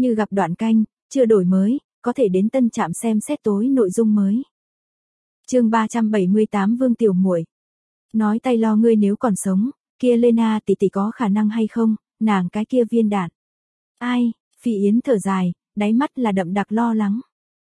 Như gặp đoạn canh, chưa đổi mới, có thể đến tân trạm xem xét tối nội dung mới. Chương 378 Vương Tiểu Muội. Nói Taylor ngươi nếu còn sống, kia Lena tỷ tỷ có khả năng hay không, nàng cái kia viên đạn. Ai, Phi Yến thở dài, đáy mắt là đậm đặc lo lắng.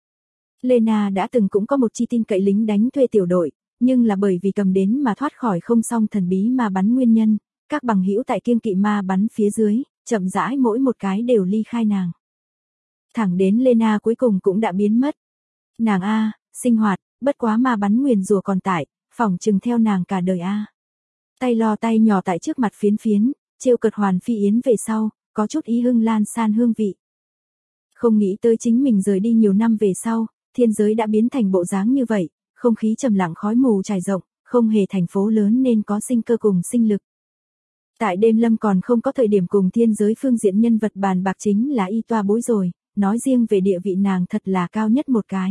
Lena đã từng cũng có một chi tin cậy lính đánh thuê tiểu đội, nhưng là bởi vì cầm đến mà thoát khỏi không xong thần bí ma bắn nguyên nhân, các bằng hữu tại kiêng kỵ ma bắn phía dưới, chậm rãi mỗi một cái đều ly khai nàng. Thẳng đến Lena cuối cùng cũng đã biến mất. Nàng a, sinh hoạt, bất quá ma bắn nguyền rủa còn tại, phỏng chừng theo nàng cả đời a. Taylor tay nhỏ tại trước mặt phiến phiến, trêu cợt Hoàn Phi Yến về sau, có chút ý hưng lan san hương vị. Không nghĩ tới chính mình rời đi nhiều năm về sau, thiên giới đã biến thành bộ dáng như vậy, không khí trầm lặng khói mù trải rộng, không hề thành phố lớn nên có sinh cơ cùng sinh lực. Tại đêm lâm còn không có thời điểm cùng thiên giới phương diện nhân vật bàn bạc chính là y toa bối rồi, nói riêng về địa vị nàng thật là cao nhất một cái.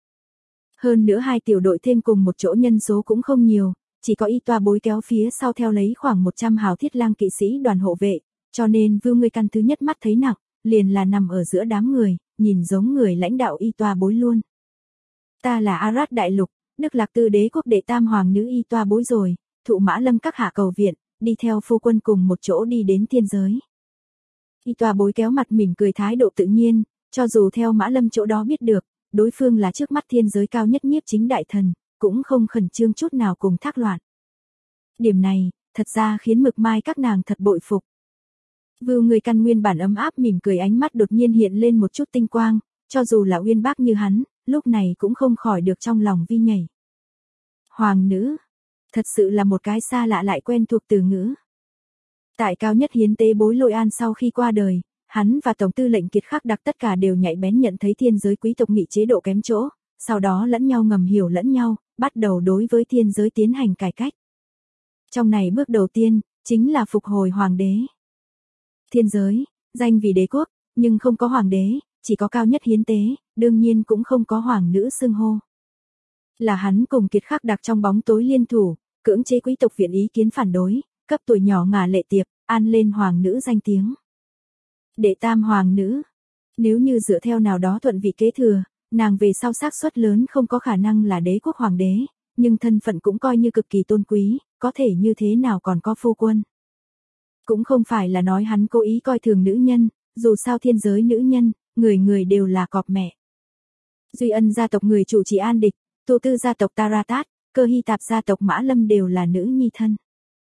Hơn nữa hai tiểu đội thêm cùng một chỗ nhân số cũng không nhiều, chỉ có y toa bối kéo phía sau theo lấy khoảng 100 hào thiết lang kỵ sĩ đoàn hộ vệ, cho nên Vưu Ngươi Căn thứ nhất mắt thấy nặng, liền là nằm ở giữa đám người, nhìn giống người lãnh đạo y toa bối luôn. Ta là Arad Đại Lục, Đức Lạc Tư Đế quốc đệ tam hoàng nữ y toa bối rồi, thụ Mã Lâm các hạ cầu viện, đi theo phu quân cùng một chỗ đi đến thiên giới. Y toa bối kéo mặt mỉm cười thái độ tự nhiên, cho dù theo Mã Lâm chỗ đó biết được, đối phương là trước mắt thiên giới cao nhất nhiếp chính đại thần, cũng không khẩn trương chút nào cùng thác loạn. Điểm này, thật ra khiến Mực Mai các nàng thật bội phục. Vưu Ngươi Căn nguyên bản ấm áp mỉm cười ánh mắt đột nhiên hiện lên một chút tinh quang, cho dù là uyên bác như hắn, lúc này cũng không khỏi được trong lòng vi nhảy. Hoàng nữ, thật sự là một cái xa lạ lại quen thuộc từ ngữ. Tại cao nhất hiến tế bối Lôi An sau khi qua đời, hắn và Tổng tư lệnh Kiệt Khắc Đặc tất cả đều nhạy bén nhận thấy thiên giới quý tộc nghị chế độ kém chỗ, sau đó lẫn nhau ngầm hiểu lẫn nhau, bắt đầu đối với thiên giới tiến hành cải cách. Trong này bước đầu tiên, chính là phục hồi hoàng đế. Thiên giới, danh vì đế quốc, nhưng không có hoàng đế, chỉ có cao nhất hiến tế, đương nhiên cũng không có hoàng nữ xưng hô. Là hắn cùng Kiệt Khắc Đặc trong bóng tối liên thủ, cưỡng chế quý tộc viện ý kiến phản đối, cấp tuổi nhỏ Ngà Lệ Tiệp, an lên hoàng nữ danh tiếng. Đệ tam hoàng nữ, nếu như dựa theo nào đó thuận vị kế thừa, nàng về sau xác suất lớn không có khả năng là đế quốc hoàng đế, nhưng thân phận cũng coi như cực kỳ tôn quý, có thể như thế nào còn có phu quân. Cũng không phải là nói hắn cố ý coi thường nữ nhân, dù sao thiên giới nữ nhân, người người đều là cọp mẹ. Duy Ân gia tộc người chủ trì An Địch, Tu Tư gia tộc Taratat, Cơ Hy Tạp gia tộc Mã Lâm đều là nữ nhi thân.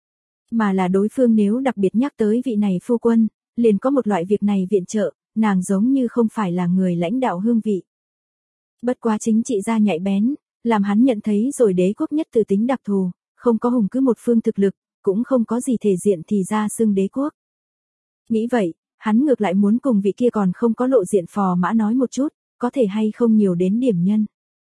Mà là đối phương nếu đặc biệt nhắc tới vị này phu quân, liền có một loại việc này viện trợ, nàng giống như không phải là người lãnh đạo hương vị. Bất quá chính trị gia nhạy bén, làm hắn nhận thấy rồi đế quốc nhất từ tính đặc thù, không có hùng cứ một phương thực lực, cũng không có gì thể diện thì ra xưng đế quốc. Nghĩ vậy, hắn ngược lại muốn cùng vị kia còn không có lộ diện phò mã nói một chút, có thể hay không nhiều đến điểm nhân.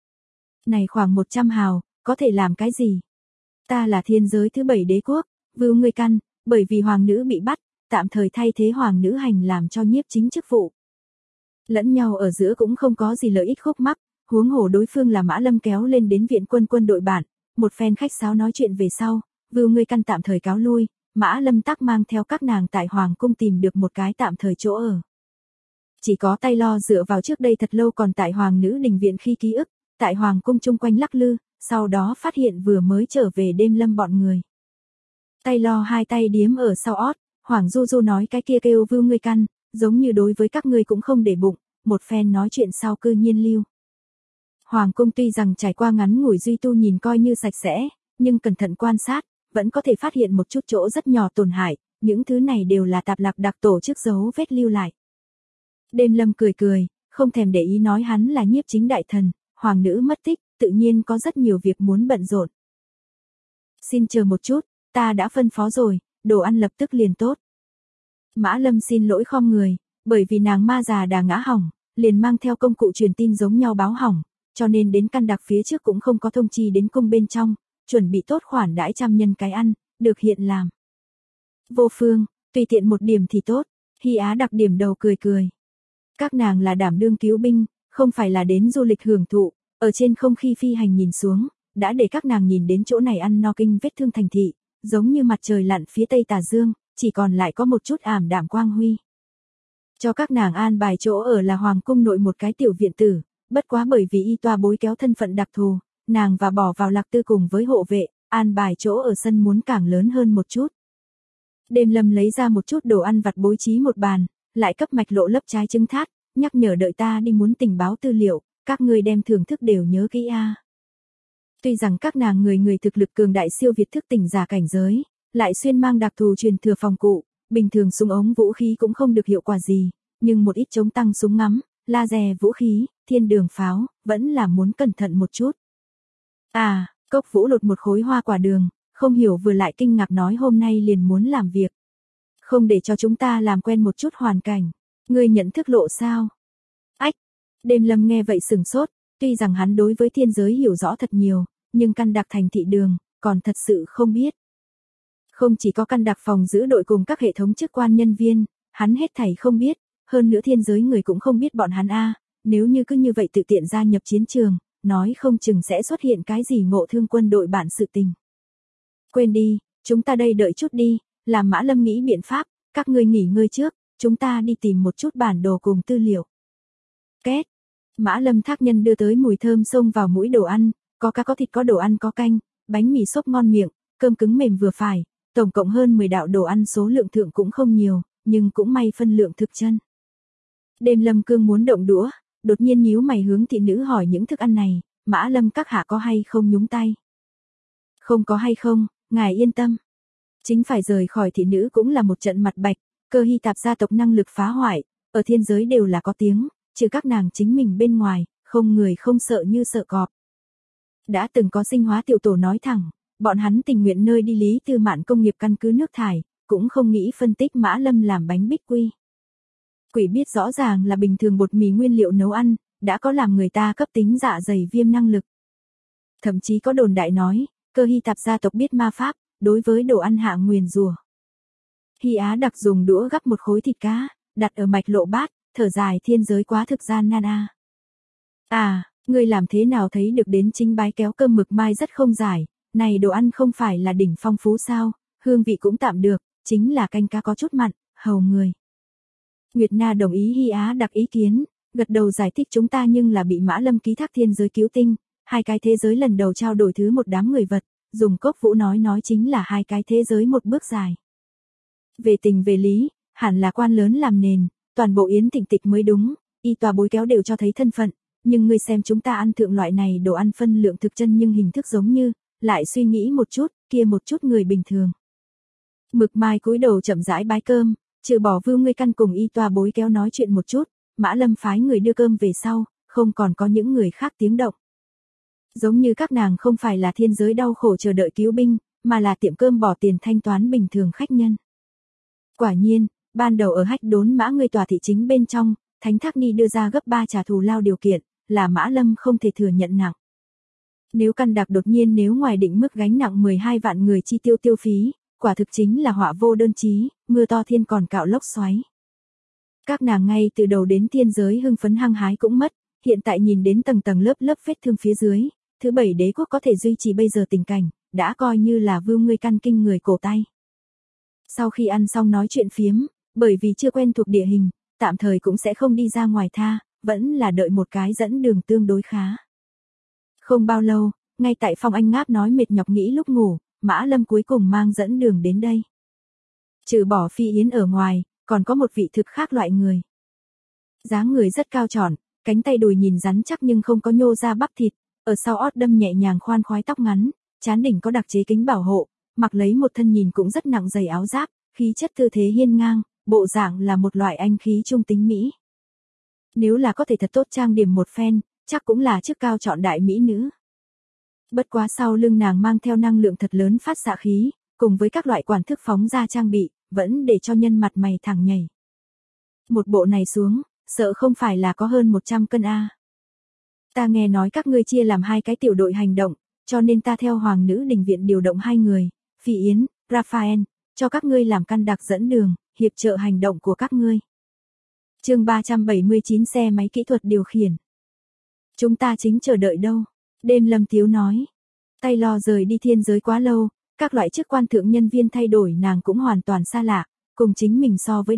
Này khoảng 100 hào, có thể làm cái gì? Ta là thiên giới thứ 7 đế quốc, Vưu Ngươi Căn, bởi vì hoàng nữ bị bắt, tạm thời thay thế hoàng nữ hành làm cho nhiếp chính chức vụ. Lẫn nhau ở giữa cũng không có gì lợi ích khúc mắc, huống hồ đối phương là Mã Lâm kéo lên đến viện quân đội bản, một phen khách sáo nói chuyện về sau, Vưu Ngươi Căn tạm thời cáo lui, Mã Lâm tắc mang theo các nàng tại hoàng cung tìm được một cái tạm thời chỗ ở. Chỉ có Taylor dựa vào trước đây thật lâu còn tại hoàng nữ đình viện khi ký ức, tại hoàng cung chung quanh lắc lư, sau đó phát hiện vừa mới trở về đêm lâm bọn người. Taylor hai tay điếm ở sau ót, Hoàng Du Du nói cái kia kêu Vưu Ngươi Căn, giống như đối với các ngươi cũng không để bụng, một phen nói chuyện sau cư nhiên lưu. Hoàng cung tuy rằng trải qua ngắn ngủi duy tu nhìn coi như sạch sẽ, nhưng cẩn thận quan sát, vẫn có thể phát hiện một chút chỗ rất nhỏ tổn hại, những thứ này đều là tạp lạc đặc tổ chức dấu vết lưu lại. Đêm lâm cười cười, không thèm để ý nói hắn là nhiếp chính đại thần, hoàng nữ mất tích, tự nhiên có rất nhiều việc muốn bận rộn. Xin chờ một chút, ta đã phân phó rồi, đồ ăn lập tức liền tốt. Mã Lâm xin lỗi khom người, bởi vì nàng ma già đà ngã hỏng, liền mang theo công cụ truyền tin giống nhau báo hỏng, cho nên đến căn đặc phía trước cũng không có thông chi đến cung bên trong, chuẩn bị tốt khoản đãi trăm nhân cái ăn, được hiện làm. Vô phương, tùy tiện một điểm thì tốt, Hy Á đặc điểm đầu cười cười. Các nàng là đảm đương cứu binh, không phải là đến du lịch hưởng thụ, ở trên không khi phi hành nhìn xuống, đã để các nàng nhìn đến chỗ này ăn no kinh vết thương thành thị, giống như mặt trời lặn phía tây tà dương, chỉ còn lại có một chút ảm đạm quang huy. Cho các nàng an bài chỗ ở là hoàng cung nội một cái tiểu viện tử, bất quá bởi vì y toa bối kéo thân phận đặc thù, nàng và bỏ vào Lạc Tư cùng với hộ vệ, an bài chỗ ở sân muốn càng lớn hơn một chút. Đêm Lâm lấy ra một chút đồ ăn vặt bố trí một bàn, lại cấp Mạch Lộ lấp trái trứng thát, nhắc nhở đợi ta đi muốn tình báo tư liệu, các ngươi đem thưởng thức đều nhớ kỹ a. Tuy rằng các nàng người thực lực cường đại siêu việt thức tỉnh giả cảnh giới, lại xuyên mang đặc thù truyền thừa phòng cụ, bình thường súng ống vũ khí cũng không được hiệu quả gì, nhưng một ít chống tăng súng ngắm, laser vũ khí, thiên đường pháo, vẫn là muốn cẩn thận một chút. À, Cốc Vũ lột một khối hoa quả đường, không hiểu vừa lại kinh ngạc nói hôm nay liền muốn làm việc. Không để cho chúng ta làm quen một chút hoàn cảnh, ngươi nhận thức lộ sao? Ách, Đêm Lâm nghe vậy sửng sốt, tuy rằng hắn đối với thiên giới hiểu rõ thật nhiều, nhưng căn đặc thành thị đường, còn thật sự không biết. Không chỉ có căn đặc phòng giữ đội cùng các hệ thống chức quan nhân viên, hắn hết thảy không biết, hơn nữa thiên giới người cũng không biết bọn hắn a. Nếu như cứ như vậy tự tiện gia nhập chiến trường, nói không chừng sẽ xuất hiện cái gì ngộ thương quân đội bản sự tình. Quên đi, chúng ta đây đợi chút đi, làm Mã Lâm nghĩ biện pháp, các ngươi nghỉ ngơi trước, chúng ta đi tìm một chút bản đồ cùng tư liệu. Két, Mã Lâm thác nhân đưa tới mùi thơm xông vào mũi đồ ăn, có cá có thịt có đồ ăn có canh, bánh mì xốp ngon miệng, cơm cứng mềm vừa phải, tổng cộng hơn 10 đạo đồ ăn số lượng thượng cũng không nhiều, nhưng cũng may phân lượng thực chân. Đêm Lâm Cương muốn động đũa, đột nhiên nhíu mày hướng thị nữ hỏi những thức ăn này, Mã Lâm các hạ có hay không nhúng tay? Không có hay không, ngài yên tâm. Chính phải rời khỏi thị nữ cũng là một trận mặt bạch, Cơ Hy Tạp gia tộc năng lực phá hoại, ở thiên giới đều là có tiếng, trừ các nàng chính mình bên ngoài, không người không sợ như sợ cọp. Đã từng có sinh hóa tiểu tổ nói thẳng, bọn hắn tình nguyện nơi đi Lý Tư Mạn công nghiệp căn cứ nước thải, cũng không nghĩ phân tích Mã Lâm làm bánh bích quy. Quỷ biết rõ ràng là bình thường bột mì nguyên liệu nấu ăn, đã có làm người ta cấp tính dạ dày viêm năng lực. Thậm chí có đồn đại nói, Cơ Hy Tạp gia tộc biết ma pháp, đối với đồ ăn hạ nguyền rủa. Hy Á đặc dùng đũa gắp một khối thịt cá, đặt ở Mạch Lộ bát, thở dài thiên giới quá thực gian nan a. À, ngươi làm thế nào thấy được đến chính bái kéo cơm mực mai rất không giải, này đồ ăn không phải là đỉnh phong phú sao, hương vị cũng tạm được, chính là canh cá có chút mặn, hầu người. Nguyệt Na đồng ý Hy Á đặc ý kiến, gật đầu giải thích chúng ta nhưng là bị Mã Lâm ký thác thiên giới cứu tinh, hai cái thế giới lần đầu trao đổi thứ một đám người vật, dùng Cốc Vũ nói chính là hai cái thế giới một bước dài. Về tình về lý, hẳn là quan lớn làm nền, toàn bộ Yến Thịnh Tịch mới đúng, y tòa bối kéo đều cho thấy thân phận, nhưng ngươi xem chúng ta ăn thượng loại này đồ ăn phân lượng thực chân nhưng hình thức giống như, lại suy nghĩ một chút, kia một chút người bình thường. Mực Mai cúi đầu chậm rãi bái cơm, trừ bỏ Vưu Ngươi Căn cùng y tòa bối kéo nói chuyện một chút, Mã Lâm phái người đưa cơm về sau, không còn có những người khác tiếng động. Giống như các nàng không phải là thiên giới đau khổ chờ đợi cứu binh, mà là tiệm cơm bỏ tiền thanh toán bình thường khách nhân. Quả nhiên, ban đầu ở Hách Đốn Mã Ngươi tòa thị chính bên trong, Thánh Thác Ni đưa ra gấp 3 trả thù lao điều kiện, là Mã Lâm không thể thừa nhận nặng. Nếu căn đặc đột nhiên nếu ngoài định mức gánh nặng 12 vạn người chi tiêu phí, quả thực chính là họa vô đơn chí, mưa to thiên còn cạo lốc xoáy. Các nàng ngay từ đầu đến thiên giới hưng phấn hăng hái cũng mất, hiện tại nhìn đến tầng tầng lớp lớp vết thương phía dưới, thứ 7 đế quốc có thể duy trì bây giờ tình cảnh, đã coi như là Vưu Ngươi Căn kinh người cổ tay. Sau khi ăn xong nói chuyện phiếm, bởi vì chưa quen thuộc địa hình, tạm thời cũng sẽ không đi ra ngoài tha, vẫn là đợi một cái dẫn đường tương đối khá. Không bao lâu, ngay tại phòng anh ngáp nói mệt nhọc nghĩ lúc ngủ, Mã Lâm cuối cùng mang dẫn đường đến đây. Trừ bỏ Phi Yến ở ngoài, còn có một vị thực khác loại người. Dáng người rất cao tròn, cánh tay đùi nhìn rắn chắc nhưng không có nhô ra bắp thịt, ở sau ót đâm nhẹ nhàng khoan khoái tóc ngắn, trán đỉnh có đặc chế kính bảo hộ, mặc lấy một thân nhìn cũng rất nặng dày áo giáp, khí chất tư thế hiên ngang, bộ dạng là một loại anh khí trung tính mỹ. Nếu là có thể thật tốt trang điểm một phen, chắc cũng là chức cao chọn đại mỹ nữ. Bất quá sau lưng nàng mang theo năng lượng thật lớn phát xạ khí, cùng với các loại quản thức phóng ra trang bị, vẫn để cho nhân mặt mày thẳng nhảy. Một bộ này xuống, sợ không phải là có hơn 100 cân a. Ta nghe nói các ngươi chia làm hai cái tiểu đội hành động, cho nên ta theo Hoàng nữ đình viện điều động 2 người, Phi Yến, Raphael, cho các ngươi làm căn đặc dẫn đường, hiệp trợ hành động của các ngươi. Chương 379 xe máy kỹ thuật điều khiển. Chúng ta chính chờ đợi đâu? Đêm Lâm Tiếu nói. Tay lo rời đi thiên giới quá lâu, các loại chức quan thượng nhân viên thay đổi nàng cũng hoàn toàn xa lạ, cùng chính mình so với đến,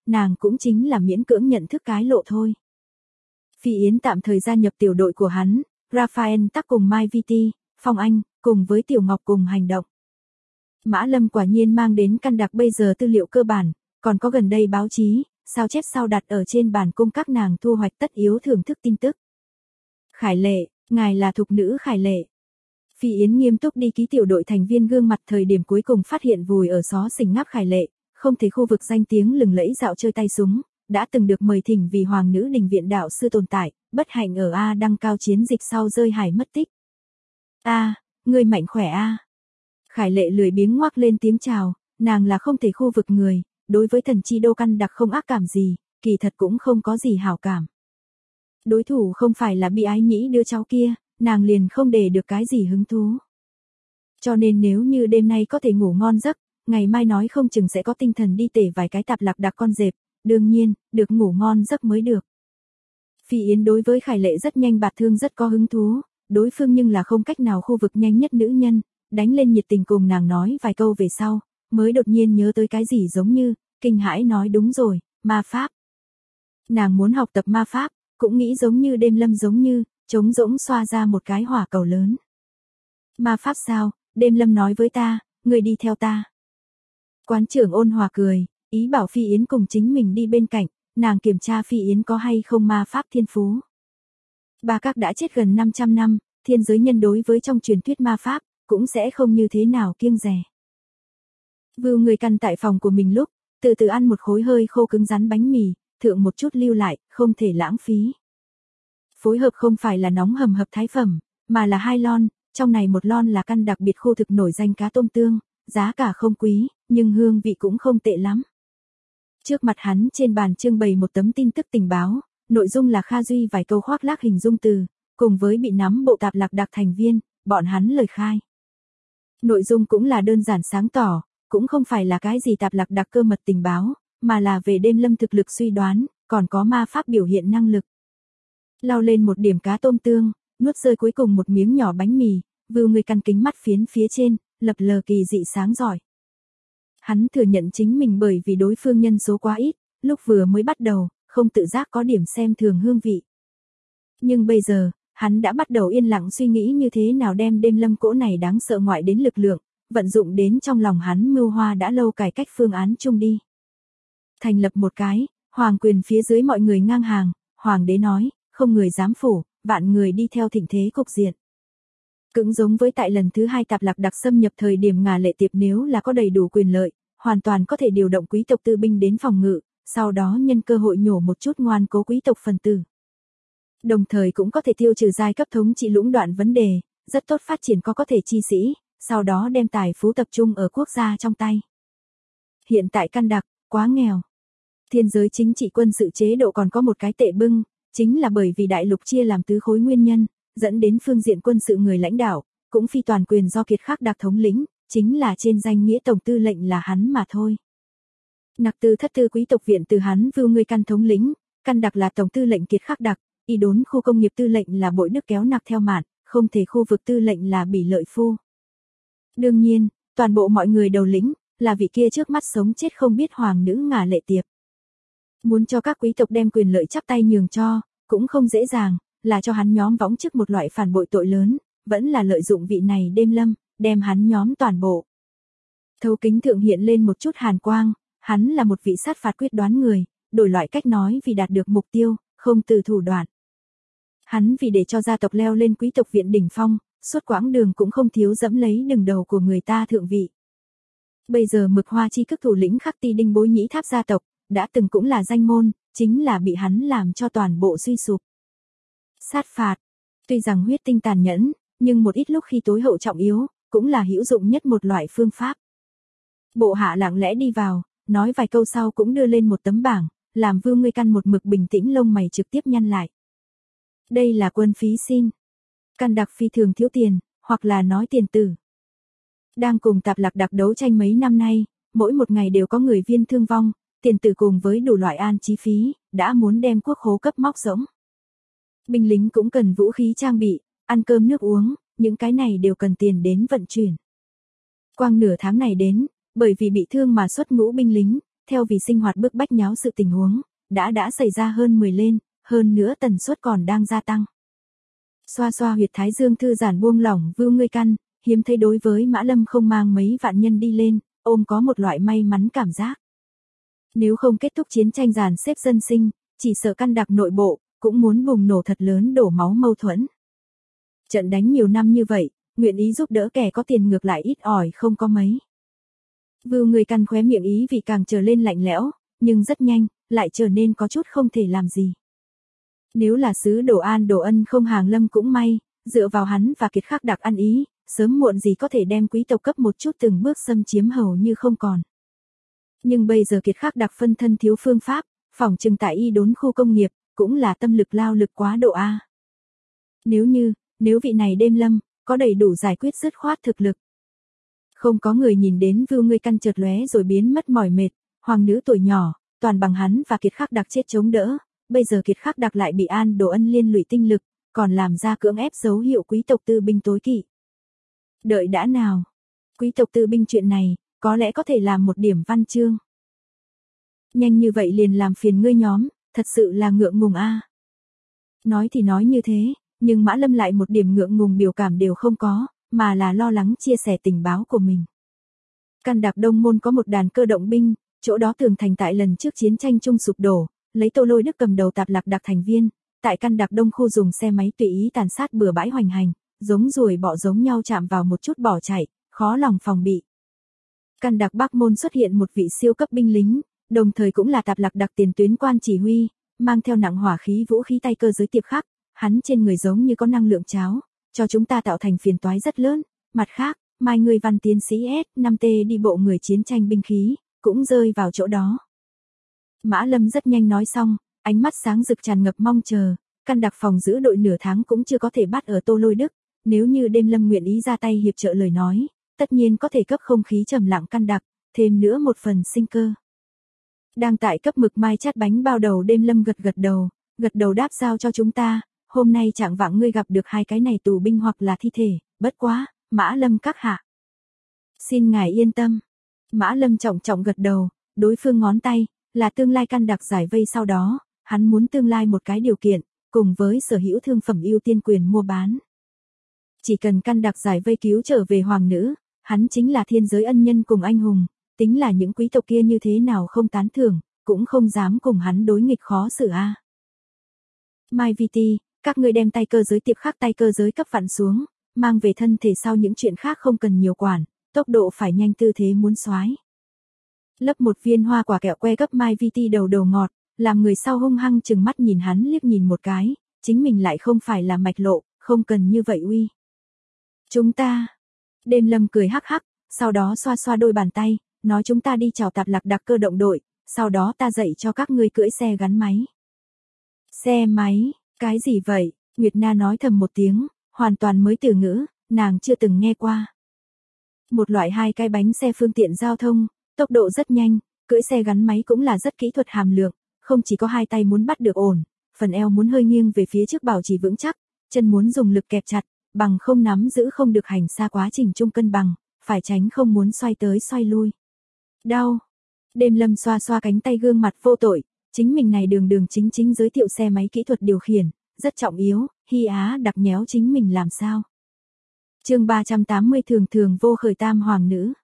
nàng cũng chính là miễn cưỡng nhận thức cái lộ thôi. Phi Yến tạm thời gia nhập tiểu đội của hắn, Raphael tắc cùng Mai Viti, Phong Anh, cùng với Tiểu Ngọc cùng hành động. Mã Lâm quả nhiên mang đến căn đặc bây giờ tư liệu cơ bản, còn có gần đây báo chí, sao chép sau đặt ở trên bàn cung các nàng thu hoạch tất yếu thưởng thức tin tức. Khải Lệ, ngài là thục nữ Khải Lệ. Phi Yến nghiêm túc đi ký tiểu đội thành viên gương mặt thời điểm cuối cùng phát hiện vùi ở xó xỉnh ngáp Khải Lệ, không thể khu vực danh tiếng lừng lẫy dạo chơi tay súng, đã từng được mời thỉnh vì hoàng nữ đình viện đạo sư tồn tại, bất hạnh ở A đăng cao chiến dịch sau rơi hải mất tích. A, người mạnh khỏe A. Khải Lệ lười biếng ngoác lên tiếng chào, nàng là không thể khu vực người, đối với thần chi đô căn đặc không ác cảm gì, kỳ thật cũng không có gì hảo cảm. Đối thủ không phải là Bi Ái Nhĩ đứa cháu kia, nàng liền không để được cái gì hứng thú. Cho nên nếu như đêm nay có thể ngủ ngon giấc, ngày mai nói không chừng sẽ có tinh thần đi tể vài cái tạp lạc đặc con dẹp, đương nhiên, được ngủ ngon giấc mới được. Phi Yến đối với Khải Lệ rất nhanh bạt thương rất có hứng thú, đối phương nhưng là không cách nào khu vực nhanh nhất nữ nhân, đánh lên nhiệt tình cùng nàng nói vài câu về sau, mới đột nhiên nhớ tới cái gì giống như, kinh hãi nói đúng rồi, ma pháp. Nàng muốn học tập ma pháp, cũng nghĩ giống như đêm lâm giống như, trống rỗng xoa ra một cái hỏa cầu lớn. Ma pháp sao, đêm lâm nói với ta, người đi theo ta. Quán trưởng ôn hòa cười, ý bảo Phi Yến cùng chính mình đi bên cạnh, nàng kiểm tra Phi Yến có hay không ma pháp thiên phú. Ba các đã chết gần 500 năm, thiên giới nhân đối với trong truyền thuyết ma pháp, cũng sẽ không như thế nào kiêng dè. Vưu người căn tại phòng của mình lúc, từ từ ăn một khối hơi khô cứng rắn bánh mì, thượng một chút lưu lại, không thể lãng phí. Phối hợp không phải là nóng hầm hập thái phẩm, mà là 2 lon, trong này một lon là căn đặc biệt khô thực nổi danh cá tôm tương, giá cả không quý, nhưng hương vị cũng không tệ lắm. Trước mặt hắn trên bàn trưng bày một tấm tin tức tình báo, nội dung là Kha Duy vài câu khoác lác hình dung từ, cùng với bị nắm bộ tạp lạc đặc thành viên, bọn hắn lời khai. Nội dung cũng là đơn giản sáng tỏ, cũng không phải là cái gì tạp lạc đặc cơ mật tình báo, mà là về đêm lâm thực lực suy đoán, còn có ma pháp biểu hiện năng lực. Lau lên một điểm cá tôm tương, nuốt rơi cuối cùng một miếng nhỏ bánh mì, Vưu người căn kính mắt phiến phía trên, lập lờ kỳ dị sáng giỏi. Hắn thừa nhận chính mình bởi vì đối phương nhân số quá ít, lúc vừa mới bắt đầu, không tự giác có điểm xem thường hương vị. Nhưng bây giờ, hắn đã bắt đầu yên lặng suy nghĩ như thế nào đem đêm lâm cỗ này đáng sợ ngoại đến lực lượng, vận dụng đến trong lòng hắn mưu hoa đã lâu cải cách phương án chung đi. Thành lập một cái, hoàng quyền phía dưới mọi người ngang hàng, hoàng đế nói, không người dám phủ, vạn người đi theo thịnh thế cục diện. Cũng giống với tại lần thứ 2 tạp lạc đặc xâm nhập thời điểm Ngà Lệ Tiệp nếu là có đầy đủ quyền lợi, hoàn toàn có thể điều động quý tộc tư binh đến phòng ngự, sau đó nhân cơ hội nhổ một chút ngoan cố quý tộc phần tử. Đồng thời cũng có thể tiêu trừ giai cấp thống trị lũng đoạn vấn đề, rất tốt phát triển có thể chi sĩ, sau đó đem tài phú tập trung ở quốc gia trong tay. Hiện tại căn đặc, quá nghèo. Thiên giới chính trị quân sự chế độ còn có một cái tệ bưng, chính là bởi vì đại lục chia làm tứ khối nguyên nhân, dẫn đến phương diện quân sự người lãnh đạo, cũng phi toàn quyền do kiệt khắc đặc thống lĩnh, chính là trên danh nghĩa tổng tư lệnh là hắn mà thôi. Nặc tư thất tư quý tộc viện từ hắn Vưu người căn thống lĩnh, căn đặc là tổng tư lệnh kiệt khắc đặc, y đốn khu công nghiệp tư lệnh là bội đức kéo nặc theo mạn, không thể khu vực tư lệnh là bỉ lợi phu. Đương nhiên, toàn bộ mọi người đầu lĩnh, là vị kia trước mắt sống chết không biết hoàng nữ Ngà Lệ Tiệp. Muốn cho các quý tộc đem quyền lợi chắp tay nhường cho, cũng không dễ dàng, là cho hắn nhóm võng trước một loại phản bội tội lớn, vẫn là lợi dụng vị này đêm lâm, đem hắn nhóm toàn bộ. Thấu kính thượng hiện lên một chút hàn quang, hắn là một vị sát phạt quyết đoán người, đổi loại cách nói vì đạt được mục tiêu, không từ thủ đoạn. Hắn vì để cho gia tộc leo lên quý tộc viện đỉnh phong, suốt quãng đường cũng không thiếu dẫm lấy đường đầu của người ta thượng vị. Bây giờ Mực Hoa chi cức thủ lĩnh Khắc Ti Đinh Bối Nhĩ Tháp gia tộc, đã từng cũng là danh môn, chính là bị hắn làm cho toàn bộ suy sụp. Sát phạt, tuy rằng huyết tinh tàn nhẫn, nhưng một ít lúc khi tối hậu trọng yếu, cũng là hữu dụng nhất một loại phương pháp. Bộ hạ lặng lẽ đi vào, nói vài câu sau cũng đưa lên một tấm bảng, làm Vưu người căn một mực bình tĩnh lông mày trực tiếp nhăn lại. Đây là quân phí xin. Căn đặc phi thường thiếu tiền, hoặc là nói tiền tử. Đang cùng tạp lạc đặc đấu tranh mấy năm nay, mỗi một ngày đều có người viên thương vong, tiền tử cùng với đủ loại an chi phí, đã muốn đem quốc khố cấp móc rỗng. Binh lính cũng cần vũ khí trang bị, ăn cơm nước uống, những cái này đều cần tiền đến vận chuyển. Quang nửa tháng này đến, bởi vì bị thương mà xuất ngũ binh lính, theo vì sinh hoạt bức bách nháo sự tình huống, đã xảy ra hơn 10 lên, hơn nữa tần suất còn đang gia tăng. Xoa xoa huyệt thái dương thư giãn buông lỏng vưu ngươi căn, hiếm thấy đối với Mã Lâm không mang mấy vạn nhân đi lên, ôm có một loại may mắn cảm giác. Nếu không kết thúc chiến tranh dàn xếp dân sinh, chỉ sợ căn đặc nội bộ, cũng muốn bùng nổ thật lớn đổ máu mâu thuẫn. Trận đánh nhiều năm như vậy, nguyện ý giúp đỡ kẻ có tiền ngược lại ít ỏi không có mấy. Vưu người căn khóe miệng ý vì càng trở lên lạnh lẽo, nhưng rất nhanh, lại trở nên có chút không thể làm gì. Nếu là sứ đồ an đồ ân không hàng lâm cũng may, dựa vào hắn và Kiệt Khắc Đặc ăn ý, sớm muộn gì có thể đem quý tộc cấp một chút từng bước xâm chiếm hầu như không còn. Nhưng bây giờ Kiệt Khắc Đặc phân thân thiếu phương pháp, phỏng chừng tại y đốn khu công nghiệp, cũng là tâm lực lao lực quá độ A. Nếu vị này đêm lâm, có đầy đủ giải quyết dứt khoát thực lực. Không có người nhìn đến Vưu ngươi căn chợt lóe rồi biến mất mỏi mệt, hoàng nữ tuổi nhỏ, toàn bằng hắn và Kiệt Khắc Đặc chết chống đỡ, bây giờ Kiệt Khắc Đặc lại bị an đồ ân liên lụy tinh lực, còn làm ra cưỡng ép dấu hiệu quý tộc tư binh tối kỵ. Đợi đã nào. Quý tộc tư binh chuyện này, có lẽ có thể làm một điểm văn chương. Nhanh như vậy liền làm phiền ngươi nhóm, thật sự là ngượng ngùng a. Nói thì nói như thế, nhưng Mã Lâm lại một điểm ngượng ngùng biểu cảm đều không có, mà là lo lắng chia sẻ tình báo của mình. Căn Đặc Đông Môn có một đàn cơ động binh, chỗ đó tường thành tại lần trước chiến tranh chung sụp đổ, lấy Tô Lôi Đức cầm đầu tạp lạc đặc thành viên, tại Căn Đặc Đông khu dùng xe máy tùy ý tàn sát bừa bãi hoành hành, giống ruồi bọ giống nhau chạm vào một chút bỏ chạy, khó lòng phòng bị. Căn Đặc Bắc Môn xuất hiện một vị siêu cấp binh lính, đồng thời cũng là tạp lạc đặc tiền tuyến quan chỉ huy, mang theo nặng hỏa khí vũ khí tay cơ giới Tiệp Khắc, hắn trên người giống như có năng lượng cháo, cho chúng ta tạo thành phiền toái rất lớn. Mặt khác, Mai người văn tiến sĩ S5T đi bộ người chiến tranh binh khí, cũng rơi vào chỗ đó. Mã Lâm rất nhanh nói xong, ánh mắt sáng rực tràn ngập mong chờ, Căn Đặc phòng giữ đội nửa tháng cũng chưa có thể bắt ở Tô Lôi Đức, nếu như đêm lâm nguyện ý ra tay hiệp trợ lời nói, tất nhiên có thể cấp không khí trầm lặng Căn Đặc, thêm nữa một phần sinh cơ. Đang tại cấp mực mai chát bánh bao đầu đêm lâm gật đầu đáp giao cho chúng ta, hôm nay trạng vạng ngươi gặp được hai cái này tù binh hoặc là thi thể, bất quá, Mã Lâm các hạ. Xin ngài yên tâm. Mã Lâm trọng gật đầu, đối phương ngón tay, là tương lai Căn Đặc giải vây sau đó, hắn muốn tương lai một cái điều kiện, cùng với sở hữu thương phẩm ưu tiên quyền mua bán. Chỉ cần Căn Đặc giải vây cứu trở về hoàng nữ, hắn chính là thiên giới ân nhân cùng anh hùng, tính là những quý tộc kia như thế nào không tán thưởng, cũng không dám cùng hắn đối nghịch khó xử a. Mai Viti, các ngươi đem tay cơ giới Tiệp Khắc tay cơ giới cấp vặn xuống, mang về thân thể sau những chuyện khác không cần nhiều quản, tốc độ phải nhanh tư thế muốn soái. Lấp một viên hoa quả kẹo que cấp Mai Viti đầu ngọt, làm người sau hung hăng chừng mắt nhìn hắn liếc nhìn một cái, chính mình lại không phải là mạch lộ, không cần như vậy uy. Chúng ta. Đêm lâm cười hắc hắc, sau đó xoa xoa đôi bàn tay, nói chúng ta đi chào tạp lạc đặc cơ động đội, sau đó ta dạy cho các ngươi cưỡi xe gắn máy. Xe máy, cái gì vậy? Nguyệt Na nói thầm một tiếng, hoàn toàn mới từ ngữ, nàng chưa từng nghe qua. Một loại hai cái bánh xe phương tiện giao thông, tốc độ rất nhanh, cưỡi xe gắn máy cũng là rất kỹ thuật hàm lượng, không chỉ có hai tay muốn bắt được ổn, phần eo muốn hơi nghiêng về phía trước bảo trì vững chắc, chân muốn dùng lực kẹp chặt, bằng không nắm giữ không được hành xa quá trình chung cân bằng, phải tránh không muốn xoay tới xoay lui. Đau. Đêm lâm xoa xoa cánh tay gương mặt vô tội, chính mình này đường chính giới thiệu xe máy kỹ thuật điều khiển, rất trọng yếu, Hy Á đặc nhéo chính mình làm sao. Chương 380 thường vô khởi tam hoàng nữ.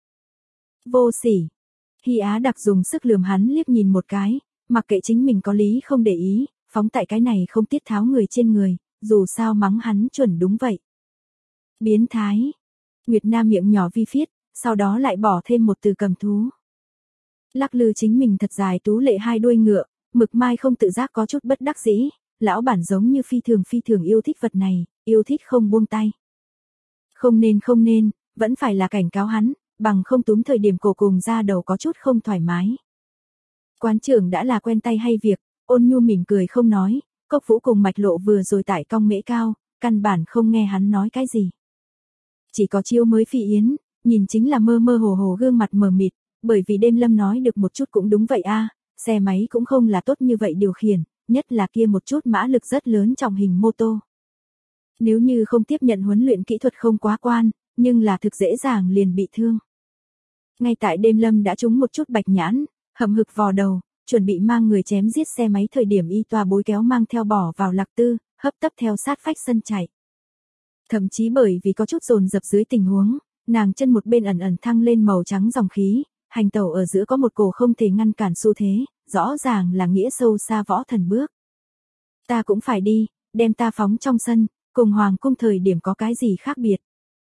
Vô sỉ. Hy Á đặc dùng sức lườm hắn liếc nhìn một cái, mặc kệ chính mình có lý không để ý, phóng tại cái này không tiết tháo người trên người, dù sao mắng hắn chuẩn đúng vậy. Biến thái. Nguyệt Nam miệng nhỏ vi phiết, sau đó lại bỏ thêm một từ cầm thú. Lắc lư chính mình thật dài tú lệ hai đuôi ngựa, Mực Mai không tự giác có chút bất đắc dĩ, lão bản giống như phi thường yêu thích vật này, yêu thích không buông tay. Không nên, vẫn phải là cảnh cáo hắn, bằng không túm thời điểm cổ cùng ra đầu có chút không thoải mái. Quán trưởng đã là quen tay hay việc, Ôn Nhu mỉm cười không nói, Cốc Vũ cùng Mạch Lộ vừa rồi tại cong mễ cao, căn bản không nghe hắn nói cái gì. Chỉ có Chiêu mới Phi Yến, nhìn chính là mơ hồ gương mặt mờ mịt, bởi vì đêm lâm nói được một chút cũng đúng vậy a, xe máy cũng không là tốt như vậy điều khiển, nhất là kia một chút mã lực rất lớn trọng hình mô tô. Nếu như không tiếp nhận huấn luyện kỹ thuật không quá quan, nhưng là thực dễ dàng liền bị thương. Ngay tại đêm lâm đã trúng một chút bạch nhãn, hậm hực vò đầu, chuẩn bị mang người chém giết xe máy thời điểm y tòa bối kéo mang theo bỏ vào Lạc Tư, hấp tấp theo sát phách sân chạy. Thậm chí bởi vì có chút dồn dập dưới tình huống, nàng chân một bên ẩn ẩn thăng lên màu trắng dòng khí, hành tẩu ở giữa có một cổ không thể ngăn cản xu thế, rõ ràng là nghĩa sâu xa võ thần bước. Ta cũng phải đi, đem ta phóng trong sân, cùng hoàng cung thời điểm có cái gì khác biệt.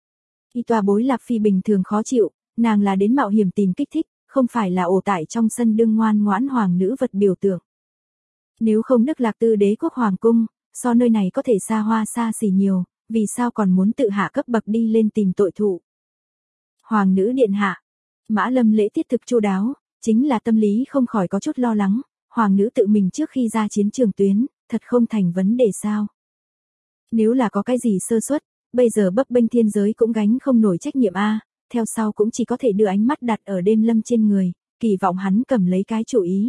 Y tòa bối Lạc Phi bình thường khó chịu, nàng là đến mạo hiểm tìm kích thích, không phải là ổ tại trong sân đương ngoan ngoãn hoàng nữ vật biểu tượng. Nếu không Đức Lạc Tư đế quốc hoàng cung, so nơi này có thể xa hoa xa xỉ nhiều, vì sao còn muốn tự hạ cấp bậc đi lên tìm tội thủ. Hoàng nữ điện hạ, Mã Lâm lễ tiết thực chu đáo, chính là tâm lý không khỏi có chút lo lắng, hoàng nữ tự mình trước khi ra chiến trường tuyến, thật không thành vấn đề sao. Nếu là có cái gì sơ suất, bây giờ bấp bênh thiên giới cũng gánh không nổi trách nhiệm a, theo sau cũng chỉ có thể đưa ánh mắt đặt ở Đêm Lâm trên người, kỳ vọng hắn cầm lấy cái chủ ý.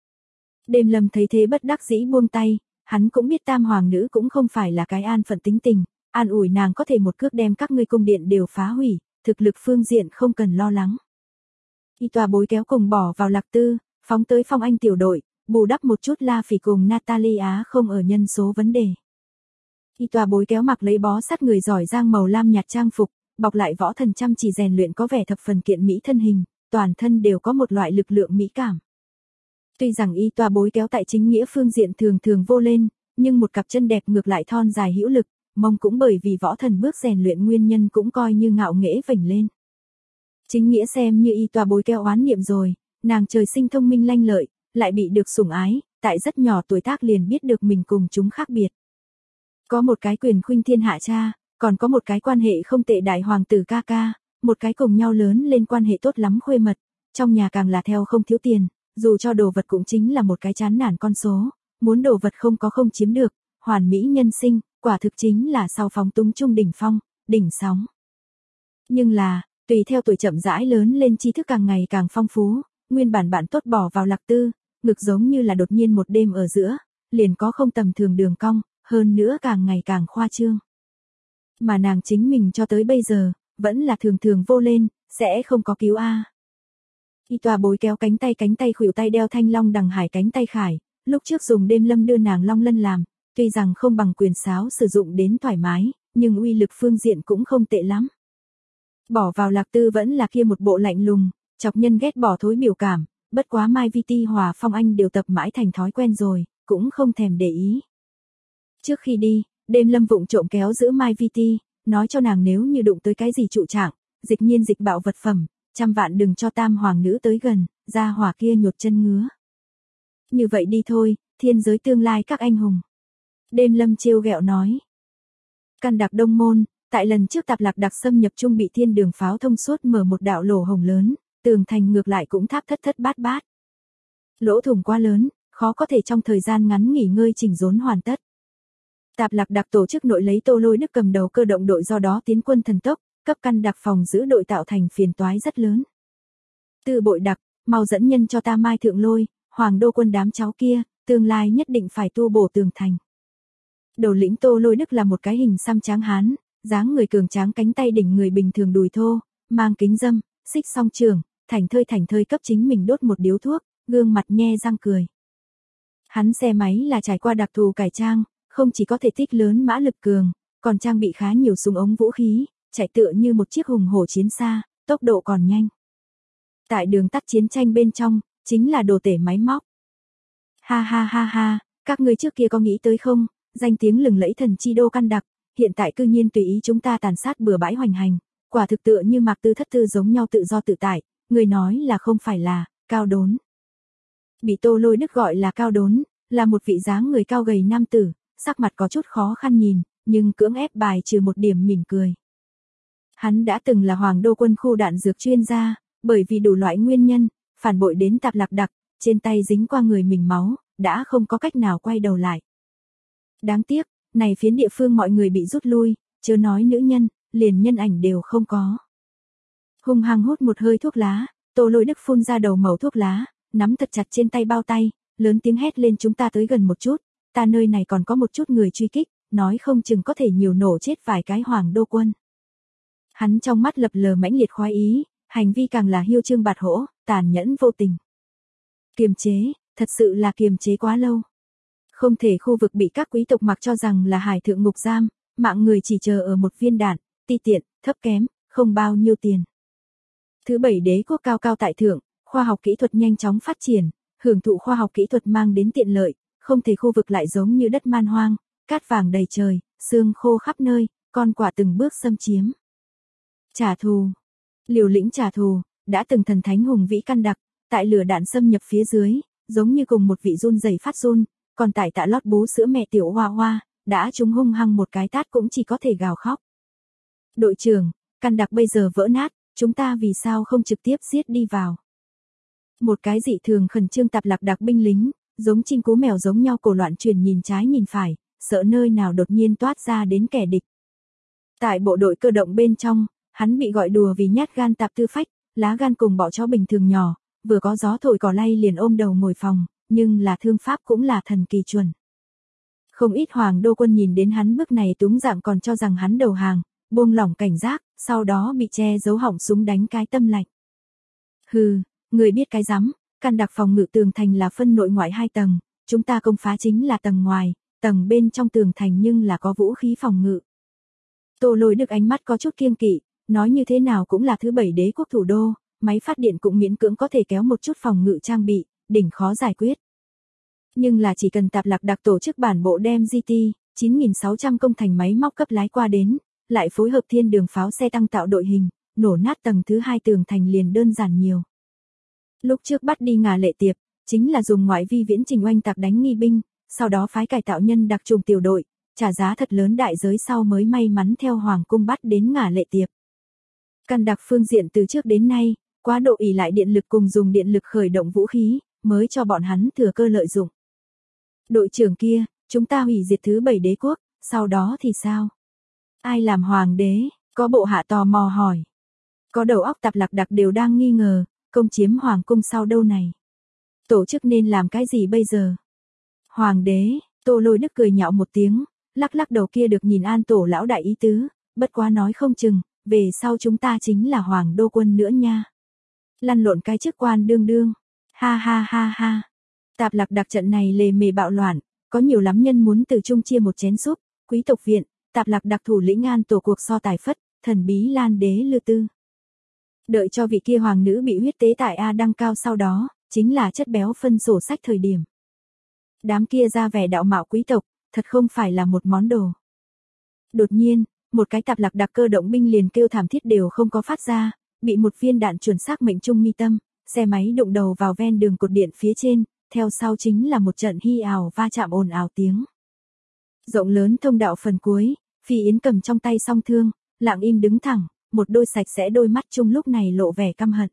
Đêm Lâm thấy thế bất đắc dĩ buông tay, hắn cũng biết tam hoàng nữ cũng không phải là cái an phận tính tình, an ủi nàng có thể một cước đem các ngươi cung điện đều phá hủy, thực lực phương diện không cần lo lắng. Y tòa bối kéo cùng bỏ vào Lạc Tư, phóng tới Phong Anh tiểu đội, bù đắp một chút La Phỉ cùng Natalie Á không ở nhân số vấn đề. Y tòa bối kéo mặc lấy bó sát người giỏi giang màu lam nhạt trang phục, bọc lại võ thần chăm chỉ rèn luyện có vẻ thập phần kiện mỹ thân hình, toàn thân đều có một loại lực lượng mỹ cảm. Tuy rằng y tòa bối kéo tại chính nghĩa phương diện thường thường vô lên, nhưng một cặp chân đẹp ngược lại thon dài hữu lực, mông cũng bởi vì võ thần bước rèn luyện nguyên nhân cũng coi như ngạo nghễ vểnh lên. Chính nghĩa xem như y tòa bối kéo oán niệm rồi, nàng trời sinh thông minh lanh lợi, lại bị được sủng ái, tại rất nhỏ tuổi tác liền biết được mình cùng chúng khác biệt. Có một cái quyền khuynh thiên hạ cha, còn có một cái quan hệ không tệ đại hoàng tử ca ca, một cái cùng nhau lớn lên quan hệ tốt lắm khuê mật, trong nhà càng là theo không thiếu tiền, dù cho đồ vật cũng chính là một cái chán nản con số, muốn đồ vật không có không chiếm được, hoàn mỹ nhân sinh, quả thực chính là sau phóng túng trung đỉnh phong, đỉnh sóng. Nhưng là, tùy theo tuổi chậm rãi lớn lên tri thức càng ngày càng phong phú, nguyên bản bạn tốt bỏ vào Lạc Tư, ngực giống như là đột nhiên một đêm ở giữa, liền có không tầm thường đường cong, hơn nữa càng ngày càng khoa trương. Mà nàng chính mình cho tới bây giờ, vẫn là thường thường vô lên, sẽ không có cứu a. Y tòa bối kéo cánh tay khuỷu tay đeo thanh long đằng hải cánh tay khải, lúc trước dùng Đêm Lâm đưa nàng long lân làm, tuy rằng không bằng quyền sáo sử dụng đến thoải mái, nhưng uy lực phương diện cũng không tệ lắm. Bỏ vào Lạc Tư vẫn là kia một bộ lạnh lùng, chọc nhân ghét bỏ thối biểu cảm, bất quá Mai Vi Ti hòa Phong Anh đều tập mãi thành thói quen rồi, cũng không thèm để ý. Trước khi đi, Đêm Lâm vụng trộm kéo giữ Mai Vi Ti, nói cho nàng nếu như đụng tới cái gì trụ trạng, dịch nhiên dịch bạo vật phẩm, trăm vạn đừng cho tam hoàng nữ tới gần, ra hỏa kia nhột chân ngứa. Như vậy đi thôi, thiên giới tương lai các anh hùng. Đêm Lâm trêu ghẹo nói. Căn đặc Đông Môn, tại lần trước Tạp Lạc Đặc xâm nhập trung bị thiên đường pháo thông suốt mở một đạo lỗ hổng lớn, tường thành ngược lại cũng tháp thất thất bát bát. Lỗ thủng quá lớn, khó có thể trong thời gian ngắn nghỉ ngơi chỉnh đốn hoàn tất. Tạp Lạc Đặc tổ chức nội lấy Tô Lôi Đức cầm đầu cơ động đội do đó tiến quân thần tốc, cấp căn đặc phòng giữ đội tạo thành phiền toái rất lớn. Tư Bội Đặc, mau dẫn nhân cho ta Mai Thượng Lôi, Hoàng Đô quân đám cháu kia, tương lai nhất định phải tu bổ tường thành. Đầu lĩnh Tô Lôi Đức là một cái hình xăm tráng hán, dáng người cường tráng cánh tay đỉnh người bình thường đùi thô, mang kính dâm, xích song trường, thành thơi cấp chính mình đốt một điếu thuốc, gương mặt nhe răng cười. Hắn xe máy là trải qua đặc thù cải trang, không chỉ có thể tích lớn mã lực cường, còn trang bị khá nhiều súng ống vũ khí, chạy tựa như một chiếc hùng hổ chiến xa, tốc độ còn nhanh. Tại đường tắt chiến tranh bên trong, chính là đồ tể máy móc. Ha ha ha ha, các ngươi trước kia có nghĩ tới không, danh tiếng lừng lẫy thần chi đô căn đặc, hiện tại cư nhiên tùy ý chúng ta tàn sát bừa bãi hoành hành, quả thực tựa như Mạc Tư Thất Tư giống nhau tự do tự tại, người nói là không phải là, Cao Đốn. Bị Tô Lôi Đức gọi là Cao Đốn, là một vị dáng người cao gầy nam tử, sắc mặt có chút khó khăn nhìn, nhưng cưỡng ép bài trừ một điểm mỉm cười. Hắn đã từng là Hoàng Đô quân khu đạn dược chuyên gia, bởi vì đủ loại nguyên nhân, phản bội đến Tạp Lạc Đặc, trên tay dính qua người mình máu, đã không có cách nào quay đầu lại. Đáng tiếc, này phiến địa phương mọi người bị rút lui, chớ nói nữ nhân, liền nhân ảnh đều không có. Hung hăng hút một hơi thuốc lá, Tô Lôi Đức phun ra đầu mẩu thuốc lá, nắm thật chặt trên tay bao tay, lớn tiếng hét lên chúng ta tới gần một chút, ta nơi này còn có một chút người truy kích, nói không chừng có thể nhiều nổ chết vài cái Hoàng Đô quân. Hắn trong mắt lập lờ mãnh liệt khoái ý, hành vi càng là hiêu trương bạt hỗ, tàn nhẫn vô tình. Kiềm chế, thật sự là kiềm chế quá lâu. Không thể khu vực bị các quý tộc mặc cho rằng là hải thượng ngục giam, mạng người chỉ chờ ở một viên đạn, ti tiện, thấp kém, không bao nhiêu tiền. Thứ bảy đế quốc cao cao tại thượng, khoa học kỹ thuật nhanh chóng phát triển, hưởng thụ khoa học kỹ thuật mang đến tiện lợi, không thể khu vực lại giống như đất man hoang, cát vàng đầy trời, sương khô khắp nơi, con quạ từng bước xâm chiếm. Trả thù, liều lĩnh trả thù, đã từng thần thánh hùng vĩ Căn Đặc, tại lửa đạn xâm nhập phía dưới, giống như cùng một vị run rẩy phát run, còn tại tạ lót bú sữa mẹ tiểu Hoa Hoa, đã trúng hung hăng một cái tát cũng chỉ có thể gào khóc. Đội trưởng, Căn Đặc bây giờ vỡ nát, chúng ta vì sao không trực tiếp giết đi vào? Một cái dị thường khẩn trương Tạp Lạc Đặc binh lính, giống chim cú mèo giống nhau cổ loạn chuyển nhìn trái nhìn phải, sợ nơi nào đột nhiên toát ra đến kẻ địch. Tại bộ đội cơ động bên trong, hắn bị gọi đùa vì nhát gan tạp tư phách, lá gan cùng bọ chó bình thường nhỏ, vừa có gió thổi cỏ lay liền ôm đầu ngồi phòng, nhưng là thương pháp cũng là thần kỳ chuẩn. Không ít hoàng đô quân nhìn đến hắn bước này túng dạng còn cho rằng hắn đầu hàng, buông lỏng cảnh giác, sau đó bị che giấu họng súng đánh cái tâm lạnh. Hừ, người biết cái rắm, Căn Đặc phòng ngự tường thành là phân nội ngoại 2 tầng, chúng ta công phá chính là tầng ngoài, tầng bên trong tường thành nhưng là có vũ khí phòng ngự. Tô Lôi Đức ánh mắt có chút kiêng kỵ, nói như thế nào cũng là thứ bảy đế quốc thủ đô, máy phát điện cũng miễn cưỡng có thể kéo một chút phòng ngự trang bị, đỉnh khó giải quyết. Nhưng là chỉ cần Tạp Lạc Đặc tổ chức bản bộ đem GT 9600 công thành máy móc cấp lái qua đến, lại phối hợp thiên đường pháo xe tăng tạo đội hình, nổ nát tầng thứ 2 tường thành liền đơn giản nhiều. Lúc trước bắt đi Ngà Lệ Tiệp, chính là dùng ngoại vi viễn trình oanh tạc đánh nghi binh, sau đó phái cải tạo nhân đặc trùng tiểu đội, trả giá thật lớn đại giới sau mới may mắn theo hoàng cung bắt đến Ngà Lệ Tiệp. Căn Đặc phương diện từ trước đến nay, quá độ ỷ lại điện lực cùng dùng điện lực khởi động vũ khí, mới cho bọn hắn thừa cơ lợi dụng. Đội trưởng kia, chúng ta hủy diệt thứ 7 đế quốc, sau đó thì sao? Ai làm hoàng đế? Có bộ hạ tò mò hỏi. Có đầu óc Tạp Lạc Đặc đều đang nghi ngờ, công chiếm hoàng cung sau đâu này? Tổ chức nên làm cái gì bây giờ? Hoàng đế, Tô Lôi Đức cười nhạo một tiếng, lắc lắc đầu kia được nhìn An tổ lão đại ý tứ, bất quá nói không chừng, về sau chúng ta chính là hoàng đô quân nữa nha. Lăn lộn cái chức quan đương đương. Ha ha ha ha. Tạp Lạc Đặc trận này lề mề bạo loạn, có nhiều lắm nhân muốn từ chung chia một chén súp, quý tộc viện, Tạp Lạc Đặc thủ lĩnh An tổ cuộc so tài phất, thần bí Lan đế Lư Tư. Đợi cho vị kia hoàng nữ bị huyết tế tại A đăng cao sau đó, chính là chất béo phân sổ sách thời điểm. Đám kia ra vẻ đạo mạo quý tộc, thật không phải là một món đồ. Đột nhiên, một cái Tạp Lạc Đặc cơ động binh liền kêu thảm thiết đều không có phát ra, bị một viên đạn chuẩn xác mệnh trung mi tâm, xe máy đụng đầu vào ven đường cột điện phía trên, theo sau chính là một trận hy ào va chạm ồn ào tiếng. Rộng lớn thông đạo phần cuối, Phi Yến cầm trong tay song thương, lặng im đứng thẳng, một đôi sạch sẽ đôi mắt chung lúc này lộ vẻ căm hận.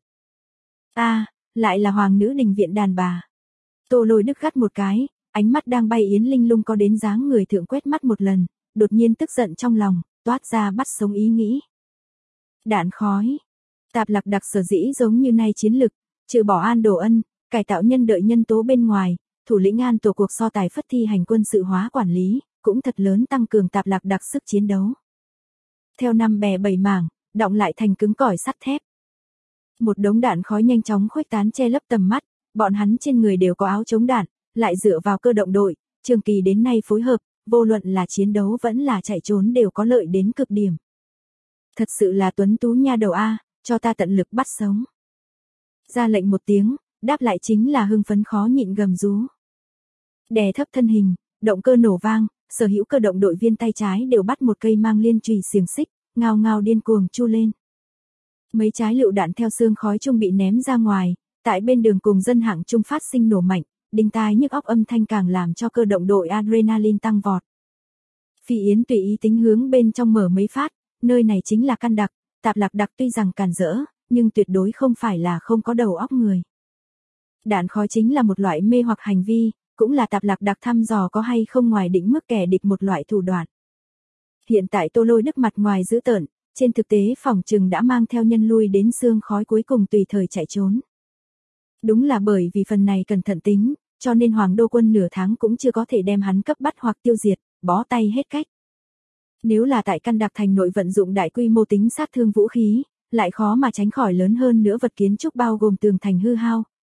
Lại là hoàng nữ đình viện đàn bà. Tô Lôi Đức gắt một cái, ánh mắt đang bay Yến Linh Lung có đến dáng người thượng quét mắt một lần, đột nhiên tức giận trong lòng, toát ra bắt sống ý nghĩ. Đạn khói. Tạp Lạc Đặc sở dĩ giống như nay chiến lực, trừ bỏ An Đồ Ân, cải tạo nhân đợi nhân tố bên ngoài, thủ lĩnh An tổ cuộc so tài phất thi hành quân sự hóa quản lý, cũng thật lớn tăng cường Tạp Lạc Đặc sức chiến đấu. Theo năm bè 7 mảng, đọng lại thành cứng cỏi sắt thép. Một đống đạn khói nhanh chóng khuếch tán che lấp tầm mắt, bọn hắn trên người đều có áo chống đạn, lại dựa vào cơ động đội, Trường Kỳ đến nay phối hợp, vô luận là chiến đấu vẫn là chạy trốn đều có lợi đến cực điểm. Thật sự là tuấn tú nha đầu A, cho ta tận lực bắt sống. Ra lệnh một tiếng, đáp lại chính là hưng phấn khó nhịn gầm rú. Đè thấp thân hình, động cơ nổ vang, sở hữu cơ động đội viên tay trái đều bắt một cây mang liên chùy xiềng xích, ngao ngao điên cuồng chu lên. Mấy trái lựu đạn theo xương khói chung bị ném ra ngoài, tại bên đường cùng dân hạng chung phát sinh nổ mạnh, đinh tai nhức óc âm thanh càng làm cho cơ động đội adrenaline tăng vọt. Phi Yến tùy ý tính hướng bên trong mở mấy phát, nơi này chính là Căn Đặc, Tạp Lạc Đặc tuy rằng càn rỡ, nhưng tuyệt đối không phải là không có đầu óc người. Đạn khói chính là một loại mê hoặc hành vi, cũng là Tạp Lạc Đặc thăm dò có hay không ngoài định mức kẻ địch một loại thủ đoạn. Hiện tại Tô Lôi Đức mặt ngoài dữ tợn, trên thực tế phỏng chừng đã mang theo nhân lui đến xương khói cuối cùng tùy thời chạy trốn. Đúng là bởi vì phần này cẩn thận tính, cho nên Hoàng đô quân nửa tháng cũng chưa có thể đem hắn cấp bắt hoặc tiêu diệt, bó tay hết cách. Nếu là tại Căn Đặc thành nội vận dụng đại quy mô tính sát thương vũ khí, lại khó mà tránh khỏi lớn hơn nữa vật kiến trúc bao gồm tường thành hư hao,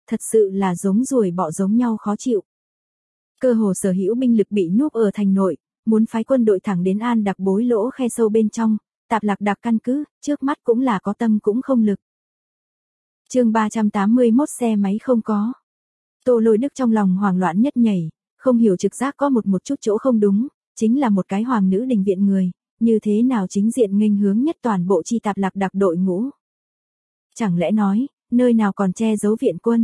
thật sự là giống ruồi bọ giống nhau khó chịu. Cơ hồ sở hữu binh lực bị núp ở thành nội, muốn phái quân đội thẳng đến An Đặc bối lỗ khe sâu bên trong, Tạp Lạc Đặc căn cứ, trước mắt cũng là có tâm cũng không lực. Chương 381 xe máy không có. Tô Lôi Đức trong lòng hoảng loạn nhất nhảy, không hiểu trực giác có một chút chỗ không đúng, chính là một cái hoàng nữ đình viện người, như thế nào chính diện nghênh hướng nhất toàn bộ chi Tạp Lạc Đặc đội ngũ. Chẳng lẽ nói, nơi nào còn che giấu viện quân?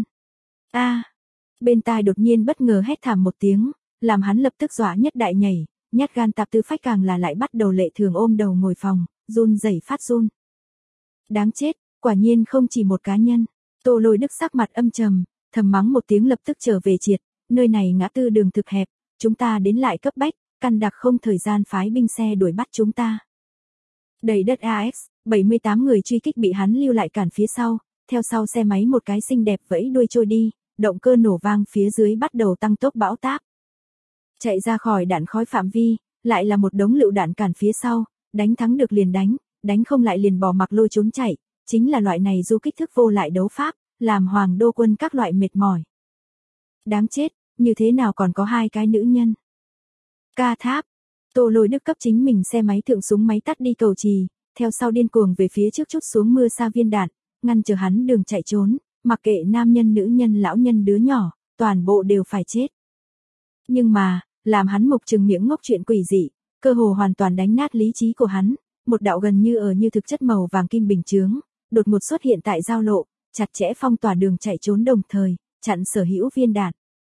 Bên tai đột nhiên bất ngờ hét thảm một tiếng, làm hắn lập tức dọa nhất đại nhảy, nhát gan Tạp Tư Phách càng là lại bắt đầu lệ thường ôm đầu ngồi phòng, run rẩy phát run. Đáng chết, quả nhiên không chỉ một cá nhân. Tô Lôi Đức sắc mặt âm trầm, thầm mắng một tiếng lập tức trở về triệt, nơi này ngã tư đường thực hẹp, chúng ta đến lại cấp bách, căn đặc không thời gian phái binh xe đuổi bắt chúng ta. Đầy đất AX, 78 người truy kích bị hắn lưu lại cản phía sau, theo sau xe máy một cái xinh đẹp vẫy đuôi trôi đi, động cơ nổ vang phía dưới bắt đầu tăng tốc bão táp. Chạy ra khỏi đạn khói phạm vi, lại là một đống lựu đạn cản phía sau, đánh thắng được liền đánh, đánh không lại liền bỏ mặc lôi trốn chạy, chính là loại này du kích thức vô lại đấu pháp, làm hoàng đô quân các loại mệt mỏi. Đáng chết, như thế nào còn có hai cái nữ nhân. Ca tháp, Tô Lôi Đức cấp chính mình xe máy thượng súng máy tắt đi cầu trì, theo sau điên cuồng về phía trước chút xuống mưa sa viên đạn, ngăn chờ hắn đường chạy trốn, mặc kệ nam nhân nữ nhân lão nhân đứa nhỏ, toàn bộ đều phải chết. Nhưng mà, làm hắn mục trừng miệng ngốc chuyện quỷ dị, cơ hồ hoàn toàn đánh nát lý trí của hắn, một đạo gần như như thực chất màu vàng kim bình chướng, đột ngột xuất hiện tại giao lộ, chặt chẽ phong tỏa đường chạy trốn đồng thời, chặn sở hữu viên đạn.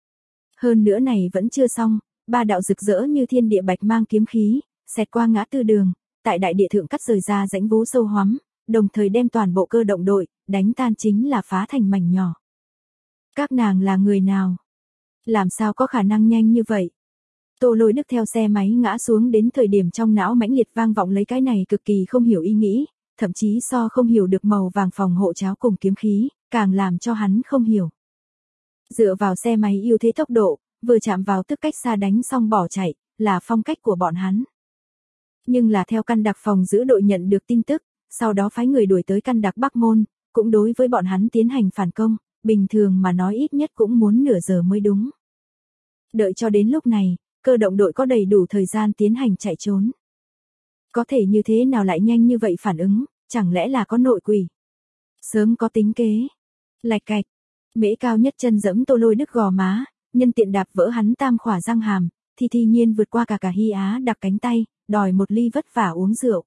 Hơn nữa này vẫn chưa xong, ba đạo rực rỡ như thiên địa bạch mang kiếm khí, xẹt qua ngã tư đường, tại đại địa thượng cắt rời ra rãnh vố sâu hoắm, đồng thời đem toàn bộ cơ động đội, đánh tan chính là phá thành mảnh nhỏ. Các nàng là người nào? Làm sao có khả năng nhanh như vậy? Tô Lôi Đức theo xe máy ngã xuống đến thời điểm trong não mãnh liệt vang vọng lấy cái này cực kỳ không hiểu ý nghĩ, thậm chí so không hiểu được màu vàng phòng hộ cháo cùng kiếm khí, càng làm cho hắn không hiểu. Dựa vào xe máy ưu thế tốc độ, vừa chạm vào tức cách xa đánh xong bỏ chạy, là phong cách của bọn hắn. Nhưng là theo căn đặc phòng giữ đội nhận được tin tức, sau đó phái người đuổi tới căn đặc Bắc Môn, cũng đối với bọn hắn tiến hành phản công, bình thường mà nói ít nhất cũng muốn nửa giờ mới đúng. Đợi cho đến lúc này, cơ động đội có đầy đủ thời gian tiến hành chạy trốn. Có thể như thế nào lại nhanh như vậy phản ứng, chẳng lẽ là có nội quỷ? Sớm có tính kế. Lạch cạch, Mễ Cao nhất chân dẫm Tô Lôi Đức gò má, nhân tiện đạp vỡ hắn tam khỏa răng hàm, thi nhiên vượt qua cả Hy Á đặc cánh tay, đòi một ly vất vả uống rượu.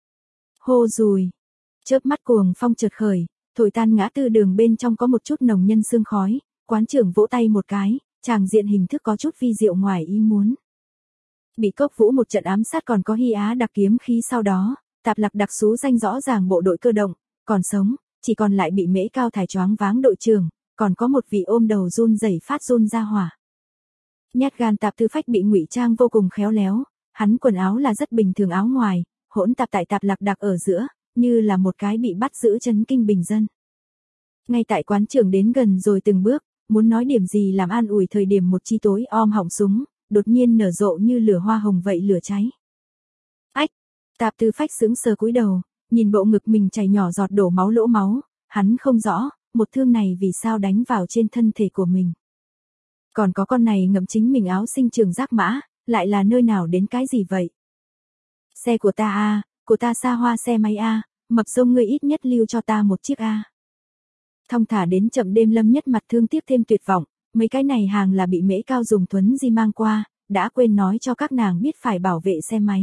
Hô dùi, chớp mắt cuồng phong chợt khởi, thổi tan ngã tư đường bên trong có một chút nồng nhân sương khói, quán trưởng vỗ tay một cái, tràng diện hình thức có chút vi diệu ngoài ý muốn. Bị Cốc Vũ một trận ám sát còn có Hy Á đặc kiếm khí sau đó, Tạp Lạc Đặc xú danh rõ ràng bộ đội cơ động, còn sống, chỉ còn lại bị Mễ Cao thải choáng váng đội trưởng, còn có một vị ôm đầu run rẩy phát run ra hỏa. Nhát gan Tạp Tư Phách bị ngụy trang vô cùng khéo léo, hắn quần áo là rất bình thường áo ngoài, hỗn tạp tại Tạp Lạc Đặc ở giữa, như là một cái bị bắt giữ chấn kinh bình dân. Ngay tại quán trưởng đến gần rồi từng bước, muốn nói điểm gì làm an ủi thời điểm một chi tối om họng súng, đột nhiên nở rộ như lửa hoa hồng vậy lửa cháy. Ách, Tạp Tư Phách sững sờ cúi đầu, nhìn bộ ngực mình chảy nhỏ giọt đổ máu lỗ máu, hắn không rõ, một thương này vì sao đánh vào trên thân thể của mình. Còn có con này ngậm chính mình áo sinh trường giác mã, lại là nơi nào đến cái gì vậy? Xe của ta của ta xa hoa xe máy mập rông ngươi ít nhất lưu cho ta một chiếc Thong thả đến chậm đêm Lâm Nhất mặt thương tiếc thêm tuyệt vọng, mấy cái này hàng là bị Mễ Cao dùng thuấn di mang qua, đã quên nói cho các nàng biết phải bảo vệ xe máy.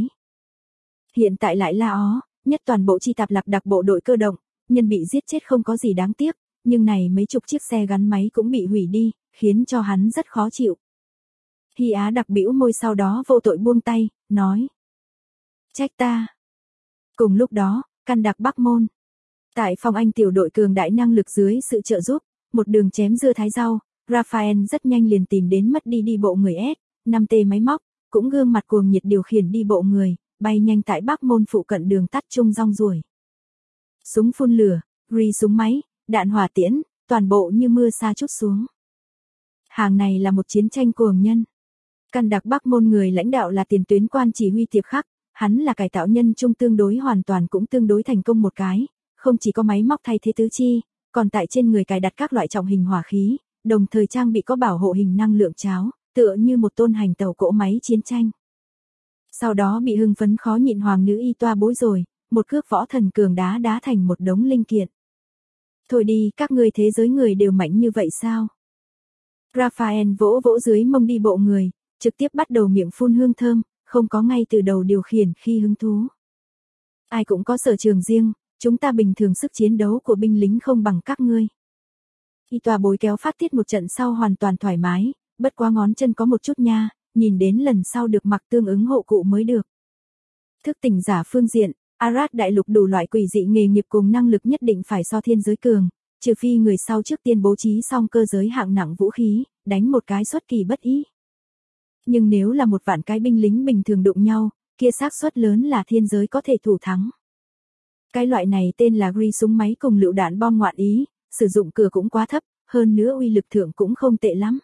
Hiện tại lại la ó, nhất toàn bộ chi Tạp Lạc Đặc bộ đội cơ động, nhân bị giết chết không có gì đáng tiếc, nhưng này mấy chục chiếc xe gắn máy cũng bị hủy đi, khiến cho hắn rất khó chịu. Hy Á đặc bĩu môi sau đó vô tội buông tay, nói. Trách ta. Cùng lúc đó, căn đặc Bắc Môn. Tại phòng anh tiểu đội cường đại năng lực dưới sự trợ giúp, một đường chém dưa thái rau, Raphael rất nhanh liền tìm đến mất đi bộ người S5T máy móc, cũng gương mặt cuồng nhiệt điều khiển đi bộ người, bay nhanh tại Bắc Môn phụ cận đường tắt trung rong ruổi. Súng phun lửa, súng máy, đạn hỏa tiễn, toàn bộ như mưa sa trút xuống. Hàng này là một chiến tranh cuồng nhân. Căn đặc Bắc Môn người lãnh đạo là tiền tuyến quan chỉ huy Tiệp Khắc, hắn là cải tạo nhân trung tương đối hoàn toàn cũng tương đối thành công một cái, không chỉ có máy móc thay thế tứ chi, còn tại trên người cài đặt các loại trọng hình hỏa khí, đồng thời trang bị có bảo hộ hình năng lượng cháo, tựa như một tôn hành tàu cỗ máy chiến tranh. Sau đó bị hưng phấn khó nhịn hoàng nữ y toa bối rồi, một cước võ thần cường đá đá thành một đống linh kiện. Thôi đi, các ngươi thế giới người đều mạnh như vậy sao? Raphael vỗ vỗ dưới mông đi bộ người, trực tiếp bắt đầu miệng phun hương thơm, không có ngay từ đầu điều khiển khi hứng thú. Ai cũng có sở trường riêng, chúng ta bình thường sức chiến đấu của binh lính không bằng các ngươi. Y tòa bối kéo phát tiết một trận sau hoàn toàn thoải mái, bất quá ngón chân có một chút nha, nhìn đến lần sau được mặc tương ứng hộ cụ mới được. Thức tỉnh giả phương diện, Arad đại lục đủ loại quỷ dị nghề nghiệp cùng năng lực nhất định phải so thiên giới cường, trừ phi người sau trước tiên bố trí xong cơ giới hạng nặng vũ khí, đánh một cái xuất kỳ bất ý. Nhưng nếu là một vạn cái binh lính bình thường đụng nhau, kia xác suất lớn là thiên giới có thể thủ thắng. Cái loại này tên là Gri súng máy cùng lựu đạn bom ngoạn ý, sử dụng cửa cũng quá thấp, hơn nữa uy lực thượng cũng không tệ lắm.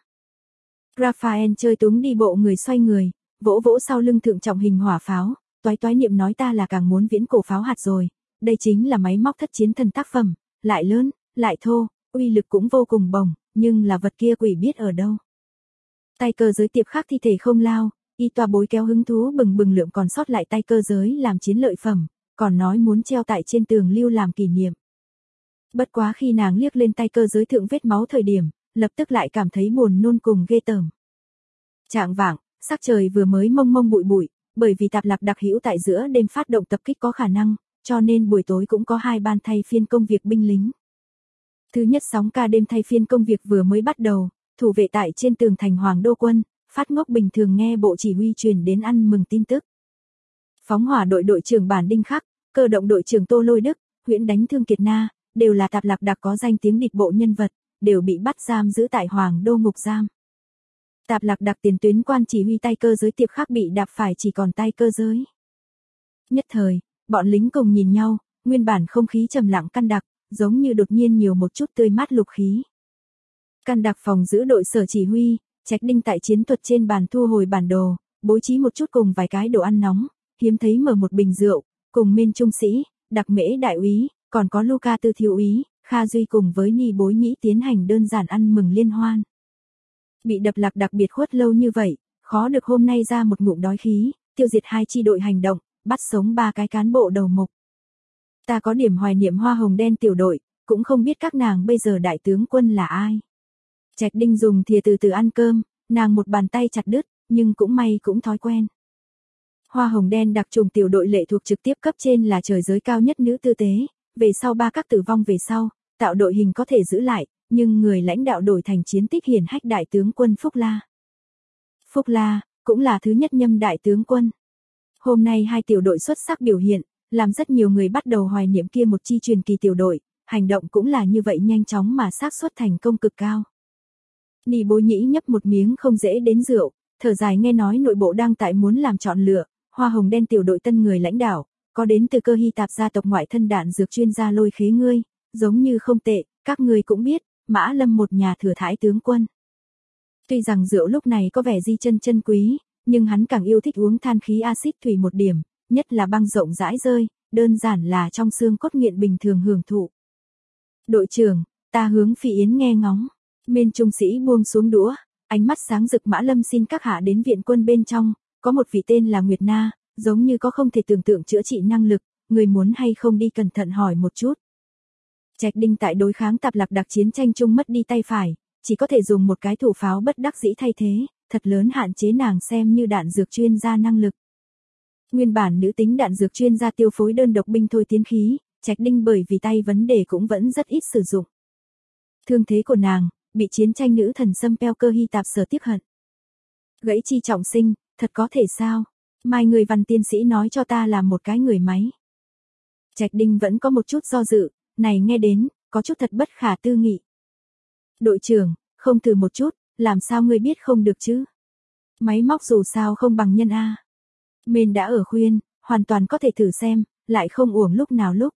Raphael chơi túng đi bộ người xoay người, vỗ vỗ sau lưng thượng trọng hình hỏa pháo, toái toái niệm nói ta là càng muốn viễn cổ pháo hạt rồi, đây chính là máy móc thất chiến thần tác phẩm, lại lớn, lại thô, uy lực cũng vô cùng bồng, nhưng là vật kia quỷ biết ở đâu. Tay cơ giới tiệp khắc thi thể không lao, y tòa bối kéo hứng thú bừng bừng lượng còn sót lại tay cơ giới làm chiến lợi phẩm, còn nói muốn treo tại trên tường lưu làm kỷ niệm. Bất quá khi nàng liếc lên tay cơ giới thượng vết máu thời điểm, lập tức lại cảm thấy buồn nôn cùng ghê tởm. Trạng vạng, sắc trời vừa mới mông mông bụi bụi, bởi vì tạp lạc đặc hữu tại giữa đêm phát động tập kích có khả năng, cho nên buổi tối cũng có 2 ban thay phiên công việc binh lính. Thứ nhất sóng ca đêm thay phiên công việc vừa mới bắt đầu, thủ vệ tại trên tường thành Hoàng Đô Quân, phát ngốc bình thường nghe bộ chỉ huy truyền đến ăn mừng tin tức. Phóng hỏa đội đội trưởng Bản Đinh Khắc, cơ động đội trưởng Tô Lôi Đức, huyễn đánh Thương Kiệt Na, đều là tạp lạc đặc có danh tiếng địch bộ nhân vật, đều bị bắt giam giữ tại Hoàng Đô ngục giam. Tạp lạc đặc tiền tuyến quan chỉ huy tay cơ giới tiệp khắc bị đạp phải chỉ còn tay cơ giới. Nhất thời, bọn lính cùng nhìn nhau, nguyên bản không khí trầm lặng căn đặc, giống như đột nhiên nhiều một chút tươi mát lục khí. Căn đặc phòng giữ đội sở chỉ huy, Trạch Đinh tại chiến thuật trên bàn thu hồi bản đồ, bố trí một chút cùng vài cái đồ ăn nóng, hiếm thấy mở một bình rượu, cùng Minh trung sĩ, Đặc Mễ đại úy, còn có Luca tư thiếu úy, Kha Duy cùng với Ni Bối Nhĩ tiến hành đơn giản ăn mừng liên hoan. Bị đập lạc đặc biệt khuất lâu như vậy, khó được hôm nay ra một ngụm đói khí, tiêu diệt 2 chi đội hành động, bắt sống 3 cái cán bộ đầu mục. Ta có điểm hoài niệm Hoa Hồng Đen tiểu đội, cũng không biết các nàng bây giờ đại tướng quân là ai. Trạch Đinh dùng thìa từ từ ăn cơm, nàng một bàn tay chặt đứt, nhưng cũng may cũng thói quen. Hoa Hồng Đen đặc trùng tiểu đội lệ thuộc trực tiếp cấp trên là trời giới cao nhất nữ tư tế, về sau 3 các tử vong về sau, tạo đội hình có thể giữ lại, nhưng người lãnh đạo đổi thành chiến tích hiển hách đại tướng quân Phúc La. Phúc La, cũng là thứ nhất nhâm đại tướng quân. Hôm nay 2 tiểu đội xuất sắc biểu hiện, làm rất nhiều người bắt đầu hoài niệm kia một chi truyền kỳ tiểu đội, hành động cũng là như vậy nhanh chóng mà xác suất thành công cực cao. Ni Bối Nhĩ nhấp một miếng không dễ đến rượu, thở dài nghe nói nội bộ đang tại muốn làm chọn lựa, Hoa Hồng Đen tiểu đội tân người lãnh đạo, có đến từ Cơ Hy Tạp gia tộc ngoại thân đạn dược chuyên gia Lôi Khế ngươi, giống như không tệ, các ngươi cũng biết, Mã Lâm một nhà thừa thái tướng quân. Tuy rằng rượu lúc này có vẻ di chân quý, nhưng hắn càng yêu thích uống than khí axit thủy một điểm, nhất là băng rộng rãi rơi, đơn giản là trong xương cốt nghiện bình thường hưởng thụ. Đội trưởng, ta hướng Phỉ Yến nghe ngóng. Minh trung sĩ buông xuống đũa, ánh mắt sáng rực Mã Lâm xin các hạ đến viện quân bên trong, có một vị tên là Nguyệt Na, giống như có không thể tưởng tượng chữa trị năng lực, người muốn hay không đi cẩn thận hỏi một chút. Trạch Đinh tại đối kháng tạp lạc đặc chiến tranh chung mất đi tay phải, chỉ có thể dùng một cái thủ pháo bất đắc dĩ thay thế, thật lớn hạn chế nàng xem như đạn dược chuyên gia năng lực. Nguyên bản nữ tính đạn dược chuyên gia tiêu phối đơn độc binh thôi tiến khí, Trạch Đinh bởi vì tay vấn đề cũng vẫn rất ít sử dụng. Thương thế của nàng, bị chiến tranh nữ thần xâm peo Cơ Hy Tạp sở tiếc hận. Gãy chi trọng sinh, thật có thể sao? Mai người Văn tiên sĩ nói cho ta là một cái người máy. Trạch Đinh vẫn có một chút do dự, này nghe đến, có chút thật bất khả tư nghị. Đội trưởng, không thử một chút, làm sao ngươi biết không được chứ? Máy móc dù sao không bằng nhân A. Mình đã ở khuyên, hoàn toàn có thể thử xem, lại không uổng lúc nào lúc.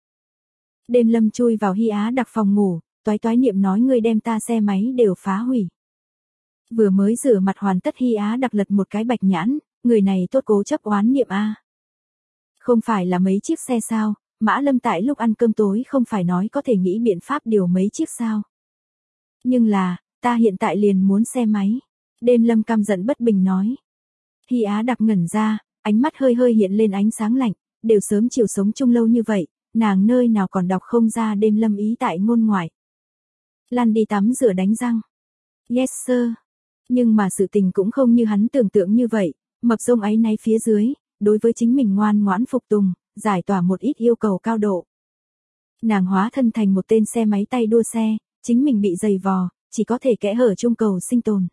Đêm Lâm chui vào Hy Á đặc phòng ngủ, toái toái niệm nói ngươi đem ta xe máy đều phá hủy. Vừa mới rửa mặt hoàn tất Hy Á đặc lật một cái bạch nhãn, người này tốt cố chấp oán niệm A. Không phải là mấy chiếc xe sao, Mã Lâm tại lúc ăn cơm tối không phải nói có thể nghĩ biện pháp điều mấy chiếc sao. Nhưng là, ta hiện tại liền muốn xe máy. Đêm Lâm căm giận bất bình nói. Hy Á Đặc ngẩn ra, ánh mắt hơi hơi hiện lên ánh sáng lạnh, đều sớm chiều sống chung lâu như vậy, nàng nơi nào còn đọc không ra Đêm Lâm ý tại ngôn ngoại. Lăn đi tắm rửa đánh răng. Yes sir. Nhưng mà sự tình cũng không như hắn tưởng tượng như vậy, mập rông áy náy phía dưới, đối với chính mình ngoan ngoãn phục tùng, giải tỏa một ít yêu cầu cao độ. Nàng hóa thân thành một tên xe máy tay đua xe, chính mình bị dày vò, chỉ có thể kẽ hở chung cầu sinh tồn.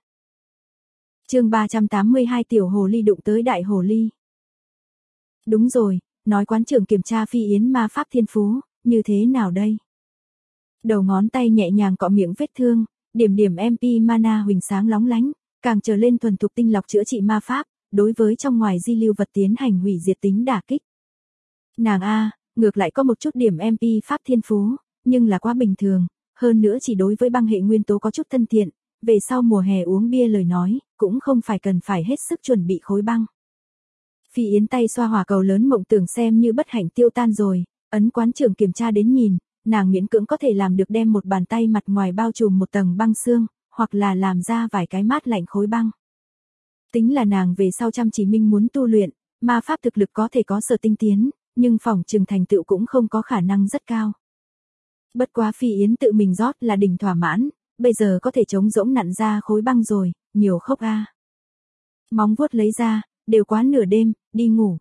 Chương 382 tiểu hồ ly đụng tới đại hồ ly. Đúng rồi, nói quán trưởng kiểm tra Phi Yến ma pháp thiên phú, như thế nào đây? Đầu ngón tay nhẹ nhàng cọ miệng vết thương, điểm điểm MP mana huỳnh sáng lóng lánh, càng trở lên thuần thục tinh lọc chữa trị ma pháp, đối với trong ngoài di lưu vật tiến hành hủy diệt tính đả kích. Nàng A, ngược lại có một chút điểm MP pháp thiên phú, nhưng là quá bình thường, hơn nữa chỉ đối với băng hệ nguyên tố có chút thân thiện, về sau mùa hè uống bia lời nói, cũng không phải cần phải hết sức chuẩn bị khối băng. Phi Yến tay xoa hỏa cầu lớn mộng tưởng xem như bất hạnh tiêu tan rồi, ấn quán trưởng kiểm tra đến nhìn, nàng miễn cưỡng có thể làm được đem một bàn tay mặt ngoài bao trùm một tầng băng xương, hoặc là làm ra vài cái mát lạnh khối băng. Tính là nàng về sau chăm chỉ minh muốn tu luyện, ma pháp thực lực có thể có sở tinh tiến, nhưng phỏng chừng thành tựu cũng không có khả năng rất cao. Bất quá Phi Yến tự mình rót là đỉnh thỏa mãn, bây giờ có thể chống rỗng nặn ra khối băng rồi, nhiều khốc a. Móng vuốt lấy ra, đều quá nửa đêm, đi ngủ.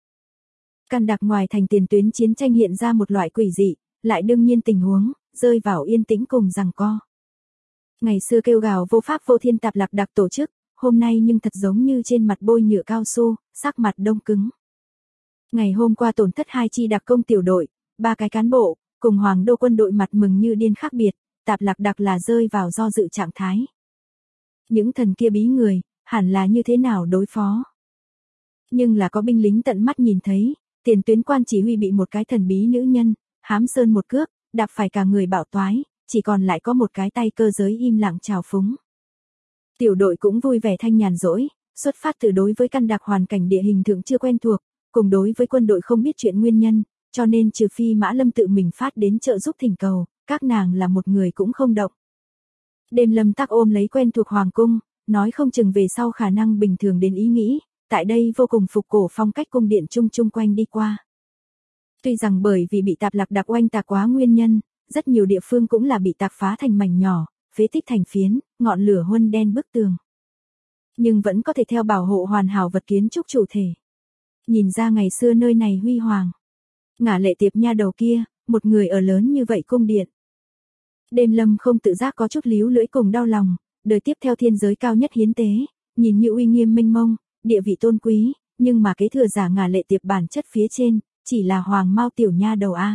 Căn đặc ngoài thành tiền tuyến chiến tranh hiện ra một loại quỷ dị, lại đương nhiên tình huống, rơi vào yên tĩnh cùng giằng co. Ngày xưa kêu gào vô pháp vô thiên tạp lạc đặc tổ chức, hôm nay nhưng thật giống như trên mặt bôi nhựa cao su, sắc mặt đông cứng. Ngày hôm qua tổn thất 2 chi đặc công tiểu đội, 3 cái cán bộ, cùng Hoàng Đô quân đội mặt mừng như điên khác biệt, tạp lạc đặc là rơi vào do dự trạng thái. Những thần kia bí người, hẳn là như thế nào đối phó. Nhưng là có binh lính tận mắt nhìn thấy, tiền tuyến quan chỉ huy bị một cái thần bí nữ nhân, hám sơn một cước, đạp phải cả người bạo toái, chỉ còn lại có một cái tay cơ giới im lặng trào phúng. Tiểu đội cũng vui vẻ thanh nhàn rỗi, xuất phát từ đối với căn đặc hoàn cảnh địa hình thượng chưa quen thuộc, cùng đối với quân đội không biết chuyện nguyên nhân, cho nên trừ phi Mã Lâm tự mình phát đến trợ giúp thỉnh cầu, các nàng là một người cũng không động. Đêm Lâm Tắc ôm lấy quen thuộc hoàng cung, nói không chừng về sau khả năng bình thường đến ý nghĩ, tại đây vô cùng phục cổ phong cách cung điện chung quanh đi qua. Tuy rằng bởi vì bị tạp lạc đặc oanh tạc quá nguyên nhân, rất nhiều địa phương cũng là bị tạc phá thành mảnh nhỏ, phế tích thành phiến, ngọn lửa huân đen bức tường. Nhưng vẫn có thể theo bảo hộ hoàn hảo vật kiến trúc chủ thể. Nhìn ra ngày xưa nơi này huy hoàng. Ngả Lệ Tiệp nha đầu kia, một người ở lớn như vậy cung điện. Đêm Lâm không tự giác có chút líu lưỡi cùng đau lòng, đời tiếp theo thiên giới cao nhất hiến tế, nhìn như uy nghiêm mênh mông, địa vị tôn quý, nhưng mà kế thừa giả Ngả Lệ Tiệp bản chất phía trên, chỉ là hoàng mao tiểu nha đầu a.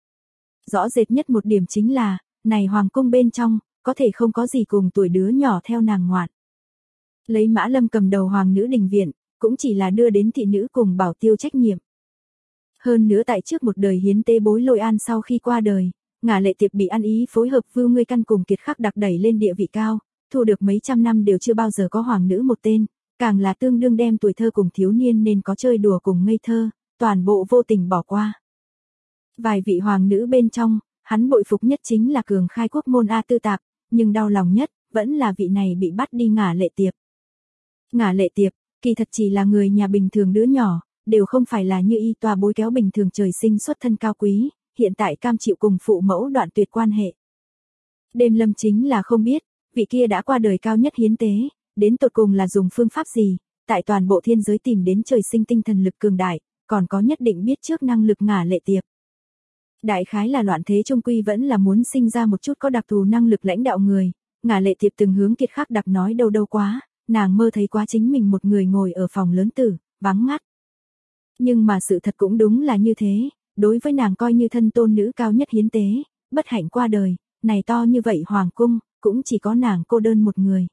Rõ rệt nhất một điểm chính là, này hoàng cung bên trong, có thể không có gì cùng tuổi đứa nhỏ theo nàng ngoạn. Lấy Mã Lâm cầm đầu hoàng nữ đình viện, cũng chỉ là đưa đến thị nữ cùng bảo tiêu trách nhiệm. Hơn nữa tại trước một đời hiến tế bối Lôi An sau khi qua đời, Ngả Lệ Tiệp bị ăn ý phối hợp Vưu Ngươi Căn cùng Kiệt Khắc đặc đẩy lên địa vị cao, thu được mấy trăm năm đều chưa bao giờ có hoàng nữ một tên, càng là tương đương đem tuổi thơ cùng thiếu niên nên có chơi đùa cùng ngây thơ, toàn bộ vô tình bỏ qua. Vài vị hoàng nữ bên trong, hắn bội phục nhất chính là Cường Khai Quốc môn A Tư Tạp, nhưng đau lòng nhất, vẫn là vị này bị bắt đi Ngả Lệ Tiệp. Ngả Lệ Tiệp, kỳ thật chỉ là người nhà bình thường đứa nhỏ, đều không phải là như y tòa bối kéo bình thường trời sinh xuất thân cao quý, hiện tại cam chịu cùng phụ mẫu đoạn tuyệt quan hệ. Đêm Lâm chính là không biết, vị kia đã qua đời cao nhất hiến tế, đến tột cùng là dùng phương pháp gì, tại toàn bộ thiên giới tìm đến trời sinh tinh thần lực cường đại, còn có nhất định biết trước năng lực Ngả Lệ Tiệp. Đại khái là loạn thế trung quy vẫn là muốn sinh ra một chút có đặc thù năng lực lãnh đạo người, Ngả Lệ Tiệp từng hướng Kiệt Khắc đặc nói đâu quá, nàng mơ thấy quá chính mình một người ngồi ở phòng lớn tử, vắng ngắt. Nhưng mà sự thật cũng đúng là như thế, đối với nàng coi như thân tôn nữ cao nhất hiến tế, bất hạnh qua đời, này to như vậy hoàng cung, cũng chỉ có nàng cô đơn một người.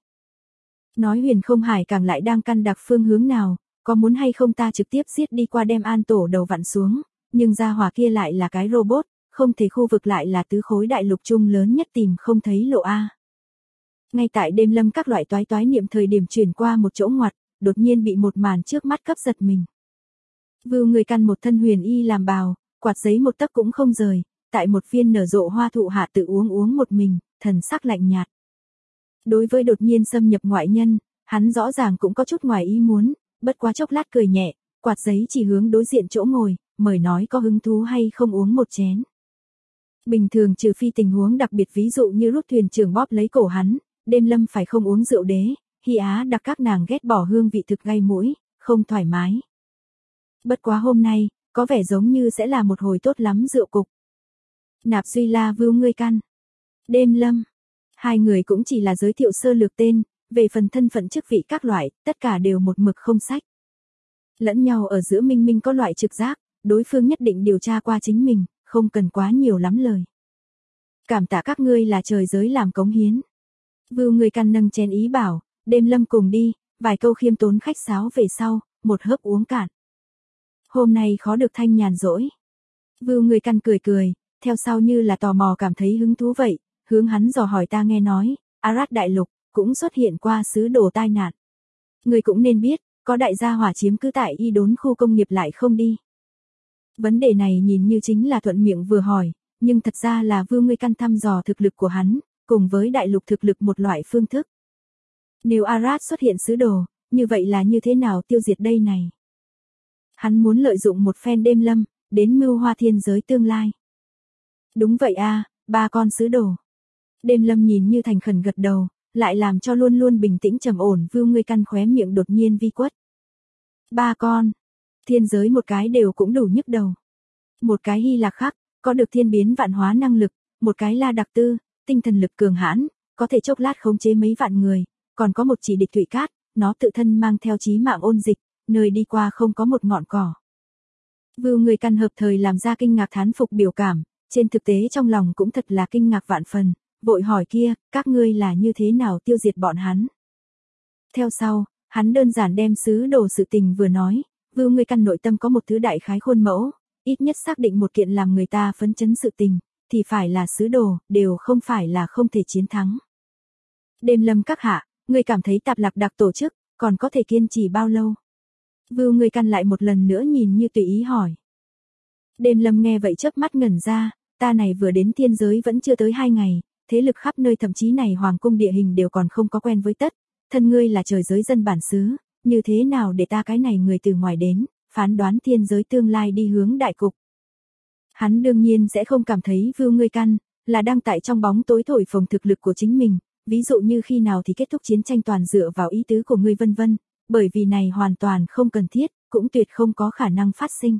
Nói Huyền Không Hải càng lại đang căn đặc phương hướng nào, có muốn hay không ta trực tiếp giết đi qua đem An Tổ đầu vặn xuống, nhưng gia hỏa kia lại là cái robot, không thể khu vực lại là tứ khối đại lục chung lớn nhất tìm không thấy lộ A. Ngay tại Đêm Lâm các loại toái niệm thời điểm chuyển qua một chỗ ngoặt, đột nhiên bị một màn trước mắt cấp giật mình. Vưu Ngươi Căn một thân huyền y làm bào, quạt giấy một tấc cũng không rời, tại một viên nở rộ hoa thụ hạ tự uống một mình, thần sắc lạnh nhạt. Đối với đột nhiên xâm nhập ngoại nhân, hắn rõ ràng cũng có chút ngoài ý muốn, bất quá chốc lát cười nhẹ, quạt giấy chỉ hướng đối diện chỗ ngồi, mời nói có hứng thú hay không uống một chén. Bình thường trừ phi tình huống đặc biệt ví dụ như lúc thuyền trưởng bóp lấy cổ hắn, Đêm Lâm phải không uống rượu đế, Hy Á đặc các nàng ghét bỏ hương vị thực gây mũi, không thoải mái. Bất quá hôm nay, có vẻ giống như sẽ là một hồi tốt lắm rượu cục. Nạp Duy La Vưu ngươi căn. Đêm Lâm. Hai người cũng chỉ là giới thiệu sơ lược tên, về phần thân phận chức vị các loại, tất cả đều một mực không sách. Lẫn nhau ở giữa minh minh có loại trực giác, đối phương nhất định điều tra qua chính mình, không cần quá nhiều lắm lời. Cảm tạ các ngươi là trời giới làm cống hiến. Vưu ngươi căn nâng chén ý bảo, Đêm Lâm cùng đi, vài câu khiêm tốn khách sáo về sau, một hớp uống cạn. Hôm nay khó được thanh nhàn rỗi. Vưu ngươi căn cười cười, theo sau như là tò mò cảm thấy hứng thú vậy, hướng hắn dò hỏi ta nghe nói, Arat đại lục, cũng xuất hiện qua sứ đồ tai nạn. Người cũng nên biết, có đại gia hỏa chiếm cứ tại y đốn khu công nghiệp lại không đi. Vấn đề này nhìn như chính là thuận miệng vừa hỏi, nhưng thật ra là Vưu ngươi căn thăm dò thực lực của hắn, cùng với đại lục thực lực một loại phương thức. Nếu Arat xuất hiện sứ đồ, như vậy là như thế nào tiêu diệt đây này? Hắn muốn lợi dụng một phen Đêm Lâm, đến mưu hoa thiên giới tương lai. Đúng vậy a, 3 con sứ đồ. Đêm Lâm nhìn như thành khẩn gật đầu, lại làm cho luôn luôn bình tĩnh trầm ổn Vưu ngươi căn khóe miệng đột nhiên vi quất. 3 con. Thiên giới một cái đều cũng đủ nhức đầu. Một cái Hy Lạc Khắc, có được thiên biến vạn hóa năng lực, một cái La Đặc Tư, tinh thần lực cường hãn, có thể chốc lát khống chế mấy vạn người, còn có một chỉ địch Thủy Cát, nó tự thân mang theo chí mạng ôn dịch, nơi đi qua không có một ngọn cỏ. Vưu ngươi căn hợp thời làm ra kinh ngạc thán phục biểu cảm, trên thực tế trong lòng cũng thật là kinh ngạc vạn phần, vội hỏi kia, các ngươi là như thế nào tiêu diệt bọn hắn? Theo sau, hắn đơn giản đem sứ đồ sự tình vừa nói, Vưu ngươi căn nội tâm có một thứ đại khái khuôn mẫu, ít nhất xác định một kiện làm người ta phấn chấn sự tình, thì phải là sứ đồ, đều không phải là không thể chiến thắng. Đêm Lâm các hạ, ngươi cảm thấy Tạp Lạc Đặc tổ chức, còn có thể kiên trì bao lâu? Vưu ngươi căn lại một lần nữa nhìn như tùy ý hỏi. Đêm Lâm nghe vậy chớp mắt ngẩn ra, ta này vừa đến thiên giới vẫn chưa tới 2 ngày, thế lực khắp nơi thậm chí này hoàng cung địa hình đều còn không có quen với tất, thân ngươi là trời giới dân bản xứ, như thế nào để ta cái này người từ ngoài đến, phán đoán thiên giới tương lai đi hướng đại cục. Hắn đương nhiên sẽ không cảm thấy Vưu ngươi căn, là đang tại trong bóng tối thổi phồng thực lực của chính mình, ví dụ như khi nào thì kết thúc chiến tranh toàn dựa vào ý tứ của ngươi vân vân, bởi vì này hoàn toàn không cần thiết, cũng tuyệt không có khả năng phát sinh.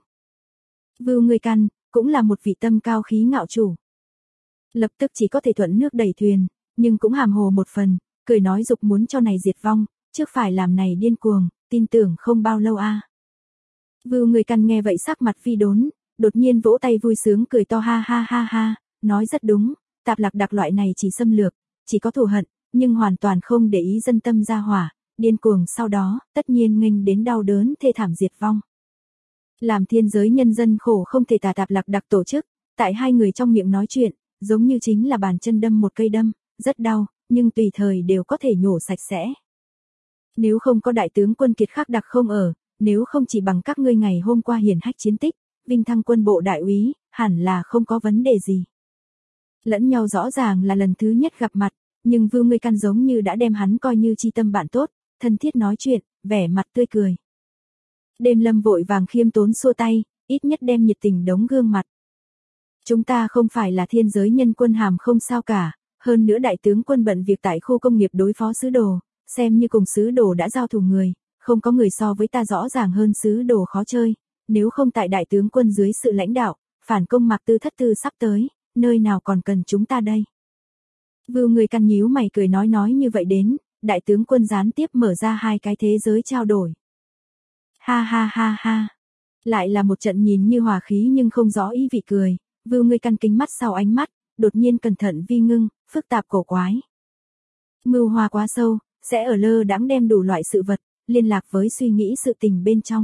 Vưu ngươi căn, cũng là một vị tâm cao khí ngạo chủ. Lập tức chỉ có thể thuận nước đẩy thuyền, nhưng cũng hàm hồ một phần, cười nói dục muốn cho này diệt vong, trước phải làm này điên cuồng, tin tưởng không bao lâu a. Vưu ngươi căn nghe vậy sắc mặt phi đốn, đột nhiên vỗ tay vui sướng cười to ha ha ha ha, nói rất đúng, Tạp Lạc Đặc loại này chỉ xâm lược, chỉ có thù hận, nhưng hoàn toàn không để ý dân tâm ra hỏa, điên cuồng sau đó, tất nhiên nghênh đến đau đớn thê thảm diệt vong. Làm thiên giới nhân dân khổ không thể Tạp Lạc Đặc tổ chức, tại hai người trong miệng nói chuyện, giống như chính là bàn chân đâm một cây đâm, rất đau, nhưng tùy thời đều có thể nhổ sạch sẽ. Nếu không có đại tướng quân Kiệt Khắc Đặc không ở, nếu không chỉ bằng các ngươi ngày hôm qua hiển hách chiến tích, vinh thăng quân bộ đại úy, hẳn là không có vấn đề gì. Lẫn nhau rõ ràng là lần thứ nhất gặp mặt, nhưng Vưu ngươi căn giống như đã đem hắn coi như chi tâm bạn tốt, thân thiết nói chuyện, vẻ mặt tươi cười. Đêm Lâm vội vàng khiêm tốn xua tay, ít nhất đem nhiệt tình đống gương mặt. Chúng ta không phải là thiên giới nhân quân hàm không sao cả, hơn nữa đại tướng quân bận việc tại khu công nghiệp đối phó sứ đồ, xem như cùng sứ đồ đã giao thủ người, không có người so với ta rõ ràng hơn sứ đồ khó chơi, nếu không tại đại tướng quân dưới sự lãnh đạo, phản công Mạc Tư Thất Tư sắp tới, nơi nào còn cần chúng ta đây. Vưu ngươi căn nhíu mày cười nói như vậy đến, đại tướng quân gián tiếp mở ra 2 cái thế giới trao đổi. Ha ha ha ha. Lại là một trận nhìn như hòa khí nhưng không rõ ý vị cười, Vưu ngươi căn kính mắt sau ánh mắt, đột nhiên cẩn thận vi ngưng, phức tạp cổ quái. Mưu hoa quá sâu, sẽ ở lơ đãng đem đủ loại sự vật, liên lạc với suy nghĩ sự tình bên trong.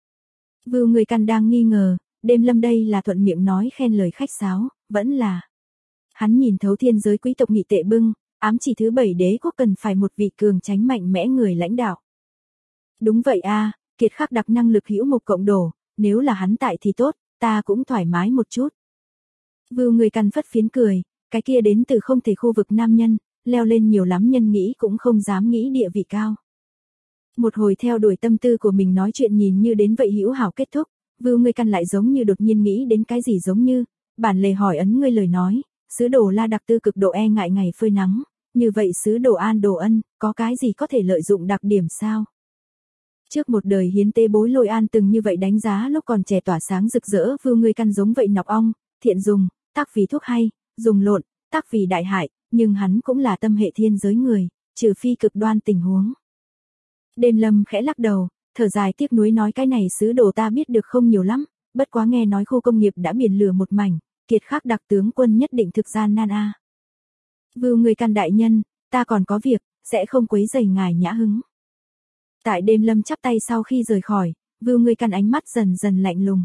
Vưu ngươi căn đang nghi ngờ, Đêm Lâm đây là thuận miệng nói khen lời khách sáo, vẫn là. Hắn nhìn thấu thiên giới quý tộc nghị tệ bưng, ám chỉ thứ 7 đế quốc cần phải một vị cường tránh mạnh mẽ người lãnh đạo. Đúng vậy a, Kiệt Khắc Đặc năng lực hữu mục cộng đổ, nếu là hắn tại thì tốt, ta cũng thoải mái một chút. Vưu Người Căn phất phiến cười, cái kia đến từ không thể khu vực nam nhân, leo lên nhiều lắm nhân nghĩ cũng không dám nghĩ địa vị cao. Một hồi theo đuổi tâm tư của mình nói chuyện nhìn như đến vậy hữu hảo kết thúc, Vưu Người Căn lại giống như đột nhiên nghĩ đến cái gì giống như, bản lề hỏi ấn ngươi lời nói, sứ đồ La đặc tư cực độ e ngại ngày phơi nắng, như vậy sứ đồ An Đồ Ân, có cái gì có thể lợi dụng đặc điểm sao? Trước một đời hiến tế bối Lôi An từng như vậy đánh giá lúc còn trẻ tỏa sáng rực rỡ Vưu Người Căn giống vậy nọc ong, thiện dùng, tác vì thuốc hay, dùng lộn, tác vì đại hại, nhưng hắn cũng là tâm hệ thiên giới người, trừ phi cực đoan tình huống. Đêm Lâm khẽ lắc đầu, thở dài tiếc nuối nói cái này sứ đồ ta biết được không nhiều lắm, bất quá nghe nói khu công nghiệp đã biển lửa một mảnh, kiệt khắc đặc tướng quân nhất định thực gian nan a. Vưu Người Căn đại nhân, ta còn có việc, sẽ không quấy rầy ngài nhã hứng. Tại Đêm Lâm chắp tay sau khi rời khỏi, Vưu Người Căn ánh mắt dần dần lạnh lùng.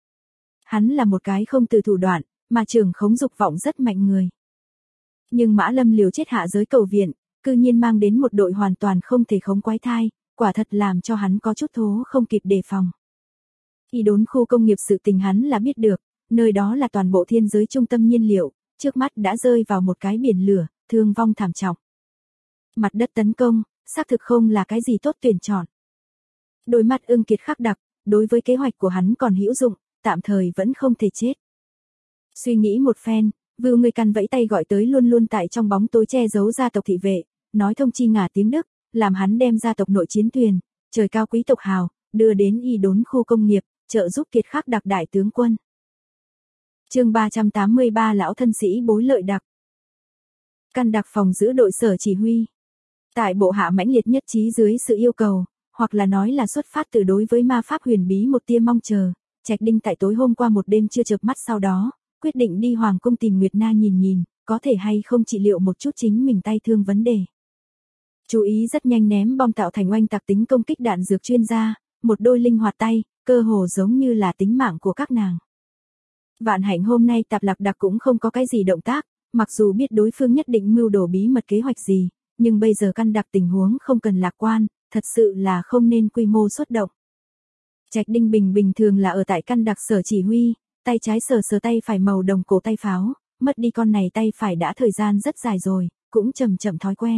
Hắn là một cái không từ thủ đoạn, mà trưởng khống dục vọng rất mạnh người. Nhưng Mã Lâm liều chết hạ giới cầu viện, cư nhiên mang đến một đội hoàn toàn không thể khống quái thai, quả thật làm cho hắn có chút thố không kịp đề phòng. Y đốn khu công nghiệp sự tình hắn là biết được, nơi đó là toàn bộ thiên giới trung tâm nhiên liệu, trước mắt đã rơi vào một cái biển lửa, thương vong thảm trọng. Mặt đất tấn công, xác thực không là cái gì tốt tuyển chọn. Đôi mắt ưng kiệt khắc đặc, đối với kế hoạch của hắn còn hữu dụng, tạm thời vẫn không thể chết. Suy nghĩ một phen, Vưu Người Căn vẫy tay gọi tới luôn luôn tại trong bóng tối che giấu gia tộc thị vệ, nói thông chi ngả tiếng Đức, làm hắn đem gia tộc nội chiến thuyền, trời cao quý tộc hào, đưa đến y đốn khu công nghiệp, trợ giúp kiệt khắc đặc đại tướng quân. Chương 383 lão thân sĩ bối lợi đặc. Căn đặc phòng giữ đội sở chỉ huy. Tại bộ hạ mãnh liệt nhất trí dưới sự yêu cầu, hoặc là nói là xuất phát từ đối với ma pháp huyền bí một tia mong chờ, Trạch Đinh tại tối hôm qua một đêm chưa chợp mắt sau đó, quyết định đi Hoàng cung tìm Nguyệt Na nhìn, có thể hay không trị liệu một chút chính mình tay thương vấn đề. Chú ý rất nhanh ném bom tạo thành oanh tạc tính công kích đạn dược chuyên gia, một đôi linh hoạt tay, cơ hồ giống như là tính mạng của các nàng. Vạn hạnh hôm nay Tạp Lạc Đặc cũng không có cái gì động tác, mặc dù biết đối phương nhất định mưu đồ bí mật kế hoạch gì, nhưng bây giờ căn đặc tình huống không cần lạc quan, thật sự là không nên quy mô xuất động. Trạch Đinh bình thường là ở tại căn đặc sở chỉ huy, tay trái sờ tay phải màu đồng cổ tay pháo, mất đi con này tay phải đã thời gian rất dài rồi, cũng chậm thói quen.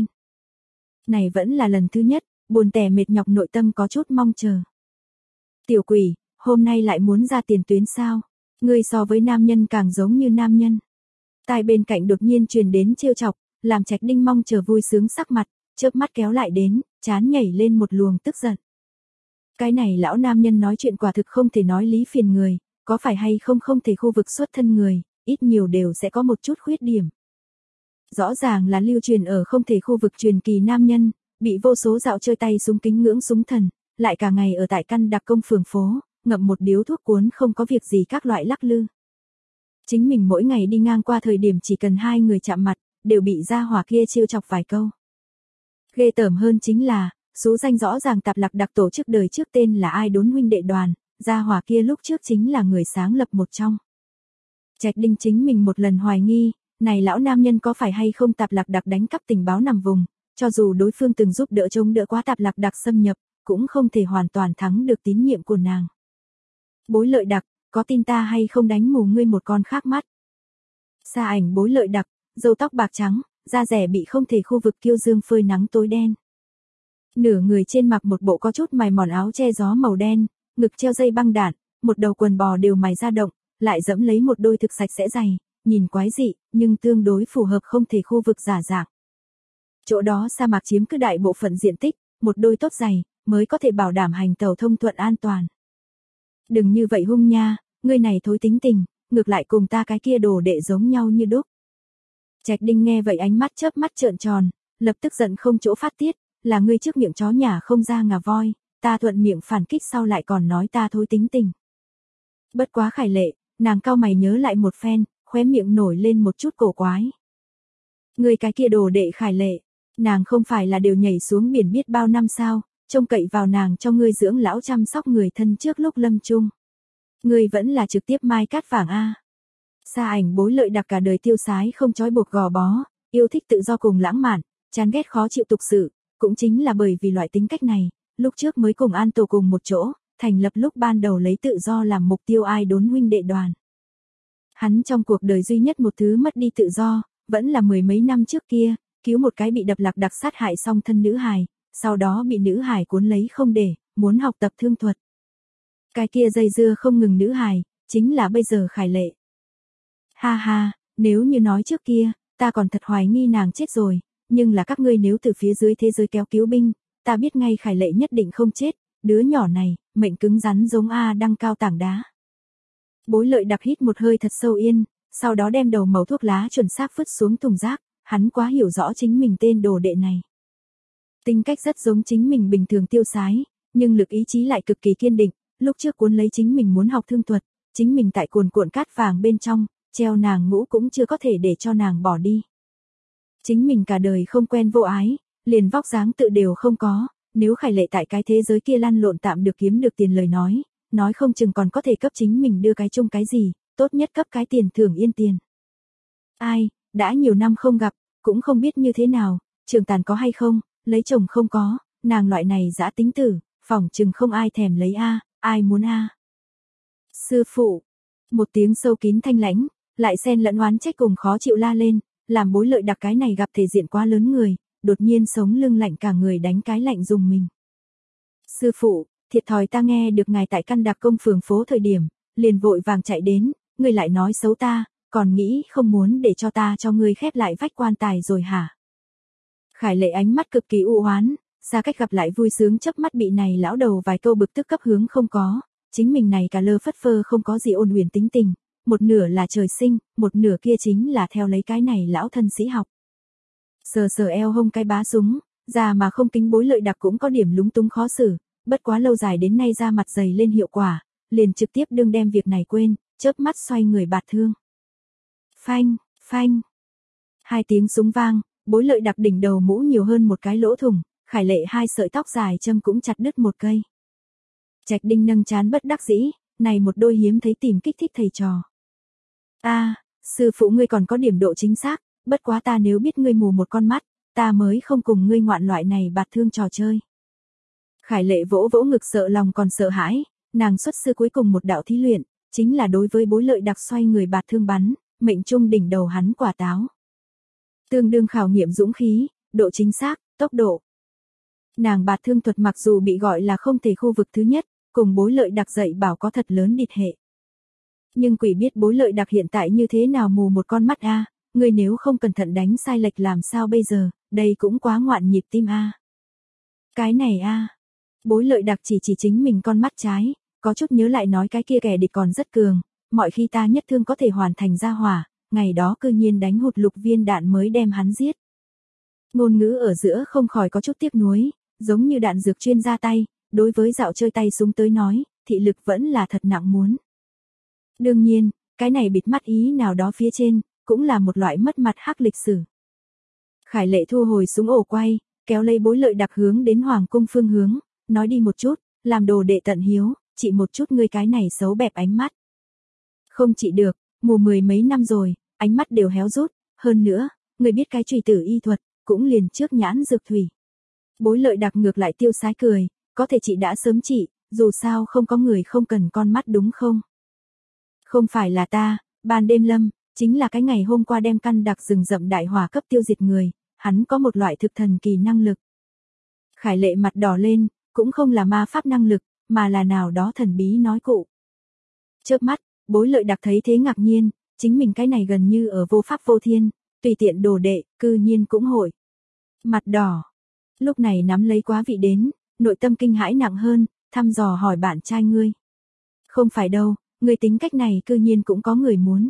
Này vẫn là lần thứ nhất, buồn tẻ mệt nhọc nội tâm có chút mong chờ. Tiểu quỷ, hôm nay lại muốn ra tiền tuyến sao? Ngươi so với nam nhân càng giống như nam nhân. Tai bên cạnh đột nhiên truyền đến trêu chọc, làm Trạch Đinh mong chờ vui sướng sắc mặt, chớp mắt kéo lại đến, chán nhảy lên một luồng tức giận. Cái này lão nam nhân nói chuyện quả thực không thể nói lý phiền người, có phải hay không thể khu vực xuất thân người, ít nhiều đều sẽ có một chút khuyết điểm. Rõ ràng là lưu truyền ở không thể khu vực truyền kỳ nam nhân, bị vô số dạo chơi tay súng kính ngưỡng súng thần, lại cả ngày ở tại căn đặc công phường phố, ngậm một điếu thuốc cuốn không có việc gì các loại lắc lư. Chính mình mỗi ngày đi ngang qua thời điểm chỉ cần hai người chạm mặt, đều bị gia hỏa kia trêu chọc vài câu. Ghê tởm hơn chính là, số danh rõ ràng Tạp Lạc Đặc tổ chức đời trước tên là Ai Đốn huynh đệ đoàn, gia hỏa kia lúc trước chính là người sáng lập một trong. Trạch Đinh chính mình một lần hoài nghi, này lão nam nhân có phải hay không Tạp Lạc Đặc đánh cắp tình báo nằm vùng, cho dù đối phương từng giúp đỡ chống đỡ quá Tạp Lạc Đặc xâm nhập, cũng không thể hoàn toàn thắng được tín nhiệm của nàng. Bối lợi đặc, có tin ta hay không đánh mù ngươi một con khác mắt. Xa ảnh bối lợi đặc, râu tóc bạc trắng, da rẻ bị không thể khu vực kiêu dương phơi nắng tối đen. Nửa người trên mặc một bộ có chút mài mòn áo che gió màu đen, ngực treo dây băng đạn, một đầu quần bò đều mài ra động, lại dẫm lấy một đôi thực sạch sẽ giày, nhìn quái dị, nhưng tương đối phù hợp không thể khu vực giả dạng. Chỗ đó sa mạc chiếm cứ đại bộ phận diện tích, một đôi tốt giày, mới có thể bảo đảm hành tàu thông thuận an toàn. Đừng như vậy hung nha, ngươi này thối tính tình, ngược lại cùng ta cái kia đồ đệ giống nhau như đúc. Trạch Đinh nghe vậy ánh mắt chớp mắt trợn tròn, lập tức giận không chỗ phát tiết, là ngươi trước miệng chó nhà không ra ngà voi, ta thuận miệng phản kích sau lại còn nói ta thối tính tình. Bất quá Khải Lệ, nàng cau mày nhớ lại một phen, khóe miệng nổi lên một chút cổ quái. Ngươi cái kia đồ đệ Khải Lệ, nàng không phải là đều nhảy xuống biển biết bao năm sao, trông cậy vào nàng cho ngươi dưỡng lão chăm sóc người thân trước lúc lâm chung. Ngươi vẫn là trực tiếp mai cát vàng a. Xa ảnh bối lợi đặc cả đời tiêu sái không trói buộc gò bó, yêu thích tự do cùng lãng mạn, chán ghét khó chịu tục sự, cũng chính là bởi vì loại tính cách này, lúc trước mới cùng An Tổ cùng một chỗ, thành lập lúc ban đầu lấy tự do làm mục tiêu ai đốn huynh đệ đoàn. Hắn trong cuộc đời duy nhất một thứ mất đi tự do, vẫn là mười mấy năm trước kia, cứu một cái bị đập lạc đặc sát hại song thân nữ hài, sau đó bị nữ hài cuốn lấy không để, muốn học tập thương thuật. Cái kia dây dưa không ngừng nữ hài, chính là bây giờ Khải Lệ. Ha ha, nếu như nói trước kia, ta còn thật hoài nghi nàng chết rồi, nhưng là các ngươi nếu từ phía dưới thế giới kéo cứu binh, ta biết ngay Khải Lệ nhất định không chết, đứa nhỏ này, mệnh cứng rắn giống A đăng cao tảng đá. Bối Lợi đặc hít một hơi thật sâu yên, sau đó đem đầu mẩu thuốc lá chuẩn xác vứt xuống thùng rác, hắn quá hiểu rõ chính mình tên đồ đệ này. Tính cách rất giống chính mình bình thường tiêu sái, nhưng lực ý chí lại cực kỳ kiên định, lúc trước cuốn lấy chính mình muốn học thương thuật, chính mình tại cuồn cuộn cát vàng bên trong, treo nàng ngũ cũng chưa có thể để cho nàng bỏ đi. Chính mình cả đời không quen vô ái, liền vóc dáng tự đều không có, nếu Khải Lệ tại cái thế giới kia lăn lộn tạm được kiếm được tiền lời nói không chừng còn có thể cấp chính mình đưa cái chung cái gì, tốt nhất cấp cái tiền thưởng yên tiền. Ai, đã nhiều năm không gặp, cũng không biết như thế nào, Trường Tàn có hay không, lấy chồng không có, nàng loại này dã tính tử, phỏng chừng không ai thèm lấy a, ai muốn a. Sư phụ, một tiếng sâu kín thanh lãnh, lại xen lẫn oán trách cùng khó chịu la lên, làm Bối Lợi đặc cái này gặp thể diện quá lớn người, đột nhiên sống lưng lạnh cả người đánh cái lạnh dùng mình. Sư phụ, thiệt thòi ta nghe được ngài tại căn đặc công phường phố thời điểm, liền vội vàng chạy đến, ngươi lại nói xấu ta, còn nghĩ không muốn để cho ta cho ngươi khép lại vách quan tài rồi hả? Khải Lệ ánh mắt cực kỳ u oán, xa cách gặp lại vui sướng chớp mắt bị này lão đầu vài câu bực tức cấp hướng không có, chính mình này cả lơ phất phơ không có gì ôn huyền tính tình, một nửa là trời sinh, một nửa kia chính là theo lấy cái này lão thân sĩ học. Sờ sờ eo hông cái bá súng, già mà không kính Bối Lợi đặc cũng có điểm lúng túng khó xử, bất quá lâu dài đến nay ra mặt dày lên hiệu quả, liền trực tiếp đương đem việc này quên, chớp mắt xoay người bạt thương. Phanh, phanh. Hai tiếng súng vang, Bối Lợi đặc đỉnh đầu mũ nhiều hơn một cái lỗ thủng, Khải Lệ hai sợi tóc dài châm cũng chặt đứt một cây. Trạch Đinh nâng trán bất đắc dĩ, này một đôi hiếm thấy tìm kích thích thầy trò. A, sư phụ ngươi còn có điểm độ chính xác, bất quá ta nếu biết ngươi mù một con mắt, ta mới không cùng ngươi ngoạn loại này bạt thương trò chơi. Khải Lệ vỗ vỗ ngực sợ lòng còn sợ hãi, nàng xuất sư cuối cùng một đạo thí luyện, chính là đối với Bối Lợi đặc xoay người bạt thương bắn, mệnh trung đỉnh đầu hắn quả táo. Tương đương khảo nghiệm dũng khí, độ chính xác, tốc độ. Nàng bạt thương thuật mặc dù bị gọi là không thể khu vực thứ nhất, cùng Bối Lợi đặc dạy bảo có thật lớn địch hệ. Nhưng quỷ biết Bối Lợi đặc hiện tại như thế nào mù một con mắt a, người nếu không cẩn thận đánh sai lệch làm sao bây giờ, đây cũng quá ngoạn nhịp tim a. Cái này a. Bối Lợi đặc chỉ chính mình con mắt trái, có chút nhớ lại nói cái kia kẻ địch còn rất cường, mọi khi ta nhất thương có thể hoàn thành ra hỏa, ngày đó cư nhiên đánh hụt lục viên đạn mới đem hắn giết. Ngôn ngữ ở giữa không khỏi có chút tiếc nuối, giống như đạn dược chuyên ra tay, đối với dạo chơi tay súng tới nói, thị lực vẫn là thật nặng muốn. Đương nhiên, cái này bịt mắt ý nào đó phía trên, cũng là một loại mất mặt hắc lịch sử. Khải Lệ thu hồi súng ổ quay, kéo lấy Bối Lợi đặc hướng đến Hoàng cung phương hướng, nói đi một chút, làm đồ đệ tận hiếu, chỉ một chút ngươi cái này xấu bẹp ánh mắt. Không trị được, mù mười mấy năm rồi, ánh mắt đều héo rút, hơn nữa, ngươi biết cái chùy tử y thuật, cũng liền trước nhãn dược thủy. Bối Lợi đặc ngược lại tiêu sái cười, có thể chị đã sớm trị, dù sao không có người không cần con mắt đúng không? Không phải là ta, ban đêm lâm, chính là cái ngày hôm qua đem căn đặc rừng rậm đại hỏa cấp tiêu diệt người, hắn có một loại thực thần kỳ năng lực. Khải Lệ mặt đỏ lên, cũng không là ma pháp năng lực, mà là nào đó thần bí nói cụ. Chớp mắt, Bối Lợi đặc thấy thế ngạc nhiên, chính mình cái này gần như ở vô pháp vô thiên, tùy tiện đồ đệ, cư nhiên cũng hội. Mặt đỏ. Lúc này nắm lấy quá vị đến, nội tâm kinh hãi nặng hơn, thăm dò hỏi bạn trai ngươi. Không phải đâu, ngươi tính cách này cư nhiên cũng có người muốn.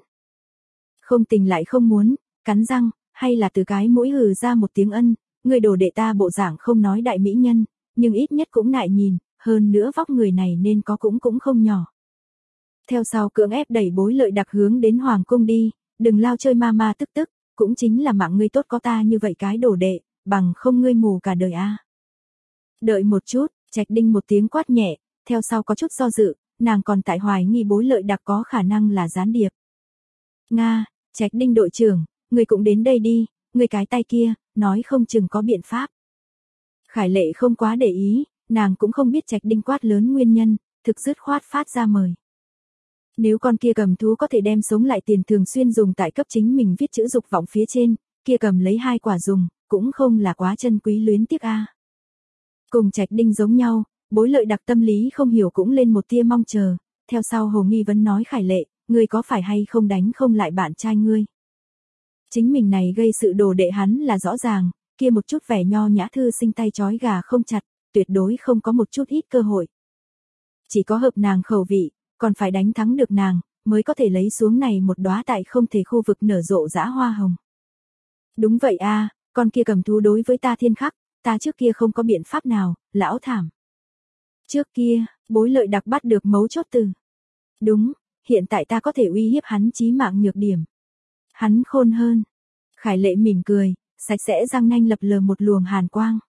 Không tình lại không muốn, cắn răng, hay là từ cái mũi hừ ra một tiếng ân, ngươi đồ đệ ta bộ dạng không nói đại mỹ nhân, nhưng ít nhất cũng nại nhìn, hơn nữa vóc người này nên có cũng không nhỏ. Theo sau cưỡng ép đẩy Bối Lợi đặc hướng đến Hoàng cung đi, đừng lao chơi ma tức, cũng chính là mạng ngươi tốt có ta như vậy cái đồ đệ, bằng không ngươi mù cả đời a. Đợi một chút, Trạch Đinh một tiếng quát nhẹ, theo sau có chút do dự, nàng còn tại hoài nghi Bối Lợi đặc có khả năng là gián điệp. Nga, Trạch Đinh đội trưởng, ngươi cũng đến đây đi, ngươi cái tay kia, nói không chừng có biện pháp. Khải Lệ không quá để ý, nàng cũng không biết Trạch Đinh quát lớn nguyên nhân, thực dứt khoát phát ra mời. Nếu con kia cầm thú có thể đem sống lại tiền thường xuyên dùng tại cấp chính mình viết chữ dục vọng phía trên, kia cầm lấy 2 quả dùng, cũng không là quá chân quý luyến tiếc a. Cùng Trạch Đinh giống nhau, Bối Lợi Đặc tâm lý không hiểu cũng lên một tia mong chờ, theo sau Hồ Nghi Vấn nói Khải Lệ, ngươi có phải hay không đánh không lại bạn trai ngươi? Chính mình này gây sự đồ đệ hắn là rõ ràng, kia một chút vẻ nho nhã thư sinh tay trói gà không chặt, tuyệt đối không có một chút ít cơ hội. Chỉ có hợp nàng khẩu vị, còn phải đánh thắng được nàng, mới có thể lấy xuống này một đóa tại không thể khu vực nở rộ dã hoa hồng. Đúng vậy a, con kia cầm thú đối với ta thiên khắc, ta trước kia không có biện pháp nào, lão thảm. Trước kia, Bối Lợi Đặc bắt được mấu chốt từ. Đúng, hiện tại ta có thể uy hiếp hắn chí mạng nhược điểm. Hắn khôn hơn. Khải Lệ mỉm cười, sạch sẽ răng nanh lập lờ một luồng hàn quang.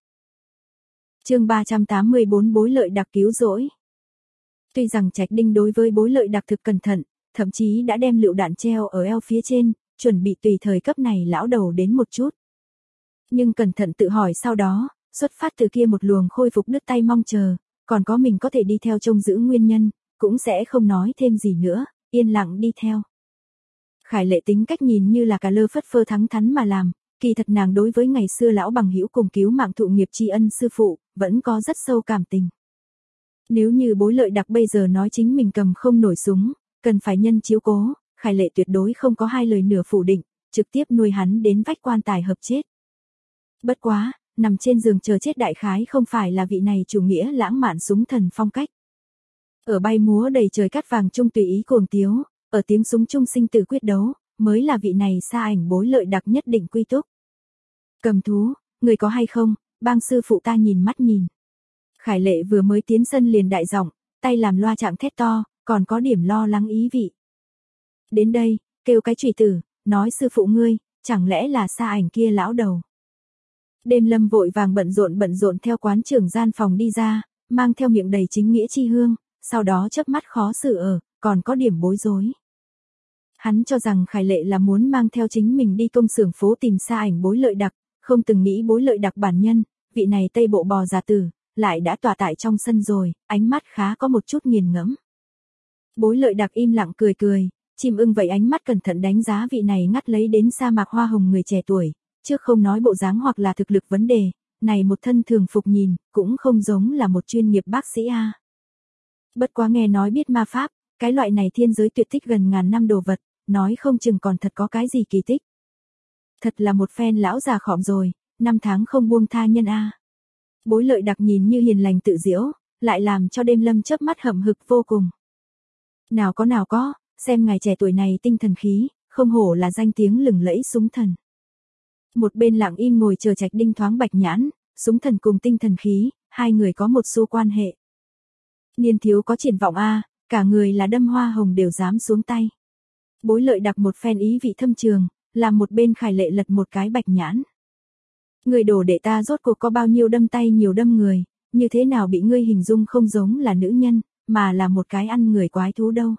Chương 384 Bối Lợi Đặc cứu rỗi. Tuy rằng Trạch Đinh đối với Bối Lợi Đặc thực cẩn thận, thậm chí đã đem lựu đạn treo ở eo phía trên, chuẩn bị tùy thời cấp này lão đầu đến một chút. Nhưng cẩn thận tự hỏi sau đó, xuất phát từ kia một luồng khôi phục đứt tay mong chờ, còn có mình có thể đi theo trông giữ nguyên nhân, cũng sẽ không nói thêm gì nữa, yên lặng đi theo. Khải Lệ tính cách nhìn như là cả lơ phất phơ thắng thắn mà làm, kỳ thật nàng đối với ngày xưa lão bằng hữu cùng cứu mạng thụ nghiệp tri ân sư phụ, vẫn có rất sâu cảm tình. Nếu như Bối Lợi Đặc bây giờ nói chính mình cầm không nổi súng, cần phải nhân chiếu cố, Khải Lệ tuyệt đối không có hai lời nửa phủ định, trực tiếp nuôi hắn đến vách quan tài hợp chết. Bất quá, nằm trên giường chờ chết đại khái không phải là vị này chủ nghĩa lãng mạn súng thần phong cách. Ở bay múa đầy trời cát vàng trung tùy ý cuồng tiếu, ở tiếng súng trung sinh tử quyết đấu, mới là vị này xa ảnh Bối Lợi Đặc nhất định quy túc. Cầm thú, người có hay không, bang sư phụ ta nhìn mắt nhìn. Khải Lệ vừa mới tiến sân liền đại giọng, tay làm loa trạng thét to, còn có điểm lo lắng ý vị. Đến đây, kêu cái chủy tử, nói sư phụ ngươi, chẳng lẽ là xa ảnh kia lão đầu. Đêm Lâm vội vàng bận rộn theo quán trưởng gian phòng đi ra, mang theo miệng đầy chính nghĩa chi hương, sau đó chớp mắt khó xử còn có điểm bối rối. Hắn cho rằng Khải Lệ là muốn mang theo chính mình đi công xưởng phố tìm xa ảnh Bối Lợi Đặc, không từng nghĩ Bối Lợi Đặc bản nhân, vị này Tây Bộ bò già tử, lại đã tỏa tại trong sân rồi, ánh mắt khá có một chút nghiền ngẫm. Bối Lợi Đặc im lặng cười, chim ưng vậy ánh mắt cẩn thận đánh giá vị này ngắt lấy đến sa mạc hoa hồng người trẻ tuổi, trước không nói bộ dáng hoặc là thực lực vấn đề, này một thân thường phục nhìn, cũng không giống là một chuyên nghiệp bác sĩ a. Bất quá nghe nói biết ma pháp, cái loại này thiên giới tuyệt tích gần ngàn năm đồ vật, nói không chừng còn thật có cái gì kỳ tích. Thật là một phen lão già khọm rồi, 5 tháng không buông tha nhân a. Bối Lợi Đặc nhìn như hiền lành tự diễu, lại làm cho Đêm Lâm chớp mắt hậm hực vô cùng. Nào có, xem ngài trẻ tuổi này tinh thần khí, không hổ là danh tiếng lừng lẫy súng thần. Một bên lặng im ngồi chờ Trạch Đinh thoáng bạch nhãn, súng thần cùng tinh thần khí, hai người có một xu quan hệ. Niên thiếu có triển vọng a, cả người là đâm hoa hồng đều dám xuống tay. Bối Lợi Đặc một phen ý vị thâm trường, làm một bên Khải Lệ lật một cái bạch nhãn. Người đổ đệ ta rốt cuộc có bao nhiêu đâm tay nhiều đâm người, như thế nào bị ngươi hình dung không giống là nữ nhân, mà là một cái ăn người quái thú đâu.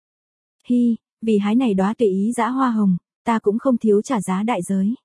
Hi, vì hái này đóa tùy ý dã hoa hồng, ta cũng không thiếu trả giá đại giới.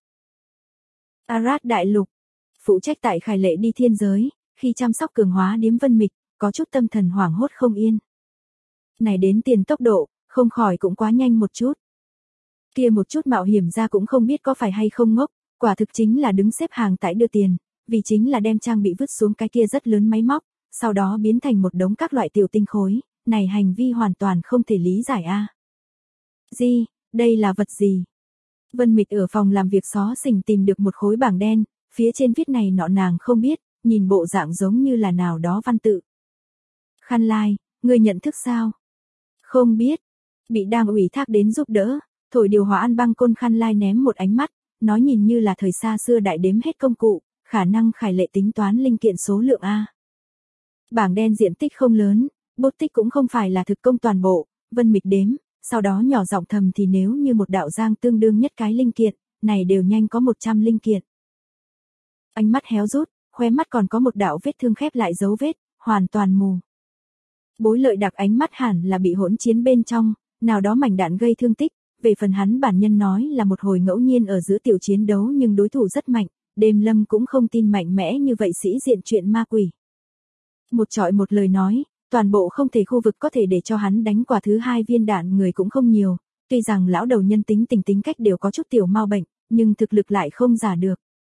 Arad đại lục, phụ trách tại Khải Lệ đi thiên giới, khi chăm sóc cường hóa điếm Vân Mịch, có chút tâm thần hoảng hốt không yên. Này đến tiền tốc độ, không khỏi cũng quá nhanh một chút. Kia một chút mạo hiểm ra cũng không biết có phải hay không ngốc, quả thực chính là đứng xếp hàng tại đưa tiền, vì chính là đem trang bị vứt xuống cái kia rất lớn máy móc, sau đó biến thành một đống các loại tiểu tinh khối, này hành vi hoàn toàn không thể lý giải a. Gì, đây là vật gì? Vân Mịch ở phòng làm việc xó xỉnh tìm được một khối bảng đen, phía trên viết này nọ nàng không biết, nhìn bộ dạng giống như là nào đó văn tự. Khăn Lai, ngươi nhận thức sao? Không biết. Bị đang ủy thác đến giúp đỡ, thổi điều hòa ăn băng côn Khăn Lai ném một ánh mắt, nói nhìn như là thời xa xưa đại đếm hết công cụ, khả năng Khải Lệ tính toán linh kiện số lượng a. Bảng đen diện tích không lớn, bút tích cũng không phải là thực công toàn bộ, Vân Mịch đếm, sau đó nhỏ giọng thầm thì nếu như một đạo giang tương đương nhất cái linh kiện, này đều nhanh có 100 linh kiện. Ánh mắt héo rút, khóe mắt còn có một đạo vết thương khép lại dấu vết, hoàn toàn mù. Bối Lợi Đặc ánh mắt hẳn là bị hỗn chiến bên trong, nào đó mảnh đạn gây thương tích, về phần hắn bản nhân nói là một hồi ngẫu nhiên ở giữa tiểu chiến đấu nhưng đối thủ rất mạnh, Đêm Lâm cũng không tin mạnh mẽ như vậy sĩ diện chuyện ma quỷ. Một trọi một lời nói, Toàn bộ không thể khu vực có thể để cho hắn đánh quả thứ 2 viên đạn người cũng không nhiều, tuy rằng lão đầu nhân tính cách đều có chút tiểu mau bệnh, nhưng thực lực lại không giả được.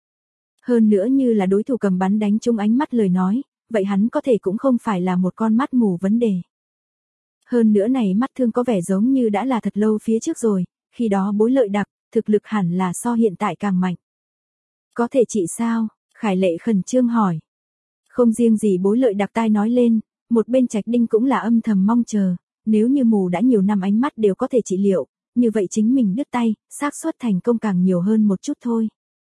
Hơn nữa như là đối thủ cầm bắn đánh trúng ánh mắt lời nói, vậy hắn có thể cũng không phải là một con mắt mù vấn đề. Hơn nữa này mắt thương có vẻ giống như đã là thật lâu phía trước rồi, khi đó Bối Lợi Đặc, thực lực hẳn là so hiện tại càng mạnh. Có thể trị sao? Khải Lệ khẩn trương hỏi. Không riêng gì Bối Lợi Đặc tai nói lên, một bên Trạch Đinh cũng là âm thầm mong chờ, nếu như mù đã nhiều năm ánh mắt đều có thể trị liệu, như vậy chính mình đứt tay, xác suất thành công càng nhiều hơn một chút thôi.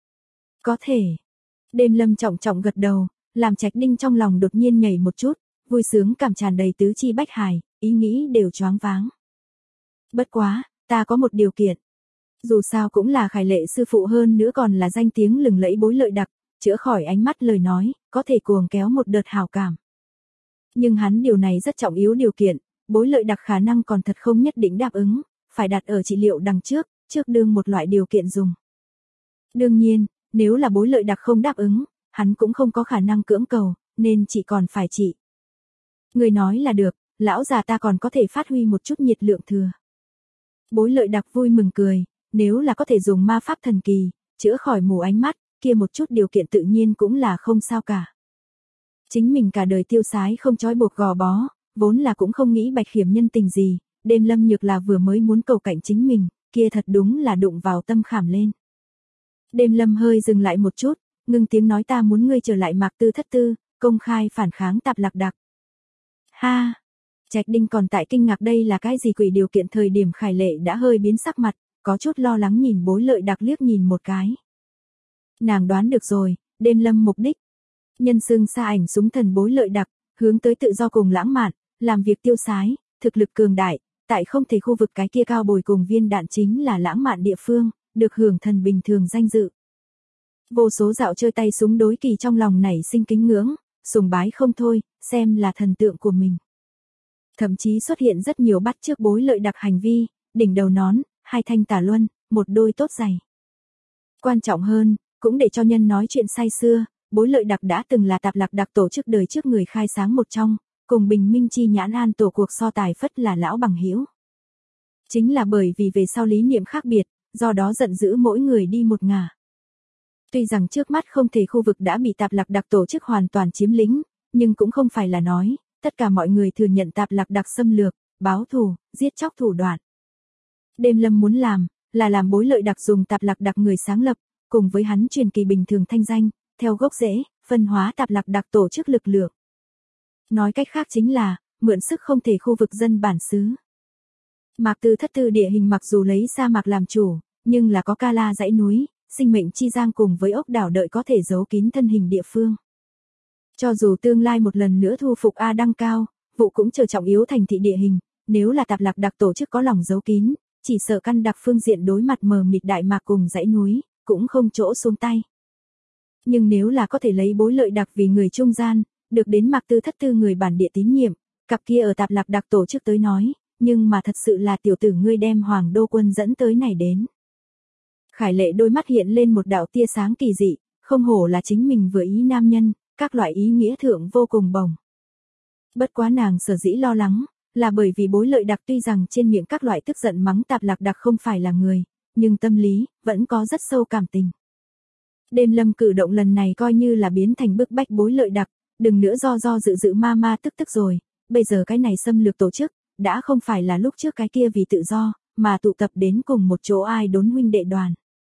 Có thể. Đêm Lâm trọng trọng gật đầu, làm Trạch Đinh trong lòng đột nhiên nhảy một chút, vui sướng cảm tràn đầy tứ chi bách hải, ý nghĩ đều choáng váng. Bất quá, ta có một điều kiện. Dù sao cũng là Khải Lệ sư phụ hơn nữa còn là danh tiếng lừng lẫy Bối Lợi Đặc, chữa khỏi ánh mắt lời nói, có thể cuồng kéo một đợt hào cảm. Nhưng hắn điều này rất trọng yếu điều kiện, Bối Lợi Đặc khả năng còn thật không nhất định đáp ứng, phải đặt ở trị liệu đằng trước đương một loại điều kiện dùng. Đương nhiên, nếu là Bối Lợi Đặc không đáp ứng, hắn cũng không có khả năng cưỡng cầu, nên chỉ còn phải trị. Người nói là được, lão già ta còn có thể phát huy một chút nhiệt lượng thừa. Bối Lợi Đặc vui mừng cười, nếu là có thể dùng ma pháp thần kỳ, chữa khỏi mù ánh mắt, kia một chút điều kiện tự nhiên cũng là không sao cả. Chính mình cả đời tiêu sái không trói buộc gò bó, vốn là cũng không nghĩ bạch khiểm nhân tình gì, đêm Lâm Nhược là vừa mới muốn cầu cạnh chính mình, kia thật đúng là đụng vào tâm khảm lên. Đêm Lâm hơi dừng lại một chút, ngưng tiếng nói ta muốn ngươi trở lại Mạc Tư Thất Tư, công khai phản kháng Tạp Lạc Đặc. Ha! Trạch Đinh còn tại kinh ngạc đây là cái gì quỷ điều kiện thời điểm Khải Lệ đã hơi biến sắc mặt, có chút lo lắng nhìn Bối Lợi Đặc liếc nhìn một cái. Nàng đoán được rồi, đêm Lâm mục đích. Nhân xương xa ảnh súng thần Bối Lợi Đặc, hướng tới tự do cùng lãng mạn, làm việc tiêu sái, thực lực cường đại, tại không thể khu vực cái kia cao bồi cùng viên đạn chính là lãng mạn địa phương, được hưởng thần bình thường danh dự. Vô số dạo chơi tay súng đối kỳ trong lòng nảy sinh kính ngưỡng, sùng bái không thôi, xem là thần tượng của mình. Thậm chí xuất hiện rất nhiều bắt chước Bối Lợi Đặc hành vi, đỉnh đầu nón, 2 thanh tả luân, một đôi tốt giày. Quan trọng hơn, cũng để cho nhân nói chuyện say xưa, Bối Lợi Đặc đã từng là Tạp Lạc Đặc tổ chức đời trước người khai sáng một trong, cùng Bình Minh Chi Nhãn An tổ cuộc so tài phất là lão bằng hữu. Chính là bởi vì về sau lý niệm khác biệt, do đó giận dữ mỗi người đi một ngả. Tuy rằng trước mắt không thể khu vực đã bị Tạp Lạc Đặc tổ chức hoàn toàn chiếm lĩnh, nhưng cũng không phải là nói, tất cả mọi người thừa nhận Tạp Lạc Đặc xâm lược, báo thù, giết chóc thủ đoạn. Đêm Lâm muốn làm, là làm Bối Lợi Đặc dùng Tạp Lạc Đặc người sáng lập, cùng với hắn truyền kỳ bình thường thanh danh, theo gốc rễ, phân hóa Tạp Lạc Đặc tổ chức lực lượng. Nói cách khác chính là, mượn sức không thể khu vực dân bản xứ. Mạc Tư Thất Tư địa hình mặc dù lấy sa mạc làm chủ, nhưng là có Ca La dãy núi, sinh mệnh chi giang cùng với ốc đảo đợi có thể giấu kín thân hình địa phương. Cho dù tương lai một lần nữa thu phục A Đăng Cao, vụ cũng trở trọng yếu thành thị địa hình, nếu là Tạp Lạc Đặc tổ chức có lòng giấu kín, chỉ sợ căn đặc phương diện đối mặt mờ mịt đại mạc cùng dãy núi, cũng không chỗ xuống tay. Nhưng nếu là có thể lấy Bối Lợi Đặc vì người trung gian, được đến Mạc Tư Thất Tư người bản địa tín nhiệm, cặp kia ở Tạp Lạc Đặc tổ chức tới nói, nhưng mà thật sự là tiểu tử ngươi đem Hoàng Đô quân dẫn tới này đến. Khải Lệ đôi mắt hiện lên một đạo tia sáng kỳ dị, không hổ là chính mình vừa ý nam nhân, các loại ý nghĩa thượng vô cùng bồng. Bất quá nàng sở dĩ lo lắng, là bởi vì Bối Lợi Đặc tuy rằng trên miệng các loại tức giận mắng Tạp Lạc Đặc không phải là người, nhưng tâm lý, vẫn có rất sâu cảm tình. Đêm Lâm cử động lần này coi như là biến thành bức bách Bối Lợi Đặc, đừng nữa do dự ma tức rồi, bây giờ cái này xâm lược tổ chức, đã không phải là lúc trước cái kia vì tự do, mà tụ tập đến cùng một chỗ ai đốn huynh đệ đoàn.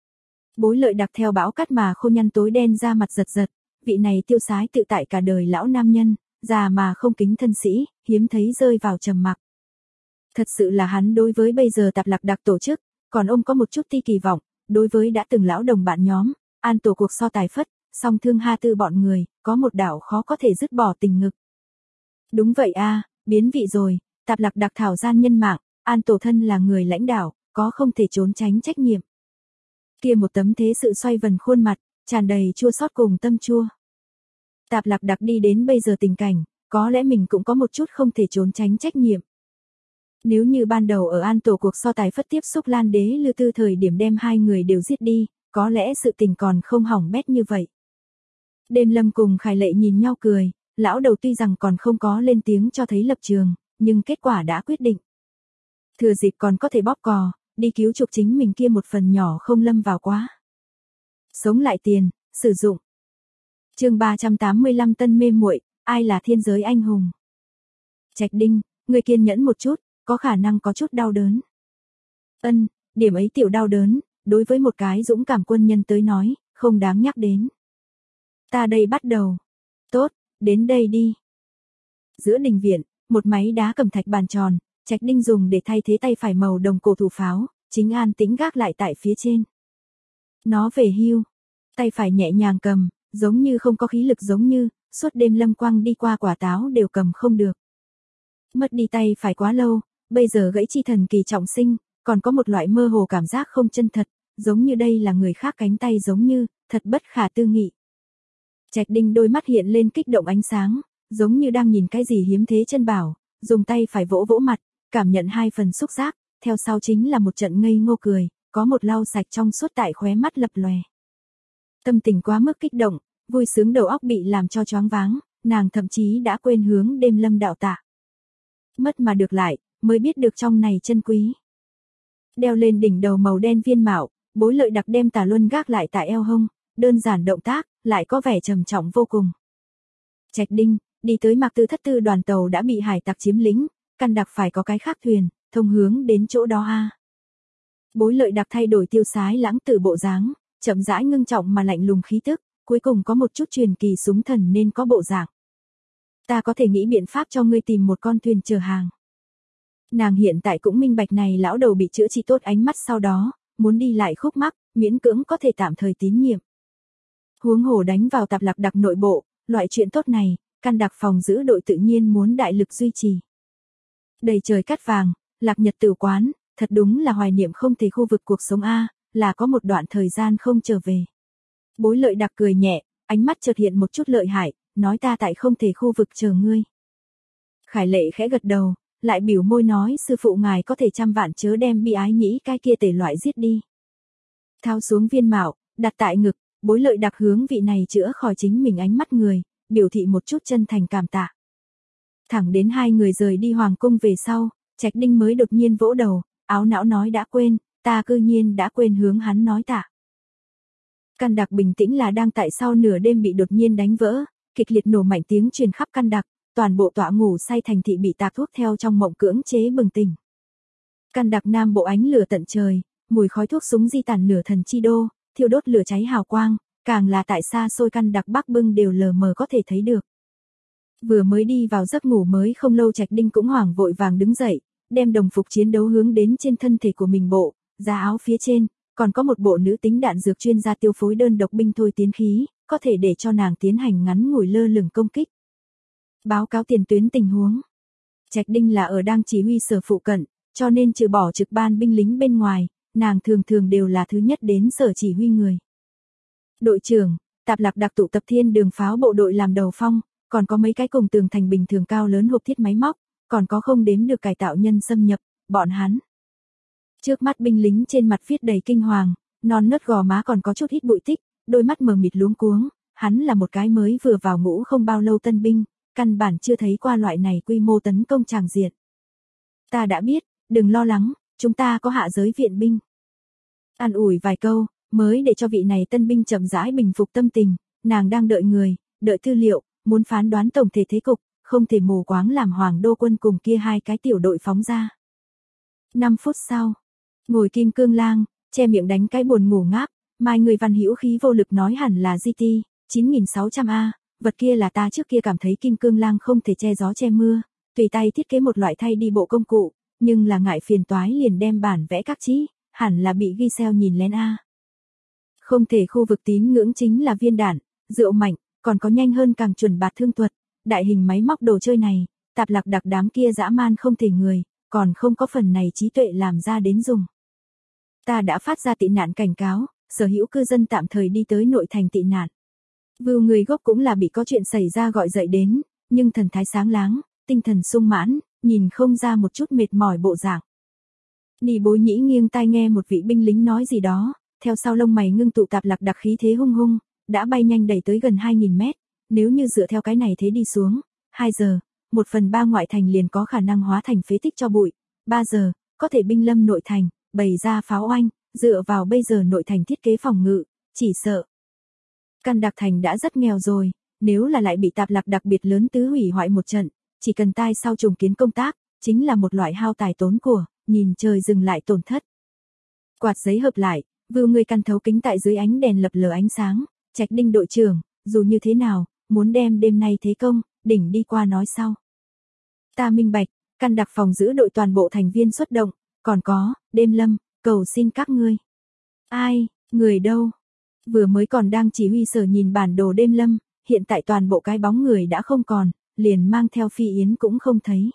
Bối Lợi Đặc theo bão cát mà khô nhăn tối đen ra mặt giật, vị này tiêu sái tự tại cả đời lão nam nhân, già mà không kính thân sĩ, hiếm thấy rơi vào trầm mặc. Thật sự là hắn đối với bây giờ Tạp Lạc Đặc tổ chức, còn ông có một chút ti kỳ vọng, đối với đã từng lão đồng bạn nhóm, an tổ cuộc so tài phất, song thương ha tư bọn người, có một đảo khó có thể dứt bỏ tình ngực. Đúng vậy a, biến vị rồi, Tạp Lạc Đặc thảo gian nhân mạng, an tổ thân là người lãnh đạo, có không thể trốn tránh trách nhiệm. Kia một tấm thế sự xoay vần khuôn mặt, tràn đầy chua xót cùng tâm chua. Tạp Lạc Đặc đi đến bây giờ tình cảnh, có lẽ mình cũng có một chút không thể trốn tránh trách nhiệm. Nếu như ban đầu ở an tổ cuộc so tài phất tiếp xúc Lan Đế Lư Tư thời điểm đem 2 người đều giết đi, có lẽ sự tình còn không hỏng bét như vậy. Đêm Lâm cùng Khải Lệ nhìn nhau cười, lão đầu tuy rằng còn không có lên tiếng cho thấy lập trường, nhưng kết quả đã quyết định. Thừa dịp còn có thể bóp cò, đi cứu chuộc chính mình kia một phần nhỏ không lâm vào quá. Sống lại tiền, sử dụng. Chương 385 Tân mê muội, ai là thiên giới anh hùng? Trạch Đinh, người kiên nhẫn một chút, có khả năng có chút đau đớn. Ân, điểm ấy tiểu đau đớn, đối với một cái dũng cảm quân nhân tới nói, không đáng nhắc đến. Ta đây bắt đầu. Tốt, đến đây đi. Giữa đình viện, một máy đá cẩm thạch bàn tròn, Trạch Đinh dùng để thay thế tay phải màu đồng cổ thủ pháo, chính an tĩnh gác lại tại phía trên. Nó về hưu, tay phải nhẹ nhàng cầm, giống như không có khí lực, giống như suốt đêm lâm quang đi qua quả táo đều cầm không được. Mất đi tay phải quá lâu, bây giờ gãy chi thần kỳ trọng sinh, còn có một loại mơ hồ cảm giác không chân thật, giống như đây là người khác cánh tay, giống như thật bất khả tư nghị. Trạch Đinh đôi mắt hiện lên kích động ánh sáng, giống như đang nhìn cái gì hiếm thế chân bảo, dùng tay phải vỗ vỗ mặt, cảm nhận hai phần xúc giác, theo sau chính là một trận ngây ngô cười, có một lau sạch trong suốt tại khóe mắt lập lòe. Tâm tình quá mức kích động, vui sướng đầu óc bị làm cho choáng váng, nàng thậm chí đã quên hướng đêm lâm đạo tạ. Mất mà được lại, mới biết được trong này chân quý. Đeo lên đỉnh đầu màu đen viên mạo, Bối Lợi Đặc đem tà luân gác lại tại eo hông, đơn giản động tác, lại có vẻ trầm trọng vô cùng. Trạch Đinh, đi tới Mạc Tư Thất Tư đoàn tàu đã bị hải tặc chiếm lĩnh, căn đặc phải có cái khác thuyền, thông hướng đến chỗ đó a. Bối Lợi Đặc thay đổi tiêu sái lãng tử bộ dáng, chậm rãi ngưng trọng mà lạnh lùng khí tức, cuối cùng có một chút truyền kỳ súng thần nên có bộ dạng. Ta có thể nghĩ biện pháp cho ngươi tìm một con thuyền chở hàng. Nàng hiện tại cũng minh bạch này lão đầu bị chữa trị tốt ánh mắt, sau đó muốn đi lại khúc mắc, miễn cưỡng có thể tạm thời tín nhiệm. Huống hồ đánh vào Tạp Lạc Đặc nội bộ, loại chuyện tốt này, căn đặc phòng giữ đội tự nhiên muốn đại lực duy trì. Đầy trời cát vàng, Lạc Nhật tử quán, thật đúng là hoài niệm không thể khu vực cuộc sống a, là có một đoạn thời gian không trở về. Bối Lợi Đặc cười nhẹ, ánh mắt chợt hiện một chút lợi hại, nói ta tại không thể khu vực chờ ngươi. Khải Lệ khẽ gật đầu, lại biểu môi nói sư phụ ngài có thể trăm vạn chớ đem bi ái nhĩ cái kia tể loại giết đi. Thao xuống viên mạo, đặt tại ngực, Bối Lợi Đặc hướng vị này chữa khỏi chính mình ánh mắt người, biểu thị một chút chân thành cảm tạ. Thẳng đến hai người rời đi hoàng cung về sau, Trạch Đinh mới đột nhiên vỗ đầu, áo não nói đã quên, ta cư nhiên đã quên hướng hắn nói tạ. Căn đặc bình tĩnh là đang tại sau nửa đêm bị đột nhiên đánh vỡ, kịch liệt nổ mạnh tiếng truyền khắp căn đặc, toàn bộ tọa ngủ say thành thị bị tạc thuốc theo trong mộng cưỡng chế bừng tỉnh. Căn đặc nam bộ ánh lửa tận trời, mùi khói thuốc súng di tản nửa thần chi đô, thiêu đốt lửa cháy hào quang, càng là tại xa xôi căn đặc bắc bưng đều lờ mờ có thể thấy được. Vừa mới đi vào giấc ngủ mới không lâu, Trạch Đinh cũng hoảng vội vàng đứng dậy, đem đồng phục chiến đấu hướng đến trên thân thể của mình bộ, giá áo phía trên, còn có một bộ nữ tính đạn dược chuyên gia tiêu phối đơn độc binh thôi tiến khí, có thể để cho nàng tiến hành ngắn ngủi lơ lửng công kích. Báo cáo tiền tuyến tình huống. Trạch Đinh là ở đang chỉ huy sở phụ cận, cho nên trừ bỏ trực ban binh lính bên ngoài, nàng thường thường đều là thứ nhất đến sở chỉ huy người. Đội trưởng, Tạp Lạc Đặc tụ tập Thiên Đường pháo bộ đội làm đầu phong, còn có mấy cái cùng tường thành bình thường cao lớn hộp thiết máy móc, còn có không đếm được cải tạo nhân xâm nhập, bọn hắn. Trước mắt binh lính trên mặt viết đầy kinh hoàng, non nớt gò má còn có chút ít bụi tích, đôi mắt mờ mịt luống cuống, hắn là một cái mới vừa vào ngũ không bao lâu tân binh, căn bản chưa thấy qua loại này quy mô tấn công tràng diện. Ta đã biết, đừng lo lắng, chúng ta có hạ giới viện binh. An ủi vài câu, mới để cho vị này tân binh chậm rãi bình phục tâm tình, nàng đang đợi người, đợi tư liệu, muốn phán đoán tổng thể thế cục, không thể mù quáng làm Hoàng Đô quân cùng kia hai cái tiểu đội phóng ra. 5 phút sau, ngồi Kim Cương Lang, che miệng đánh cái buồn ngủ ngáp, Mai người Văn hữu khí vô lực nói hẳn là GT 9600A, vật kia là ta trước kia cảm thấy Kim Cương Lang không thể che gió che mưa, tùy tay thiết kế một loại thay đi bộ công cụ, nhưng là ngại phiền toái liền đem bản vẽ các chí, hẳn là bị Giselle nhìn lén a. Không thể khu vực tín ngưỡng chính là viên đạn, rượu mạnh, còn có nhanh hơn càng chuẩn bạt thương thuật, đại hình máy móc đồ chơi này, Tạp Lạc Đặc đám kia dã man không thể người, còn không có phần này trí tuệ làm ra đến dùng. Ta đã phát ra tị nạn cảnh cáo, sở hữu cư dân tạm thời đi tới nội thành tị nạn. Vưu người gốc cũng là bị có chuyện xảy ra gọi dậy đến, nhưng thần thái sáng láng, tinh thần sung mãn, nhìn không ra một chút mệt mỏi bộ dạng. Nì Bối Nhĩ nghiêng tai nghe một vị binh lính nói gì đó, theo sau lông mày ngưng tụ Tạp Lạc Đặc khí thế hung hung, đã bay nhanh đẩy tới gần 2000 mét, nếu như dựa theo cái này thế đi xuống, 2 giờ, 1/3 ngoại thành liền có khả năng hóa thành phế tích cho bụi, 3 giờ, có thể binh lâm nội thành, bày ra pháo oanh, dựa vào bây giờ nội thành thiết kế phòng ngự, chỉ sợ. Căn đặc thành đã rất nghèo rồi, nếu là lại bị tạp lạc đặc biệt lớn tứ hủy hoại một trận, chỉ cần tai sau trùng kiến công tác, chính là một loại hao tài tốn của, nhìn trời dừng lại tổn thất. Quạt giấy hợp lại, vưu người căn thấu kính tại dưới ánh đèn lập lờ ánh sáng, Trạch Đinh đội trưởng, dù như thế nào, muốn đem đêm nay thế công, đỉnh đi qua nói sau. Ta minh bạch, căn đặc phòng giữ đội toàn bộ thành viên xuất động, còn có, đêm lâm, cầu xin các ngươi. Ai, người đâu? Vừa mới còn đang chỉ huy sở nhìn bản đồ đêm lâm, hiện tại toàn bộ cái bóng người đã không còn, liền mang theo Phi Yến cũng không thấy.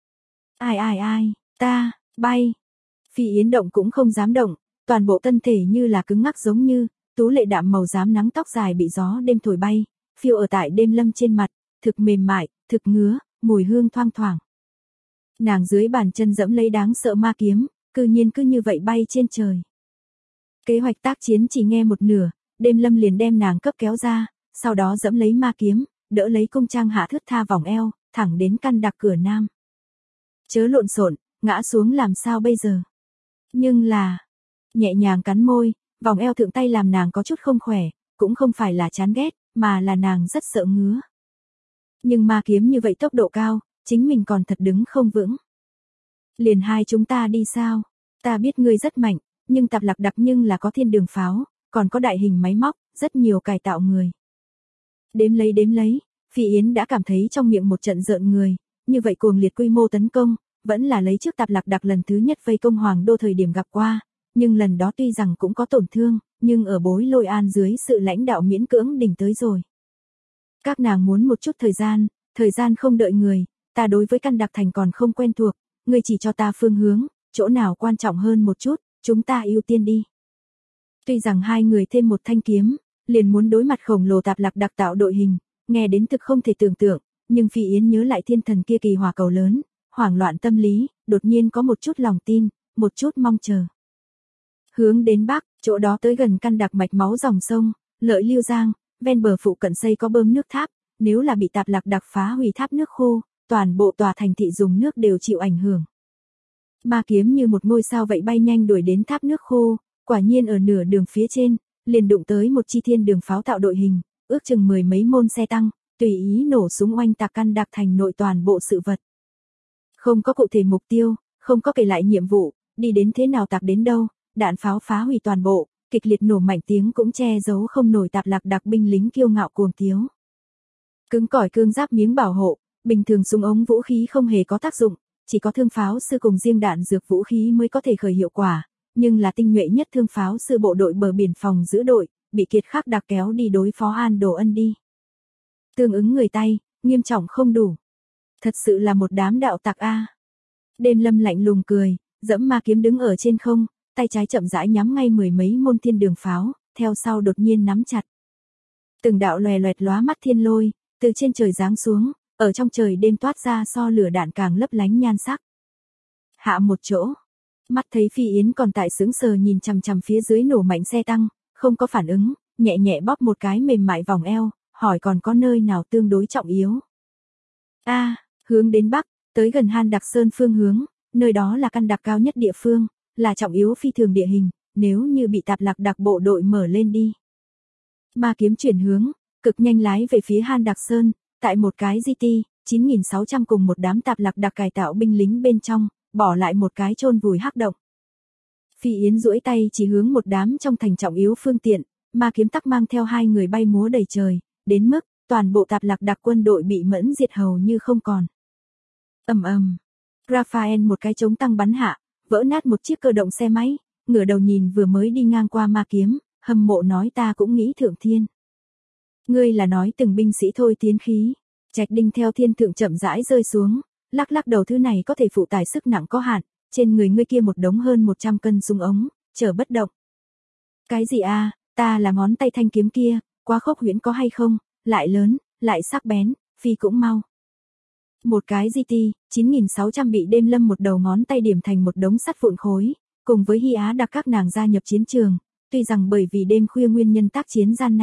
Ai, ta, bay. Phi Yến động cũng không dám động, toàn bộ thân thể như là cứng ngắc giống như, tú lệ đạm màu xám nắng tóc dài bị gió đêm thổi bay, phiêu ở tại đêm lâm trên mặt, thực mềm mại, thực ngứa, mùi hương thoang thoảng. Nàng dưới bàn chân dẫm lấy đáng sợ ma kiếm, cư nhiên cứ như vậy bay trên trời. Kế hoạch tác chiến chỉ nghe một nửa, đêm lâm liền đem nàng cấp kéo ra, sau đó dẫm lấy ma kiếm, đỡ lấy cung trang hạ thướt tha vòng eo, thẳng đến căn đặc cửa nam. Chớ lộn xộn, ngã xuống làm sao bây giờ? Nhưng là, nhẹ nhàng cắn môi, vòng eo thượng tay làm nàng có chút không khỏe, cũng không phải là chán ghét, mà là nàng rất sợ ngứa. Nhưng ma kiếm như vậy tốc độ cao, chính mình còn thật đứng không vững. Liền hai chúng ta đi sao? Ta biết ngươi rất mạnh, nhưng tạp lạc đặc nhưng là có thiên đường pháo, còn có đại hình máy móc, rất nhiều cải tạo người. Đếm lấy, Phi Yến đã cảm thấy trong miệng một trận rợn người, như vậy cuồng liệt quy mô tấn công, vẫn là lấy trước tạp lạc đặc lần thứ nhất vây công Hoàng Đô thời điểm gặp qua, nhưng lần đó tuy rằng cũng có tổn thương, nhưng ở Bối Lôi An dưới sự lãnh đạo miễn cưỡng đỉnh tới rồi. Các nàng muốn một chút thời gian không đợi người, ta đối với căn đặc thành còn không quen thuộc, ngươi chỉ cho ta phương hướng, chỗ nào quan trọng hơn một chút, chúng ta ưu tiên đi. Tuy rằng hai người thêm một thanh kiếm, liền muốn đối mặt khổng lồ tạp lạc đặc tạo đội hình, nghe đến thực không thể tưởng tượng, nhưng Phi Yến nhớ lại thiên thần kia kỳ hỏa cầu lớn, hoảng loạn tâm lý, đột nhiên có một chút lòng tin, một chút mong chờ. Hướng đến bắc, chỗ đó tới gần căn đặc mạch máu dòng sông, Lợi Lưu Giang, ven bờ phụ cận xây có bơm nước tháp, nếu là bị tạp lạc đặc phá hủy tháp nước khô, toàn bộ tòa thành thị dùng nước đều chịu ảnh hưởng. Ma kiếm như một ngôi sao vậy bay nhanh đuổi đến tháp nước khô, quả nhiên ở nửa đường phía trên, liền đụng tới một chi thiên đường pháo tạo đội hình, ước chừng 10 mấy môn xe tăng, tùy ý nổ súng oanh tạc căn đặc thành nội toàn bộ sự vật. Không có cụ thể mục tiêu, không có kể lại nhiệm vụ, đi đến thế nào tạc đến đâu, đạn pháo phá hủy toàn bộ, kịch liệt nổ mạnh tiếng cũng che giấu không nổi tạp lạc đặc binh lính kiêu ngạo cuồng tiếu. Cứng cỏi cương giáp miếng bảo hộ, bình thường súng ống vũ khí không hề có tác dụng, chỉ có thương pháo sư cùng riêng đạn dược vũ khí mới có thể khởi hiệu quả, nhưng là tinh nhuệ nhất thương pháo sư bộ đội bờ biển phòng giữ đội, bị Kiệt Khắc đặc kéo đi đối phó An Đồ Ân đi. Tương ứng người tay, nghiêm trọng không đủ. Thật sự là một đám đạo tặc a. Đêm lâm lạnh lùng cười, dẫm ma kiếm đứng ở trên không, tay trái chậm rãi nhắm ngay 10 mấy môn thiên đường pháo, theo sau đột nhiên nắm chặt. Từng đạo lòe loẹt lóa mắt thiên lôi, từ trên trời giáng xuống, ở trong trời đêm toát ra so lửa đạn càng lấp lánh nhan sắc. Hạ một chỗ, mắt thấy Phi Yến còn tại sững sờ nhìn chằm chằm phía dưới nổ mạnh xe tăng, không có phản ứng, nhẹ nhẹ bóp một cái mềm mại vòng eo, hỏi còn có nơi nào tương đối trọng yếu. Hướng đến bắc, tới gần Han Đặc Sơn phương hướng, nơi đó là căn đặc cao nhất địa phương, là trọng yếu phi thường địa hình, nếu như bị tạp lạc đặc bộ đội mở lên đi. Ma kiếm chuyển hướng, cực nhanh lái về phía Han Đặc Sơn, tại một cái GT 9600 cùng một đám tạp lạc đặc cải tạo binh lính bên trong, bỏ lại một cái chôn vùi hắc động. Phi Yến duỗi tay chỉ hướng một đám trong thành trọng yếu phương tiện, ma kiếm tắc mang theo hai người bay múa đầy trời, đến mức toàn bộ tạp lạc đặc quân đội bị mẫn diệt hầu như không còn. Ầm. Raphael một cái chống tăng bắn hạ, vỡ nát một chiếc cơ động xe máy, ngửa đầu nhìn vừa mới đi ngang qua ma kiếm, hâm mộ nói ta cũng nghĩ thượng thiên. Ngươi là nói từng binh sĩ thôi tiến khí. Trạch Đinh theo thiên thượng chậm rãi rơi xuống, lắc đầu thứ này có thể phụ tải sức nặng có hạn, trên người ngươi kia một đống hơn 100 cân súng ống, chờ bất động. Cái gì a? Ta là ngón tay thanh kiếm kia, quá khốc huyễn có hay không, lại lớn, lại sắc bén, phi cũng mau. Một cái GT 9600 bị đêm lâm một đầu ngón tay điểm thành một đống sắt vụn khối, cùng với Hy Á đặc các nàng gia nhập chiến trường, tuy rằng bởi vì đêm khuya nguyên nhân tác chiến gian nan,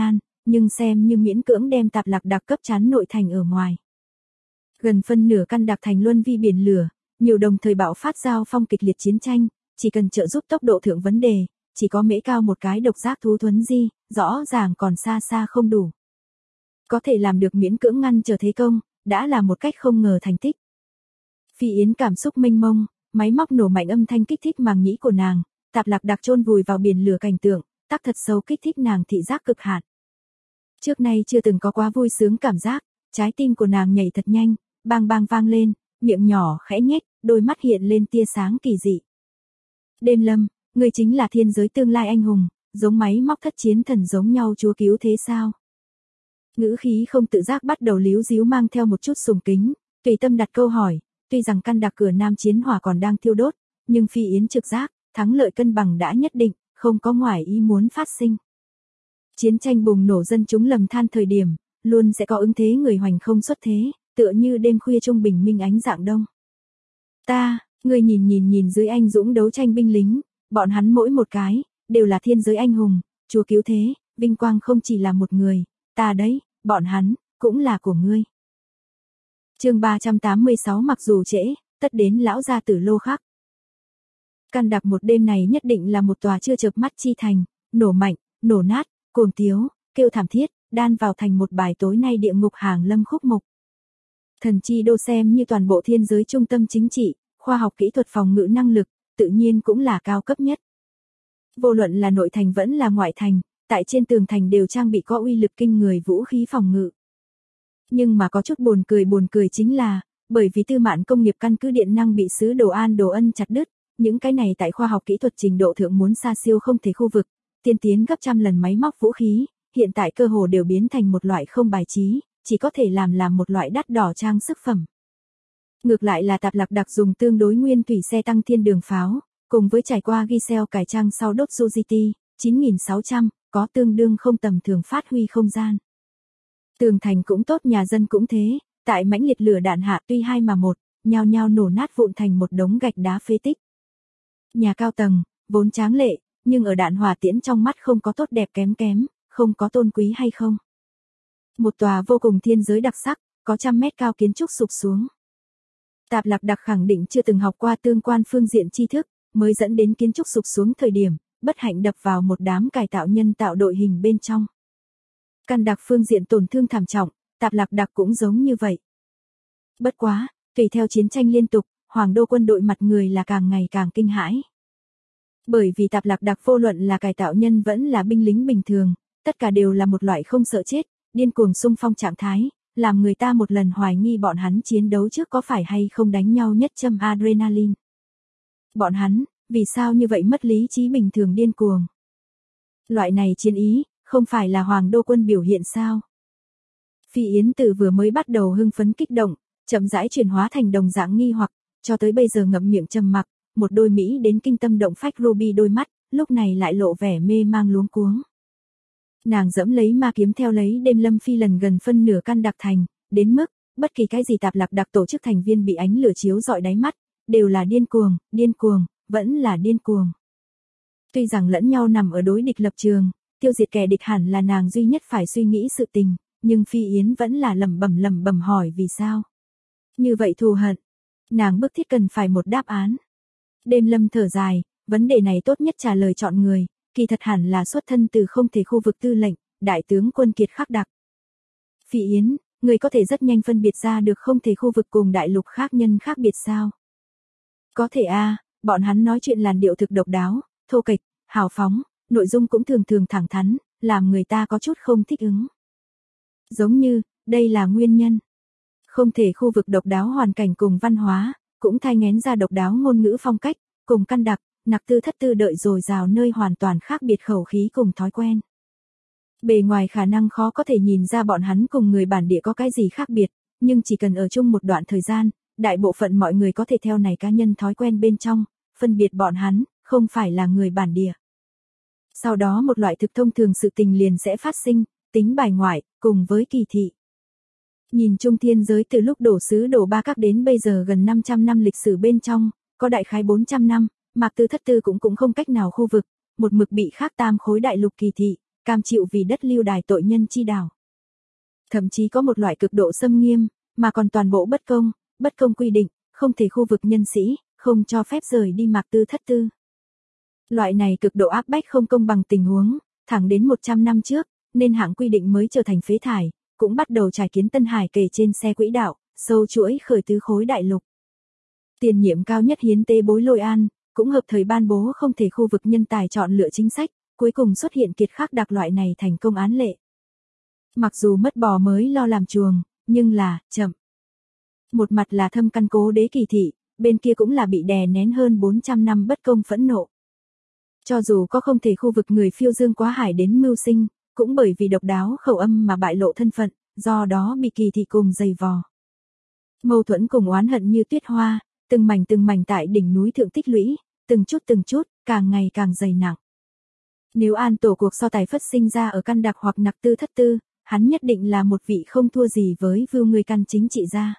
nhưng xem như miễn cưỡng đem Tạp Lạc Đặc cấp chắn nội thành ở ngoài. Gần phân nửa căn đặc thành luân vi biển lửa, nhiều đồng thời bạo phát giao phong kịch liệt chiến tranh, chỉ cần trợ giúp tốc độ thượng vấn đề, chỉ có Mễ Cao một cái độc giác thú Thuấn Di, rõ ràng còn xa xa không đủ. Có thể làm được miễn cưỡng ngăn trở thế công, đã là một cách không ngờ thành tích. Phi Yến cảm xúc mênh mông, máy móc nổ mạnh âm thanh kích thích màng nhĩ của nàng, Tạp Lạc Đặc chôn vùi vào biển lửa cảnh tượng, tác thật sâu kích thích nàng thị giác cực hạn. Trước nay chưa từng có quá vui sướng cảm giác, trái tim của nàng nhảy thật nhanh, bang bang vang lên, miệng nhỏ khẽ nhếch, đôi mắt hiện lên tia sáng kỳ dị. Đêm Lâm, ngươi chính là thiên giới tương lai anh hùng, giống máy móc thất chiến thần giống nhau chúa cứu thế sao? Ngữ khí không tự giác bắt đầu líu díu mang theo một chút sùng kính, tùy tâm đặt câu hỏi, tuy rằng căn đặc cửa nam chiến hỏa còn đang thiêu đốt, nhưng Phi Yến trực giác, thắng lợi cân bằng đã nhất định, không có ngoài ý muốn phát sinh. Chiến tranh bùng nổ dân chúng lầm than thời điểm, luôn sẽ có ứng thế người hoành không xuất thế, tựa như đêm khuya trung bình minh ánh dạng đông. Ngươi nhìn dưới anh dũng đấu tranh binh lính, bọn hắn mỗi một cái, đều là thiên giới anh hùng, chúa cứu thế, vinh quang không chỉ là một người, ta đấy, bọn hắn, cũng là của ngươi. Chương 386 mặc dù trễ, tất đến lão gia tử lô khắc. Căn đặc một đêm này nhất định là một tòa chưa chợp mắt chi thành, nổ mạnh, nổ nát, cuồng tiếu, kêu thảm thiết, đan vào thành một bài tối nay địa ngục hàng lâm khúc mục. Thần chi đô xem như toàn bộ thiên giới trung tâm chính trị, khoa học kỹ thuật phòng ngự năng lực, tự nhiên cũng là cao cấp nhất. Vô luận là nội thành vẫn là ngoại thành, tại trên tường thành đều trang bị có uy lực kinh người vũ khí phòng ngự. Nhưng mà có chút buồn cười chính là, bởi vì Tư Mạn công nghiệp căn cứ điện năng bị sứ Đồ An Đồ Ân chặt đứt, những cái này tại khoa học kỹ thuật trình độ thượng muốn xa siêu không thể khu vực, tiên tiến gấp trăm lần máy móc vũ khí, hiện tại cơ hồ đều biến thành một loại không bài trí, chỉ có thể làm một loại đắt đỏ trang sức phẩm. Ngược lại là Tạp Lạc Đặc dùng tương đối nguyên thủy xe tăng thiên đường pháo, cùng với trải qua Giselle cải trang sau đốt Jugiti, 9600, có tương đương không tầm thường phát huy không gian. Tường thành cũng tốt, nhà dân cũng thế, tại mãnh liệt lửa đạn hạ tuy hai mà một, nhao nhao nổ nát vụn thành một đống gạch đá phế tích. Nhà cao tầng, vốn tráng lệ, nhưng ở đạn hỏa tiễn trong mắt không có tốt đẹp kém, không có tôn quý hay không. Một tòa vô cùng thiên giới đặc sắc, có 100 mét cao kiến trúc sụp xuống. Tạp Lạc Đặc khẳng định chưa từng học qua tương quan phương diện tri thức, mới dẫn đến kiến trúc sụp xuống thời điểm, bất hạnh đập vào một đám cải tạo nhân tạo đội hình bên trong. Căn đặc phương diện tổn thương thảm trọng, Tạp Lạc Đặc cũng giống như vậy. Bất quá, tùy theo chiến tranh liên tục, Hoàng đô quân đội mặt người là càng ngày càng kinh hãi. Bởi vì Tạp Lạc Đặc vô luận là cải tạo nhân vẫn là binh lính bình thường, tất cả đều là một loại không sợ chết, điên cuồng xung phong trạng thái, làm người ta một lần hoài nghi bọn hắn chiến đấu trước có phải hay không đánh nhau nhất châm adrenaline. Bọn hắn, vì sao như vậy mất lý trí bình thường điên cuồng? Loại này chiến ý, không phải là Hoàng đô quân biểu hiện sao? Phi Yến từ vừa mới bắt đầu hưng phấn kích động, chậm rãi chuyển hóa thành đồng dạng nghi hoặc, cho tới bây giờ ngậm miệng trầm mặc, một đôi mỹ đến kinh tâm động phách ruby đôi mắt, lúc này lại lộ vẻ mê mang luống cuống. Nàng dẫm lấy ma kiếm theo lấy Đêm Lâm phi lần gần phân nửa căn đặc thành, đến mức, bất kỳ cái gì Tạp Lạc Đặc tổ chức thành viên bị ánh lửa chiếu rọi đáy mắt, đều là điên cuồng, vẫn là điên cuồng. Tuy rằng lẫn nhau nằm ở đối địch lập trường, tiêu diệt kẻ địch hẳn là nàng duy nhất phải suy nghĩ sự tình, nhưng Phi Yến vẫn là lẩm bẩm hỏi vì sao. Như vậy thù hận, nàng bức thiết cần phải một đáp án. Đêm Lâm thở dài, vấn đề này tốt nhất trả lời chọn người, kỳ thật hẳn là xuất thân từ không thể khu vực tư lệnh, đại tướng quân Kiệt Khắc Đặc. Phi Yến, người có thể rất nhanh phân biệt ra được không thể khu vực cùng đại lục khác nhân khác biệt sao? Có thể bọn hắn nói chuyện làn điệu thực độc đáo, thô kệch, hào phóng, nội dung cũng thường thẳng thắn, làm người ta có chút không thích ứng. Giống như, đây là nguyên nhân. Không thể khu vực độc đáo hoàn cảnh cùng văn hóa, cũng thai nghén ra độc đáo ngôn ngữ phong cách, cùng căn đặc, nặc tư thất tư đợi dồi dào nơi hoàn toàn khác biệt khẩu khí cùng thói quen. Bề ngoài khả năng khó có thể nhìn ra bọn hắn cùng người bản địa có cái gì khác biệt, nhưng chỉ cần ở chung một đoạn thời gian, đại bộ phận mọi người có thể theo này cá nhân thói quen bên trong, phân biệt bọn hắn, không phải là người bản địa. Sau đó một loại thực thông thường sự tình liền sẽ phát sinh, tính bài ngoại, cùng với kỳ thị. Nhìn chung thiên giới từ lúc đổ sứ đổ Ba Các đến bây giờ gần 500 năm lịch sử bên trong, có đại khái 400 năm, Mạc Tư Thất Tư cũng không cách nào khu vực, một mực bị khác tam khối đại lục kỳ thị, cam chịu vì đất lưu đày tội nhân chi đảo. Thậm chí có một loại cực độ xâm nghiêm, mà còn toàn bộ bất công quy định, không thể khu vực nhân sĩ, không cho phép rời đi Mạc Tư Thất Tư. Loại này cực độ áp bách không công bằng tình huống, thẳng đến 100 năm trước, nên hạng quy định mới trở thành phế thải, cũng bắt đầu trải kiến Tân Hải kề trên xe quỹ đạo, sâu chuỗi khởi tứ khối đại lục. Tiền nhiệm cao nhất hiến tế Bối Lôi An, cũng hợp thời ban bố không thể khu vực nhân tài chọn lựa chính sách, cuối cùng xuất hiện kiệt khắc đặc loại này thành công án lệ. Mặc dù mất bò mới lo làm chuồng, nhưng là, chậm. Một mặt là thâm căn cố đế kỳ thị, bên kia cũng là bị đè nén hơn 400 năm bất công phẫn nộ. Cho dù có không thể khu vực người phiêu dương quá hải đến mưu sinh, cũng bởi vì độc đáo khẩu âm mà bại lộ thân phận, do đó bị kỳ thị cùng dày vò. Mâu thuẫn cùng oán hận như tuyết hoa, từng mảnh tại đỉnh núi thượng tích lũy, từng chút, càng ngày càng dày nặng. Nếu An Tổ cuộc so tài phất sinh ra ở Căn Đặc hoặc Nặc Tư Thất Tư, hắn nhất định là một vị không thua gì với vưu người căn chính trị gia.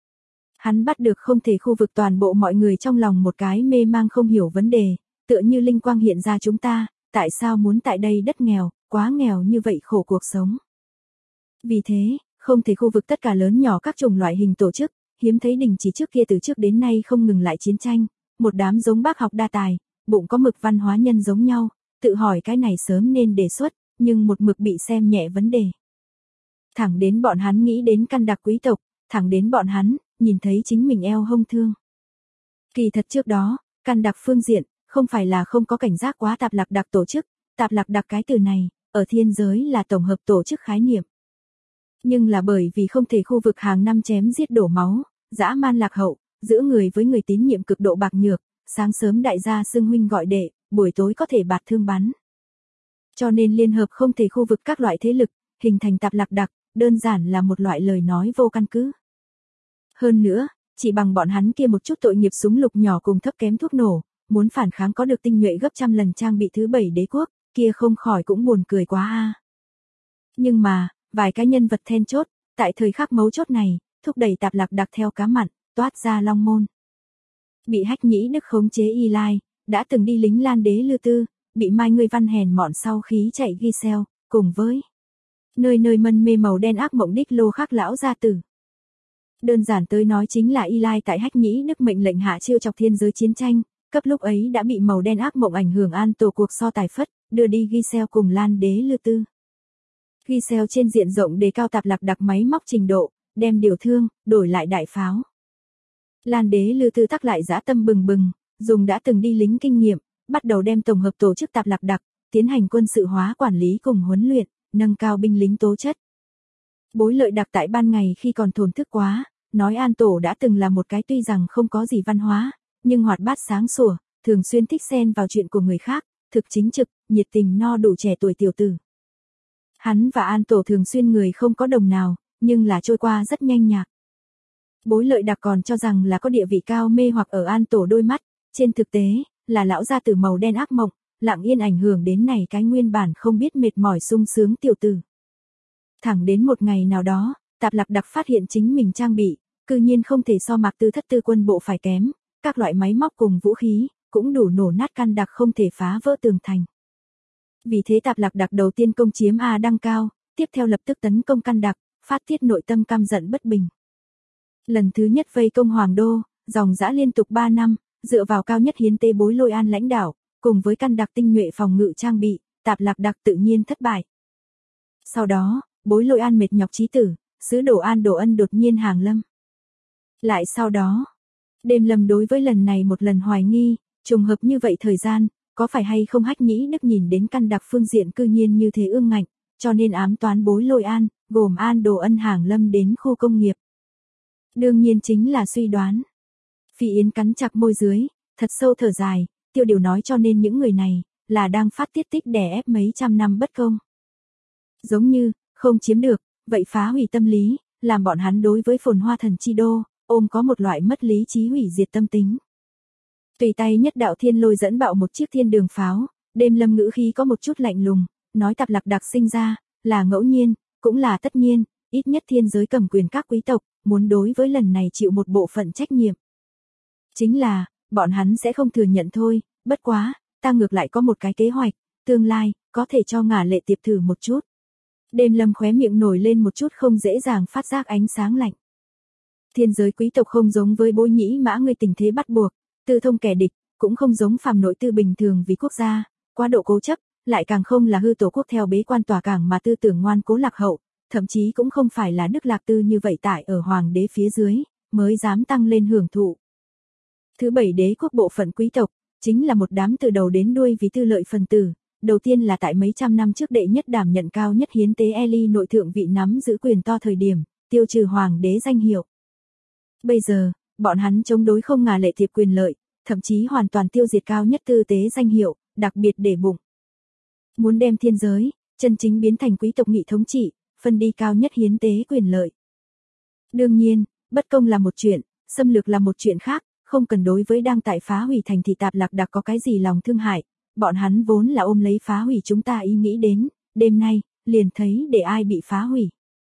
Hắn bắt được không thể khu vực toàn bộ mọi người trong lòng một cái mê mang không hiểu vấn đề, tựa như linh quang hiện ra chúng ta, tại sao muốn tại đây đất nghèo, quá nghèo như vậy khổ cuộc sống. Vì thế, không thể khu vực tất cả lớn nhỏ các chủng loại hình tổ chức, hiếm thấy đình chỉ trước kia từ trước đến nay không ngừng lại chiến tranh, một đám giống bác học đa tài, bụng có mực văn hóa nhân giống nhau, tự hỏi cái này sớm nên đề xuất, nhưng một mực bị xem nhẹ vấn đề. Thẳng đến bọn hắn nghĩ đến Căn Đặc quý tộc, thẳng đến bọn hắn, nhìn thấy chính mình eo hông thương. Kỳ thật trước đó, Căn Đặc phương diện, không phải là không có cảnh giác quá tạp lạc đặc tổ chức, tạp lạc đặc cái từ này, ở thiên giới là tổng hợp tổ chức khái niệm. Nhưng là bởi vì không thể khu vực hàng năm chém giết đổ máu, dã man lạc hậu, giữa người với người tín nhiệm cực độ bạc nhược, sáng sớm đại gia xưng huynh gọi đệ, buổi tối có thể bạt thương bắn. Cho nên liên hợp không thể khu vực các loại thế lực, hình thành tạp lạc đặc, đơn giản là một loại lời nói vô căn cứ. Hơn nữa, chỉ bằng bọn hắn kia một chút tội nghiệp súng lục nhỏ cùng thấp kém thuốc nổ, muốn phản kháng có được tinh nhuệ gấp trăm lần trang bị thứ 7 đế quốc, kia không khỏi cũng buồn cười quá a. Nhưng mà, vài cái nhân vật then chốt, tại thời khắc mấu chốt này, thúc đẩy tạp lạc đặc theo cá mặn, toát ra long môn. Bị Hách Nhĩ Đức khống chế Y Lai, đã từng đi lính Lan Đế Lư Tư, bị Mai Ngươi Văn hèn mọn sau khí chạy Giselle, cùng với nơi nơi mân mê màu đen ác mộng đích lô khắc lão gia tử. Đơn giản tới nói chính là Y Lai tại Hách Nhĩ Đức mệnh lệnh hạ chiêu chọc thiên giới chiến tranh, cấp lúc ấy đã bị màu đen ác mộng ảnh hưởng An Tổ cuộc so tài phất, đưa đi Giselle cùng Lan Đế Lư Tư. Giselle trên diện rộng đề cao tạp lạc đặc máy móc trình độ, đem điều thương, đổi lại đại pháo. Lan Đế Lư Tư tắc lại dã tâm bừng bừng, dùng đã từng đi lính kinh nghiệm, bắt đầu đem tổng hợp tổ chức tạp lạc đặc, tiến hành quân sự hóa quản lý cùng huấn luyện, nâng cao binh lính tố chất. Bối Lợi đặc tại ban ngày khi còn thổn thức quá, nói An Tổ đã từng là một cái tuy rằng không có gì văn hóa, nhưng hoạt bát sáng sủa, thường xuyên thích xen vào chuyện của người khác, thực chính trực, nhiệt tình no đủ trẻ tuổi tiểu tử. Hắn và An Tổ thường xuyên người không có đồng nào, nhưng là trôi qua rất nhanh nhạc. Bối Lợi đặc còn cho rằng là có địa vị cao mê hoặc ở An Tổ đôi mắt, trên thực tế, là lão gia tử màu đen ác mộng, lặng yên ảnh hưởng đến này cái nguyên bản không biết mệt mỏi sung sướng tiểu tử. Thẳng đến một ngày nào đó, tạp lạc đặc phát hiện chính mình trang bị, cư nhiên không thể so Mạc Tư Thất Tư quân bộ phải kém, các loại máy móc cùng vũ khí, cũng đủ nổ nát Căn Đặc không thể phá vỡ tường thành. Vì thế tạp lạc đặc đầu tiên công chiếm A Đăng Cao, tiếp theo lập tức tấn công Căn Đặc, phát tiết nội tâm căm giận bất bình. Lần thứ nhất vây công Hoàng Đô, dòng dã liên tục 3 năm, dựa vào cao nhất hiến tế Bối Lôi An lãnh đạo, cùng với Căn Đặc tinh nhuệ phòng ngự trang bị, tạp lạc đặc tự nhiên thất bại. Sau đó, Bối Lôi An mệt nhọc chí tử, sứ đồ An Đồ Ân đột nhiên hàng lâm. Lại sau đó, Đêm Lâm đối với lần này một lần hoài nghi, trùng hợp như vậy thời gian, có phải hay không Hách Nhĩ Đức nhìn đến Căn Đặc phương diện cư nhiên như thế ương ngạnh, cho nên ám toán Bối Lôi An, gồm An Đồ Ân hàng lâm đến khu công nghiệp. Đương nhiên chính là suy đoán. Phi Yến cắn chặt môi dưới, thật sâu thở dài, tiêu điều nói cho nên những người này, là đang phát tiết tích đè ép mấy trăm năm bất công. Giống như, không chiếm được, vậy phá hủy tâm lý, làm bọn hắn đối với phồn hoa thần chi đô, ôm có một loại mất lý trí hủy diệt tâm tính. Tùy tay nhất đạo thiên lôi dẫn bạo một chiếc thiên đường pháo, Đêm Lâm ngữ khí có một chút lạnh lùng, nói tạp lạc đặc sinh ra, là ngẫu nhiên, cũng là tất nhiên, ít nhất thiên giới cầm quyền các quý tộc, muốn đối với lần này chịu một bộ phận trách nhiệm. Chính là, bọn hắn sẽ không thừa nhận thôi, bất quá, ta ngược lại có một cái kế hoạch, tương lai, có thể cho Ngả Lệ Tiệp thử một chút. Đêm Lâm khóe miệng nổi lên một chút không dễ dàng phát giác ánh sáng lạnh. Thiên giới quý tộc không giống với Bối Nhĩ Mã người tình thế bắt buộc, tư thông kẻ địch, cũng không giống phàm nội tư bình thường vì quốc gia, quá độ cố chấp, lại càng không là hư tổ quốc theo bế quan tòa cảng mà tư tưởng ngoan cố lạc hậu, thậm chí cũng không phải là Đức Lạc Tư như vậy tại ở hoàng đế phía dưới, mới dám tăng lên hưởng thụ. Thứ bảy đế quốc bộ phận quý tộc, chính là một đám từ đầu đến đuôi vì tư lợi phần tử, đầu tiên là tại mấy trăm năm trước đệ nhất đảm nhận cao nhất hiến tế Eli nội thượng vị nắm giữ quyền to thời điểm, tiêu trừ hoàng đế danh hiệu. Bây giờ, bọn hắn chống đối không Ngả Lệ Tiệp quyền lợi, thậm chí hoàn toàn tiêu diệt cao nhất tư tế danh hiệu, đặc biệt để bụng. Muốn đem thiên giới, chân chính biến thành quý tộc nghị thống trị, phân đi cao nhất hiến tế quyền lợi. Đương nhiên, bất công là một chuyện, xâm lược là một chuyện khác, không cần đối với đang tại phá hủy thành thị Tạp Lạc Đặc có cái gì lòng thương hại, bọn hắn vốn là ôm lấy phá hủy chúng ta ý nghĩ đến, đêm nay, liền thấy để ai bị phá hủy.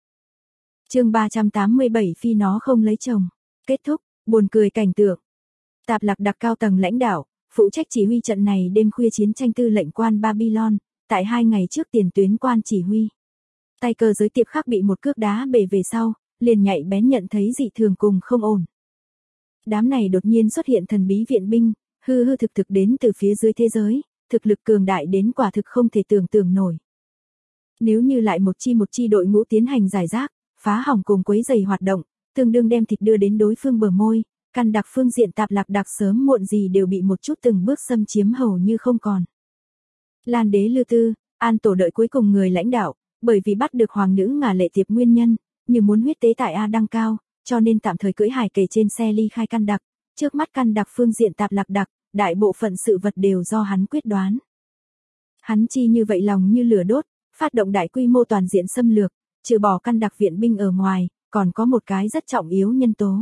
Chương 387 Phi nó không lấy chồng. Kết thúc, buồn cười cảnh tượng. Tạp Lạc Đặc cao tầng lãnh đạo, phụ trách chỉ huy trận này đêm khuya chiến tranh tư lệnh quan Babylon, tại 2 ngày trước tiền tuyến quan chỉ huy. Tay cơ giới tiệp khắc bị một cước đá bể về sau, liền nhạy bén nhận thấy dị thường cùng không ổn. Đám này đột nhiên xuất hiện thần bí viện binh, hư hư thực thực đến từ phía dưới thế giới, thực lực cường đại đến quả thực không thể tưởng tượng nổi. Nếu như lại một chi đội ngũ tiến hành giải rác, phá hỏng cùng quấy rầy hoạt động, tương đương đem thịt đưa đến đối phương bờ môi, căn đặc phương diện Tạp Lạc Đặc sớm muộn gì đều bị một chút từng bước xâm chiếm hầu như không còn. Lan đế Lư Tư, An tổ đợi cuối cùng người lãnh đạo, bởi vì bắt được hoàng nữ Ngả Lệ Tiệp nguyên nhân, như muốn huyết tế tại A Đăng Cao, cho nên tạm thời cưỡi hải kề trên xe ly khai căn đặc, trước mắt căn đặc phương diện Tạp Lạc Đặc, đại bộ phận sự vật đều do hắn quyết đoán. Hắn chi như vậy lòng như lửa đốt, phát động đại quy mô toàn diện xâm lược, trừ bỏ căn đặc viện binh ở ngoài, còn có một cái rất trọng yếu nhân tố.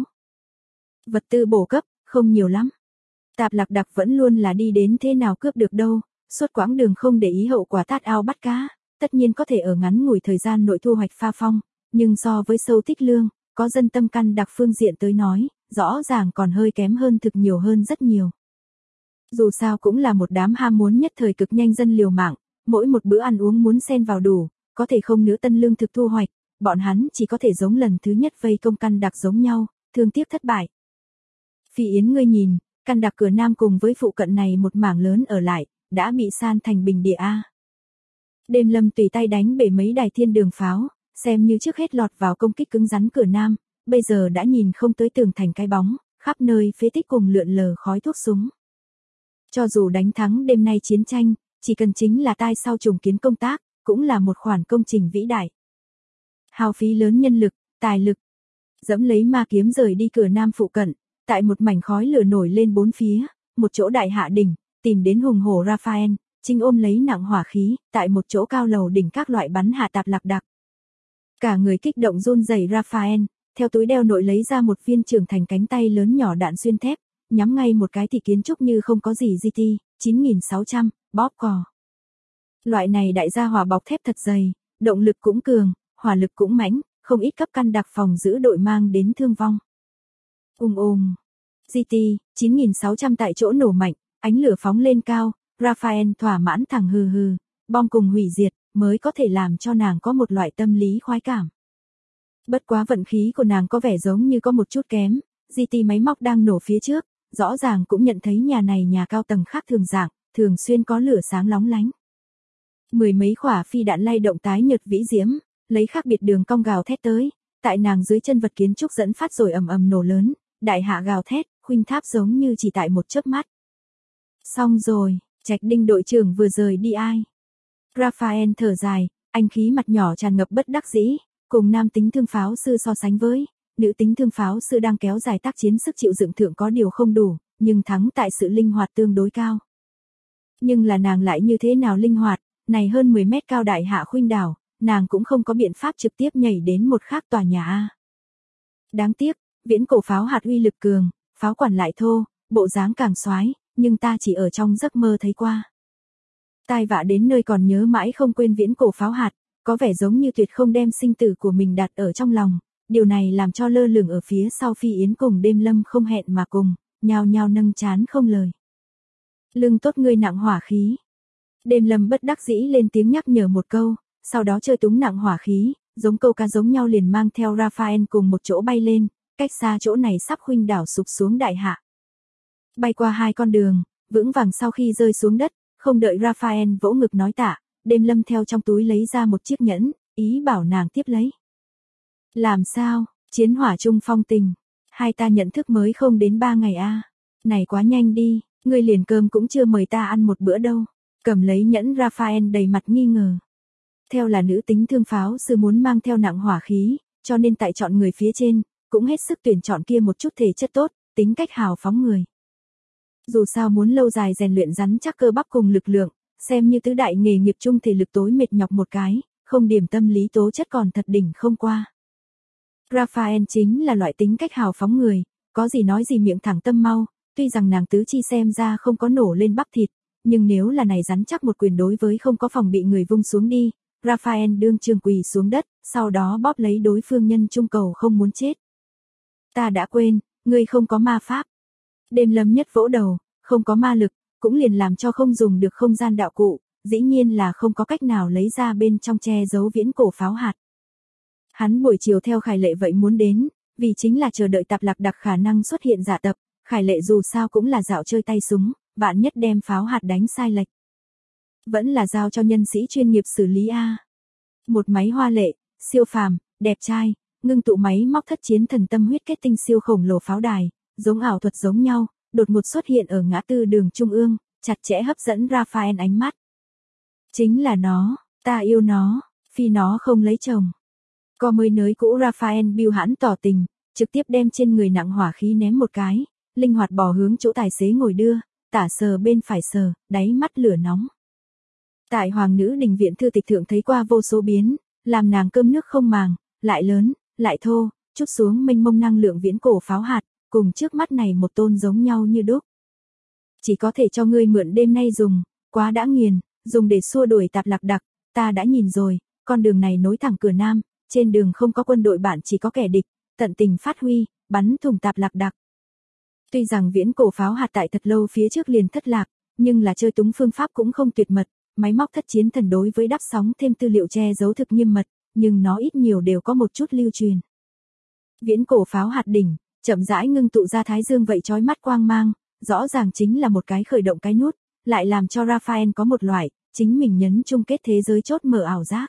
Vật tư bổ cấp, không nhiều lắm. Tạp Lạc Đặc vẫn luôn là đi đến thế nào cướp được đâu, suốt quãng đường không để ý hậu quả tát ao bắt cá, tất nhiên có thể ở ngắn ngủi thời gian nội thu hoạch pha phong, nhưng so với sâu tích lương, có dân tâm căn đặc phương diện tới nói, rõ ràng còn hơi kém hơn thực nhiều hơn rất nhiều. Dù sao cũng là một đám ham muốn nhất thời cực nhanh dân liều mạng, mỗi một bữa ăn uống muốn xen vào đủ, có thể không nữa tân lương thực thu hoạch, bọn hắn chỉ có thể giống lần thứ nhất vây công căn đặc giống nhau, thương tiếc thất bại. Phi Yến ngươi nhìn, căn đặc cửa Nam cùng với phụ cận này một mảng lớn ở lại, đã bị san thành bình địa A. Đêm Lâm tùy tay đánh bể mấy đài thiên đường pháo, xem như trước hết lọt vào công kích cứng rắn cửa Nam, bây giờ đã nhìn không tới tường thành cái bóng, khắp nơi phế tích cùng lượn lờ khói thuốc súng. Cho dù đánh thắng đêm nay chiến tranh, chỉ cần chính là tai sau trùng kiến công tác, cũng là một khoản công trình vĩ đại. Hao phí lớn nhân lực, tài lực, dẫm lấy ma kiếm rời đi cửa Nam phụ cận, tại một mảnh khói lửa nổi lên bốn phía, một chỗ đại hạ đỉnh, tìm đến hùng hổ Raphael, chính ôm lấy nặng hỏa khí, tại một chỗ cao lầu đỉnh các loại bắn hạ Tạp Lạc Đặc. Cả người kích động run rẩy Raphael, theo túi đeo nội lấy ra một viên trưởng thành cánh tay lớn nhỏ đạn xuyên thép, nhắm ngay một cái thị kiến trúc như không có gì GT, 9600, bóp cò. Loại này đại gia hỏa bọc thép thật dày, động lực cũng cường, hỏa lực cũng mãnh, không ít cấp căn đặc phòng giữ đội mang đến thương vong. GT, 9600 tại chỗ nổ mạnh, ánh lửa phóng lên cao, Raphael thỏa mãn thẳng hừ hừ, bom cùng hủy diệt, mới có thể làm cho nàng có một loại tâm lý khoái cảm. Bất quá vận khí của nàng có vẻ giống như có một chút kém, GT máy móc đang nổ phía trước, rõ ràng cũng nhận thấy nhà này nhà cao tầng khác thường dạng, thường xuyên có lửa sáng lóng lánh. Mười mấy quả phi đạn lay động tái nhợt vĩ diễm, lấy khác biệt đường cong gào thét tới, tại nàng dưới chân vật kiến trúc dẫn phát rồi ầm ầm nổ lớn, đại hạ gào thét, khuynh tháp giống như chỉ tại một chớp mắt. Xong rồi, Trạch Đinh đội trưởng vừa rời đi ai? Raphael thở dài, anh khí mặt nhỏ tràn ngập bất đắc dĩ, cùng nam tính thương pháo sư so sánh với, nữ tính thương pháo sư đang kéo dài tác chiến sức chịu đựng thượng có điều không đủ, nhưng thắng tại sự linh hoạt tương đối cao. Nhưng là nàng lại như thế nào linh hoạt, này hơn 10 mét cao đại hạ khuynh đảo, nàng cũng không có biện pháp trực tiếp nhảy đến một khác tòa nhà A. Đáng tiếc, viễn cổ pháo hạt uy lực cường, pháo quản lại thô, bộ dáng càng xoái, nhưng ta chỉ ở trong giấc mơ thấy qua. Tai vạ đến nơi còn nhớ mãi không quên viễn cổ pháo hạt, có vẻ giống như tuyệt không đem sinh tử của mình đặt ở trong lòng, điều này làm cho lơ lửng ở phía sau Phi Yến cùng Đêm Lâm không hẹn mà cùng, nhao nhao nâng chán không lời. Lưng tốt ngươi nặng hỏa khí. Đêm Lâm bất đắc dĩ lên tiếng nhắc nhở một câu, sau đó chơi túng nặng hỏa khí, giống câu cá giống nhau liền mang theo Raphael cùng một chỗ bay lên, cách xa chỗ này sắp khuynh đảo sụp xuống đại hạ. Bay qua 2 con đường, vững vàng sau khi rơi xuống đất, không đợi Raphael vỗ ngực nói tạ, Đêm Lâm theo trong túi lấy ra một chiếc nhẫn, ý bảo nàng tiếp lấy. Làm sao, chiến hỏa chung phong tình, hai ta nhận thức mới không đến 3 ngày a. Này quá nhanh đi, ngươi liền cơm cũng chưa mời ta ăn một bữa đâu. Cầm lấy nhẫn Raphael đầy mặt nghi ngờ. Theo là nữ tính thương pháo sư muốn mang theo nặng hỏa khí, cho nên tại chọn người phía trên, cũng hết sức tuyển chọn kia một chút thể chất tốt, tính cách hào phóng người. Dù sao muốn lâu dài rèn luyện rắn chắc cơ bắp cùng lực lượng, xem như tứ đại nghề nghiệp chung thể lực tối mệt nhọc một cái, không điểm tâm lý tố chất còn thật đỉnh không qua. Raphael chính là loại tính cách hào phóng người, có gì nói gì miệng thẳng tâm mau, tuy rằng nàng tứ chi xem ra không có nổ lên bắp thịt, nhưng nếu là này rắn chắc một quyền đối với không có phòng bị người vung xuống đi, Raphael đương trường quỳ xuống đất, sau đó bóp lấy đối phương nhân trung cầu không muốn chết. Ta đã quên, ngươi không có ma pháp. Đêm Lâm nhất vỗ đầu, không có ma lực, cũng liền làm cho không dùng được không gian đạo cụ, dĩ nhiên là không có cách nào lấy ra bên trong che giấu viễn cổ pháo hạt. Hắn buổi chiều theo Khải Lệ vậy muốn đến, vì chính là chờ đợi Tạp Lạc Đặc khả năng xuất hiện giả tập, Khải Lệ dù sao cũng là dạo chơi tay súng, vạn nhất đem pháo hạt đánh sai lệch. Vẫn là giao cho nhân sĩ chuyên nghiệp xử lý a. Một máy hoa lệ, siêu phàm, đẹp trai, ngưng tụ máy móc thất chiến thần tâm huyết kết tinh siêu khổng lồ pháo đài, giống ảo thuật giống nhau, đột ngột xuất hiện ở ngã tư đường trung ương, chặt chẽ hấp dẫn Raphael ánh mắt. Chính là nó, ta yêu nó, phi nó không lấy chồng. Co mới nới cũ Raphael biêu hãn tỏ tình, trực tiếp đem trên người nặng hỏa khí ném một cái, linh hoạt bỏ hướng chỗ tài xế ngồi đưa, tả sờ bên phải sờ, đáy mắt lửa nóng. Tại Hoàng nữ đình viện thư tịch thượng thấy qua vô số biến, làm nàng cơm nước không màng, lại lớn, lại thô, chút xuống mênh mông năng lượng viễn cổ pháo hạt, cùng trước mắt này một tôn giống nhau như đúc. Chỉ có thể cho ngươi mượn đêm nay dùng, quá đã nghiền, dùng để xua đuổi Tạp Lạc Đặc, ta đã nhìn rồi, con đường này nối thẳng cửa Nam, trên đường không có quân đội bạn chỉ có kẻ địch, tận tình phát huy, bắn thủng Tạp Lạc Đặc. Tuy rằng viễn cổ pháo hạt tại thật lâu phía trước liền thất lạc, nhưng là chơi túng phương pháp cũng không tuyệt mật, máy móc thất chiến thần đối với đắp sóng thêm tư liệu che giấu thực nghiêm mật, nhưng nó ít nhiều đều có một chút lưu truyền. Viễn cổ pháo hạt đỉnh, chậm rãi ngưng tụ ra thái dương vậy chói mắt quang mang, rõ ràng chính là một cái khởi động cái nút, lại làm cho Raphael có một loại, chính mình nhấn chung kết thế giới chốt mở ảo giác.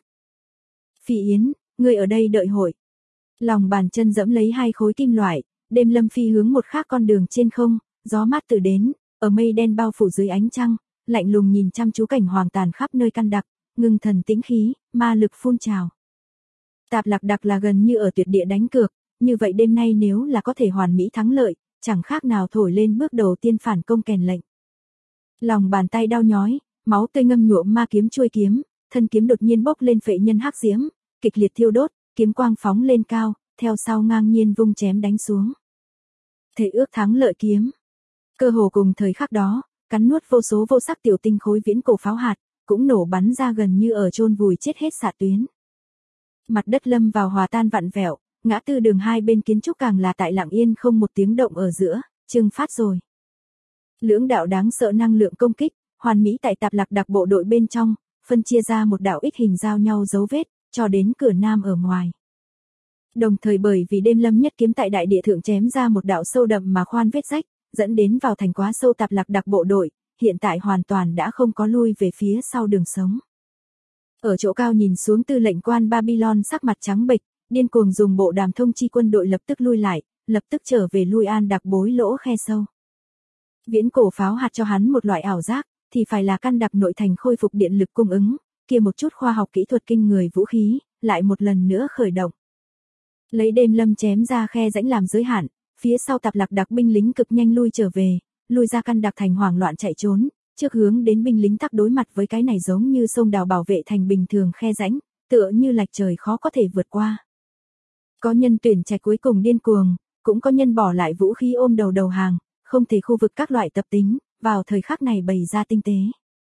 Phi Yến, ngươi ở đây đợi hội. Lòng bàn chân dẫm lấy 2 khối kim loại, Đêm Lâm phi hướng một khác con đường trên không, gió mát từ đến, ở mây đen bao phủ dưới ánh trăng, lạnh lùng nhìn chăm chú cảnh hoàng tàn khắp nơi căn đặc, ngưng thần tĩnh khí, ma lực phun trào. Tạp Lạc Đặc là gần như ở tuyệt địa đánh cược, như vậy đêm nay nếu là có thể hoàn mỹ thắng lợi, chẳng khác nào thổi lên bước đầu tiên phản công kèn lệnh. Lòng bàn tay đau nhói, máu tươi ngâm nhuộm ma kiếm chuôi kiếm, thân kiếm đột nhiên bốc lên phệ nhân hắc diễm, kịch liệt thiêu đốt, kiếm quang phóng lên cao, theo sau ngang nhiên vung chém đánh xuống. Thể ước thắng lợi kiếm. Cơ hồ cùng thời khắc đó, cắn nuốt vô số vô sắc tiểu tinh khối viễn cổ pháo hạt, cũng nổ bắn ra gần như ở chôn vùi chết hết xạ tuyến. Mặt đất lâm vào hòa tan vặn vẹo, ngã tư đường hai bên kiến trúc càng là tại lặng yên không một tiếng động ở giữa, trừng phát rồi. Lưỡng đạo đáng sợ năng lượng công kích, hoàn mỹ tại Tạp Lạc Đặc bộ đội bên trong, phân chia ra một đạo ít hình giao nhau dấu vết, cho đến cửa Nam ở ngoài. Đồng thời bởi vì Đêm Lâm nhất kiếm tại đại địa thượng chém ra một đạo sâu đậm mà khoan vết rách, dẫn đến vào thành quá sâu Tạp Lạc Đặc bộ đội, hiện tại hoàn toàn đã không có lui về phía sau đường sống. Ở chỗ cao nhìn xuống tư lệnh quan Babylon sắc mặt trắng bệch, điên cuồng dùng bộ đàm thông chi quân đội lập tức lui lại, lập tức trở về Lui An Đặc bối lỗ khe sâu. Viễn cổ pháo hạt cho hắn một loại ảo giác, thì phải là căn đặc nội thành khôi phục điện lực cung ứng, kia một chút khoa học kỹ thuật kinh người vũ khí, lại một lần nữa khởi động. Lấy Đêm Lâm chém ra khe rãnh làm giới hạn, phía sau Tạp Lạc Đặc binh lính cực nhanh lui trở về, lui ra căn đặc thành hoảng loạn chạy trốn, trước hướng đến binh lính tắc đối mặt với cái này giống như sông đào bảo vệ thành bình thường khe rãnh, tựa như lạch trời khó có thể vượt qua. Có nhân tuyển trạch cuối cùng điên cuồng, cũng có nhân bỏ lại vũ khí ôm đầu đầu hàng, không thể khu vực các loại tập tính, vào thời khắc này bày ra tinh tế.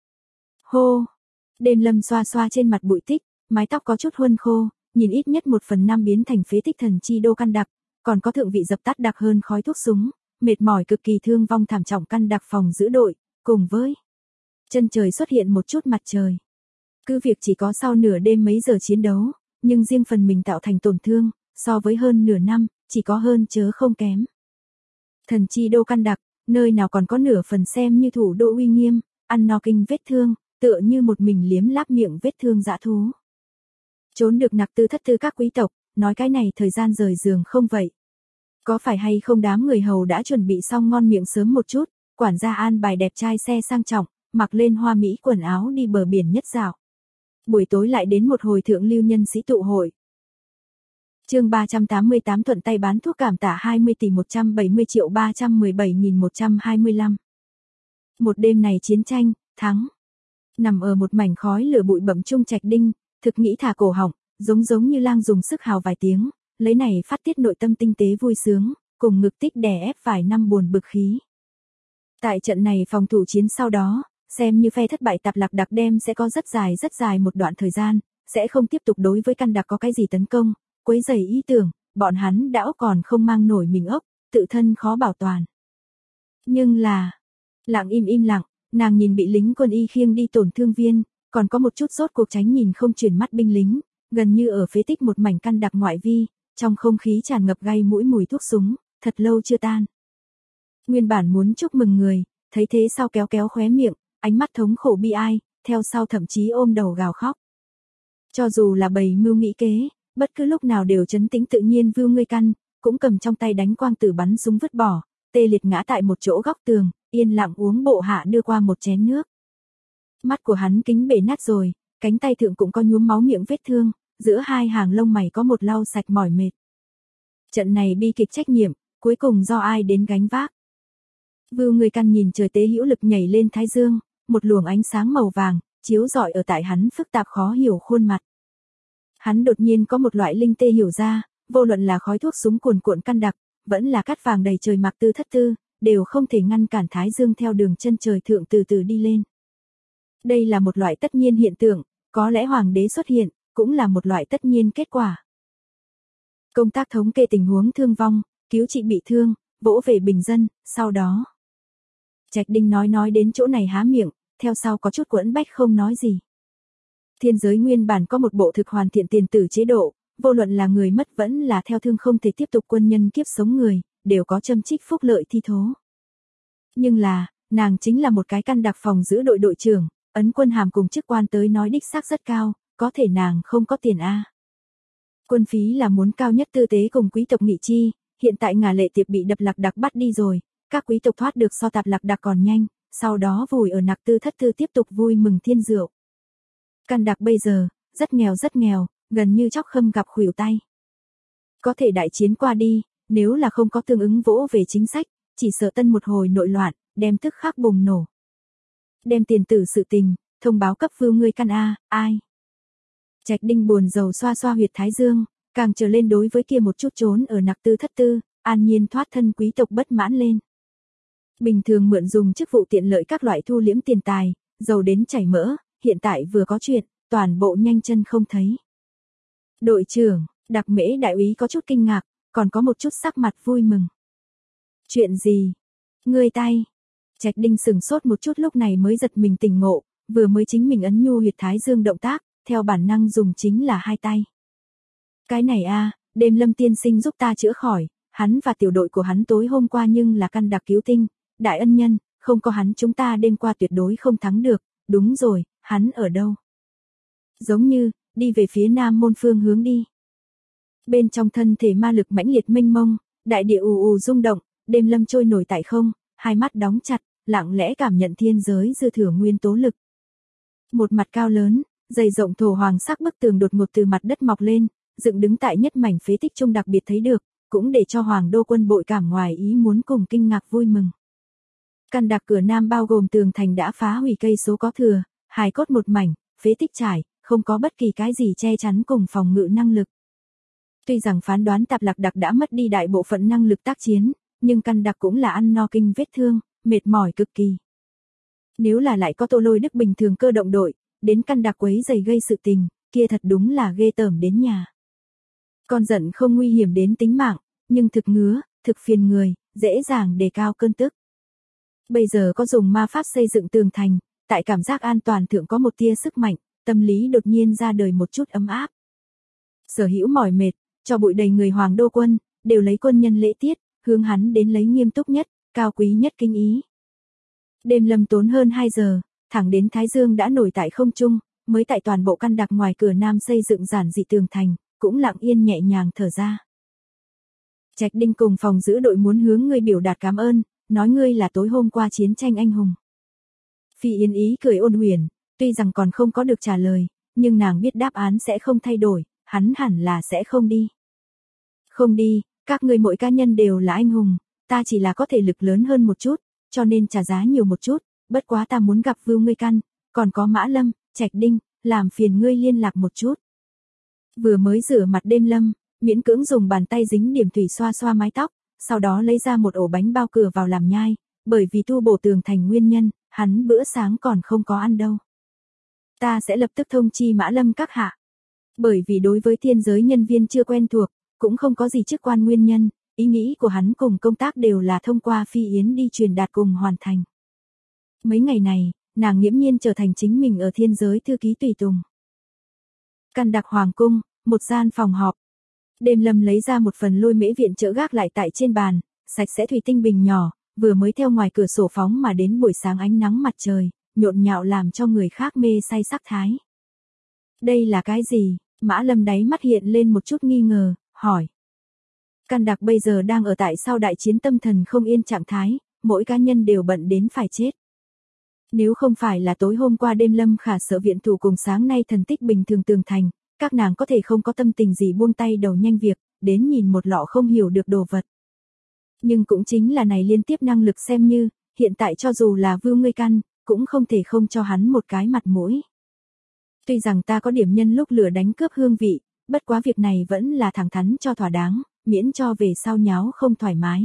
Hô! Đêm Lâm xoa xoa trên mặt bụi tích, mái tóc có chút huân khô, nhìn ít nhất 1/5 biến thành phế tích thần chi đô căn đặc, còn có thượng vị dập tắt đặc hơn khói thuốc súng, mệt mỏi cực kỳ thương vong thảm trọng căn đặc phòng giữ đội, cùng với Chân trời xuất hiện một chút mặt trời. Cứ việc chỉ có sau nửa đêm mấy giờ chiến đấu, nhưng riêng phần mình tạo thành tổn thương, so với hơn nửa năm, chỉ có hơn chớ không kém. Thần chi đô Căn Đặc, nơi nào còn có nửa phần xem như thủ đô uy nghiêm, ăn no kinh vết thương, tựa như một mình liếm láp miệng vết thương dã thú. Trốn được nặc tư thất tư các quý tộc, nói cái này thời gian rời giường không vậy. Có phải hay không đám người hầu đã chuẩn bị xong ngon miệng sớm một chút, quản gia an bài đẹp trai xe sang trọng, mặc lên hoa mỹ quần áo đi bờ biển nhất dạo. Buổi tối lại đến một hồi thượng lưu nhân sĩ tụ hội. Chương 388 thuận tay bán thuốc cảm tạ 20 tỷ 170 triệu 317.125. Một đêm này chiến tranh, thắng. Nằm ở một mảnh khói lửa bụi bậm trung Trạch Đinh, thực nghĩ thả cổ họng, giống như lang dùng sức hào vài tiếng, lấy này phát tiết nội tâm tinh tế vui sướng, cùng ngực tích đè ép vài năm buồn bực khí. Tại trận này phòng thủ chiến sau đó, xem như phe thất bại Tạp Lạc Đặc đem sẽ có rất dài một đoạn thời gian, sẽ không tiếp tục đối với Căn Đặc có cái gì tấn công, quấy rầy ý tưởng, bọn hắn đã còn không mang nổi mình ốc, tự thân khó bảo toàn. Nhưng là, lặng im lặng, nàng nhìn bị lính quân y khiêng đi tổn thương viên, còn có một chút rốt cuộc tránh nhìn không chuyển mắt binh lính, gần như ở phế tích một mảnh Căn Đặc ngoại vi, trong không khí tràn ngập gây mũi mùi thuốc súng, thật lâu chưa tan. Nguyên bản muốn chúc mừng người, thấy thế sau kéo khóe miệng, ánh mắt thống khổ bi ai, theo sau thậm chí ôm đầu gào khóc. Cho dù là bầy mưu nghĩ kế, bất cứ lúc nào đều trấn tĩnh tự nhiên Vưu Ngươi Căn, cũng cầm trong tay đánh quang tử bắn súng vứt bỏ, tê liệt ngã tại một chỗ góc tường, yên lặng uống bộ hạ đưa qua một chén nước. Mắt của hắn kính bể nát rồi, cánh tay thượng cũng có nhuốm máu miệng vết thương, giữa hai hàng lông mày có một lau sạch mỏi mệt. Trận này bi kịch trách nhiệm, cuối cùng do ai đến gánh vác? Vưu Ngươi Căn nhìn trời tế hữu lực nhảy lên thái dương, một luồng ánh sáng màu vàng, chiếu rọi ở tại hắn phức tạp khó hiểu khuôn mặt. Hắn đột nhiên có một loại linh tê hiểu ra, vô luận là khói thuốc súng cuồn cuộn Căn Đặc, vẫn là cát vàng đầy trời mặc tư thất tư, đều không thể ngăn cản thái dương theo đường chân trời thượng từ từ đi lên. Đây là một loại tất nhiên hiện tượng, có lẽ hoàng đế xuất hiện, cũng là một loại tất nhiên kết quả. Công tác thống kê tình huống thương vong, cứu trị bị thương, vỗ về bình dân, sau đó. Trạch Đinh nói đến chỗ này há miệng, theo sau có chút quẫn bách không nói gì. Thiên giới nguyên bản có một bộ thực hoàn thiện tiền tử chế độ, vô luận là người mất vẫn là theo thương không thể tiếp tục quân nhân kiếp sống người, đều có châm trích phúc lợi thi thố. Nhưng là, nàng chính là một cái Căn Đặc phòng giữ đội đội trưởng, ấn quân hàm cùng chức quan tới nói đích xác rất cao, có thể nàng không có tiền a. Quân phí là muốn cao nhất tư tế cùng quý tộc nghị chi, hiện tại Ngà Lệ Tiệp bị Đập Lạc Đặc bắt đi rồi, các quý tộc thoát được so Tạp Lạc Đặc còn nhanh, sau đó vùi ở nặc tư thất tư tiếp tục vui mừng thiên rượu. Căn Đặc bây giờ, rất nghèo, gần như chóc khâm gặp khuỷu tay. Có thể đại chiến qua đi, nếu là không có tương ứng vỗ về chính sách, chỉ sợ tân một hồi nội loạn, đem tức khắc bùng nổ. Đem tiền tử sự tình, thông báo cấp Vưu Ngươi Căn a, ai? Trạch Đinh buồn rầu xoa huyệt thái dương, càng trở lên đối với kia một chút trốn ở nặc tư thất tư, an nhiên thoát thân quý tộc bất mãn lên. Bình thường mượn dùng chức vụ tiện lợi các loại thu liễm tiền tài, giàu đến chảy mỡ, hiện tại vừa có chuyện, toàn bộ nhanh chân không thấy. Đội trưởng, Đặc Mễ đại úy có chút kinh ngạc, còn có một chút sắc mặt vui mừng. Chuyện gì? Ngươi tay. Trạch Đinh sừng sốt một chút lúc này mới giật mình tỉnh ngộ, vừa mới chính mình ấn nhu huyệt thái dương động tác, theo bản năng dùng chính là hai tay. Cái này a, đêm Lâm tiên sinh giúp ta chữa khỏi, hắn và tiểu đội của hắn tối hôm qua nhưng là Căn Đặc cứu tinh, đại ân nhân, không có hắn chúng ta đêm qua tuyệt đối không thắng được, đúng rồi, hắn ở đâu? Giống như, đi về phía nam môn phương hướng đi. Bên trong thân thể ma lực mãnh liệt mênh mông, đại địa ù rung động, đêm Lâm trôi nổi tại không, hai mắt đóng chặt, lặng lẽ cảm nhận thiên giới dư thừa nguyên tố lực. Một mặt cao lớn, dày rộng thổ hoàng sắc bức tường đột ngột từ mặt đất mọc lên, dựng đứng tại nhất mảnh phế tích trung đặc biệt thấy được, cũng để cho Hoàng đô quân bội cảm ngoài ý muốn cùng kinh ngạc vui mừng. Căn Đặc cửa nam bao gồm tường thành đã phá hủy cây số có thừa, hài cốt một mảnh, phế tích trải, không có bất kỳ cái gì che chắn cùng phòng ngự năng lực. Tuy rằng phán đoán Tạp Lạc Đặc đã mất đi đại bộ phận năng lực tác chiến, nhưng Căn Đặc cũng là ăn no kinh vết thương, mệt mỏi cực kỳ. Nếu là lại có Tô Lôi Đức bình thường cơ động đội, đến Căn Đặc quấy giày gây sự tình, kia thật đúng là ghê tởm đến nhà. Con giận không nguy hiểm đến tính mạng, nhưng thực ngứa, thực phiền người, dễ dàng đề cao cơn tức. Bây giờ có dùng ma pháp xây dựng tường thành, tại cảm giác an toàn thượng có một tia sức mạnh, tâm lý đột nhiên ra đời một chút ấm áp. Sở hữu mỏi mệt, cho bụi đầy người Hoàng Đô Quân, đều lấy quân nhân lễ tiết, hướng hắn đến lấy nghiêm túc nhất, cao quý nhất kinh ý. Đêm lâm tốn hơn 2 giờ, thẳng đến Thái Dương đã nổi tại không trung, mới tại toàn bộ căn đặc ngoài cửa nam xây dựng giản dị tường thành, cũng lặng yên nhẹ nhàng thở ra. Trạch Đinh cùng phòng giữ đội muốn hướng ngươi biểu đạt cảm ơn, nói ngươi là tối hôm qua chiến tranh anh hùng. Phi Yến ý cười ôn huyền, tuy rằng còn không có được trả lời, nhưng nàng biết đáp án sẽ không thay đổi, hắn hẳn là sẽ không đi. Không đi, các ngươi mỗi cá nhân đều là anh hùng, ta chỉ là có thể lực lớn hơn một chút, cho nên trả giá nhiều một chút, bất quá ta muốn gặp Vưu Ngươi Căn, còn có Mã Lâm, Trạch Đinh, làm phiền ngươi liên lạc một chút. Vừa mới rửa mặt đêm lâm, miễn cưỡng dùng bàn tay dính điểm thủy xoa xoa mái tóc, sau đó lấy ra một ổ bánh bao cửa vào làm nhai, bởi vì tu bổ tường thành nguyên nhân, hắn bữa sáng còn không có ăn đâu. Ta sẽ lập tức thông chi Mã Lâm các hạ. Bởi vì đối với thiên giới nhân viên chưa quen thuộc, cũng không có gì chức quan nguyên nhân, ý nghĩ của hắn cùng công tác đều là thông qua Phi Yến đi truyền đạt cùng hoàn thành. Mấy ngày này, nàng nghiễm nhiên trở thành chính mình ở thiên giới thư ký tùy tùng. Căn đặc hoàng cung, một gian phòng họp. Đêm lâm lấy ra một phần lôi mễ viện trợ gác lại tại trên bàn, sạch sẽ thủy tinh bình nhỏ, vừa mới theo ngoài cửa sổ phóng mà đến buổi sáng ánh nắng mặt trời, nhộn nhạo làm cho người khác mê say sắc thái. Đây là cái gì? Mã Lâm đáy mắt hiện lên một chút nghi ngờ, hỏi. Căn đặc bây giờ đang ở tại sau đại chiến tâm thần không yên trạng thái, mỗi cá nhân đều bận đến phải chết. Nếu không phải là tối hôm qua đêm Lâm Khả sợ viện thủ cùng sáng nay thần tích bình thường tường thành, các nàng có thể không có tâm tình gì buông tay đầu nhanh việc, đến nhìn một lọ không hiểu được đồ vật. Nhưng cũng chính là này liên tiếp năng lực xem như, hiện tại cho dù là Vưu Ngươi Căn, cũng không thể không cho hắn một cái mặt mũi. Tuy rằng ta có điểm nhân lúc lửa đánh cướp hương vị, bất quá việc này vẫn là thẳng thắn cho thỏa đáng, miễn cho về sau nháo không thoải mái.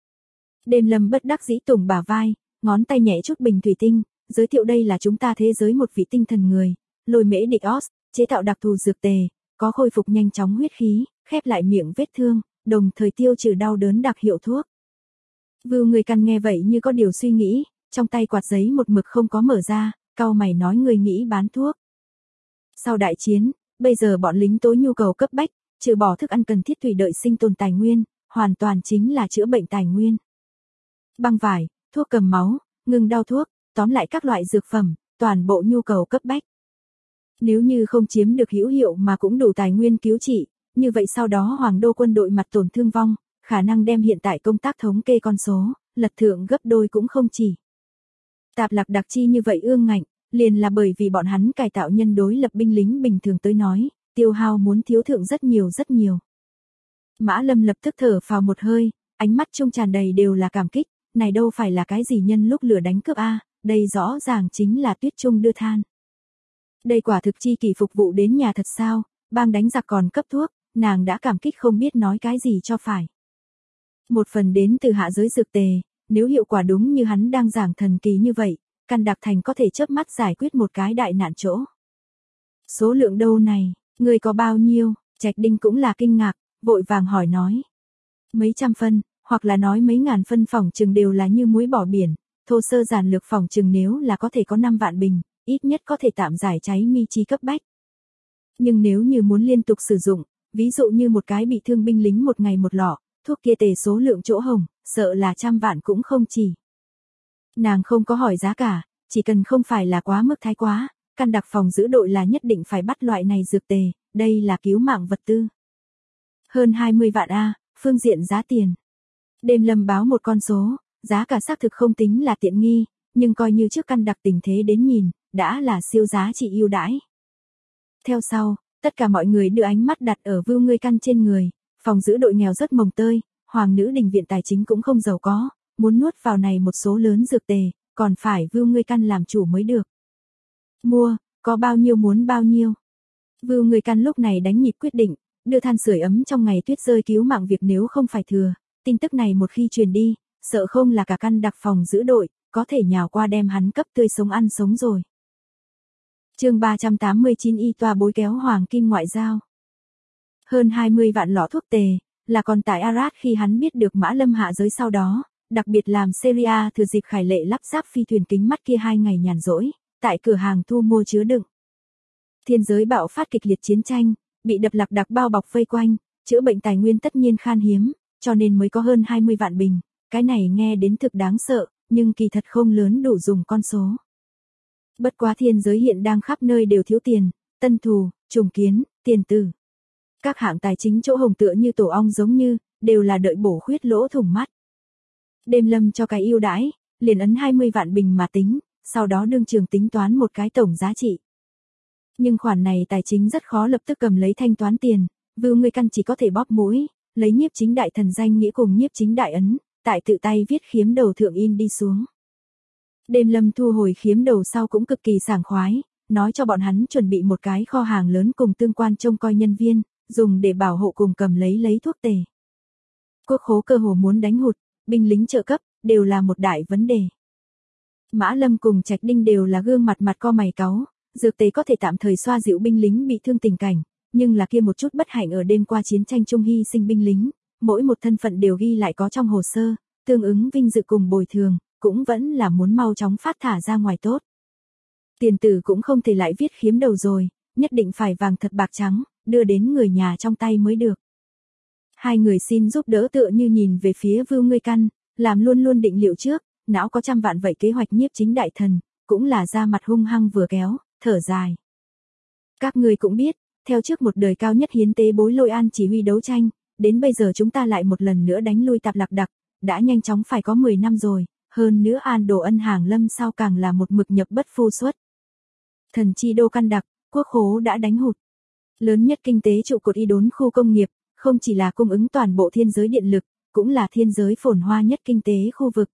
Đêm Lâm bất đắc dĩ tùng bả vai, ngón tay nhẹ chút bình thủy tinh, giới thiệu đây là chúng ta thế giới một vị tinh thần người, lôi mễ địch os, chế tạo đặc thù dược tề, có khôi phục nhanh chóng huyết khí, khép lại miệng vết thương, đồng thời tiêu trừ đau đớn đặc hiệu thuốc. Vưu Ngươi Căn nghe vậy như có điều suy nghĩ, trong tay quạt giấy một mực không có mở ra, cau mày nói người nghĩ bán thuốc. Sau đại chiến, bây giờ bọn lính tối nhu cầu cấp bách, trừ bỏ thức ăn cần thiết thủy đợi sinh tồn tài nguyên, hoàn toàn chính là chữa bệnh tài nguyên. Băng vải, thuốc cầm máu, ngừng đau thuốc, tóm lại các loại dược phẩm, toàn bộ nhu cầu cấp bách. Nếu như không chiếm được hữu hiệu mà cũng đủ tài nguyên cứu trị, như vậy sau đó Hoàng Đô quân đội mặt tổn thương vong, khả năng đem hiện tại công tác thống kê con số, lật thượng gấp đôi cũng không chỉ. Tạp lạc đặc chi như vậy ương ngạnh, liền là bởi vì bọn hắn cải tạo nhân đối lập binh lính bình thường tới nói, tiêu hao muốn thiếu thượng rất nhiều rất nhiều. Mã Lâm lập tức thở phào một hơi, ánh mắt trung tràn đầy đều là cảm kích, này đâu phải là cái gì nhân lúc lửa đánh cướp a, đây rõ ràng chính là tuyết trung đưa than. Đây quả thực chi kỷ phục vụ đến nhà thật sao, bang đánh giặc còn cấp thuốc, nàng đã cảm kích không biết nói cái gì cho phải. Một phần đến từ hạ giới dược tề, nếu hiệu quả đúng như hắn đang giảng thần kỳ như vậy, Căn đặc thành có thể chớp mắt giải quyết một cái đại nạn chỗ. Số lượng đâu này, người có bao nhiêu? Trạch Đinh cũng là kinh ngạc, vội vàng hỏi nói. Mấy trăm phân, hoặc là nói mấy ngàn phân phỏng chừng đều là như muối bỏ biển, thô sơ giản lược phỏng chừng nếu là có thể có 5 vạn bình, ít nhất có thể tạm giải cháy mi chi cấp bách. Nhưng nếu như muốn liên tục sử dụng, ví dụ như một cái bị thương binh lính một ngày một lọ, thuốc kia tề số lượng chỗ hồng, sợ là 100 vạn cũng không chỉ. Nàng không có hỏi giá cả, chỉ cần không phải là quá mức thái quá, Căn đặc phòng giữ đội là nhất định phải bắt loại này dược tề, đây là cứu mạng vật tư. Hơn 20 vạn a, phương diện giá tiền. Đêm Lâm báo một con số, giá cả xác thực không tính là tiện nghi, nhưng coi như trước Căn đặc tình thế đến nhìn, đã là siêu giá trị ưu đãi. Theo sau, tất cả mọi người đưa ánh mắt đặt ở Vưu Ngươi Căn trên người, phòng giữ đội nghèo rất mồng tơi, hoàng nữ đình viện tài chính cũng không giàu có, muốn nuốt vào này một số lớn dược tề, còn phải Vưu Ngươi Căn làm chủ mới được. Mua, có bao nhiêu muốn bao nhiêu. Vưu Ngươi Căn lúc này đánh nhịp quyết định, đưa than sưởi ấm trong ngày tuyết rơi cứu mạng việc nếu không phải thừa, tin tức này một khi truyền đi, sợ không là cả Căn đặc phòng giữ đội, có thể nhào qua đem hắn cấp tươi sống ăn sống rồi. Chương 389 y toa bối kéo hoàng kim ngoại giao. Hơn 20 vạn lọ thuốc tề, là còn tại Arad khi hắn biết được Mã Lâm hạ giới sau đó, đặc biệt làm Syria thừa dịp Khải Lệ lắp ráp phi thuyền kính mắt kia 2 ngày nhàn rỗi, tại cửa hàng thu mua chứa đựng. Thiên giới bạo phát kịch liệt chiến tranh, bị đập lạc đạc bao bọc vây quanh, chữa bệnh tài nguyên tất nhiên khan hiếm, cho nên mới có hơn 20 vạn bình, cái này nghe đến thực đáng sợ, nhưng kỳ thật không lớn đủ dùng con số. Bất quá thiên giới hiện đang khắp nơi đều thiếu tiền, tân thù, trùng kiến, tiền tử. Các hạng tài chính chỗ hồng tựa như tổ ong giống như, đều là đợi bổ khuyết lỗ thủng mắt. Đêm Lâm cho cái ưu đãi, liền ấn 20 vạn bình mà tính, sau đó đương trường tính toán một cái tổng giá trị. Nhưng khoản này tài chính rất khó lập tức cầm lấy thanh toán tiền, Vưu Ngươi Căn chỉ có thể bóp mũi, lấy Nhiếp Chính Đại Thần danh nghĩa cùng Nhiếp Chính Đại ấn, tại tự tay viết khiếm đầu thượng in đi xuống. Đêm Lâm thu hồi khiếm đầu sau cũng cực kỳ sảng khoái, nói cho bọn hắn chuẩn bị một cái kho hàng lớn cùng tương quan trông coi nhân viên, dùng để bảo hộ cùng cầm lấy thuốc tề. Quốc khố cơ hồ muốn đánh hụt, binh lính trợ cấp, đều là một đại vấn đề. Mã Lâm cùng Trạch Đinh đều là gương mặt co mày cáu, dược tề có thể tạm thời xoa dịu binh lính bị thương tình cảnh, nhưng là kia một chút bất hạnh ở đêm qua chiến tranh chung hy sinh binh lính, mỗi một thân phận đều ghi lại có trong hồ sơ, tương ứng vinh dự cùng bồi thường, cũng vẫn là muốn mau chóng phát thả ra ngoài tốt. Tiền tử cũng không thể lại viết khiếm đầu rồi, nhất định phải vàng thật bạc trắng, đưa đến người nhà trong tay mới được. Hai người xin giúp đỡ tựa như nhìn về phía Vưu Ngươi Căn, làm luôn luôn định liệu trước, não có trăm vạn vậy kế hoạch Nhiếp Chính Đại Thần, cũng là ra mặt hung hăng vừa kéo, thở dài. Các người cũng biết, theo trước một đời cao nhất hiến tế Bối Lôi An chỉ huy đấu tranh, đến bây giờ chúng ta lại một lần nữa đánh lui Tạp Lạc Đặc, đã nhanh chóng phải có 10 năm rồi, hơn nữa An Đồ Ân hàng lâm sao càng là một mực nhập bất phu xuất. Thần chi đô căn đặc, quốc khố đã đánh hụt. Lớn nhất kinh tế trụ cột Y Đốn khu công nghiệp, không chỉ là cung ứng toàn bộ thiên giới điện lực, cũng là thiên giới phồn hoa nhất kinh tế khu vực.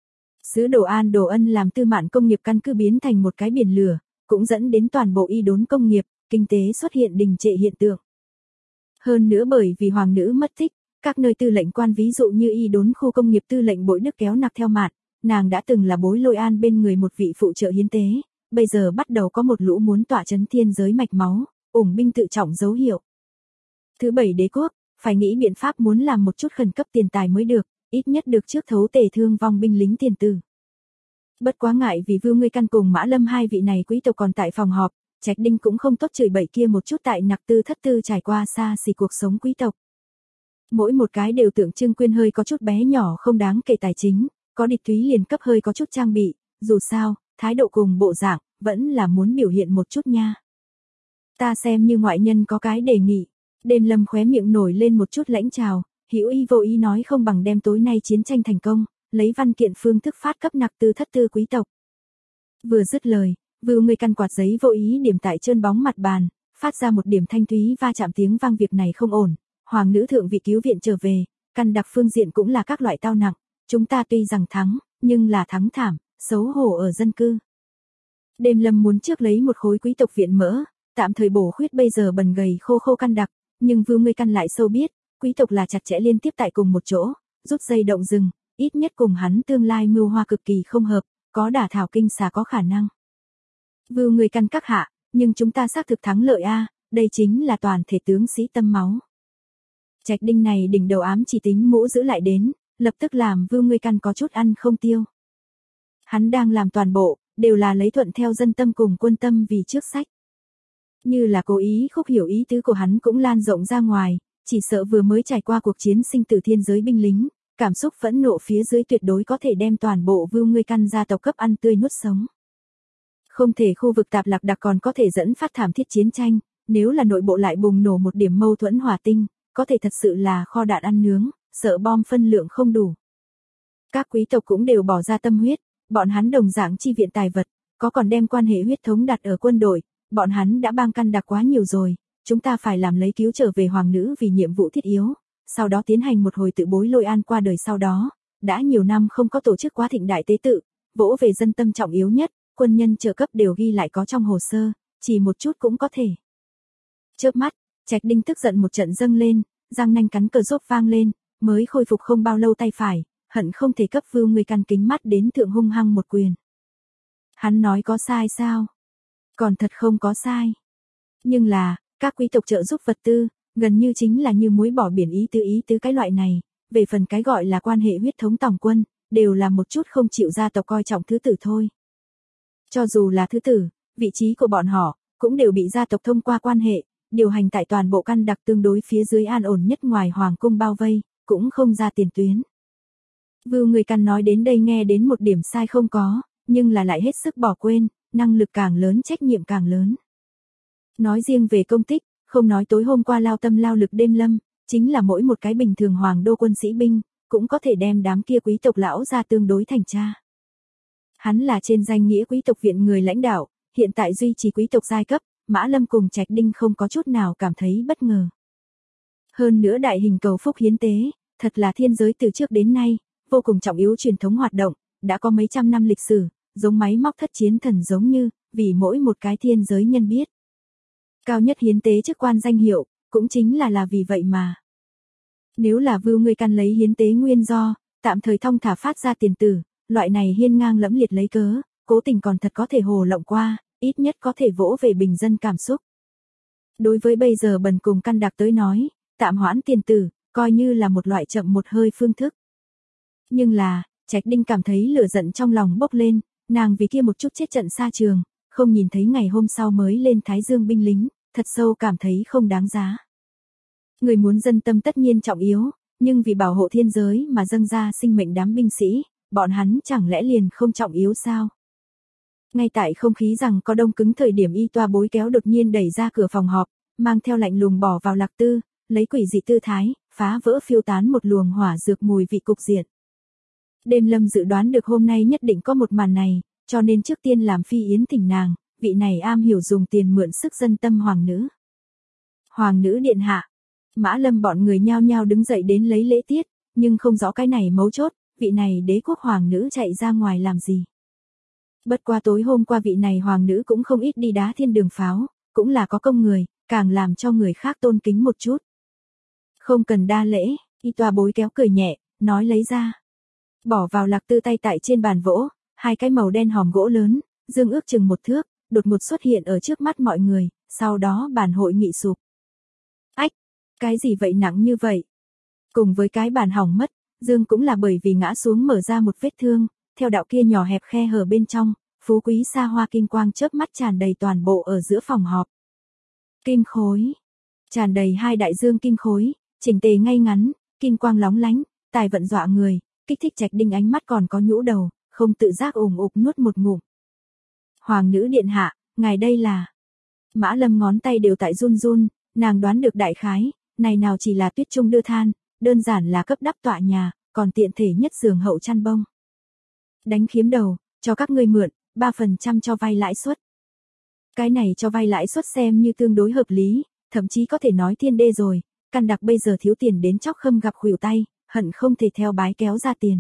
Sứ đồ An Đồ Ân làm Tư Mạn công nghiệp căn cứ biến thành một cái biển lửa, cũng dẫn đến toàn bộ Y Đốn công nghiệp, kinh tế xuất hiện đình trệ hiện tượng. Hơn nữa bởi vì hoàng nữ mất tích, các nơi tư lệnh quan ví dụ như Y Đốn khu công nghiệp tư lệnh Bội Đức kéo nặc theo Mạn, nàng đã từng là Bối Lôi An bên người một vị phụ trợ hiến tế, bây giờ bắt đầu có một lũ muốn tỏa chấn thiên giới mạch máu, ủng binh tự trọng dấu hiệu. Thứ bảy đế quốc, phải nghĩ biện pháp muốn làm một chút khẩn cấp tiền tài mới được, ít nhất được trước thấu tề thương vong binh lính tiền tử. Bất quá ngại vì Vưu Ngươi Căn cùng Mã Lâm hai vị này quý tộc còn tại phòng họp, Trạch Đinh cũng không tốt chửi bậy kia một chút tại nặc tư thất tư trải qua xa xỉ cuộc sống quý tộc. Mỗi một cái đều tượng trưng quyên hơi có chút bé nhỏ không đáng kể tài chính, có địch túy liền cấp hơi có chút trang bị, dù sao, thái độ cùng bộ dạng, vẫn là muốn biểu hiện một chút nha. Ta xem như ngoại nhân có cái đề nghị. Đêm Lâm khóe miệng nổi lên một chút lãnh trào, hữu ý vô ý nói không bằng đem tối nay chiến tranh thành công, lấy văn kiện phương thức phát cấp nặc tư thất tư quý tộc. Vừa dứt lời, Vưu Ngươi Căn quạt giấy vô ý điểm tại trơn bóng mặt bàn, phát ra một điểm thanh thúy va chạm tiếng vang việc này không ổn, hoàng nữ thượng vị cứu viện trở về, Căn đặc phương diện cũng là các loại tao nặng, chúng ta tuy rằng thắng, nhưng là thắng thảm, xấu hổ ở dân cư. Đêm Lâm muốn trước lấy một khối quý tộc viện mỡ, tạm thời bổ khuyết bây giờ bần gầy khô Căn đặc, nhưng Vưu Ngươi Căn lại sâu biết, quý tộc là chặt chẽ liên tiếp tại cùng một chỗ, rút dây động rừng, ít nhất cùng hắn tương lai mưu hoa cực kỳ không hợp, có đả thảo kinh xà có khả năng. Vưu Ngươi Căn các hạ, nhưng chúng ta xác thực thắng lợi a, đây chính là toàn thể tướng sĩ tâm máu. Trạch Đinh này đỉnh đầu ám chỉ tính mũ giữ lại đến, lập tức làm Vưu Ngươi Căn có chút ăn không tiêu. Hắn đang làm toàn bộ, đều là lấy thuận theo dân tâm cùng quân tâm vì trước sách. Như là cố ý khúc hiểu ý tứ của hắn cũng lan rộng ra ngoài, chỉ sợ vừa mới trải qua cuộc chiến sinh tử thiên giới binh lính, cảm xúc phẫn nộ phía dưới tuyệt đối có thể đem toàn bộ Vưu Ngươi Căn gia tộc cấp ăn tươi nuốt sống. Không thể khu vực Tạp Lạc Đặc còn có thể dẫn phát thảm thiết chiến tranh, nếu là nội bộ lại bùng nổ một điểm mâu thuẫn hỏa tinh, có thể thật sự là kho đạn ăn nướng, sợ bom phân lượng không đủ. Các quý tộc cũng đều bỏ ra tâm huyết, bọn hắn đồng dạng chi viện tài vật, có còn đem quan hệ huyết thống đặt ở quân đội, bọn hắn đã bang Căn đặc quá nhiều rồi, chúng ta phải làm lấy cứu trở về hoàng nữ vì nhiệm vụ thiết yếu, sau đó tiến hành một hồi tự Bối Lôi An qua đời sau đó, đã nhiều năm không có tổ chức quá thịnh đại tế tự, vỗ về dân tâm trọng yếu nhất, quân nhân trợ cấp đều ghi lại có trong hồ sơ, chỉ một chút cũng có thể. Chớp mắt, Trạch Đinh tức giận một trận dâng lên, răng nanh cắn cờ rốt vang lên, mới khôi phục không bao lâu tay phải, hận không thể cấp Vưu Ngươi Căn kính mắt đến thượng hung hăng một quyền. Hắn nói có sai sao? Còn thật không có sai. Nhưng là, các quý tộc trợ giúp vật tư, gần như chính là như muối bỏ biển ý tứ cái loại này, về phần cái gọi là quan hệ huyết thống tòng quân, đều là một chút không chịu gia tộc coi trọng thứ tử thôi. Cho dù là thứ tử, vị trí của bọn họ, cũng đều bị gia tộc thông qua quan hệ, điều hành tại toàn bộ căn đặc tương đối phía dưới an ổn nhất ngoài hoàng cung bao vây, cũng không ra tiền tuyến. Vưu Người Căn nói đến đây nghe đến một điểm sai không có, nhưng là lại hết sức bỏ quên, năng lực càng lớn trách nhiệm càng lớn. Nói riêng về công tích, không nói tối hôm qua lao tâm lao lực đêm lâm, chính là mỗi một cái bình thường hoàng đô quân sĩ binh, cũng có thể đem đám kia quý tộc lão ra tương đối thành cha. Hắn là trên danh nghĩa quý tộc viện người lãnh đạo, hiện tại duy trì quý tộc giai cấp, Mã Lâm cùng Trạch Đinh không có chút nào cảm thấy bất ngờ. Hơn nữa đại hình cầu phúc hiến tế, thật là thiên giới từ trước đến nay, vô cùng trọng yếu truyền thống hoạt động, đã có mấy trăm năm lịch sử, giống máy móc thất chiến thần giống như, vì mỗi một cái thiên giới nhân biết. Cao nhất hiến tế chức quan danh hiệu, cũng chính là vì vậy mà. Nếu là Vưu Người Căn lấy hiến tế nguyên do, tạm thời thong thả phát ra tiền tử, loại này hiên ngang lẫm liệt lấy cớ, cố tình còn thật có thể hồ lộng qua, ít nhất có thể vỗ về bình dân cảm xúc. Đối với bây giờ bần cùng căn đặc tới nói, tạm hoãn tiền tử, coi như là một loại chậm một hơi phương thức. Nhưng là, Trạch Đinh cảm thấy lửa giận trong lòng bốc lên, nàng vì kia một chút chết trận xa trường, không nhìn thấy ngày hôm sau mới lên Thái Dương binh lính, thật sâu cảm thấy không đáng giá. Người muốn dân tâm tất nhiên trọng yếu, nhưng vì bảo hộ thiên giới mà dâng ra sinh mệnh đám binh sĩ, bọn hắn chẳng lẽ liền không trọng yếu sao? Ngay tại không khí rằng có đông cứng thời điểm Y Toa bối kéo đột nhiên đẩy ra cửa phòng họp, mang theo lạnh lùng bỏ vào Lạc Tư, lấy quỷ dị tư thái, phá vỡ phiêu tán một luồng hỏa dược mùi vị cục diện. Đêm Lâm dự đoán được hôm nay nhất định có một màn này, cho nên trước tiên làm phi yến thỉnh nàng, vị này am hiểu dùng tiền mượn sức dân tâm hoàng nữ. Hoàng nữ điện hạ. Mã Lâm bọn người nhao nhao đứng dậy đến lấy lễ tiết, nhưng không rõ cái này mấu chốt, vị này đế quốc hoàng nữ chạy ra ngoài làm gì. Bất qua tối hôm qua vị này hoàng nữ cũng không ít đi đá thiên đường pháo, cũng là có công người, càng làm cho người khác tôn kính một chút. Không cần đa lễ, Y Toa bối kéo cười nhẹ, nói lấy ra. Bỏ vào Lạc Tư tay tại trên bàn vỗ, hai cái màu đen hòm gỗ lớn, dương ước chừng 1 thước, đột ngột xuất hiện ở trước mắt mọi người, sau đó bàn hội nghị sụp. Ách, cái gì vậy nặng như vậy? Cùng với cái bàn hỏng mất, dương cũng là bởi vì ngã xuống mở ra một vết thương, theo đạo kia nhỏ hẹp khe hở bên trong, phú quý xa hoa kim quang chớp mắt tràn đầy toàn bộ ở giữa phòng họp. Kim khối, tràn đầy 2 đại dương kim khối, chỉnh tề ngay ngắn, kim quang lóng lánh, tài vận dọa người, kích thích Trạch Đinh ánh mắt còn có nhũ đầu, không tự giác ủng ục nuốt một ngụm. Hoàng nữ điện hạ, ngài đây là. Mã Lâm ngón tay đều tại run run, nàng đoán được đại khái, này nào chỉ là tuyết trung đưa than, đơn giản là cấp đắp tọa nhà, còn tiện thể nhất giường hậu chăn bông. Đánh khiếm đầu, cho các ngươi mượn, 3% cho vay lãi suất. Cái này cho vay lãi suất xem như tương đối hợp lý, thậm chí có thể nói thiên đê rồi, căn đặc bây giờ thiếu tiền đến chóc khâm gặp khuỷu tay, hận không thể theo bái kéo ra tiền.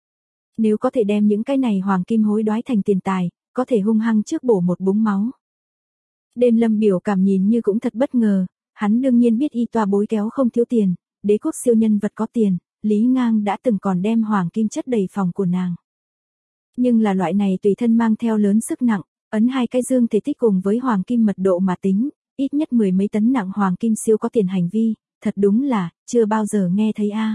Nếu có thể đem những cái này hoàng kim hối đoái thành tiền tài, có thể hung hăng trước bổ một búng máu. Đêm Lâm biểu cảm nhìn như cũng thật bất ngờ, hắn đương nhiên biết Y Toa bối kéo không thiếu tiền, đế quốc siêu nhân vật có tiền, Lý Ngang đã từng còn đem hoàng kim chất đầy phòng của nàng. Nhưng là loại này tùy thân mang theo lớn sức nặng, ấn 2 cái dương thể tích cùng với hoàng kim mật độ mà tính, ít nhất 10 mấy tấn nặng hoàng kim siêu có tiền hành vi, thật đúng là, chưa bao giờ nghe thấy a.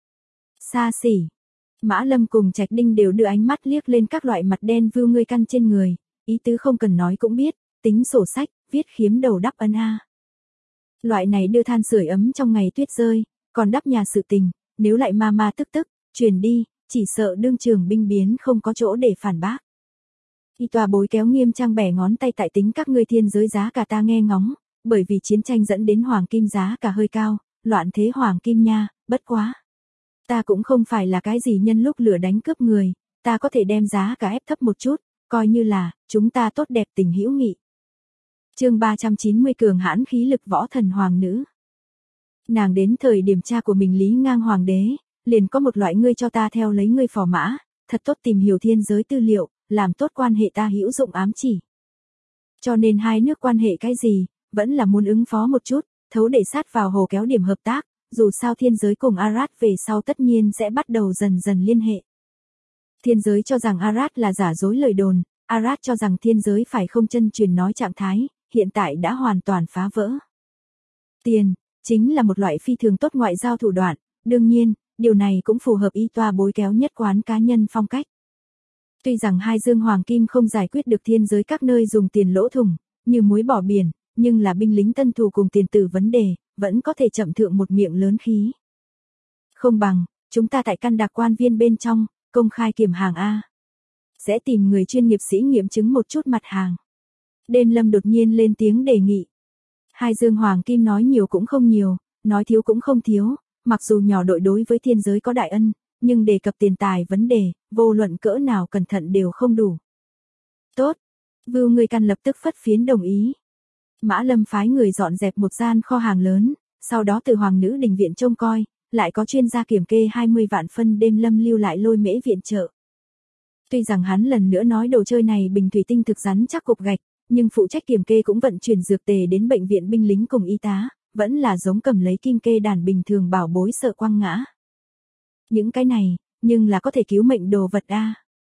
Xa xỉ. Mã Lâm cùng Trạch Đinh đều đưa ánh mắt liếc lên các loại mặt đen Vưu Người Căn trên người, ý tứ không cần nói cũng biết, tính sổ sách, viết khiếm đầu đắp ân a. Loại này đưa than sưởi ấm trong ngày tuyết rơi, còn đắp nhà sự tình, nếu lại ma tức, truyền đi, chỉ sợ đương trường binh biến không có chỗ để phản bác. Y Toa bối kéo nghiêm trang bẻ ngón tay tại tính các ngươi thiên giới giá cả ta nghe ngóng, bởi vì chiến tranh dẫn đến hoàng kim giá cả hơi cao, loạn thế hoàng kim nha, bất quá. Ta cũng không phải là cái gì nhân lúc lửa đánh cướp người, ta có thể đem giá cả ép thấp một chút, coi như là, chúng ta tốt đẹp tình hữu nghị. Chương 390 cường hãn khí lực võ thần hoàng nữ. Nàng đến thời điểm cha của mình Lý Ngang hoàng đế, liền có một loại ngươi cho ta theo lấy ngươi phò mã, thật tốt tìm hiểu thiên giới tư liệu, làm tốt quan hệ ta hữu dụng ám chỉ. Cho nên hai nước quan hệ cái gì, vẫn là muốn ứng phó một chút, thấu để sát vào hồ kéo điểm hợp tác, dù sao thiên giới cùng Arad về sau tất nhiên sẽ bắt đầu dần dần liên hệ. Thiên giới cho rằng Arad là giả dối lời đồn, Arad cho rằng thiên giới phải không chân truyền nói trạng thái, hiện tại đã hoàn toàn phá vỡ. Tiền, chính là một loại phi thường tốt ngoại giao thủ đoạn, đương nhiên, điều này cũng phù hợp Y Toa bối kéo nhất quán cá nhân phong cách. Tuy rằng hai dương hoàng kim không giải quyết được thiên giới các nơi dùng tiền lỗ thủng, như muối bỏ biển, nhưng là binh lính tân thù cùng tiền tử vấn đề, vẫn có thể chậm thượng một miệng lớn khí. Không bằng, chúng ta tại căn đặc quan viên bên trong, công khai kiểm hàng A. Sẽ tìm người chuyên nghiệp sĩ nghiệm chứng một chút mặt hàng. Đêm Lâm đột nhiên lên tiếng đề nghị. Hai dương hoàng kim nói nhiều cũng không nhiều, nói thiếu cũng không thiếu, mặc dù nhỏ đội đối với thiên giới có đại ân, nhưng đề cập tiền tài vấn đề, vô luận cỡ nào cẩn thận đều không đủ. Tốt. Vưu Người Căn lập tức phất phiến đồng ý. Mã Lâm phái người dọn dẹp một gian kho hàng lớn, sau đó từ Hoàng nữ đình viện trông coi, lại có chuyên gia kiểm kê 20 vạn phân. Đêm Lâm lưu lại lôi mễ viện trợ. Tuy rằng hắn lần nữa nói đồ chơi này bình thủy tinh thực rắn chắc cục gạch, nhưng phụ trách kiểm kê cũng vận chuyển dược tề đến bệnh viện binh lính cùng y tá, vẫn là giống cầm lấy kim kê đàn bình thường bảo bối sợ quăng ngã. Những cái này, nhưng là có thể cứu mệnh đồ vật a.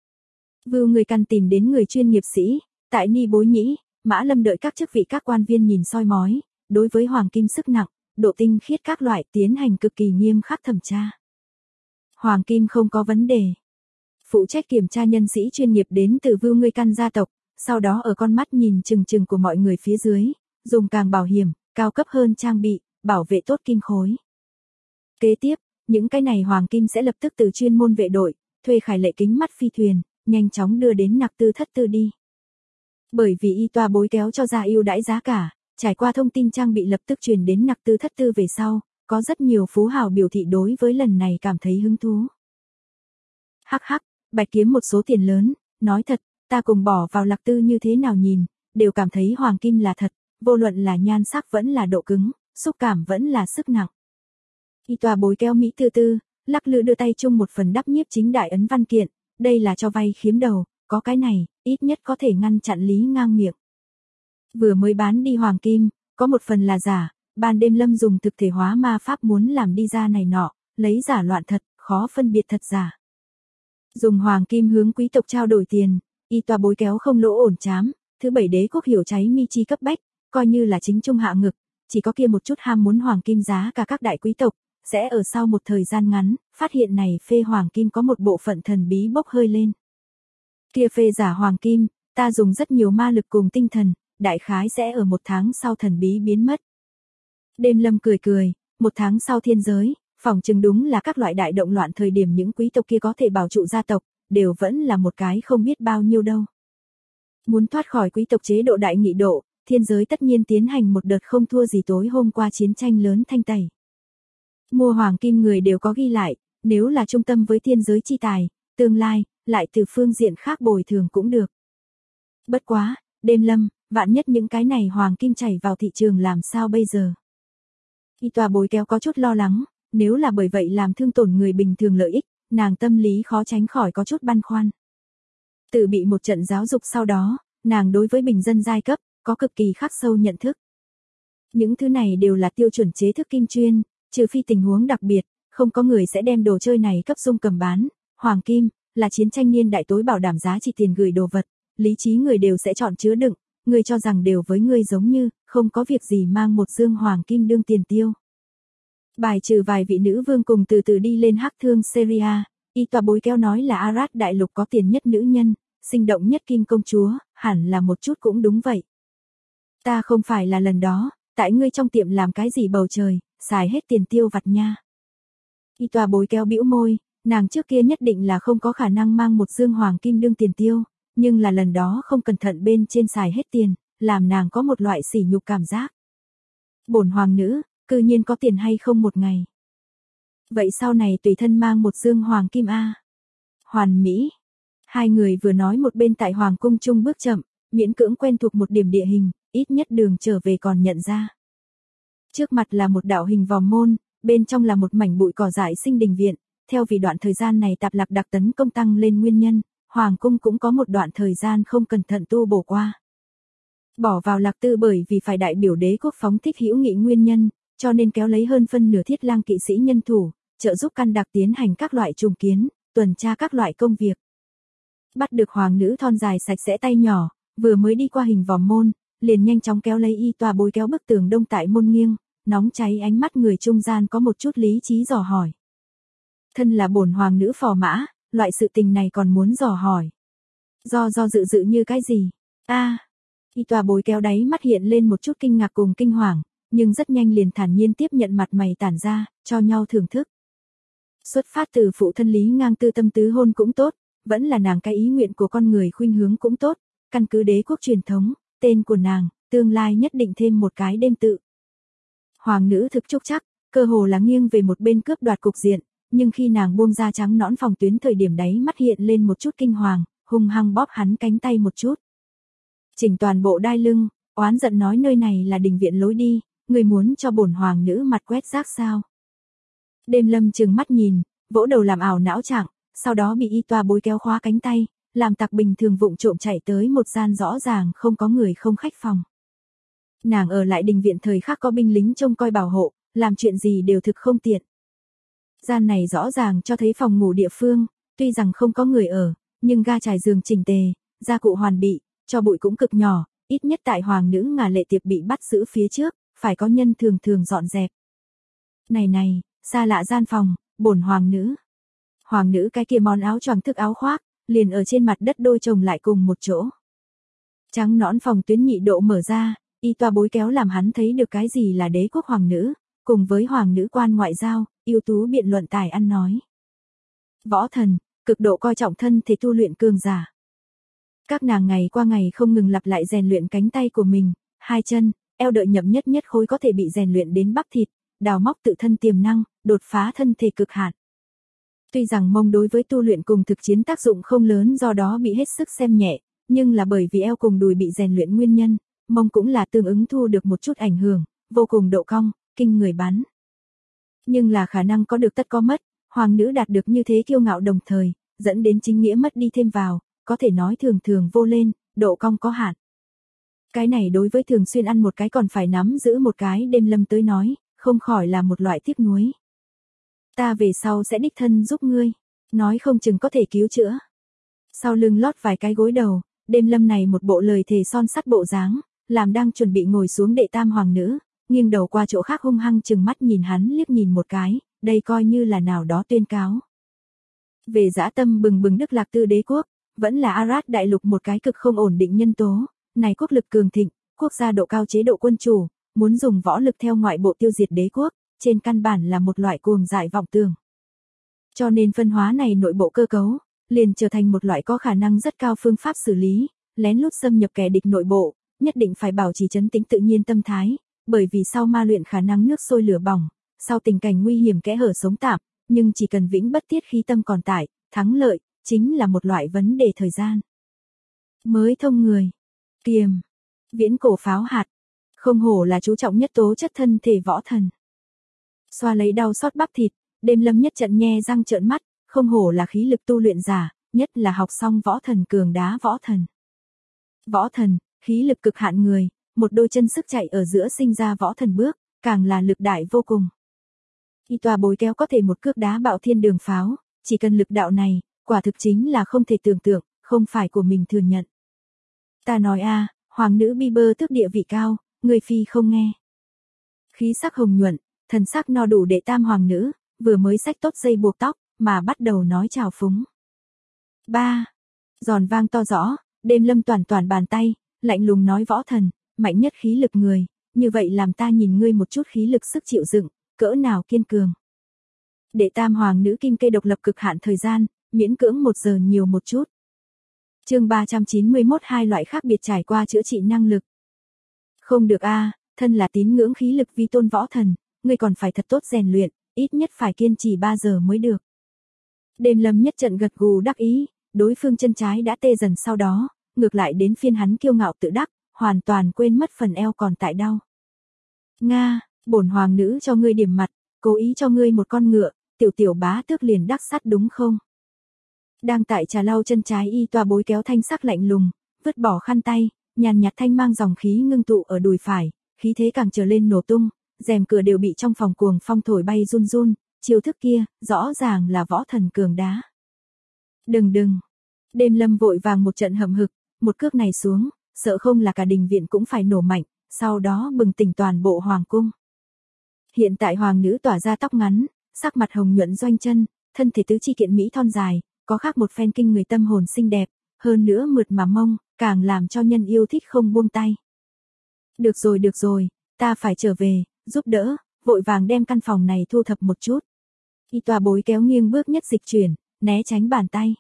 Vưu Người Căn tìm đến người chuyên nghiệp sĩ, tại Ni Bối Nhĩ, Mã Lâm đợi các chức vị các quan viên nhìn soi mói, đối với hoàng kim sức nặng, độ tinh khiết các loại tiến hành cực kỳ nghiêm khắc thẩm tra. Hoàng kim không có vấn đề. Phụ trách kiểm tra nhân sĩ chuyên nghiệp đến từ Vưu Người Căn gia tộc, sau đó ở con mắt nhìn chừng chừng của mọi người phía dưới, dùng càng bảo hiểm, cao cấp hơn trang bị, bảo vệ tốt kim khối. Kế tiếp, những cái này hoàng kim sẽ lập tức từ chuyên môn vệ đội, thuê khải lệ kính mắt phi thuyền, nhanh chóng đưa đến Nặc Tư Thất Tư đi. Bởi vì y tòa bối kéo cho ra ưu đãi giá cả, trải qua thông tin trang bị lập tức truyền đến Nặc Tư Thất Tư về sau, có rất nhiều phú hào biểu thị đối với lần này cảm thấy hứng thú. Hắc hắc, Bạch kiếm một số tiền lớn, nói thật, ta cùng bỏ vào Nặc Tư như thế nào nhìn, đều cảm thấy hoàng kim là thật, vô luận là nhan sắc vẫn là độ cứng, xúc cảm vẫn là sức nặng. Y tòa bối kéo Mỹ Tư Tư, lắc lư đưa tay chung một phần đắp nhiếp chính đại ấn văn kiện, đây là cho vay khiếm đầu, có cái này, ít nhất có thể ngăn chặn lý ngang miệng. Vừa mới bán đi hoàng kim, có một phần là giả, ban đêm Lâm dùng thực thể hóa ma pháp muốn làm đi ra này nọ, lấy giả loạn thật, khó phân biệt thật giả. Dùng hoàng kim hướng quý tộc trao đổi tiền, y tòa bối kéo không lỗ ổn chám, thứ bảy đế quốc hiểu cháy mi chi cấp bách, coi như là chính trung hạ ngực, chỉ có kia một chút ham muốn hoàng kim giá cả các đại quý tộc, sẽ ở sau một thời gian ngắn, phát hiện này phê hoàng kim có một bộ phận thần bí bốc hơi lên. Kia phê giả hoàng kim, ta dùng rất nhiều ma lực cùng tinh thần, đại khái sẽ ở một tháng sau thần bí biến mất. Đêm Lâm cười cười, một tháng sau thiên giới, phỏng chừng đúng là các loại đại động loạn thời điểm những quý tộc kia có thể bảo trụ gia tộc, đều vẫn là một cái không biết bao nhiêu đâu. Muốn thoát khỏi quý tộc chế độ đại nghị độ, thiên giới tất nhiên tiến hành một đợt không thua gì tối hôm qua chiến tranh lớn thanh tẩy. Mua hoàng kim người đều có ghi lại, nếu là trung tâm với thiên giới chi tài, tương lai, lại từ phương diện khác bồi thường cũng được. Bất quá, Đêm Lâm, vạn nhất những cái này hoàng kim chảy vào thị trường làm sao bây giờ? Y tòa bối kéo có chút lo lắng, nếu là bởi vậy làm thương tổn người bình thường lợi ích, nàng tâm lý khó tránh khỏi có chút băn khoăn. Tự bị một trận giáo dục sau đó, nàng đối với bình dân giai cấp, có cực kỳ khắc sâu nhận thức. Những thứ này đều là tiêu chuẩn chế thức kim chuyên, trừ phi tình huống đặc biệt, không có người sẽ đem đồ chơi này cấp dung cầm bán. Hoàng kim, là chiến tranh niên đại tối bảo đảm giá trị tiền gửi đồ vật, lý trí người đều sẽ chọn chứa đựng, người cho rằng đều với người giống như, không có việc gì mang một dương hoàng kim đương tiền tiêu. Bài trừ vài vị nữ vương cùng từ từ đi lên hắc thương Syria, y tòa bối kéo nói là Arad đại lục có tiền nhất nữ nhân, sinh động nhất kim công chúa, hẳn là một chút cũng đúng vậy. Ta không phải là lần đó, tại ngươi trong tiệm làm cái gì bầu trời, xài hết tiền tiêu vặt nha. Y tòa bối kéo bĩu môi, nàng trước kia nhất định là không có khả năng mang một dương hoàng kim đương tiền tiêu, nhưng là lần đó không cẩn thận bên trên xài hết tiền, làm nàng có một loại sỉ nhục cảm giác. Bổn hoàng nữ, cư nhiên có tiền hay không một ngày. Vậy sau này tùy thân mang một dương hoàng kim a. Hoàn mỹ. Hai người vừa nói một bên tại hoàng cung chung bước chậm, miễn cưỡng quen thuộc một điểm địa hình, ít nhất đường trở về còn nhận ra. Trước mặt là một đạo hình vòng môn, bên trong là một mảnh bụi cỏ dại sinh đình viện, theo vì đoạn thời gian này tạp lạc đặc tấn công tăng lên nguyên nhân, hoàng cung cũng có một đoạn thời gian không cẩn thận tu bổ qua. Bỏ vào Lạc Tư bởi vì phải đại biểu đế quốc phóng thích hữu nghị nguyên nhân, cho nên kéo lấy hơn phân nửa thiết lang kỵ sĩ nhân thủ, trợ giúp căn đặc tiến hành các loại trùng kiến, tuần tra các loại công việc. Bắt được hoàng nữ thon dài sạch sẽ tay nhỏ, vừa mới đi qua hình vòng môn, liền nhanh chóng kéo lấy y tòa bối kéo bức tường đông tại môn nghiêng, nóng cháy ánh mắt người trung gian có một chút lý trí dò hỏi. Thân là bổn hoàng nữ phò mã, loại sự tình này còn muốn dò hỏi. Do dự dự như cái gì? Y tòa bối kéo đáy mắt hiện lên một chút kinh ngạc cùng kinh hoàng, nhưng rất nhanh liền thản nhiên tiếp nhận mặt mày tản ra, cho nhau thưởng thức. Xuất phát từ phụ thân Lý Ngang tư tâm tứ hôn cũng tốt, vẫn là nàng cái ý nguyện của con người khuynh hướng cũng tốt, căn cứ đế quốc truyền thống, tên của nàng, tương lai nhất định thêm một cái đêm tự. Hoàng nữ thực trúc chắc, cơ hồ là nghiêng về một bên cướp đoạt cục diện, nhưng khi nàng buông ra trắng nõn phòng tuyến thời điểm đáy mắt hiện lên một chút kinh hoàng, hung hăng bóp hắn cánh tay một chút. Chỉnh toàn bộ đai lưng, oán giận nói nơi này là đình viện lối đi, người muốn cho bổn hoàng nữ mặt quét rác sao? Đêm Lâm trừng mắt nhìn, vỗ đầu làm ảo não trạng, sau đó bị y toa bối kéo khóa cánh tay, làm tặc bình thường vụng trộm chạy tới một gian rõ ràng không có người không khách phòng. Nàng ở lại đình viện thời khắc có binh lính trông coi bảo hộ, làm chuyện gì đều thực không tiện. Gian này rõ ràng cho thấy phòng ngủ địa phương, tuy rằng không có người ở, nhưng ga trải giường chỉnh tề, gia cụ hoàn bị, cho bụi cũng cực nhỏ, ít nhất tại hoàng nữ Ngà Lệ Tiệp bị bắt giữ phía trước, phải có nhân thường thường dọn dẹp. Này, xa lạ gian phòng, bổn hoàng nữ. Hoàng nữ cái kia món áo choàng thức áo khoác, liền ở trên mặt đất đôi chồng lại cùng một chỗ. Trắng nõn phòng tuyến nhị độ mở ra, y toa bối kéo làm hắn thấy được cái gì là đế quốc hoàng nữ, cùng với hoàng nữ quan ngoại giao, ưu tú biện luận tài ăn nói. Võ thần, cực độ coi trọng thân thể tu luyện cường giả. Các nàng ngày qua ngày không ngừng lặp lại rèn luyện cánh tay của mình, hai chân, eo đợi nhậm nhất khối có thể bị rèn luyện đến bắp thịt, đào móc tự thân tiềm năng, đột phá thân thể cực hạn. Tuy rằng mông đối với tu luyện cùng thực chiến tác dụng không lớn do đó bị hết sức xem nhẹ, nhưng là bởi vì eo cùng đùi bị rèn luyện nguyên nhân, mông cũng là tương ứng thu được một chút ảnh hưởng, vô cùng độ cong, kinh người bắn. Nhưng là khả năng có được tất có mất, hoàng nữ đạt được như thế kiêu ngạo đồng thời, dẫn đến chính nghĩa mất đi thêm vào, có thể nói thường thường vô lên, độ cong có hạn. Cái này đối với thường xuyên ăn một cái còn phải nắm giữ một cái Đêm Lâm tới nói, không khỏi là một loại tiếc nuối. Ta về sau sẽ đích thân giúp ngươi, nói không chừng có thể cứu chữa. Sau lưng lót vài cái gối đầu, Đêm Lâm này một bộ lời thề son sắt bộ dáng, làm đang chuẩn bị ngồi xuống đệ tam hoàng nữ, nghiêng đầu qua chỗ khác hung hăng chừng mắt nhìn hắn liếc nhìn một cái, đây coi như là nào đó tuyên cáo. Về dã tâm bừng bừng Đức Lạc Tư đế quốc, vẫn là Arad đại lục một cái cực không ổn định nhân tố, này quốc lực cường thịnh, quốc gia độ cao chế độ quân chủ, muốn dùng võ lực theo ngoại bộ tiêu diệt đế quốc, trên căn bản là một loại cuồng dại vọng tưởng. Cho nên phân hóa này nội bộ cơ cấu, liền trở thành một loại có khả năng rất cao phương pháp xử lý, lén lút xâm nhập kẻ địch nội bộ, nhất định phải bảo trì trấn tĩnh tự nhiên tâm thái, bởi vì sau ma luyện khả năng nước sôi lửa bỏng, sau tình cảnh nguy hiểm kẽ hở sống tạm, nhưng chỉ cần vĩnh bất tiết khí tâm còn tại, thắng lợi, chính là một loại vấn đề thời gian. Mới thông người, kiềm, viễn cổ pháo hạt, không hổ là chú trọng nhất tố chất thân thể võ thần. Xoa lấy đau xót bắp thịt, Đêm Lâm nhất trận nhe răng trợn mắt, không hổ là khí lực tu luyện giả, nhất là học xong võ thần cường đá võ thần. Võ thần, khí lực cực hạn người, một đôi chân sức chạy ở giữa sinh ra võ thần bước, càng là lực đại vô cùng. Y tòa bối kéo có thể một cước đá bạo thiên đường pháo, chỉ cần lực đạo này, quả thực chính là không thể tưởng tượng, không phải của mình thừa nhận. Ta nói hoàng nữ Bieber tước địa vị cao, người phi không nghe. Khí sắc hồng nhuận, thần sắc no đủ đệ tam hoàng nữ, vừa mới xách tốt dây buộc tóc, mà bắt đầu nói chào phúng. Giòn vang to rõ, Đêm Lâm toàn bàn tay, lạnh lùng nói võ thần, mạnh nhất khí lực người, như vậy làm ta nhìn ngươi một chút khí lực sức chịu đựng, cỡ nào kiên cường. Đệ tam hoàng nữ kim kê độc lập cực hạn thời gian, miễn cưỡng 1 giờ nhiều một chút. Chương 391 hai loại khác biệt trải qua chữa trị năng lực. Không được thân là tín ngưỡng khí lực vi tôn võ thần, ngươi còn phải thật tốt rèn luyện, ít nhất phải kiên trì 3 giờ mới được. Đêm Lâm nhất trận gật gù đắc ý, đối phương chân trái đã tê dần sau đó, ngược lại đến phiên hắn kiêu ngạo tự đắc, hoàn toàn quên mất phần eo còn tại đau. Nga, bổn hoàng nữ cho ngươi điểm mặt, cố ý cho ngươi một con ngựa, tiểu bá tước liền đắc sắt đúng không? Đang tại trà lau chân trái y tòa bối kéo thanh sắc lạnh lùng, vứt bỏ khăn tay, nhàn nhạt thanh mang dòng khí ngưng tụ ở đùi phải, khí thế càng trở lên nổ tung, rèm cửa đều bị trong phòng cuồng phong thổi bay run run, chiêu thức kia, rõ ràng là võ thần cường đá. Đừng. Đêm Lâm vội vàng một trận hậm hực, một cước này xuống, sợ không là cả đình viện cũng phải nổ mạnh, sau đó bừng tỉnh toàn bộ hoàng cung. Hiện tại hoàng nữ tỏa ra tóc ngắn, sắc mặt hồng nhuận doanh chân, thân thể tứ chi kiện mỹ thon dài, có khác một phen kinh người tâm hồn xinh đẹp, hơn nữa mượt mà mông, càng làm cho nhân yêu thích không buông tay. Được rồi, ta phải trở về, giúp đỡ, vội vàng đem căn phòng này thu thập một chút. Y tòa bối kéo nghiêng bước nhất dịch chuyển, né tránh bàn tay.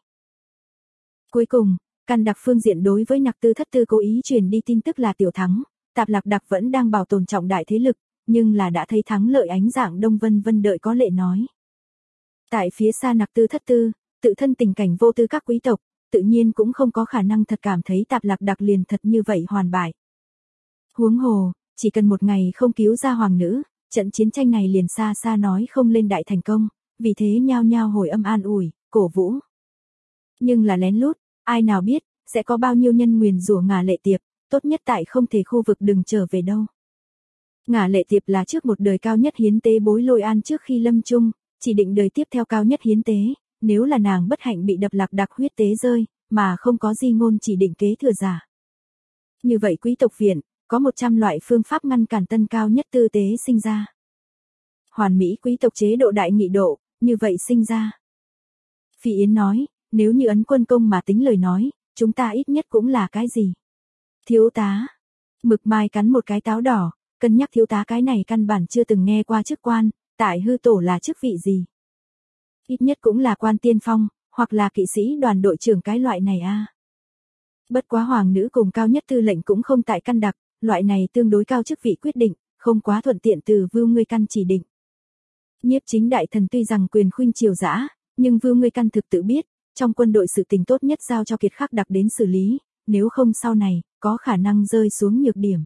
Cuối cùng, căn đặc phương diện đối với Nặc Tư Thất Tư cố ý truyền đi tin tức là tiểu thắng, Tạp Lạc Đặc vẫn đang bảo tồn trọng đại thế lực, nhưng là đã thấy thắng lợi ánh dạng Đông Vân Vân đợi có lệ nói. Tại phía xa Nặc Tư Thất Tư, tự thân tình cảnh vô tư các quý tộc, tự nhiên cũng không có khả năng thật cảm thấy Tạp Lạc Đặc liền thật như vậy hoàn bại. Huống hồ, chỉ cần một ngày không cứu ra hoàng nữ, trận chiến tranh này liền xa xa nói không lên đại thành công, vì thế nhao nhao hồi âm an ủi, cổ vũ. Nhưng là lén lút, ai nào biết, sẽ có bao nhiêu nhân nguyền rủa Ngả Lệ Tiệp, tốt nhất tại không thể khu vực đừng trở về đâu. Ngả Lệ Tiệp là trước một đời cao nhất hiến tế bối Lôi An trước khi lâm chung, chỉ định đời tiếp theo cao nhất hiến tế, nếu là nàng bất hạnh bị đập Lạc Đặc huyết tế rơi, mà không có di ngôn chỉ định kế thừa giả. Như vậy quý tộc viện, có 100 loại phương pháp ngăn cản tân cao nhất tư tế sinh ra. Hoàn mỹ quý tộc chế độ đại nghị độ, như vậy sinh ra. Phi Yến nói, nếu như ấn quân công mà tính lời nói, chúng ta ít nhất cũng là cái gì? Thiếu tá. Mực Mai cắn một cái táo đỏ, cân nhắc thiếu tá cái này căn bản chưa từng nghe qua chức quan, tại hư tổ là chức vị gì? Ít nhất cũng là quan tiên phong, hoặc là kỵ sĩ đoàn đội trưởng cái loại này a. Bất quá hoàng nữ cùng cao nhất tư lệnh cũng không tại căn đặc, loại này tương đối cao chức vị quyết định, không quá thuận tiện từ Vưu Ngươi Căn chỉ định. Nhiếp chính đại thần tuy rằng quyền khuynh triều dã, nhưng Vưu Ngươi Căn thực tự biết, trong quân đội sự tình tốt nhất giao cho Kiệt Khắc Đặc đến xử lý, nếu không sau này, có khả năng rơi xuống nhược điểm.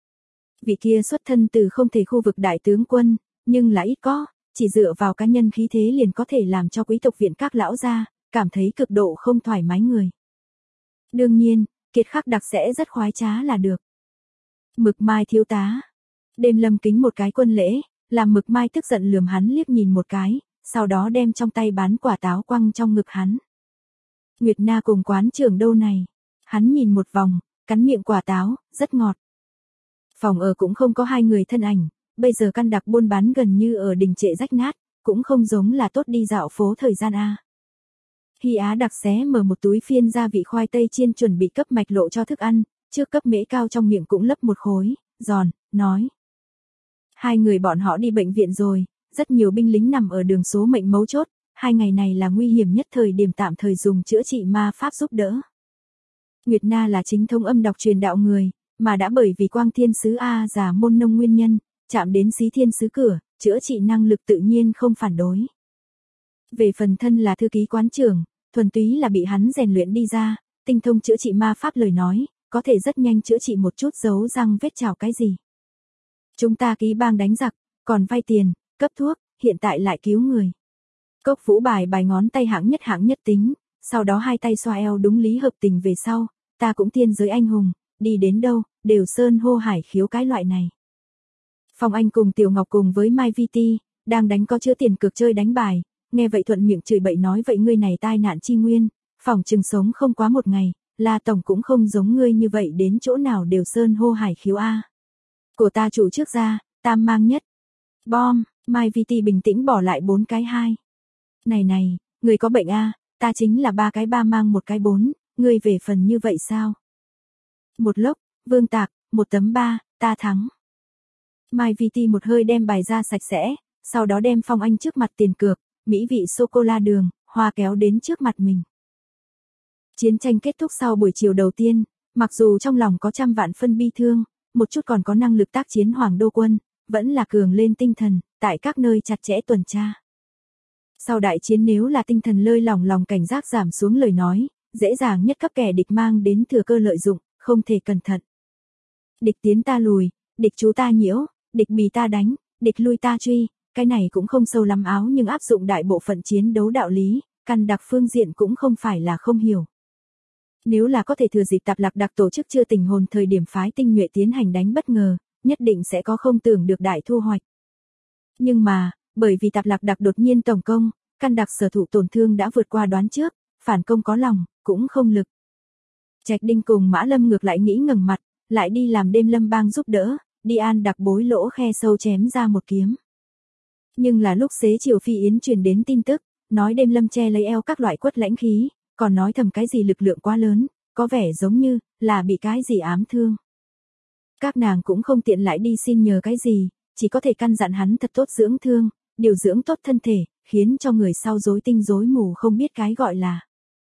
Vị kia xuất thân từ không thể khu vực đại tướng quân, nhưng là ít có, chỉ dựa vào cá nhân khí thế liền có thể làm cho quý tộc viện các lão gia cảm thấy cực độ không thoải mái người. Đương nhiên, Kiệt Khắc Đặc sẽ rất khoái trá là được. Mực Mai thiếu tá. Đêm Lâm kính một cái quân lễ, làm Mực Mai tức giận lườm hắn liếc nhìn một cái, sau đó đem trong tay bán quả táo quăng trong ngực hắn. Nguyệt Na cùng quán trưởng đâu này? Hắn nhìn một vòng, cắn miệng quả táo, rất ngọt. Phòng ở cũng không có hai người thân ảnh, bây giờ căn đặc buôn bán gần như ở đình trệ rách nát, cũng không giống là tốt đi dạo phố thời gian a. Hy Á Đặc xé mở một túi phiên gia vị khoai tây chiên chuẩn bị cấp mạch lộ cho thức ăn, trước cấp mễ cao trong miệng cũng lấp một khối, giòn, nói. Hai người bọn họ đi bệnh viện rồi, rất nhiều binh lính nằm ở đường số mệnh mấu chốt, 2 ngày này là nguy hiểm nhất thời điểm tạm thời dùng chữa trị ma pháp giúp đỡ. Nguyệt Na là chính thống âm đọc truyền đạo người, mà đã bởi vì Quang Thiên Sứ A giả môn nông nguyên nhân, chạm đến Xí Thiên Sứ cửa, chữa trị năng lực tự nhiên không phản đối. Về phần thân là thư ký quán trưởng, thuần túy là bị hắn rèn luyện đi ra, tinh thông chữa trị ma pháp lời nói, có thể rất nhanh chữa trị một chút dấu răng vết chảo cái gì. Chúng ta ký bang đánh giặc, còn vay tiền, cấp thuốc, hiện tại lại cứu người. Cốc Vũ bài ngón tay hãng nhất tính, sau đó hai tay xoa eo đúng lý hợp tình về sau, ta cũng thiên giới anh hùng, đi đến đâu, đều sơn hô hải khiếu cái loại này. Phong Anh cùng Tiểu Ngọc cùng với Mai Vi Ti, đang đánh có chứa tiền cược chơi đánh bài, nghe vậy thuận miệng chửi bậy nói vậy ngươi này tai nạn chi nguyên, phỏng chừng sống không quá một ngày, La Tổng cũng không giống ngươi như vậy đến chỗ nào đều sơn hô hải khiếu a. Của ta chủ trước ra, tam mang nhất. Bom, Mai Vi Ti bình tĩnh bỏ lại 4 cái 2. Này, người có bệnh a, ta chính là 3 cái 3 mang 1 cái 4, ngươi về phần như vậy sao? Một lốc, Vương Tạc, 1 tấm 3, ta thắng. Mai Vi Ti một hơi đem bài ra sạch sẽ, sau đó đem Phong Anh trước mặt tiền cược, mỹ vị sô-cô-la đường, hoa kéo đến trước mặt mình. Chiến tranh kết thúc sau buổi chiều đầu tiên, mặc dù trong lòng có trăm vạn phân bi thương, một chút còn có năng lực tác chiến Hoàng Đô quân, vẫn là cường lên tinh thần, tại các nơi chặt chẽ tuần tra. Sau đại chiến nếu là tinh thần lơi lỏng lòng cảnh giác giảm xuống lời nói, dễ dàng nhất các kẻ địch mang đến thừa cơ lợi dụng, không thể cẩn thận. Địch tiến ta lùi, địch trú ta nhiễu, địch bì ta đánh, địch lui ta truy, cái này cũng không sâu lắm áo nhưng áp dụng đại bộ phận chiến đấu đạo lý, căn đặc phương diện cũng không phải là không hiểu. Nếu là có thể thừa dịp Tạp Lạc Đặc tổ chức chưa tình hồn thời điểm phái tinh nhuệ tiến hành đánh bất ngờ, nhất định sẽ có không tưởng được đại thu hoạch. Nhưng mà, bởi vì Tạp Lạc Đặc đột nhiên tổng công, căn đặc sở thụ tổn thương đã vượt qua đoán trước, phản công có lòng, cũng không lực. Trạch Đinh cùng Mã Lâm ngược lại nghĩ ngẩng mặt, lại đi làm đêm Lâm bang giúp đỡ, đi an đặc bối lỗ khe sâu chém ra một kiếm. Nhưng là lúc xế chiều Phi Yến truyền đến tin tức, nói đêm Lâm che lấy eo các loại quất lãnh khí, còn nói thầm cái gì lực lượng quá lớn, có vẻ giống như là bị cái gì ám thương. Các nàng cũng không tiện lại đi xin nhờ cái gì, chỉ có thể căn dặn hắn thật tốt dưỡng thương, điều dưỡng tốt thân thể, khiến cho người sau rối tinh rối mù không biết cái gọi là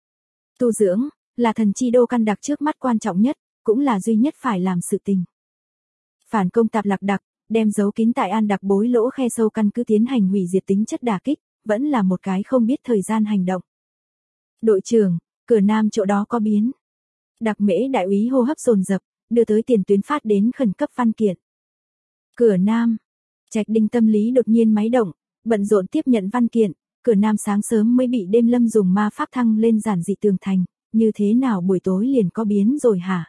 tu dưỡng, là thần chi đô căn đặc trước mắt quan trọng nhất, cũng là duy nhất phải làm sự tình. Phản công Tạp Lạc Đặc, đem giấu kín tại An Đặc bối lỗ khe sâu căn cứ tiến hành hủy diệt tính chất đả kích, vẫn là một cái không biết thời gian hành động. Đội trưởng, cửa Nam chỗ đó có biến. Đặc Mễ đại úy hô hấp dồn dập, đưa tới tiền tuyến phát đến khẩn cấp văn kiện. Cửa Nam. Trạch Đinh tâm lý đột nhiên máy động, bận rộn tiếp nhận văn kiện. Cửa Nam sáng sớm mới bị Đêm Lâm dùng ma pháp thăng lên giản dị tường thành, như thế nào buổi tối liền có biến rồi hả?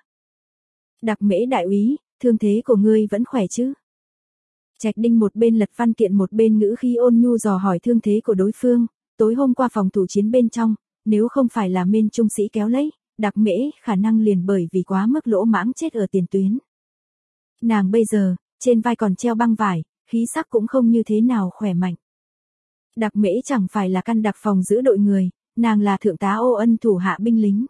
Đặc Mễ đại úy, thương thế của ngươi vẫn khỏe chứ? Trạch Đinh một bên lật văn kiện một bên ngữ khí ôn nhu dò hỏi thương thế của đối phương. Tối hôm qua phòng thủ chiến bên trong, nếu không phải là Mên trung sĩ kéo lấy, Đặc Mễ khả năng liền bởi vì quá mức lỗ mãng chết ở tiền tuyến. Nàng bây giờ, trên vai còn treo băng vải, khí sắc cũng không như thế nào khỏe mạnh. Đặc Mễ chẳng phải là căn đặc phòng giữ đội người, nàng là thượng tá Ô Ân thủ hạ binh lính.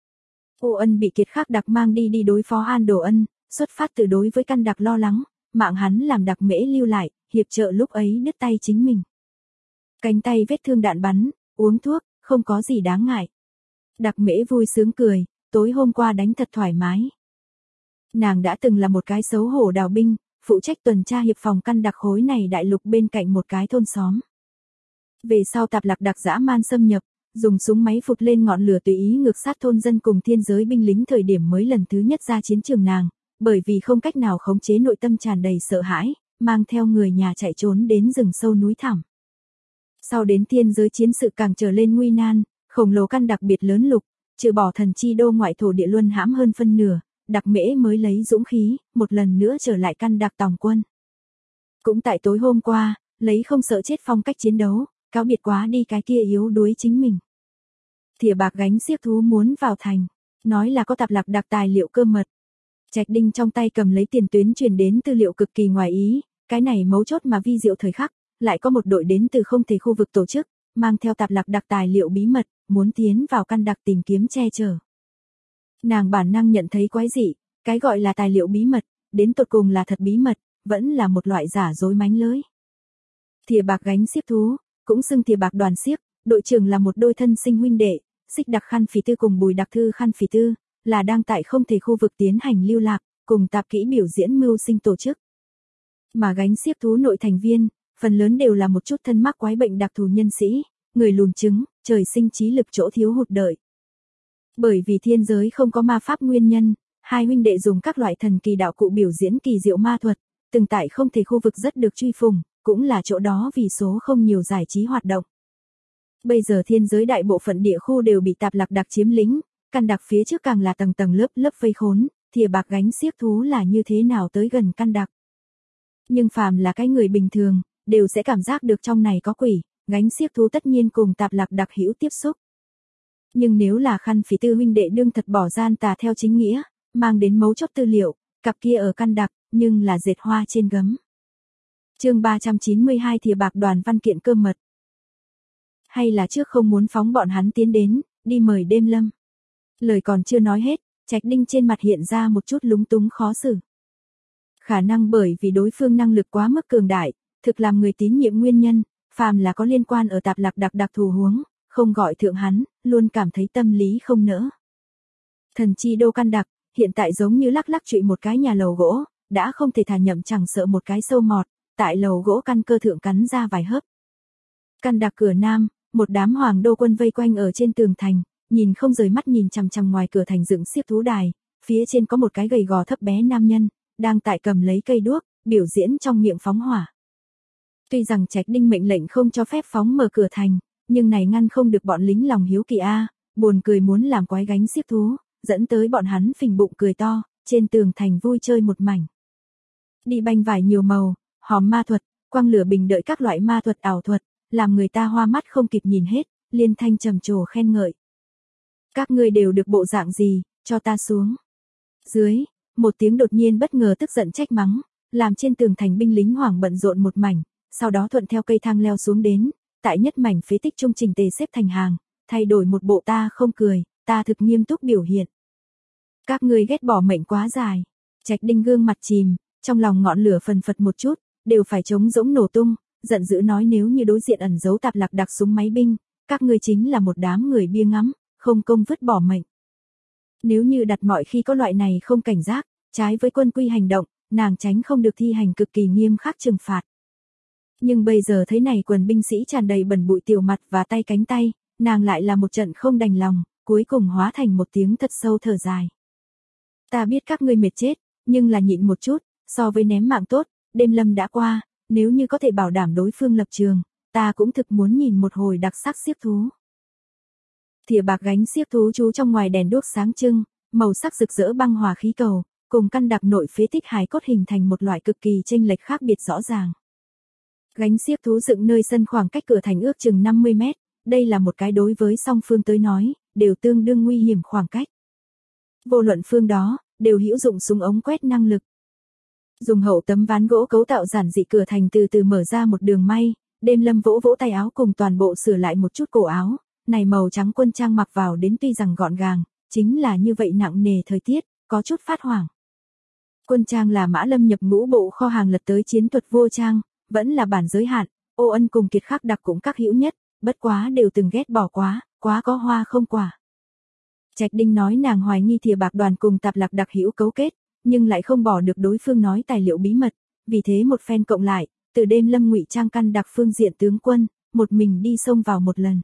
Ô Ân bị Kiệt Khắc Đặc mang đi đối phó An Đồ Ân, xuất phát từ đối với căn đặc lo lắng, mạng hắn làm Đặc Mễ lưu lại, hiệp trợ lúc ấy đứt tay chính mình. Cánh tay vết thương đạn bắn, uống thuốc, không có gì đáng ngại. Đặc Mễ vui sướng cười, tối hôm qua đánh thật thoải mái. Nàng đã từng là một cái xấu hổ đào binh, phụ trách tuần tra hiệp phòng căn đặc khối này đại lục bên cạnh một cái thôn xóm. Về sau Tạp Lạc Đặc dã man xâm nhập, dùng súng máy phụt lên ngọn lửa tùy ý ngược sát thôn dân cùng thiên giới binh lính thời điểm mới lần thứ nhất ra chiến trường nàng, bởi vì không cách nào khống chế nội tâm tràn đầy sợ hãi, mang theo người nhà chạy trốn đến rừng sâu núi thẳm. Sau đến thiên giới chiến sự càng trở lên nguy nan, khổng lồ căn đặc biệt lớn lục, trừ bỏ thần chi đô ngoại thổ địa luân hãm hơn phân nửa, Đặc Mễ mới lấy dũng khí, một lần nữa trở lại căn đặc tòng quân. Cũng tại tối hôm qua, lấy không sợ chết phong cách chiến đấu, cáo biệt quá đi cái kia yếu đuối chính mình. Thìa bạc gánh xiếc thú muốn vào thành, nói là có Tạp Lạc Đặc tài liệu cơ mật. Trạch Đinh trong tay cầm lấy tiền tuyến truyền đến tư liệu cực kỳ ngoài ý, cái này mấu chốt mà vi diệu thời khắc, lại có một đội đến từ không thể khu vực tổ chức, mang theo Tạp Lạc Đặc tài liệu bí mật, muốn tiến vào căn đặc tìm kiếm che chở. Nàng bản năng nhận thấy quái dị, cái gọi là tài liệu bí mật, đến tột cùng là thật bí mật, vẫn là một loại giả dối mánh lưới. Thìa bạc gánh xiếc thú, cũng xưng thìa bạc đoàn xiếc, đội trưởng là một đôi thân sinh huynh đệ, Xích Đặc Khăn Phỉ Tư cùng Bùi Đặc Thư Khăn Phỉ Tư, là đang tại không thể khu vực tiến hành lưu lạc, cùng tạp kỹ biểu diễn mưu sinh tổ chức. Mà gánh xiếc thú nội thành viên, phần lớn đều là một chút thân mắc quái bệnh đặc thù nhân sĩ, người lùn trứng, trời sinh trí lực chỗ thiếu hụt đợi. Bởi vì thiên giới không có ma pháp nguyên nhân, hai huynh đệ dùng các loại thần kỳ đạo cụ biểu diễn kỳ diệu ma thuật, từng tại không thể khu vực rất được truy phùng, cũng là chỗ đó vì số không nhiều giải trí hoạt động. Bây giờ thiên giới đại bộ phận địa khu đều bị Tạp Lạc Đặc chiếm lĩnh, căn đặc phía trước càng là tầng tầng lớp lớp vây khốn, thìa bạc gánh xiếc thú là như thế nào tới gần căn đặc. Nhưng phàm là cái người bình thường, đều sẽ cảm giác được trong này có quỷ, gánh xiếc thú tất nhiên cùng Tạp Lạc Đặc hữu tiếp xúc. Nhưng nếu là Khăn Phỉ Tư huynh đệ đương thật bỏ gian tà theo chính nghĩa, mang đến mấu chốt tư liệu, cặp kia ở căn đặc, nhưng là dệt hoa trên gấm. Chương 392 thìa bạc đoàn văn kiện cơ mật. Hay là trước không muốn phóng bọn hắn tiến đến, đi mời Đêm Lâm. Lời còn chưa nói hết, Trạch Đinh trên mặt hiện ra một chút lúng túng khó xử. Khả năng bởi vì đối phương năng lực quá mức cường đại, thực làm người tín nhiệm nguyên nhân, phàm là có liên quan ở Tạp Lạc Đặc đặc thù huống, không gọi thượng hắn, luôn cảm thấy tâm lý không nỡ. Thần chi đô căn đặc, hiện tại giống như lắc lắc trụy một cái nhà lầu gỗ, đã không thể thả nhậm chẳng sợ một cái sâu mọt, tại lầu gỗ căn cơ thượng cắn ra vài hớp. Căn đặc cửa Nam, một đám hoàng đô quân vây quanh ở trên tường thành, nhìn không rời mắt nhìn chằm chằm ngoài cửa thành dựng xiếc thú đài, phía trên có một cái gầy gò thấp bé nam nhân, đang tại cầm lấy cây đuốc, biểu diễn trong miệng phóng hỏa. Tuy rằng Trạch Đinh mệnh lệnh không cho phép phóng mở cửa thành, nhưng này ngăn không được bọn lính lòng hiếu kỳ buồn cười muốn làm quái gánh xiếc thú, dẫn tới bọn hắn phình bụng cười to, trên tường thành vui chơi một mảnh. Đi banh vải nhiều màu, hòm ma thuật, quang lửa bình đợi các loại ma thuật ảo thuật, làm người ta hoa mắt không kịp nhìn hết, liên thanh trầm trồ khen ngợi. Các ngươi đều được bộ dạng gì, cho ta xuống. Dưới, một tiếng đột nhiên bất ngờ tức giận trách mắng, làm trên tường thành binh lính hoảng bận rộn một mảnh, sau đó thuận theo cây thang leo xuống đến, tại nhất mảnh phế tích trung trình tề xếp thành hàng, thay đổi một bộ ta không cười, ta thực nghiêm túc biểu hiện. Các ngươi ghét bỏ mệnh quá dài. Trạch Đinh gương mặt chìm, trong lòng ngọn lửa phần phật một chút, đều phải trống rỗng nổ tung, giận dữ nói nếu như đối diện ẩn giấu tạp lạc đặc súng máy binh, các ngươi chính là một đám người bia ngắm, không công vứt bỏ mệnh. Nếu như đặt mọi khi có loại này không cảnh giác, trái với quân quy hành động, nàng tránh không được thi hành cực kỳ nghiêm khắc trừng phạt. Nhưng bây giờ thấy này quần binh sĩ tràn đầy bẩn bụi tiểu mặt và tay cánh tay, nàng lại là một trận không đành lòng, cuối cùng hóa thành một tiếng thật sâu thở dài. Ta biết các ngươi mệt chết, nhưng là nhịn một chút, so với ném mạng tốt, đêm lâm đã qua, nếu như có thể bảo đảm đối phương lập trường, ta cũng thực muốn nhìn một hồi đặc sắc xiếc thú. Thìa bạc gánh xiếc thú trú trong ngoài đèn đuốc sáng trưng, màu sắc rực rỡ băng hòa khí cầu, cùng căn đặc nội phế tích hài cốt hình thành một loại cực kỳ chênh lệch khác biệt rõ ràng. Gánh xiếc thú dựng nơi sân khoảng cách cửa thành ước chừng 50 mét, đây là một cái đối với song phương tới nói, đều tương đương nguy hiểm khoảng cách. Vô luận phương đó, đều hữu dụng súng ống quét năng lực. Dùng hậu tấm ván gỗ cấu tạo giản dị cửa thành từ từ mở ra một đường may, đêm lâm vỗ vỗ tay áo cùng toàn bộ sửa lại một chút cổ áo, này màu trắng quân trang mặc vào đến tuy rằng gọn gàng, chính là như vậy nặng nề thời tiết, có chút phát hoảng. Quân trang là Mã Lâm nhập ngũ bộ kho hàng lật tới chiến thuật vô trang, vẫn là bản giới hạn, Ô Ân cùng Kiệt Khắc đặc cũng các hữu nhất, bất quá đều từng ghét bỏ quá có hoa không quả. Trạch Đinh nói nàng hoài nghi thìa bạc đoàn cùng tạp lạc đặc hữu cấu kết, nhưng lại không bỏ được đối phương nói tài liệu bí mật, vì thế một phen cộng lại, từ đêm lâm ngụy trang căn đặc phương diện tướng quân, một mình đi xông vào một lần.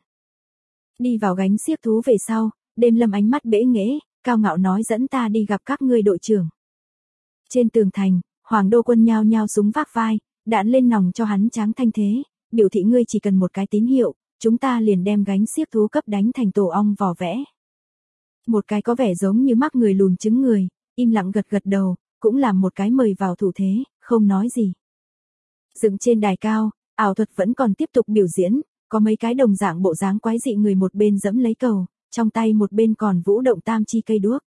Đi vào gánh xiếc thú về sau, đêm lâm ánh mắt bẽ nghễ, cao ngạo nói dẫn ta đi gặp các ngươi đội trưởng. Trên tường thành, Hoàng Đô quân nhao nhao súng vác vai, đạn lên nòng cho hắn tráng thanh thế, biểu thị ngươi chỉ cần một cái tín hiệu, chúng ta liền đem gánh xiếc thú cấp đánh thành tổ ong vỏ vẽ. Một cái có vẻ giống như mắc người lùn trứng người, im lặng gật gật đầu, cũng làm một cái mời vào thủ thế, không nói gì. Dựng trên đài cao, ảo thuật vẫn còn tiếp tục biểu diễn, có mấy cái đồng dạng bộ dáng quái dị người một bên dẫm lấy cầu, trong tay một bên còn vũ động tam chi cây đuốc.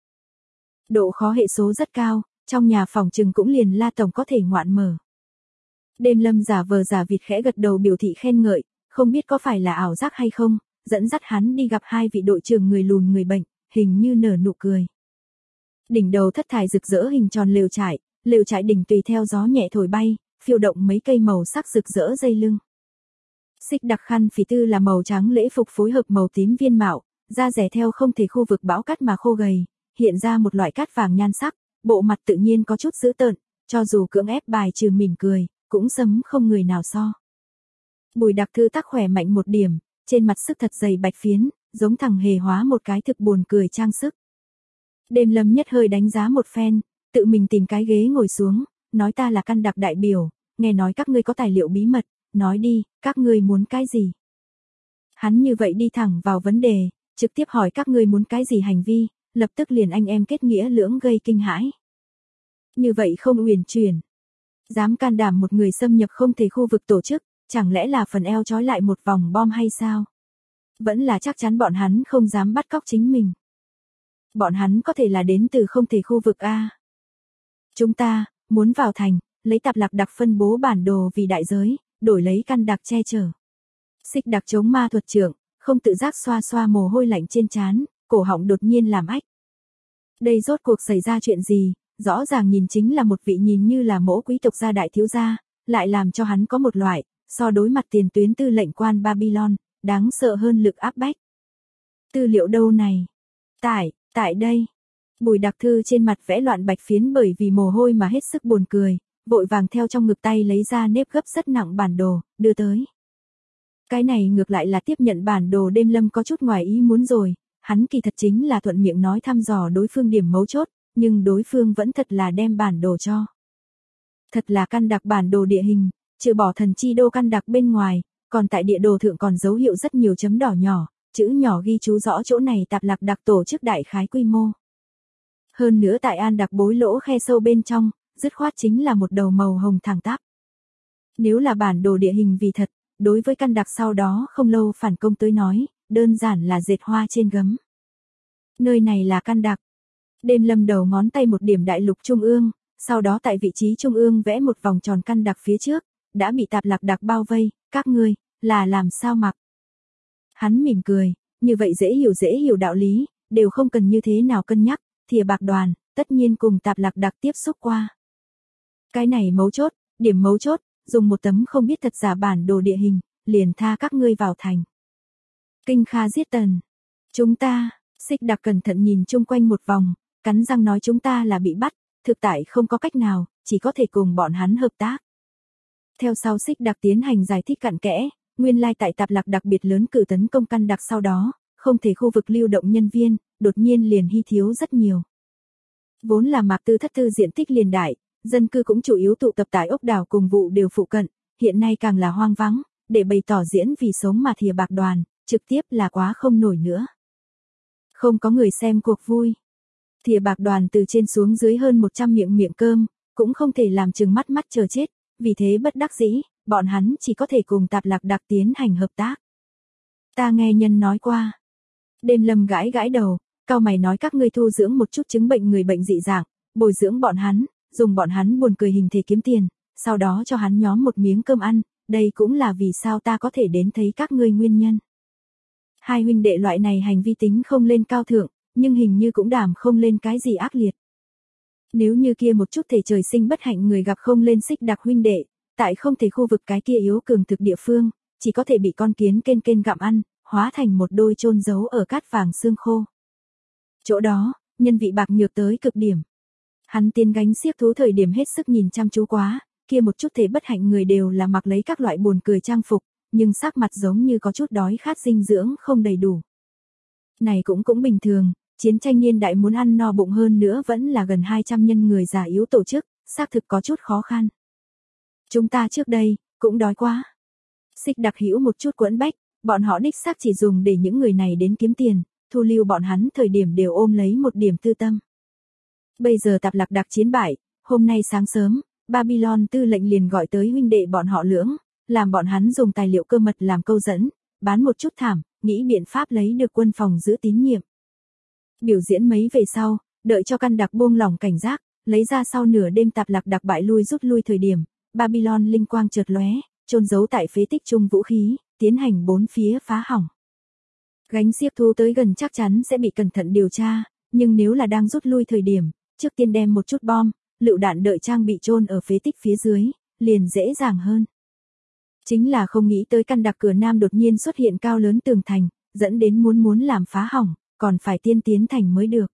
Độ khó hệ số rất cao, trong nhà phòng trừng cũng liền La Tổng có thể ngoạn mở. Đêm lâm giả vờ giả vịt khẽ gật đầu biểu thị khen ngợi, không biết có phải là ảo giác hay không, dẫn dắt hắn đi gặp hai vị đội trưởng người lùn người bệnh, hình như nở nụ cười. Đỉnh đầu thất thải rực rỡ hình tròn lều trại đỉnh tùy theo gió nhẹ thổi bay, phiêu động mấy cây màu sắc rực rỡ dây lưng. Xích đặc khăn phỉ tư là màu trắng lễ phục phối hợp màu tím viên mạo, da rẻ theo không thể khu vực bão cát mà khô gầy, hiện ra một loại cát vàng nhan sắc, bộ mặt tự nhiên có chút dữ tợn, cho dù cưỡng ép bài trừ mỉm cười, cũng sấm không người nào so. Bùi Đặc Thư tác khỏe mạnh một điểm, trên mặt sức thật dày bạch phiến, giống thằng hề hóa một cái thực buồn cười trang sức. Đêm lâm nhất hơi đánh giá một phen, tự mình tìm cái ghế ngồi xuống, nói ta là căn đặc đại biểu, nghe nói các ngươi có tài liệu bí mật, nói đi, các ngươi muốn cái gì? Hắn như vậy đi thẳng vào vấn đề, trực tiếp hỏi các ngươi muốn cái gì hành vi, lập tức liền anh em kết nghĩa lưỡng gây kinh hãi. Như vậy không uyển chuyển. Dám can đảm một người xâm nhập không thể khu vực tổ chức, chẳng lẽ là phần eo trói lại một vòng bom hay sao? Vẫn là chắc chắn bọn hắn không dám bắt cóc chính mình. Bọn hắn có thể là đến từ không thể khu vực A. Chúng ta, muốn vào thành, lấy tạp lạc đặc phân bố bản đồ vì đại giới, đổi lấy căn đặc che chở. Xích đặc chống ma thuật trưởng, không tự giác xoa xoa mồ hôi lạnh trên trán, cổ họng đột nhiên làm ách. Đây rốt cuộc xảy ra chuyện gì, rõ ràng nhìn chính là một vị nhìn như là mỗ quý tộc gia đại thiếu gia, lại làm cho hắn có một loại, so đối mặt tiền tuyến tư lệnh quan Babylon, đáng sợ hơn lực áp bách. Tư liệu đâu này? Tại đây. Bùi Đặc Thư trên mặt vẽ loạn bạch phiến bởi vì mồ hôi mà hết sức buồn cười, vội vàng theo trong ngực tay lấy ra nếp gấp rất nặng bản đồ, đưa tới. Cái này ngược lại là tiếp nhận bản đồ đêm lâm có chút ngoài ý muốn rồi, hắn kỳ thật chính là thuận miệng nói thăm dò đối phương điểm mấu chốt, nhưng đối phương vẫn thật là đem bản đồ cho. Thật là căn đặc bản đồ địa hình, trừ bỏ thần chi đô căn đặc bên ngoài, còn tại địa đồ thượng còn dấu hiệu rất nhiều chấm đỏ nhỏ, chữ nhỏ ghi chú rõ chỗ này tạp lạc đặc tổ chức đại khái quy mô. Hơn nữa tại an đặc bối lỗ khe sâu bên trong, dứt khoát chính là một đầu màu hồng thẳng tắp. Nếu là bản đồ địa hình vì thật, đối với căn đặc sau đó không lâu phản công tới nói, đơn giản là dệt hoa trên gấm. Nơi này là căn đặc. Đêm lâm đầu ngón tay một điểm đại lục trung ương, sau đó tại vị trí trung ương vẽ một vòng tròn căn đặc phía trước, đã bị tạp lạc đặc bao vây, các ngươi, là làm sao mặc. Hắn mỉm cười, như vậy dễ hiểu đạo lý, đều không cần như thế nào cân nhắc, thìa bạc đoàn, tất nhiên cùng Tạp Lạc Đặc tiếp xúc qua. Cái này mấu chốt, điểm mấu chốt, dùng một tấm không biết thật giả bản đồ địa hình, liền tha các ngươi vào thành. Kinh Kha giết Tần. Chúng ta, Xích Đặc cẩn thận nhìn chung quanh một vòng, cắn răng nói chúng ta là bị bắt, thực tại không có cách nào, chỉ có thể cùng bọn hắn hợp tác. Theo sau Xích Đặc tiến hành giải thích cặn kẽ, nguyên lai tại Tạp Lạc đặc biệt lớn cử tấn công căn đặc sau đó, không thể khu vực lưu động nhân viên, đột nhiên liền hy thiếu rất nhiều. Vốn là Mạc Tư Thất Thư diện tích liền đại, dân cư cũng chủ yếu tụ tập tại ốc đảo cùng vụ đều phụ cận, hiện nay càng là hoang vắng, để bày tỏ diễn vì sống mà thìa bạc đoàn, trực tiếp là quá không nổi nữa. Không có người xem cuộc vui. Thìa bạc đoàn từ trên xuống dưới hơn 100 miệng cơm, cũng không thể làm chừng mắt chờ chết, vì thế bất đắc dĩ, bọn hắn chỉ có thể cùng Tạp Lạc đặc tiến hành hợp tác. Ta nghe nhân nói qua. Đêm Lâm gãi đầu, cau mày nói các ngươi thu dưỡng một chút chứng bệnh người bệnh dị dạng, bồi dưỡng bọn hắn, dùng bọn hắn buồn cười hình thể kiếm tiền, sau đó cho hắn nhóm một miếng cơm ăn, đây cũng là vì sao ta có thể đến thấy các ngươi nguyên nhân. Hai huynh đệ loại này hành vi tính không lên cao thượng, nhưng hình như cũng đảm không lên cái gì ác liệt. Nếu như kia một chút thể trời sinh bất hạnh người gặp không lên Xích Đặc huynh đệ, tại không thể khu vực cái kia yếu cường thực địa phương, chỉ có thể bị con kiến kên gặm ăn, hóa thành một đôi chôn giấu ở cát vàng xương khô. Chỗ đó, nhân vị bạc nhược tới cực điểm. Hắn tiến gánh xiếc thú thời điểm hết sức nhìn chăm chú quá, kia một chút thể bất hạnh người đều là mặc lấy các loại buồn cười trang phục, nhưng sắc mặt giống như có chút đói khát dinh dưỡng không đầy đủ. Này cũng bình thường, chiến tranh niên đại muốn ăn no bụng hơn nữa vẫn là gần 200 nhân người già yếu tổ chức, xác thực có chút khó khăn. Chúng ta trước đây, cũng đói quá. Xích Đặc hữu một chút quẫn bách, bọn họ đích xác chỉ dùng để những người này đến kiếm tiền, thu lưu bọn hắn thời điểm đều ôm lấy một điểm tư tâm. Bây giờ Tạp Lạc đặc chiến bại, hôm nay sáng sớm, Babylon tư lệnh liền gọi tới huynh đệ bọn họ lưỡng, làm bọn hắn dùng tài liệu cơ mật làm câu dẫn, bán một chút thảm, nghĩ biện pháp lấy được quân phòng giữ tín nhiệm. Biểu diễn mấy về sau, đợi cho căn đặc buông lỏng cảnh giác, lấy ra sau nửa đêm Tạp Lạc đặc bại lui rút lui thời điểm, Babylon linh quang chợt lóe, chôn giấu tại phế tích trung vũ khí, tiến hành bốn phía phá hỏng. Gánh xiếc thú tới gần chắc chắn sẽ bị cẩn thận điều tra, nhưng nếu là đang rút lui thời điểm, trước tiên đem một chút bom, lựu đạn đợi trang bị chôn ở phế tích phía dưới, liền dễ dàng hơn. Chính là không nghĩ tới căn đặc cửa nam đột nhiên xuất hiện cao lớn tường thành, dẫn đến muốn làm phá hỏng, còn phải tiên tiến thành mới được.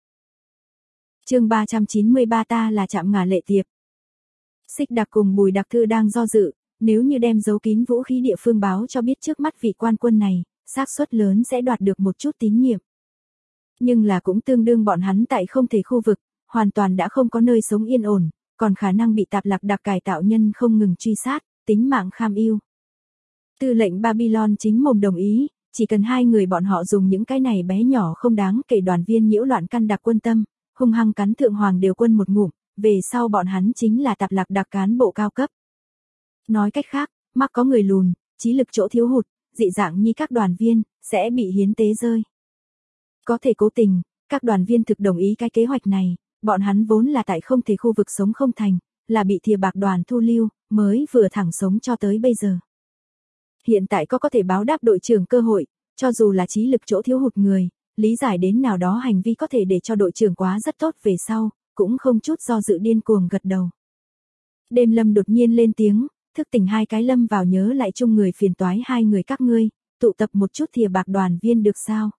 Chương 393 ta là Trạm Ngà Lệ Tiệp. Xích Đặc cùng Bùi Đặc Thư đang do dự, nếu như đem giấu kín vũ khí địa phương báo cho biết trước mắt vị quan quân này, xác suất lớn sẽ đoạt được một chút tín nhiệm. Nhưng là cũng tương đương bọn hắn tại không thể khu vực, hoàn toàn đã không có nơi sống yên ổn, còn khả năng bị Tạp Lạc đặc cải tạo nhân không ngừng truy sát, tính mạng kham ưu. Tư lệnh Babylon chính mồm đồng ý, chỉ cần hai người bọn họ dùng những cái này bé nhỏ không đáng kể đoàn viên nhiễu loạn căn đặc quân tâm, hung hăng cắn thượng hoàng đều quân một ngụm, về sau bọn hắn chính là Tạp Lạc đặc cán bộ cao cấp. Nói cách khác, mắc có người lùn, trí lực chỗ thiếu hụt, dị dạng như các đoàn viên, sẽ bị hiến tế rơi. Có thể cố tình, các đoàn viên thực đồng ý cái kế hoạch này, bọn hắn vốn là tại không thể khu vực sống không thành, là bị thìa bạc đoàn thu lưu, mới vừa thẳng sống cho tới bây giờ. Hiện tại có thể báo đáp đội trưởng cơ hội, cho dù là trí lực chỗ thiếu hụt người, lý giải đến nào đó hành vi có thể để cho đội trưởng quá rất tốt về sau, cũng không chút do dự điên cuồng gật đầu. Đêm Lâm đột nhiên lên tiếng, thức tỉnh hai cái lâm vào nhớ lại chung người phiền toái hai người các ngươi, tụ tập một chút thìa bạc đoàn viên được sao?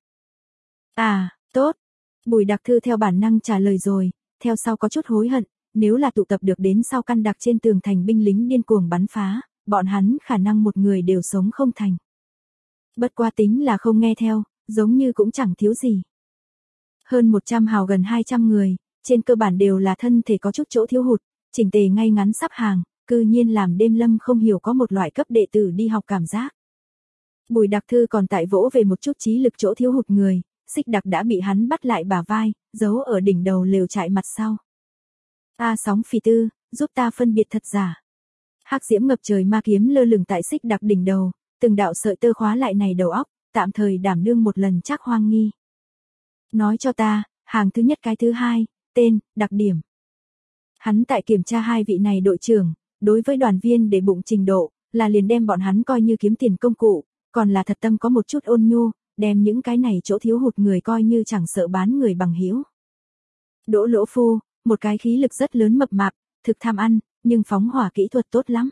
À, tốt. Bùi Đặc Thư theo bản năng trả lời rồi, theo sau có chút hối hận, nếu là tụ tập được đến sau căn đặc trên tường thành binh lính điên cuồng bắn phá, bọn hắn khả năng một người đều sống không thành. Bất qua tính là không nghe theo, giống như cũng chẳng thiếu gì. Hơn 100 hào gần 200 người, trên cơ bản đều là thân thể có chút chỗ thiếu hụt, chỉnh tề ngay ngắn sắp hàng, cư nhiên làm Đêm Lâm không hiểu có một loại cấp đệ tử đi học cảm giác. Bùi Đặc Thư còn tại vỗ về một chút trí lực chỗ thiếu hụt người, Xích Đặc đã bị hắn bắt lại bả vai, giấu ở đỉnh đầu lều trại mặt sau. Ta sóng phì tư, giúp ta phân biệt thật giả. Hắc diễm ngập trời ma kiếm lơ lửng tại Xích Đặc đỉnh đầu, từng đạo sợi tơ khóa lại này đầu óc, tạm thời đảm đương một lần chắc hoang nghi. Nói cho ta, hàng thứ nhất cái thứ hai, tên, đặc điểm. Hắn tại kiểm tra hai vị này đội trưởng, đối với đoàn viên để bụng trình độ, là liền đem bọn hắn coi như kiếm tiền công cụ, còn là thật tâm có một chút ôn nhu, đem những cái này chỗ thiếu hụt người coi như chẳng sợ bán người bằng hữu. Đỗ Lỗ Phu, một cái khí lực rất lớn mập mạp, thực tham ăn, nhưng phóng hỏa kỹ thuật tốt lắm.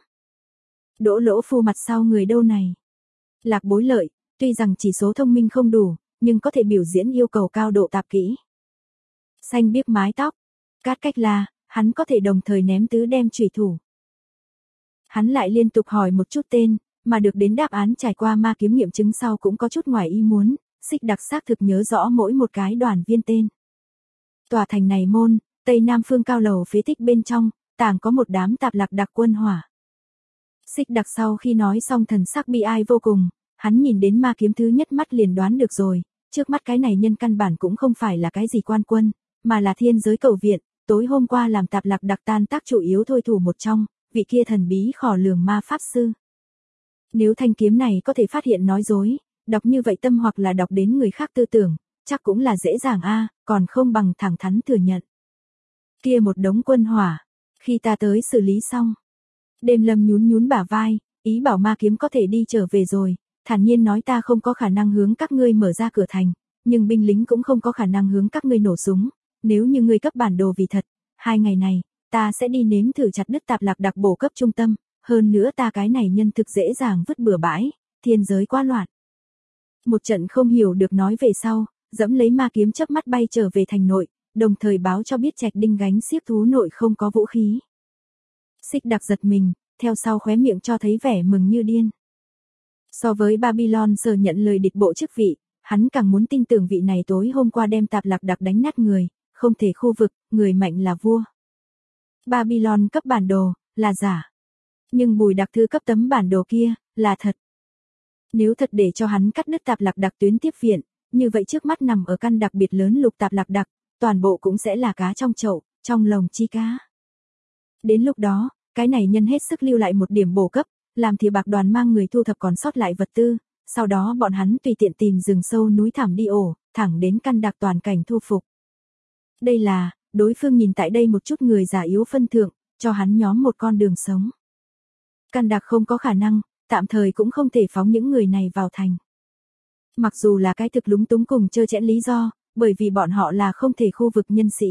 Đỗ Lỗ Phu mặt sau người đâu này? Lạc Bối Lợi, tuy rằng chỉ số thông minh không đủ, nhưng có thể biểu diễn yêu cầu cao độ tạp kỹ. Xanh biếc mái tóc, Cát Cách La, hắn có thể đồng thời ném tứ đem chủy thủ. Hắn lại liên tục hỏi một chút tên, mà được đến đáp án trải qua ma kiếm nghiệm chứng sau cũng có chút ngoài ý muốn, Xích Đặc xác thực nhớ rõ mỗi một cái đoàn viên tên. Tòa thành này môn, tây nam phương cao lầu phế tích bên trong, tàng có một đám tạp lạc đặc quân hỏa. Xích Đặc sau khi nói xong thần sắc bi ai vô cùng, hắn nhìn đến ma kiếm thứ nhất mắt liền đoán được rồi, trước mắt cái này nhân căn bản cũng không phải là cái gì quan quân, mà là thiên giới cầu viện, tối hôm qua làm tạp lạc đặc tan tác chủ yếu thôi thủ một trong, vị kia thần bí khỏ lường ma pháp sư. Nếu thanh kiếm này có thể phát hiện nói dối, đọc như vậy tâm hoặc là đọc đến người khác tư tưởng, chắc cũng là dễ dàng còn không bằng thẳng thắn thừa nhận. Kia một đống quân hỏa, khi ta tới xử lý xong. Đêm Lâm nhún nhún bả vai, ý bảo ma kiếm có thể đi trở về rồi, thản nhiên nói ta không có khả năng hướng các ngươi mở ra cửa thành, nhưng binh lính cũng không có khả năng hướng các ngươi nổ súng, nếu như ngươi cấp bản đồ vì thật, 2 ngày này, ta sẽ đi nếm thử chặt đứt tạp lạc đặc bổ cấp trung tâm, hơn nữa ta cái này nhân thực dễ dàng vứt bừa bãi, thiên giới quá loạn. Một trận không hiểu được nói về sau, dẫm lấy ma kiếm chớp mắt bay trở về thành nội, đồng thời báo cho biết Trạch Đinh gánh xiếc thú nội không có vũ khí. Xích Đặc giật mình, theo sau khóe miệng cho thấy vẻ mừng như điên. So với Babylon sở nhận lời địch bộ chức vị, hắn càng muốn tin tưởng vị này tối hôm qua đem tạp lạc đặc đánh nát người, không thể khu vực, người mạnh là vua. Babylon cấp bản đồ, là giả. Nhưng Bùi Đặc Thư cấp tấm bản đồ kia, là thật. Nếu thật để cho hắn cắt đứt tạp lạc đặc tuyến tiếp viện, như vậy trước mắt nằm ở căn đặc biệt lớn lục tạp lạc đặc, toàn bộ cũng sẽ là cá trong chậu, trong lồng chi cá. Đến lúc đó, cái này nhân hết sức lưu lại một điểm bổ cấp, làm Thìa Bạc Đoàn mang người thu thập còn sót lại vật tư, sau đó bọn hắn tùy tiện tìm rừng sâu núi thẳm đi ổ, thẳng đến căn đặc toàn cảnh thu phục. Đây là, đối phương nhìn tại đây một chút người già yếu phân thượng, cho hắn nhóm một con đường sống. Căn đặc không có khả năng, tạm thời cũng không thể phóng những người này vào thành. Mặc dù là cái thực lúng túng cùng trơ trẽn lý do, bởi vì bọn họ là không thể khu vực nhân sĩ.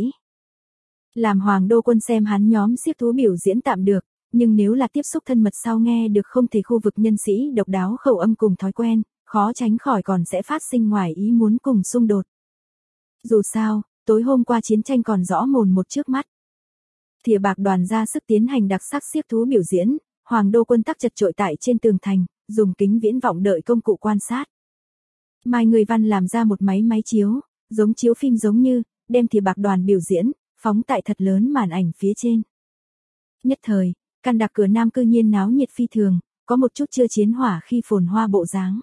Làm Hoàng Đô Quân xem hắn nhóm xiếc thú biểu diễn tạm được, nhưng nếu là tiếp xúc thân mật sau nghe được không thể khu vực nhân sĩ độc đáo khẩu âm cùng thói quen, khó tránh khỏi còn sẽ phát sinh ngoài ý muốn cùng xung đột. Dù sao, tối hôm qua chiến tranh còn rõ mồn một trước mắt. Thìa Bạc Đoàn ra sức tiến hành đặc sắc xiếc thú biểu diễn, Hoàng Đô Quân tắc chật chội tại trên tường thành, dùng kính viễn vọng đợi công cụ quan sát. Mai Người Văn làm ra một máy chiếu, giống chiếu phim giống như, đem Thìa Bạc Đoàn biểu diễn, phóng tại thật lớn màn ảnh phía trên. Nhất thời, căn đặc cửa nam cư nhiên náo nhiệt phi thường, có một chút chưa chiến hỏa khi phồn hoa bộ dáng.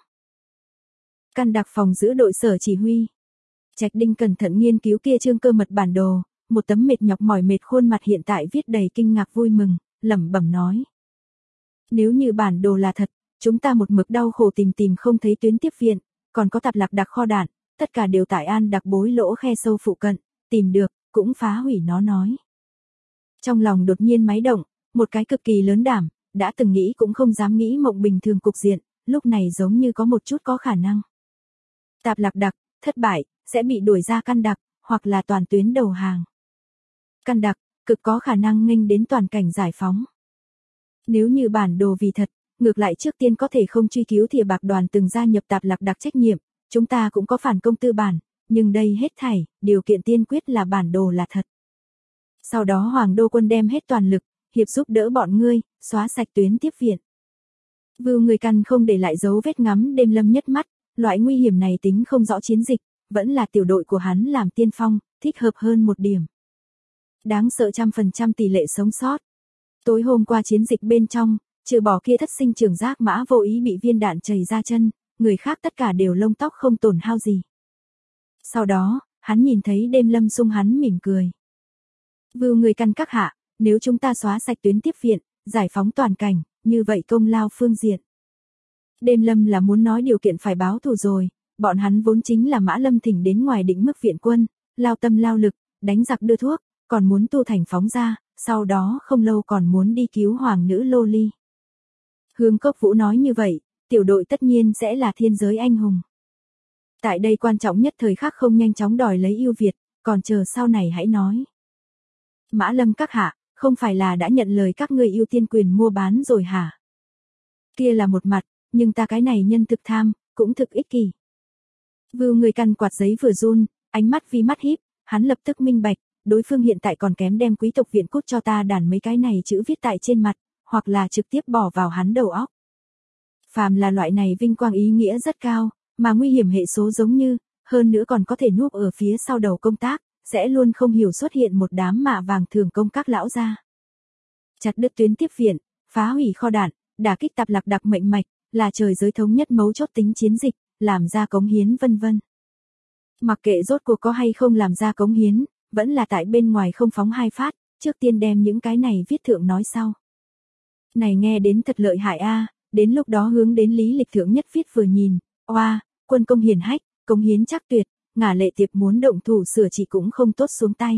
Căn đặc phòng giữ đội sở chỉ huy. Trạch Đinh cẩn thận nghiên cứu kia chương cơ mật bản đồ, một tấm mệt nhọc mỏi mệt khuôn mặt hiện tại viết đầy kinh ngạc vui mừng, lẩm bẩm nói. Nếu như bản đồ là thật, chúng ta một mực đau khổ tìm không thấy tuyến tiếp viện, còn có tạp lạc đặc kho đạn, tất cả đều tại An Đặc Bối lỗ khe sâu phụ cận, tìm được, cũng phá hủy nó nói. Trong lòng đột nhiên máy động, một cái cực kỳ lớn đảm, đã từng nghĩ cũng không dám nghĩ mộng bình thường cục diện, lúc này giống như có một chút có khả năng. Tạp lạc đặc, thất bại, sẽ bị đuổi ra căn đặc, hoặc là toàn tuyến đầu hàng. Căn đặc, cực có khả năng nghênh đến toàn cảnh giải phóng. Nếu như bản đồ vì thật, ngược lại trước tiên có thể không truy cứu Thìa Bạc Đoàn từng gia nhập tạp lạc đặc trách nhiệm, chúng ta cũng có phản công tư bản, nhưng đây hết thảy, điều kiện tiên quyết là bản đồ là thật. Sau đó Hoàng Đô Quân đem hết toàn lực, hiệp giúp đỡ bọn ngươi, xóa sạch tuyến tiếp viện. Vưu Người Căn không để lại dấu vết ngắm Đêm Lâm nhất mắt, loại nguy hiểm này tính không rõ chiến dịch, vẫn là tiểu đội của hắn làm tiên phong, thích hợp hơn một điểm. Đáng sợ 100% tỷ lệ sống sót. Tối hôm qua chiến dịch bên trong, trừ bỏ kia thất sinh trưởng giác mã vô ý bị viên đạn chảy ra chân, người khác tất cả đều lông tóc không tổn hao gì. Sau đó, hắn nhìn thấy Đêm Lâm sung hắn mỉm cười. Vưu Người Căn các hạ, nếu chúng ta xóa sạch tuyến tiếp viện, giải phóng toàn cảnh, như vậy công lao phương diện. Đêm Lâm là muốn nói điều kiện phải báo thù rồi, bọn hắn vốn chính là Mã Lâm thỉnh đến ngoài định mức viện quân, lao tâm lao lực, đánh giặc đưa thuốc, còn muốn tu thành phóng ra, sau đó không lâu còn muốn đi cứu hoàng nữ Lô Ly. Hương Cốc Vũ nói như vậy, tiểu đội tất nhiên sẽ là thiên giới anh hùng. Tại đây quan trọng nhất thời khắc không nhanh chóng đòi lấy ưu việt, còn chờ sau này hãy nói. Mã Lâm các hạ, không phải là đã nhận lời các ngươi ưu tiên quyền mua bán rồi hả? Kia là một mặt, nhưng ta cái này nhân thực tham, cũng thực ích kỷ. Vưu Người Căn quạt giấy vừa run, ánh mắt vi mắt híp, hắn lập tức minh bạch, đối phương hiện tại còn kém đem quý tộc viện cút cho ta đàn mấy cái này chữ viết tại trên mặt, hoặc là trực tiếp bỏ vào hắn đầu óc. Phàm là loại này vinh quang ý nghĩa rất cao, mà nguy hiểm hệ số giống như, hơn nữa còn có thể núp ở phía sau đầu công tác, sẽ luôn không hiểu xuất hiện một đám mạ vàng thường công các lão gia. Chặt đứt tuyến tiếp viện, phá hủy kho đạn, đả kích tạp lạc đặc mệnh mạch, là trời giới thống nhất mấu chốt tính chiến dịch, làm ra cống hiến vân vân. Mặc kệ rốt cuộc có hay không làm ra cống hiến, vẫn là tại bên ngoài không phóng hai phát, trước tiên đem những cái này viết thượng nói sau. Này nghe đến thật lợi hại a, đến lúc đó hướng đến lý lịch thượng nhất viết vừa nhìn, oa, quân công hiển hách, cống hiến chắc tuyệt, Ngả Lệ Tiệp muốn động thủ sửa chỉ cũng không tốt xuống tay.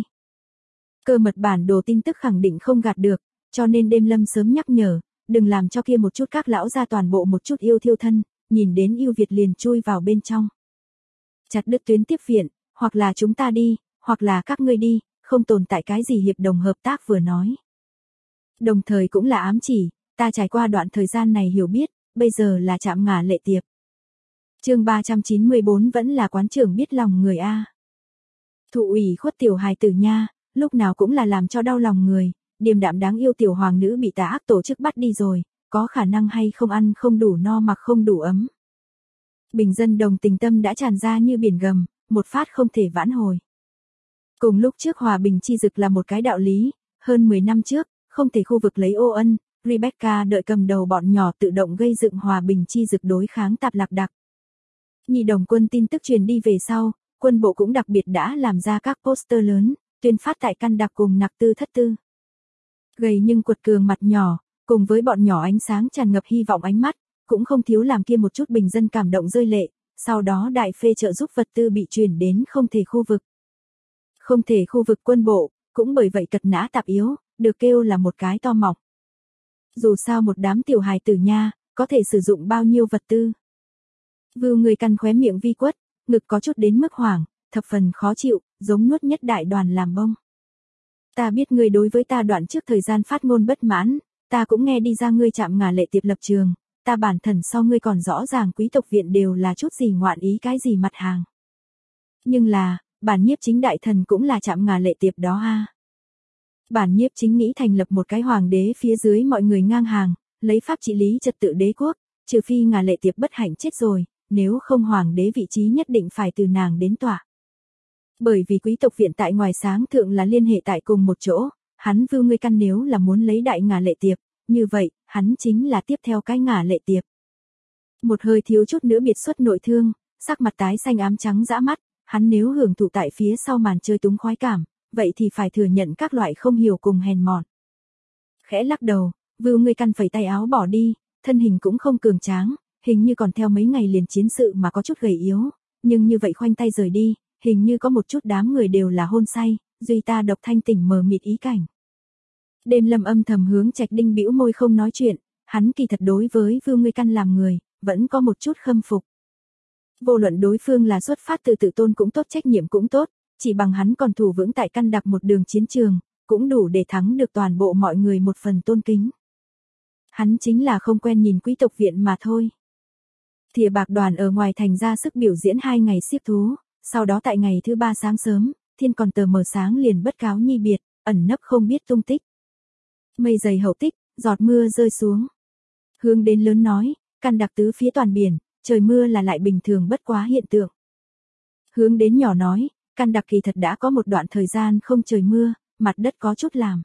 Cơ mật bản đồ tin tức khẳng định không gạt được, cho nên Đêm Lâm sớm nhắc nhở, đừng làm cho kia một chút các lão gia toàn bộ một chút yêu thiêu thân, nhìn đến yêu Việt liền chui vào bên trong. Chặt đứt tuyến tiếp viện, hoặc là chúng ta đi, hoặc là các ngươi đi, không tồn tại cái gì hiệp đồng hợp tác vừa nói. Đồng thời cũng là ám chỉ, ta trải qua đoạn thời gian này hiểu biết, bây giờ là chạm Ngả Lệ Tiệp. Chương 394 vẫn là quán trưởng biết lòng người a. Thụ ủy khuất tiểu hài tử nha, lúc nào cũng là làm cho đau lòng người, điềm đạm đáng yêu tiểu hoàng nữ bị tà ác tổ chức bắt đi rồi, có khả năng hay không ăn không đủ no mặc không đủ ấm. Bình dân đồng tình tâm đã tràn ra như biển gầm, một phát không thể vãn hồi. Cùng lúc trước hòa bình chi dực là một cái đạo lý, hơn 10 năm trước, không thể khu vực lấy ô ân, Rebecca đợi cầm đầu bọn nhỏ tự động gây dựng hòa bình chi dực đối kháng tạp lạc đặc. Nhị đồng quân tin tức truyền đi về sau, quân bộ cũng đặc biệt đã làm ra các poster lớn, tuyên phát tại căn đặc cùng nặc tư thất tư. Gầy nhưng quật cường mặt nhỏ, cùng với bọn nhỏ ánh sáng tràn ngập hy vọng ánh mắt, cũng không thiếu làm kia một chút bình dân cảm động rơi lệ, sau đó đại phê trợ giúp vật tư bị chuyển đến không thể khu vực. Không thể khu vực quân bộ, cũng bởi vậy cật nã tạp yếu, được kêu là một cái to mọng. Dù sao một đám tiểu hài tử nha, có thể sử dụng bao nhiêu vật tư. Vưu Người Căn khóe miệng vi quất, ngực có chút đến mức hoảng, thập phần khó chịu, giống nuốt nhất đại đoàn làm bông. Ta biết ngươi đối với ta đoạn trước thời gian phát ngôn bất mãn, ta cũng nghe đi ra ngươi chạm Ngả Lệ Tiệp lập trường, ta bản thân so ngươi còn rõ ràng quý tộc viện đều là chút gì ngoạn ý cái gì mặt hàng. Nhưng là, bản nhiếp chính đại thần cũng là chạm Ngả Lệ Tiệp đó ha. Bản nhiếp chính nghĩ thành lập một cái hoàng đế phía dưới mọi người ngang hàng, lấy pháp trị lý trật tự đế quốc, trừ phi Ngả Lệ Tiệp bất hạnh chết rồi, nếu không hoàng đế vị trí nhất định phải từ nàng đến tỏa. Bởi vì quý tộc viện tại ngoài sáng thượng là liên hệ tại cùng một chỗ, hắn Vưu Người Căn nếu là muốn lấy đại Ngả Lệ Tiệp, như vậy, hắn chính là tiếp theo cái Ngả Lệ Tiệp. Một hơi thiếu chút nữa biệt xuất nội thương, sắc mặt tái xanh ám trắng dã mắt, hắn nếu hưởng thụ tại phía sau màn chơi túng khoái cảm, vậy thì phải thừa nhận các loại không hiểu cùng hèn mọn. Khẽ lắc đầu, Vưu Người Căn phẩy tay áo bỏ đi, thân hình cũng không cường tráng, hình như còn theo mấy ngày liền chiến sự mà có chút gầy yếu, nhưng như vậy khoanh tay rời đi, hình như có một chút đám người đều là hôn say, duy ta độc thanh tỉnh mờ mịt ý cảnh. Đêm Lâm âm thầm hướng Trạch Đinh bĩu môi không nói chuyện, hắn kỳ thật đối với Vưu Người Căn làm người, vẫn có một chút khâm phục. Vô luận đối phương là xuất phát từ tự tôn cũng tốt trách nhiệm cũng tốt, chỉ bằng hắn còn thủ vững tại căn đặc một đường chiến trường, cũng đủ để thắng được toàn bộ mọi người một phần tôn kính. Hắn chính là không quen nhìn quý tộc viện mà thôi. Thìa bạc đoàn ở ngoài thành ra sức biểu diễn 2 ngày xiếc thú, sau đó tại ngày thứ 3 sáng sớm, thiên còn tờ mờ sáng liền bất cáo nhi biệt, ẩn nấp không biết tung tích. Mây dày hậu tích, giọt mưa rơi xuống. Hướng đến lớn nói, căn đặc tứ phía toàn biển, trời mưa là lại bình thường bất quá hiện tượng. Hướng đến nhỏ nói, căn đặc kỳ thật đã có một đoạn thời gian không trời mưa, mặt đất có chút làm.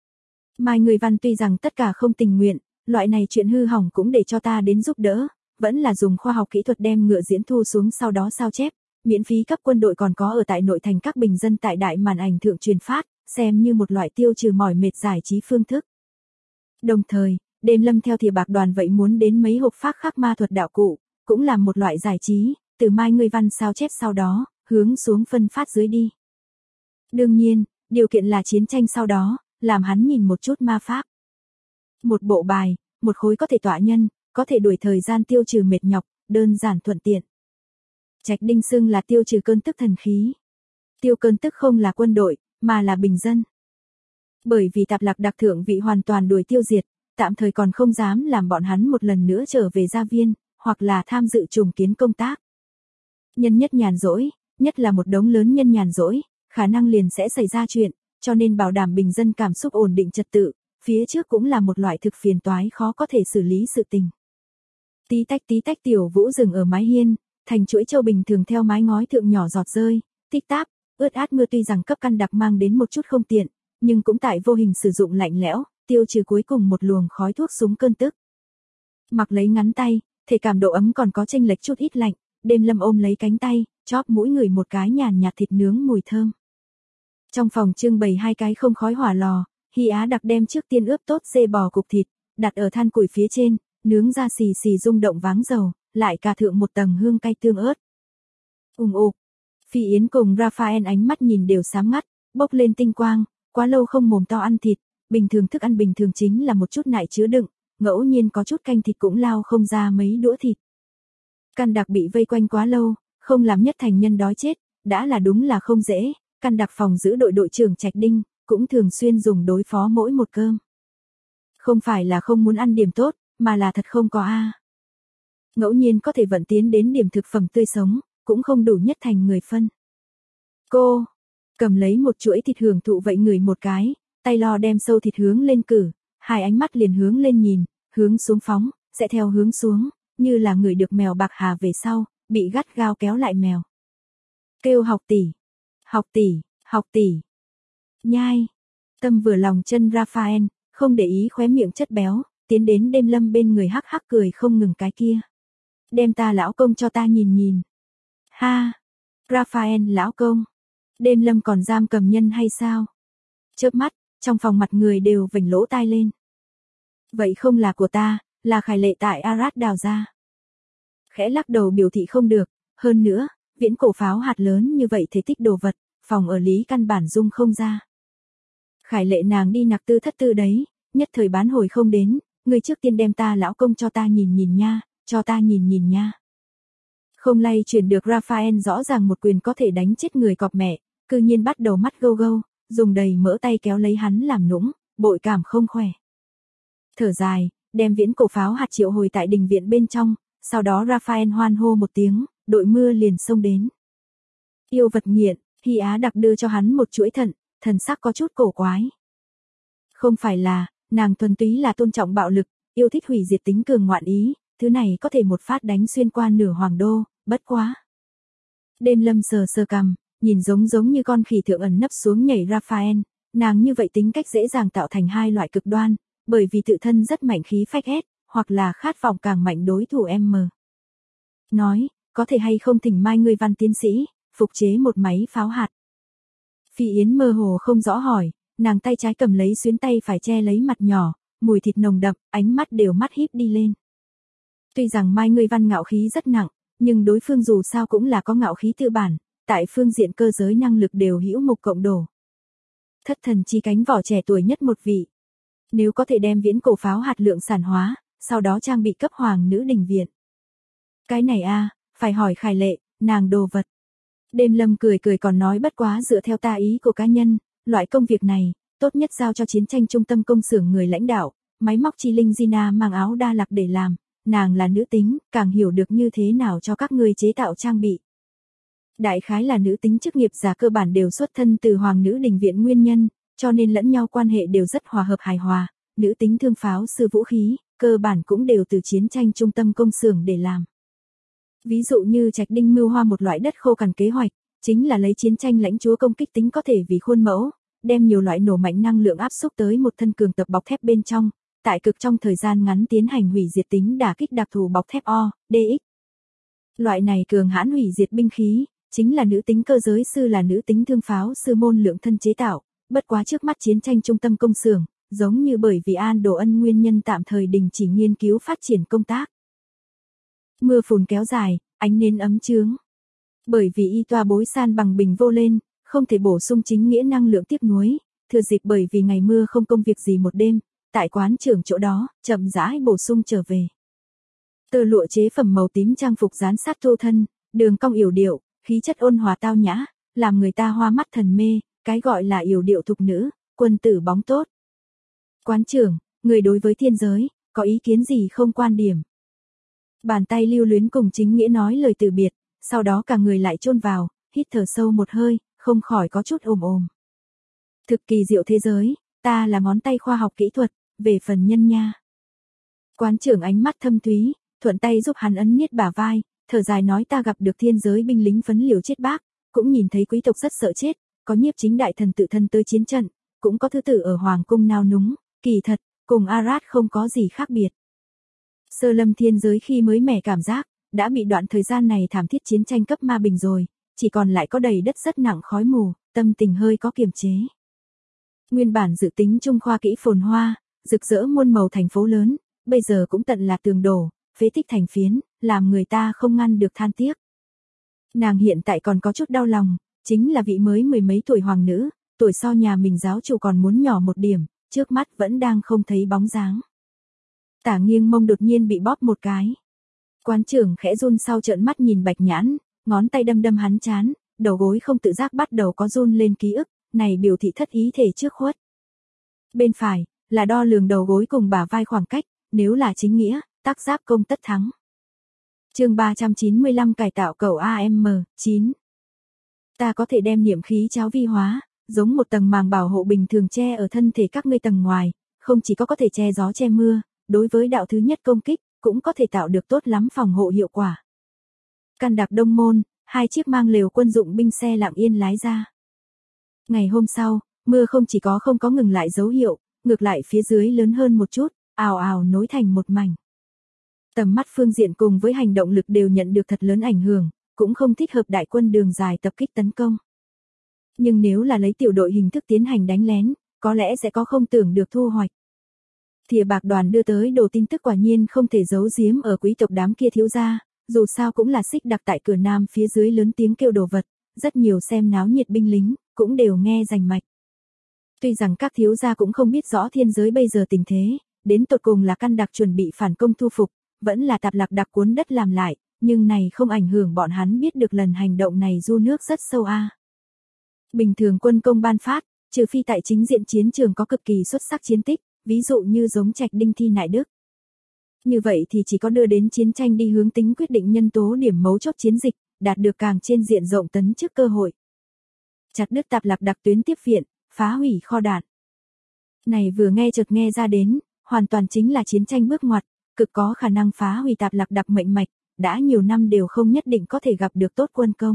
Mai người văn tuy rằng tất cả không tình nguyện, loại này chuyện hư hỏng cũng để cho ta đến giúp đỡ, vẫn là dùng khoa học kỹ thuật đem ngựa diễn thu xuống sau đó sao chép, miễn phí cấp quân đội còn có ở tại nội thành các bình dân tại đại màn ảnh thượng truyền phát, xem như một loại tiêu trừ mỏi mệt giải trí phương thức. Đồng thời, Đêm Lâm theo thìa bạc đoàn vậy muốn đến mấy hộp phác khắc ma thuật đạo cụ, cũng làm một loại giải trí, từ mai người văn sao chép sau đó, hướng xuống phân phát dưới đi. Đương nhiên, điều kiện là chiến tranh sau đó, làm hắn nhìn một chút ma pháp. Một bộ bài, một khối có thể tỏa nhân, có thể đuổi thời gian tiêu trừ mệt nhọc, đơn giản thuận tiện. Trạch Đinh xưng là tiêu trừ cơn tức thần khí. Tiêu Cơn tức không là quân đội, mà là bình dân. Bởi vì Tạp Lạc đặc thượng vị hoàn toàn đuổi tiêu diệt, tạm thời còn không dám làm bọn hắn một lần nữa trở về gia viên, hoặc là tham dự trùng kiến công tác. Nhân nhất nhàn rỗi, nhất là một đống lớn nhân nhàn rỗi, khả năng liền sẽ xảy ra chuyện, cho nên bảo đảm bình dân cảm xúc ổn định trật tự, phía trước cũng là một loại thực phiền toái khó có thể xử lý sự tình. Tí tách Tiểu Vũ dừng ở mái hiên, thành chuỗi châu bình thường theo mái ngói thượng nhỏ giọt rơi, tích táp, ướt át mưa tuy rằng cấp căn đặc mang đến một chút không tiện, nhưng cũng tại vô hình sử dụng lạnh lẽo, tiêu trừ cuối cùng một luồng khói thuốc súng cơn tức. Mặc lấy ngắn tay, thể cảm độ ấm còn có chênh lệch chút ít lạnh, Đêm Lâm ôm lấy cánh tay, chóp mũi người một cái nhàn nhạt thịt nướng mùi thơm. Trong phòng trưng bày 2 cái không khói hỏa lò, Hy Á đặc đem trước tiên ướp tốt dê bò cục thịt, đặt ở than củi phía trên, nướng ra xì xì rung động váng dầu, lại cà thượng một tầng hương cay tương ớt. Ục. Phi Yến cùng Raphael ánh mắt nhìn đều sáng ngắt, bốc lên tinh quang, quá lâu không mồm to ăn thịt, bình thường thức ăn bình thường chính là một chút nại chứa đựng, ngẫu nhiên có chút canh thịt cũng lao không ra mấy đũa thịt. Căn đặc bị vây quanh quá lâu, không làm nhất thành nhân đói chết, đã là đúng là không dễ, căn đặc phòng giữ đội trưởng Trạch Đinh, cũng thường xuyên dùng đối phó mỗi một cơm. Không phải là không muốn ăn điểm tốt, mà là thật không có a. Ngẫu nhiên có thể vận tiến đến điểm thực phẩm tươi sống, cũng không đủ nhất thành người phân. Cô, cầm lấy một chuỗi thịt hưởng thụ vậy người một cái, tay lo đem sâu thịt hướng lên cử, 2 ánh mắt liền hướng lên nhìn, hướng xuống phóng, sẽ theo hướng xuống, như là người được mèo bạc hà về sau, bị gắt gao kéo lại mèo. Kêu học tỷ. Nhai. Tâm vừa lòng chân Raphael, không để ý khóe miệng chất béo, tiến đến Đêm Lâm bên người hắc hắc cười không ngừng cái kia. Đem ta lão công cho ta nhìn. Ha. Raphael lão công. Đêm Lâm còn giam cầm nhân hay sao? Chớp mắt, trong phòng mặt người đều vểnh lỗ tai lên. Vậy không là của ta, là Khải Lệ tại Arad đào ra. Khẽ lắc đầu biểu thị không được, hơn nữa, viễn cổ pháo hạt lớn như vậy thể tích đồ vật, phòng ở lý căn bản dung không ra. Khải Lệ nàng đi nặc tư thất tư đấy, nhất thời bán hồi không đến, người trước tiên đem ta lão công cho ta nhìn nha, cho ta nhìn nha. Không lay chuyển được Raphael rõ ràng một quyền có thể đánh chết người cọp mẹ, cư nhiên bắt đầu mắt gâu gâu, dùng đầy mỡ tay kéo lấy hắn làm nũng, bội cảm không khỏe. Thở dài, đem viễn cổ pháo hạt triệu hồi tại đình viện bên trong, sau đó Raphael hoan hô một tiếng, đội mưa liền xông đến. Yêu vật nghiện, Hy Á đặc đưa cho hắn một chuỗi thận, thần sắc có chút cổ quái. Không phải là, nàng thuần túy là tôn trọng bạo lực, yêu thích hủy diệt tính cường ngoạn ý, thứ này có thể một phát đánh xuyên qua nửa hoàng đô, bất quá. Đêm Lâm sờ cằm, nhìn giống như con khỉ thượng ẩn nấp xuống nhảy Raphael, nàng như vậy tính cách dễ dàng tạo thành 2 loại cực đoan, bởi vì tự thân rất mạnh khí phách hét, hoặc là khát vọng càng mạnh đối thủ M. Nói, có thể hay không thỉnh mai ngươi Văn tiến sĩ, phục chế một máy pháo hạt. Phi Yến mơ hồ không rõ hỏi, nàng tay trái cầm lấy xuyến tay phải che lấy mặt nhỏ, mùi thịt nồng đậm, ánh mắt đều mắt híp đi lên. Tuy rằng mai ngươi Văn ngạo khí rất nặng, nhưng đối phương dù sao cũng là có ngạo khí tư bản, tại phương diện cơ giới năng lực đều hữu mục cộng đổ. Thất thần chi cánh vỏ trẻ tuổi nhất một vị. Nếu có thể đem viễn cổ pháo hạt lượng sản hóa, sau đó trang bị cấp hoàng nữ đình viện. Cái này phải hỏi Khải Lệ, nàng đồ vật. Đêm Lâm cười còn nói bất quá dựa theo ta ý của cá nhân, loại công việc này, tốt nhất giao cho chiến tranh trung tâm công xưởng người lãnh đạo, máy móc chi linh Gina mang áo đa lạc để làm, nàng là nữ tính, càng hiểu được như thế nào cho các ngươi chế tạo trang bị. Đại khái là nữ tính chức nghiệp giả cơ bản đều xuất thân từ hoàng nữ đình viện nguyên nhân, cho nên lẫn nhau quan hệ đều rất hòa hợp hài hòa, nữ tính thương pháo sư vũ khí, cơ bản cũng đều từ chiến tranh trung tâm công xưởng để làm. Ví dụ như Trạch Đinh mưu hoa một loại đất khô cằn kế hoạch, chính là lấy chiến tranh lãnh chúa công kích tính có thể vì khuôn mẫu, đem nhiều loại nổ mạnh năng lượng áp xúc tới một thân cường tập bọc thép bên trong, tại cực trong thời gian ngắn tiến hành hủy diệt tính đả kích đặc thù bọc thép O, DX. Loại này cường hãn hủy diệt binh khí, chính là nữ tính cơ giới sư là nữ tính thương pháo sư môn lượng thân chế tạo, bất quá trước mắt chiến tranh trung tâm công xưởng, giống như bởi vì An Đồ Ân nguyên nhân tạm thời đình chỉ nghiên cứu phát triển công tác. Mưa phùn kéo dài, ánh nến ấm chướng. Bởi vì y toa bối san bằng bình vô lên, không thể bổ sung chính nghĩa năng lượng tiếp nối, thừa dịp bởi vì ngày mưa không công việc gì một đêm, tại quán trưởng chỗ đó, chậm rãi bổ sung trở về. Tơ lụa chế phẩm màu tím trang phục dán sát thô thân, đường cong yểu điệu, khí chất ôn hòa tao nhã, làm người ta hoa mắt thần mê, cái gọi là yểu điệu thục nữ, quân tử bóng tốt. Quán trưởng, người đối với thiên giới, có ý kiến gì không quan điểm? Bàn tay Lưu Luyến cùng Chính Nghĩa nói lời từ biệt, sau đó cả người lại chôn vào, hít thở sâu một hơi, không khỏi có chút ồm ồm. Thực kỳ diệu thế giới, ta là ngón tay khoa học kỹ thuật, về phần nhân nha. Quán trưởng ánh mắt thâm thúy, thuận tay giúp hắn ấn niết bả vai, thở dài nói ta gặp được thiên giới binh lính phấn liều chết bác, cũng nhìn thấy quý tộc rất sợ chết, có nhiếp chính đại thần tự thân tới chiến trận, cũng có thứ tử ở hoàng cung nao núng, kỳ thật, cùng Arad không có gì khác biệt. Sơ lâm thiên giới khi mới mẻ cảm giác, đã bị đoạn thời gian này thảm thiết chiến tranh cấp ma bình rồi, chỉ còn lại có đầy đất rất nặng khói mù, tâm tình hơi có kiềm chế. Nguyên bản dự tính Trung Khoa kỹ phồn hoa, rực rỡ muôn màu thành phố lớn, bây giờ cũng tận là tường đổ, phế tích thành phiến, làm người ta không ngăn được than tiếc. Nàng hiện tại còn có chút đau lòng, chính là vị mới mười mấy tuổi hoàng nữ, tuổi so nhà mình giáo chủ còn muốn nhỏ một điểm, trước mắt vẫn đang không thấy bóng dáng. Tả Nghiêng mông đột nhiên bị bóp một cái. Quán trưởng khẽ run sau trợn mắt nhìn Bạch Nhãn, ngón tay đâm đâm hắn chán, đầu gối không tự giác bắt đầu có run lên ký ức, này biểu thị thất ý thể trước khuất. Bên phải, là đo lường đầu gối cùng bả vai khoảng cách, nếu là chính nghĩa, tác giáp công tất thắng. Chương 395 cải tạo cầu AM9. Ta có thể đem niệm khí cháo vi hóa, giống một tầng màng bảo hộ bình thường che ở thân thể các ngươi tầng ngoài, không chỉ có thể che gió che mưa, đối với đạo thứ nhất công kích, cũng có thể tạo được tốt lắm phòng hộ hiệu quả. Căn đặc Đông Môn, 2 chiếc mang lều quân dụng binh xe lặng yên lái ra. Ngày hôm sau, mưa không chỉ không có ngừng lại dấu hiệu, ngược lại phía dưới lớn hơn một chút, ào ào nối thành một mảnh. Tầm mắt phương diện cùng với hành động lực đều nhận được thật lớn ảnh hưởng, cũng không thích hợp đại quân đường dài tập kích tấn công. Nhưng nếu là lấy tiểu đội hình thức tiến hành đánh lén, có lẽ sẽ có không tưởng được thu hoạch. Thìa bạc đoàn đưa tới đồ tin tức quả nhiên không thể giấu giếm ở quý tộc đám kia thiếu gia, dù sao cũng là xích đặc tại cửa nam phía dưới lớn tiếng kêu đồ vật, rất nhiều xem náo nhiệt binh lính, cũng đều nghe rành mạch. Tuy rằng các thiếu gia cũng không biết rõ thiên giới bây giờ tình thế, đến tột cùng là căn đặc chuẩn bị phản công thu phục, vẫn là tạp lạc đặc cuốn đất làm lại, nhưng này không ảnh hưởng bọn hắn biết được lần hành động này du nước rất sâu a. Bình thường quân công ban phát, trừ phi tại chính diện chiến trường có cực kỳ xuất sắc chiến tích, ví dụ như giống Trạch Đinh Thi Nại Đức. Như vậy thì chỉ có đưa đến chiến tranh đi hướng tính quyết định nhân tố điểm mấu chốt chiến dịch, đạt được càng trên diện rộng tấn trước cơ hội. Chặt đứt tạp lạc đặc tuyến tiếp viện, phá hủy kho đạn. Này vừa nghe chợt nghe ra đến, hoàn toàn chính là chiến tranh bước ngoặt, cực có khả năng phá hủy tạp lạc đặc mệnh mạch, đã nhiều năm đều không nhất định có thể gặp được tốt quân công.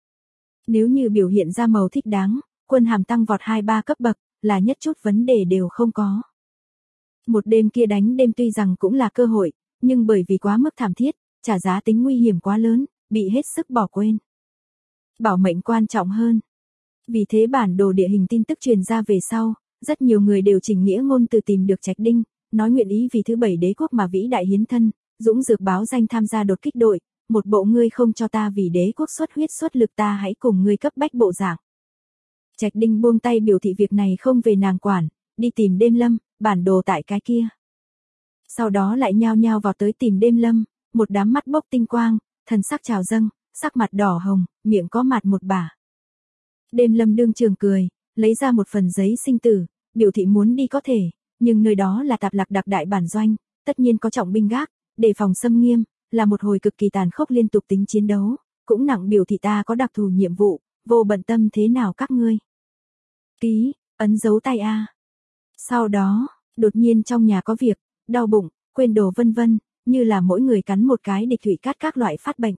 Nếu như biểu hiện ra màu thích đáng, quân hàm tăng vọt 2-3 cấp bậc, là nhất chút vấn đề đều không có. Một đêm kia đánh đêm tuy rằng cũng là cơ hội, nhưng bởi vì quá mức thảm thiết, trả giá tính nguy hiểm quá lớn, bị hết sức bỏ quên. Bảo mệnh quan trọng hơn. Vì thế bản đồ địa hình tin tức truyền ra về sau, rất nhiều người đều chỉnh nghĩa ngôn từ tìm được Trạch Đinh, nói nguyện ý vì thứ 7 đế quốc mà vĩ đại hiến thân, dũng dược báo danh tham gia đột kích đội, một bộ ngươi không cho ta vì đế quốc xuất huyết xuất lực ta hãy cùng ngươi cấp bách bộ dạng. Trạch Đinh buông tay biểu thị việc này không về nàng quản, đi tìm Đêm Lâm, bản đồ tại cái kia. Sau đó lại nhao nhao vào tới tìm Đêm Lâm, một đám mắt bốc tinh quang, thần sắc trào dâng, sắc mặt đỏ hồng, miệng có mặt một bả. Đêm Lâm đương trường cười, lấy ra một phần giấy sinh tử, biểu thị muốn đi có thể, nhưng nơi đó là tạp lạc đặc đại bản doanh, tất nhiên có trọng binh gác, đề phòng xâm nghiêm, là một hồi cực kỳ tàn khốc liên tục tính chiến đấu, cũng nặng biểu thị ta có đặc thù nhiệm vụ, vô bận tâm thế nào các ngươi. Ký, ấn dấu tay a. Sau đó, đột nhiên trong nhà có việc, đau bụng, quên đồ vân vân, như là mỗi người cắn một cái địch thủy cát các loại phát bệnh.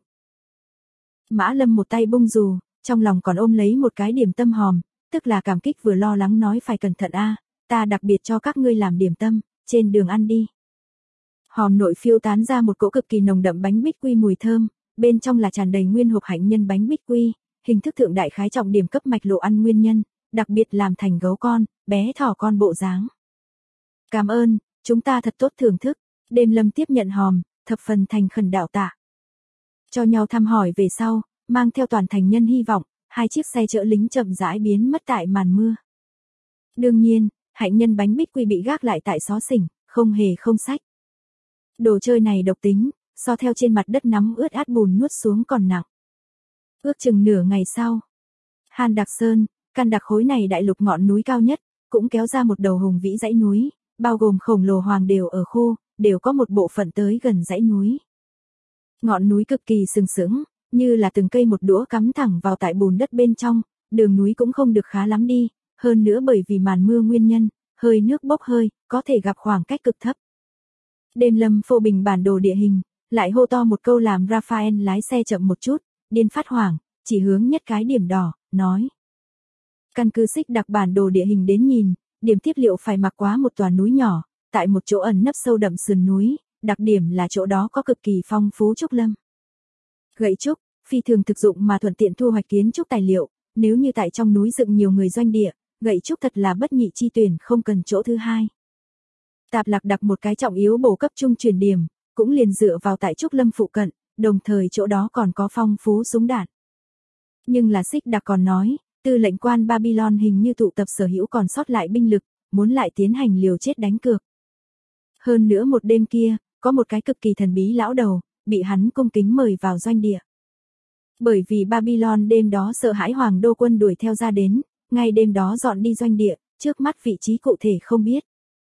Mã Lâm một tay bung dù, trong lòng còn ôm lấy một cái điểm tâm hòm, tức là cảm kích vừa lo lắng nói phải cẩn thận a, ta đặc biệt cho các ngươi làm điểm tâm, trên đường ăn đi. Hòm nội phiêu tán ra một cỗ cực kỳ nồng đậm bánh bích quy mùi thơm, bên trong là tràn đầy nguyên hộp hạnh nhân bánh bích quy, hình thức thượng đại khái trọng điểm cấp mạch lộ ăn nguyên nhân, đặc biệt làm thành gấu con, bé thỏ con bộ dáng. Cảm ơn, chúng ta thật tốt thưởng thức. Đêm Lâm tiếp nhận hòm, thập phần thành khẩn đạo tạ. Cho nhau thăm hỏi về sau, mang theo toàn thành nhân hy vọng, 2 chiếc xe chở lính chậm rãi biến mất tại màn mưa. Đương nhiên, hạnh nhân bánh bích quy bị gác lại tại xó xỉnh, không hề không sách. Đồ chơi này độc tính, so theo trên mặt đất nắm ướt át bùn nuốt xuống còn nặng. Ước chừng nửa ngày sau, Han Đặc Sơn, Can Đặc khối này đại lục ngọn núi cao nhất, cũng kéo ra một đầu hùng vĩ dãy núi, bao gồm khổng lồ hoàng đều ở khu, đều có một bộ phận tới gần dãy núi. Ngọn núi cực kỳ sừng sững, như là từng cây một đũa cắm thẳng vào tại bùn đất bên trong, đường núi cũng không được khá lắm đi, hơn nữa bởi vì màn mưa nguyên nhân, hơi nước bốc hơi, có thể gặp khoảng cách cực thấp. Đêm Lâm phô bình bản đồ địa hình, lại hô to một câu làm Raphael lái xe chậm một chút, điên phát hoảng, chỉ hướng nhất cái điểm đỏ, nói. Căn cứ Xích Đặc bản đồ địa hình đến nhìn, điểm tiếp liệu phải mặc quá một tòa núi nhỏ, tại một chỗ ẩn nấp sâu đậm sườn núi, đặc điểm là chỗ đó có cực kỳ phong phú trúc lâm. Gậy trúc, phi thường thực dụng mà thuận tiện thu hoạch kiến trúc tài liệu, nếu như tại trong núi dựng nhiều người doanh địa, gậy trúc thật là bất nhị chi tuyển, không cần chỗ thứ hai. Tạp Lạc đặt một cái trọng yếu bổ cấp trung truyền điểm, cũng liền dựa vào tại trúc lâm phụ cận, đồng thời chỗ đó còn có phong phú súng đạn. Nhưng là Xích Đặc còn nói, tư lệnh quan Babylon hình như tụ tập sở hữu còn sót lại binh lực, muốn lại tiến hành liều chết đánh cược. Hơn nữa một đêm kia, có một cái cực kỳ thần bí lão đầu, bị hắn cung kính mời vào doanh địa. Bởi vì Babylon đêm đó sợ hãi Hoàng đô quân đuổi theo ra đến, ngay đêm đó dọn đi doanh địa, trước mắt vị trí cụ thể không biết.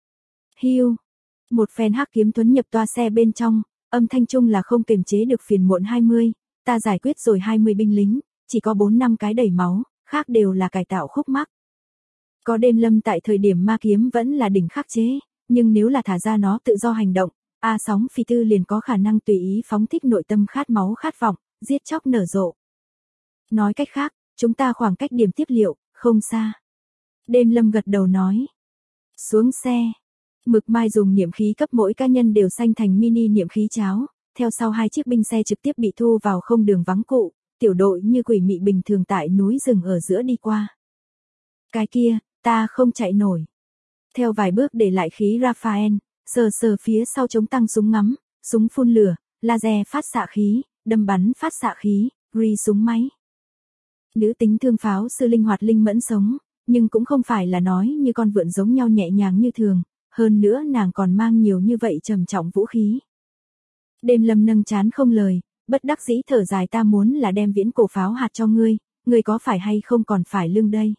Hưu, một phen hắc kiếm thuấn nhập toa xe bên trong, âm thanh chung là không kiềm chế được phiền muộn 20, ta giải quyết rồi 20 binh lính, chỉ có 4-5 cái đầy máu, khác đều là cải tạo khúc mắc. Có Đêm Lâm tại thời điểm ma kiếm vẫn là đỉnh khắc chế, nhưng nếu là thả ra nó tự do hành động, sóng phi tư liền có khả năng tùy ý phóng thích nội tâm khát máu khát vọng, giết chóc nở rộ. Nói cách khác, chúng ta khoảng cách điểm tiếp liệu, không xa. Đêm Lâm gật đầu nói. Xuống xe. Mực Mai dùng niệm khí cấp mỗi cá nhân đều xanh thành mini niệm khí cháo, theo sau 2 chiếc binh xe trực tiếp bị thu vào không đường vắng cụ, tiểu đội như quỷ mị bình thường tại núi rừng ở giữa đi qua. Cái kia, ta không chạy nổi. Theo vài bước để lại khí Raphael, sờ phía sau chống tăng súng ngắm, súng phun lửa, laser phát xạ khí, đâm bắn phát xạ khí, súng máy. Nữ tính thương pháo sư linh hoạt linh mẫn sống, nhưng cũng không phải là nói như con vượn giống nhau nhẹ nhàng như thường, hơn nữa nàng còn mang nhiều như vậy trầm trọng vũ khí. Đêm Lâm nâng chán không lời, bất đắc dĩ thở dài, ta muốn là đem viễn cổ pháo hạt cho ngươi, ngươi có phải hay không còn phải lưng đây.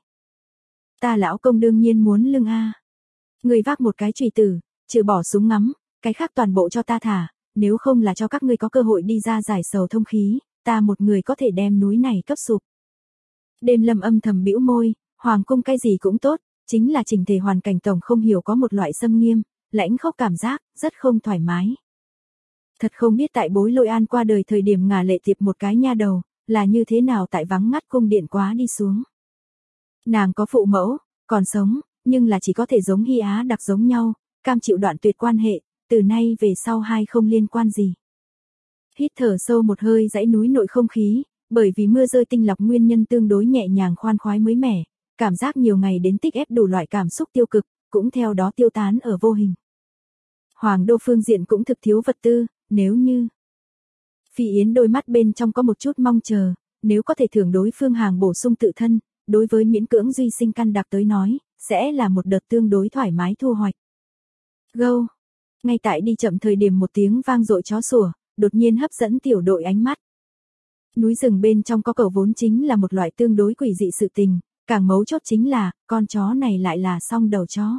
Ta lão công đương nhiên muốn lưng a. Ngươi vác một cái chùy tử, trừ bỏ súng ngắm, cái khác toàn bộ cho ta thả, nếu không là cho các ngươi có cơ hội đi ra giải sầu thông khí, ta một người có thể đem núi này cấp sụp. Đêm Lâm âm thầm bĩu môi, hoàng cung cái gì cũng tốt, chính là chỉnh thể hoàn cảnh tổng không hiểu có một loại xâm nghiêm, lãnh khốc cảm giác, rất không thoải mái. Thật không biết tại Bối Lôi An qua đời thời điểm ngả lệ tiệp một cái nha đầu, là như thế nào tại vắng ngắt cung điện quá đi xuống. Nàng có phụ mẫu, còn sống, nhưng là chỉ có thể giống Hy Á Đặc giống nhau, cam chịu đoạn tuyệt quan hệ, từ nay về sau hai không liên quan gì. Hít thở sâu một hơi dãy núi nội không khí, bởi vì mưa rơi tinh lọc nguyên nhân tương đối nhẹ nhàng khoan khoái mới mẻ, cảm giác nhiều ngày đến tích ép đủ loại cảm xúc tiêu cực, cũng theo đó tiêu tán ở vô hình. Hoàng đô phương diện cũng thực thiếu vật tư, nếu như Phi Yến đôi mắt bên trong có một chút mong chờ, nếu có thể thưởng đối phương hàng bổ sung tự thân, đối với miễn cưỡng duy sinh Can Đặc tới nói, sẽ là một đợt tương đối thoải mái thu hoạch. Gâu. Ngay tại đi chậm thời điểm một tiếng vang dội chó sủa, đột nhiên hấp dẫn tiểu đội ánh mắt. Núi rừng bên trong có cẩu vốn chính là một loại tương đối quỷ dị sự tình, càng mấu chốt chính là, con chó này lại là song đầu chó.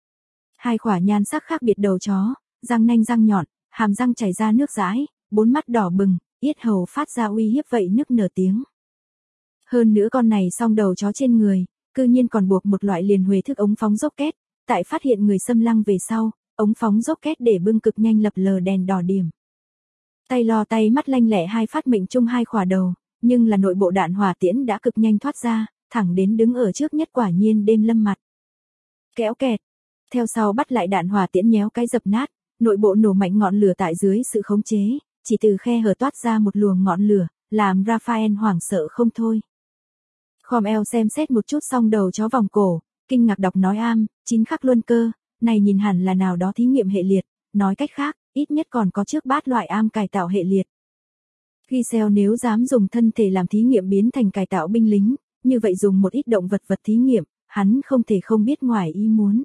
2 khỏa nhan sắc khác biệt đầu chó, răng nanh răng nhọn, hàm răng chảy ra nước dãi, 4 mắt đỏ bừng, yết hầu phát ra uy hiếp vậy nức nở tiếng. Hơn nữa con này song đầu chó trên người, cư nhiên còn buộc một loại liền huề thức ống phóng rocket, tại phát hiện người xâm lăng về sau, ống phóng rocket để bưng cực nhanh lập lờ đèn đỏ điểm. Tay lò tay mắt lanh lẹ 2 phát mệnh chung 2 khỏa đầu, nhưng là nội bộ đạn hỏa tiễn đã cực nhanh thoát ra, thẳng đến đứng ở trước nhất quả nhiên Đêm Lâm mặt. Kéo kẹt, theo sau bắt lại đạn hỏa tiễn nhéo cái dập nát, nội bộ nổ mạnh ngọn lửa tại dưới sự khống chế, chỉ từ khe hở toát ra một luồng ngọn lửa, làm Raphael hoảng sợ không thôi. Khom eo xem xét một chút xong đầu chó vòng cổ, kinh ngạc đọc nói 9 khắc luân cơ, này nhìn hẳn là nào đó thí nghiệm hệ liệt, nói cách khác, ít nhất còn có trước bát loại cải tạo hệ liệt. Giselle nếu dám dùng thân thể làm thí nghiệm biến thành cải tạo binh lính, như vậy dùng một ít động vật thí nghiệm, hắn không thể không biết ngoài ý muốn.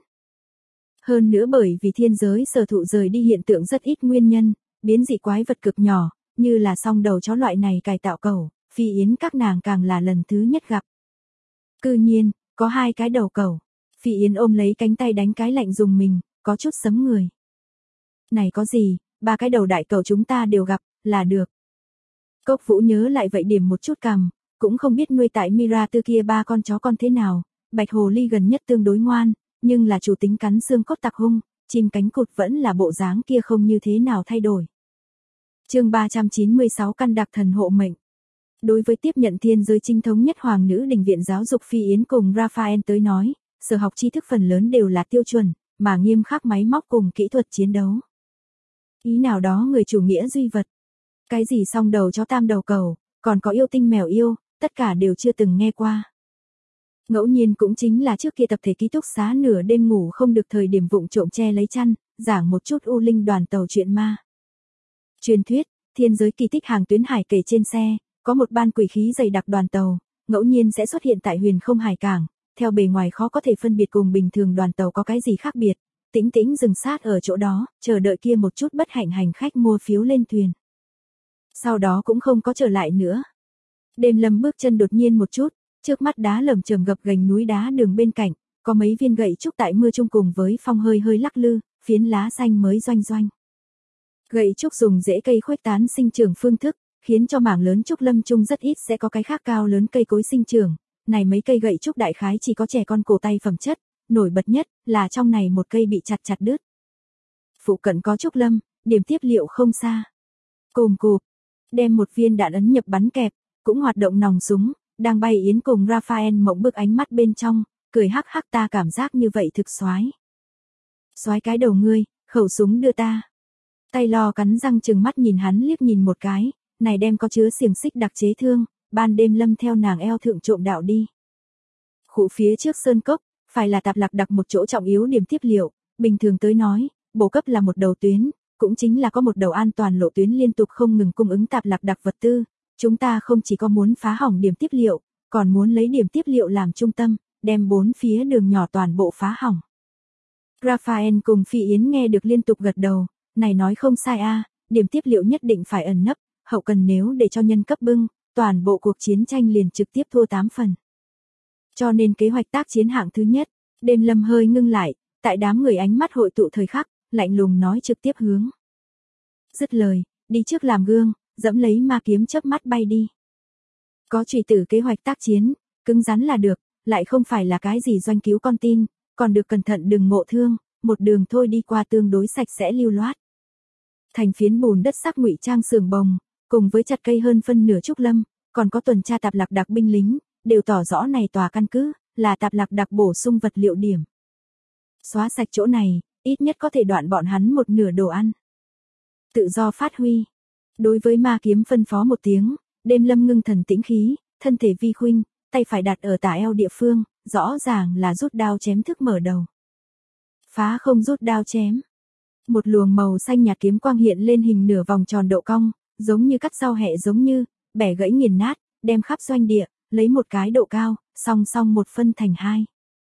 Hơn nữa bởi vì thiên giới sở thụ rời đi hiện tượng rất ít nguyên nhân, biến dị quái vật cực nhỏ, như là song đầu chó loại này cải tạo cẩu, Phi Yến các nàng càng là lần thứ nhất gặp. Cư nhiên, có 2 cái đầu cẩu. Phi Yến ôm lấy cánh tay đánh cái lạnh dùng mình, có chút sấm người. Này có gì, 3 cái đầu đại cẩu chúng ta đều gặp, là được. Cốc Vũ nhớ lại vậy điểm một chút cằm, cũng không biết nuôi tại Mira Tư kia 3 con chó con thế nào, bạch hồ ly gần nhất tương đối ngoan, nhưng là chủ tính cắn xương cốt tặc hung, chim cánh cụt vẫn là bộ dáng kia không như thế nào thay đổi. Chương 396 căn đặc thần hộ mệnh. Đối với tiếp nhận thiên giới chính thống nhất hoàng nữ đình viện giáo dục Phi Yến cùng Raphael tới nói, sở học tri thức phần lớn đều là tiêu chuẩn, mà nghiêm khắc máy móc cùng kỹ thuật chiến đấu. Ý nào đó người chủ nghĩa duy vật. Cái gì song đầu chó tam đầu cẩu, còn có yêu tinh mèo yêu, tất cả đều chưa từng nghe qua. Ngẫu nhiên cũng chính là trước kia tập thể ký túc xá nửa đêm ngủ không được thời điểm vụng trộm che lấy chăn, giảng một chút U Linh đoàn tàu chuyện ma. Truyền thuyết, thiên giới kỳ tích hàng tuyến hải kể trên xe, có một ban quỷ khí dày đặc đoàn tàu, ngẫu nhiên sẽ xuất hiện tại huyền không hải cảng, theo bề ngoài khó có thể phân biệt cùng bình thường đoàn tàu có cái gì khác biệt, tĩnh tĩnh dừng sát ở chỗ đó, chờ đợi kia một chút bất hạnh hành khách mua phiếu lên thuyền. Sau đó cũng không có trở lại nữa. Đêm Lâm bước chân đột nhiên một chút, trước mắt đá lởm chởm gập ghềnh núi đá đường bên cạnh, có mấy viên gậy trúc tại mưa chung cùng với phong hơi hơi lắc lư, phiến lá xanh mới doanh doanh. Gậy trúc dùng rễ cây khuếch tán sinh trưởng phương thức, khiến cho mảng lớn trúc lâm chung rất ít sẽ có cái khác cao lớn cây cối sinh trưởng. Này mấy cây gậy trúc đại khái chỉ có trẻ con cổ tay phẩm chất, nổi bật nhất là trong này một cây bị chặt đứt. Phụ cận có trúc lâm, điểm tiếp liệu không xa. Cồm cụp, đem một viên đạn ấn nhập bắn kẹp, cũng hoạt động nòng súng, đang bay Yến cùng Raphael mộng bức ánh mắt bên trong, cười hắc hắc ta cảm giác như vậy thực soái. Soái cái đầu ngươi, khẩu súng đưa ta. Tay lo cắn răng chừng mắt nhìn hắn liếc nhìn một cái, này đem có chứa xiềng xích đặc chế thương, ban đêm Lâm theo nàng eo thượng trộm đạo đi. Khu phía trước sơn cốc, phải là tạp lạc đặc một chỗ trọng yếu điểm tiếp liệu, bình thường tới nói, bổ cấp là một đầu tuyến, cũng chính là có một đầu an toàn lộ tuyến liên tục không ngừng cung ứng tạp lạc đặc vật tư. Chúng ta không chỉ có muốn phá hỏng điểm tiếp liệu, còn muốn lấy điểm tiếp liệu làm trung tâm, đem 4 phía đường nhỏ toàn bộ phá hỏng. Raphael cùng Phi Yến nghe được liên tục gật đầu, này nói không sai a, điểm tiếp liệu nhất định phải ẩn nấp, hậu cần nếu để cho nhân cấp bưng, toàn bộ cuộc chiến tranh liền trực tiếp thua 8 phần. Cho nên kế hoạch tác chiến hạng thứ nhất, đêm Lâm hơi ngưng lại, tại đám người ánh mắt hội tụ thời khắc, lạnh lùng nói trực tiếp hướng. Dứt lời, đi trước làm gương, dẫm lấy ma kiếm chớp mắt bay đi. Có chủy tử kế hoạch tác chiến, cứng rắn là được, lại không phải là cái gì doanh cứu con tin, còn được cẩn thận đừng ngộ thương, một đường thôi đi qua tương đối sạch sẽ lưu loát. Thành phiến bùn đất sắc ngụy trang sườn bồng, cùng với chặt cây hơn phân nửa trúc lâm, còn có tuần tra tạp lạc đặc binh lính, đều tỏ rõ này tòa căn cứ, là tạp lạc đặc bổ sung vật liệu điểm. Xóa sạch chỗ này, ít nhất có thể đoạn bọn hắn một nửa đồ ăn. Tự do phát huy. Đối với ma kiếm phân phó một tiếng, đêm Lâm ngưng thần tĩnh khí, thân thể vi khuynh, tay phải đặt ở tả eo địa phương, rõ ràng là rút đao chém thức mở đầu. Phá không rút đao chém. Một luồng màu xanh nhạt kiếm quang hiện lên hình nửa vòng tròn độ cong, giống như cắt rau hẹ giống như, bẻ gãy nghiền nát, đem khắp doanh địa, lấy một cái độ cao, song song một phân thành 2.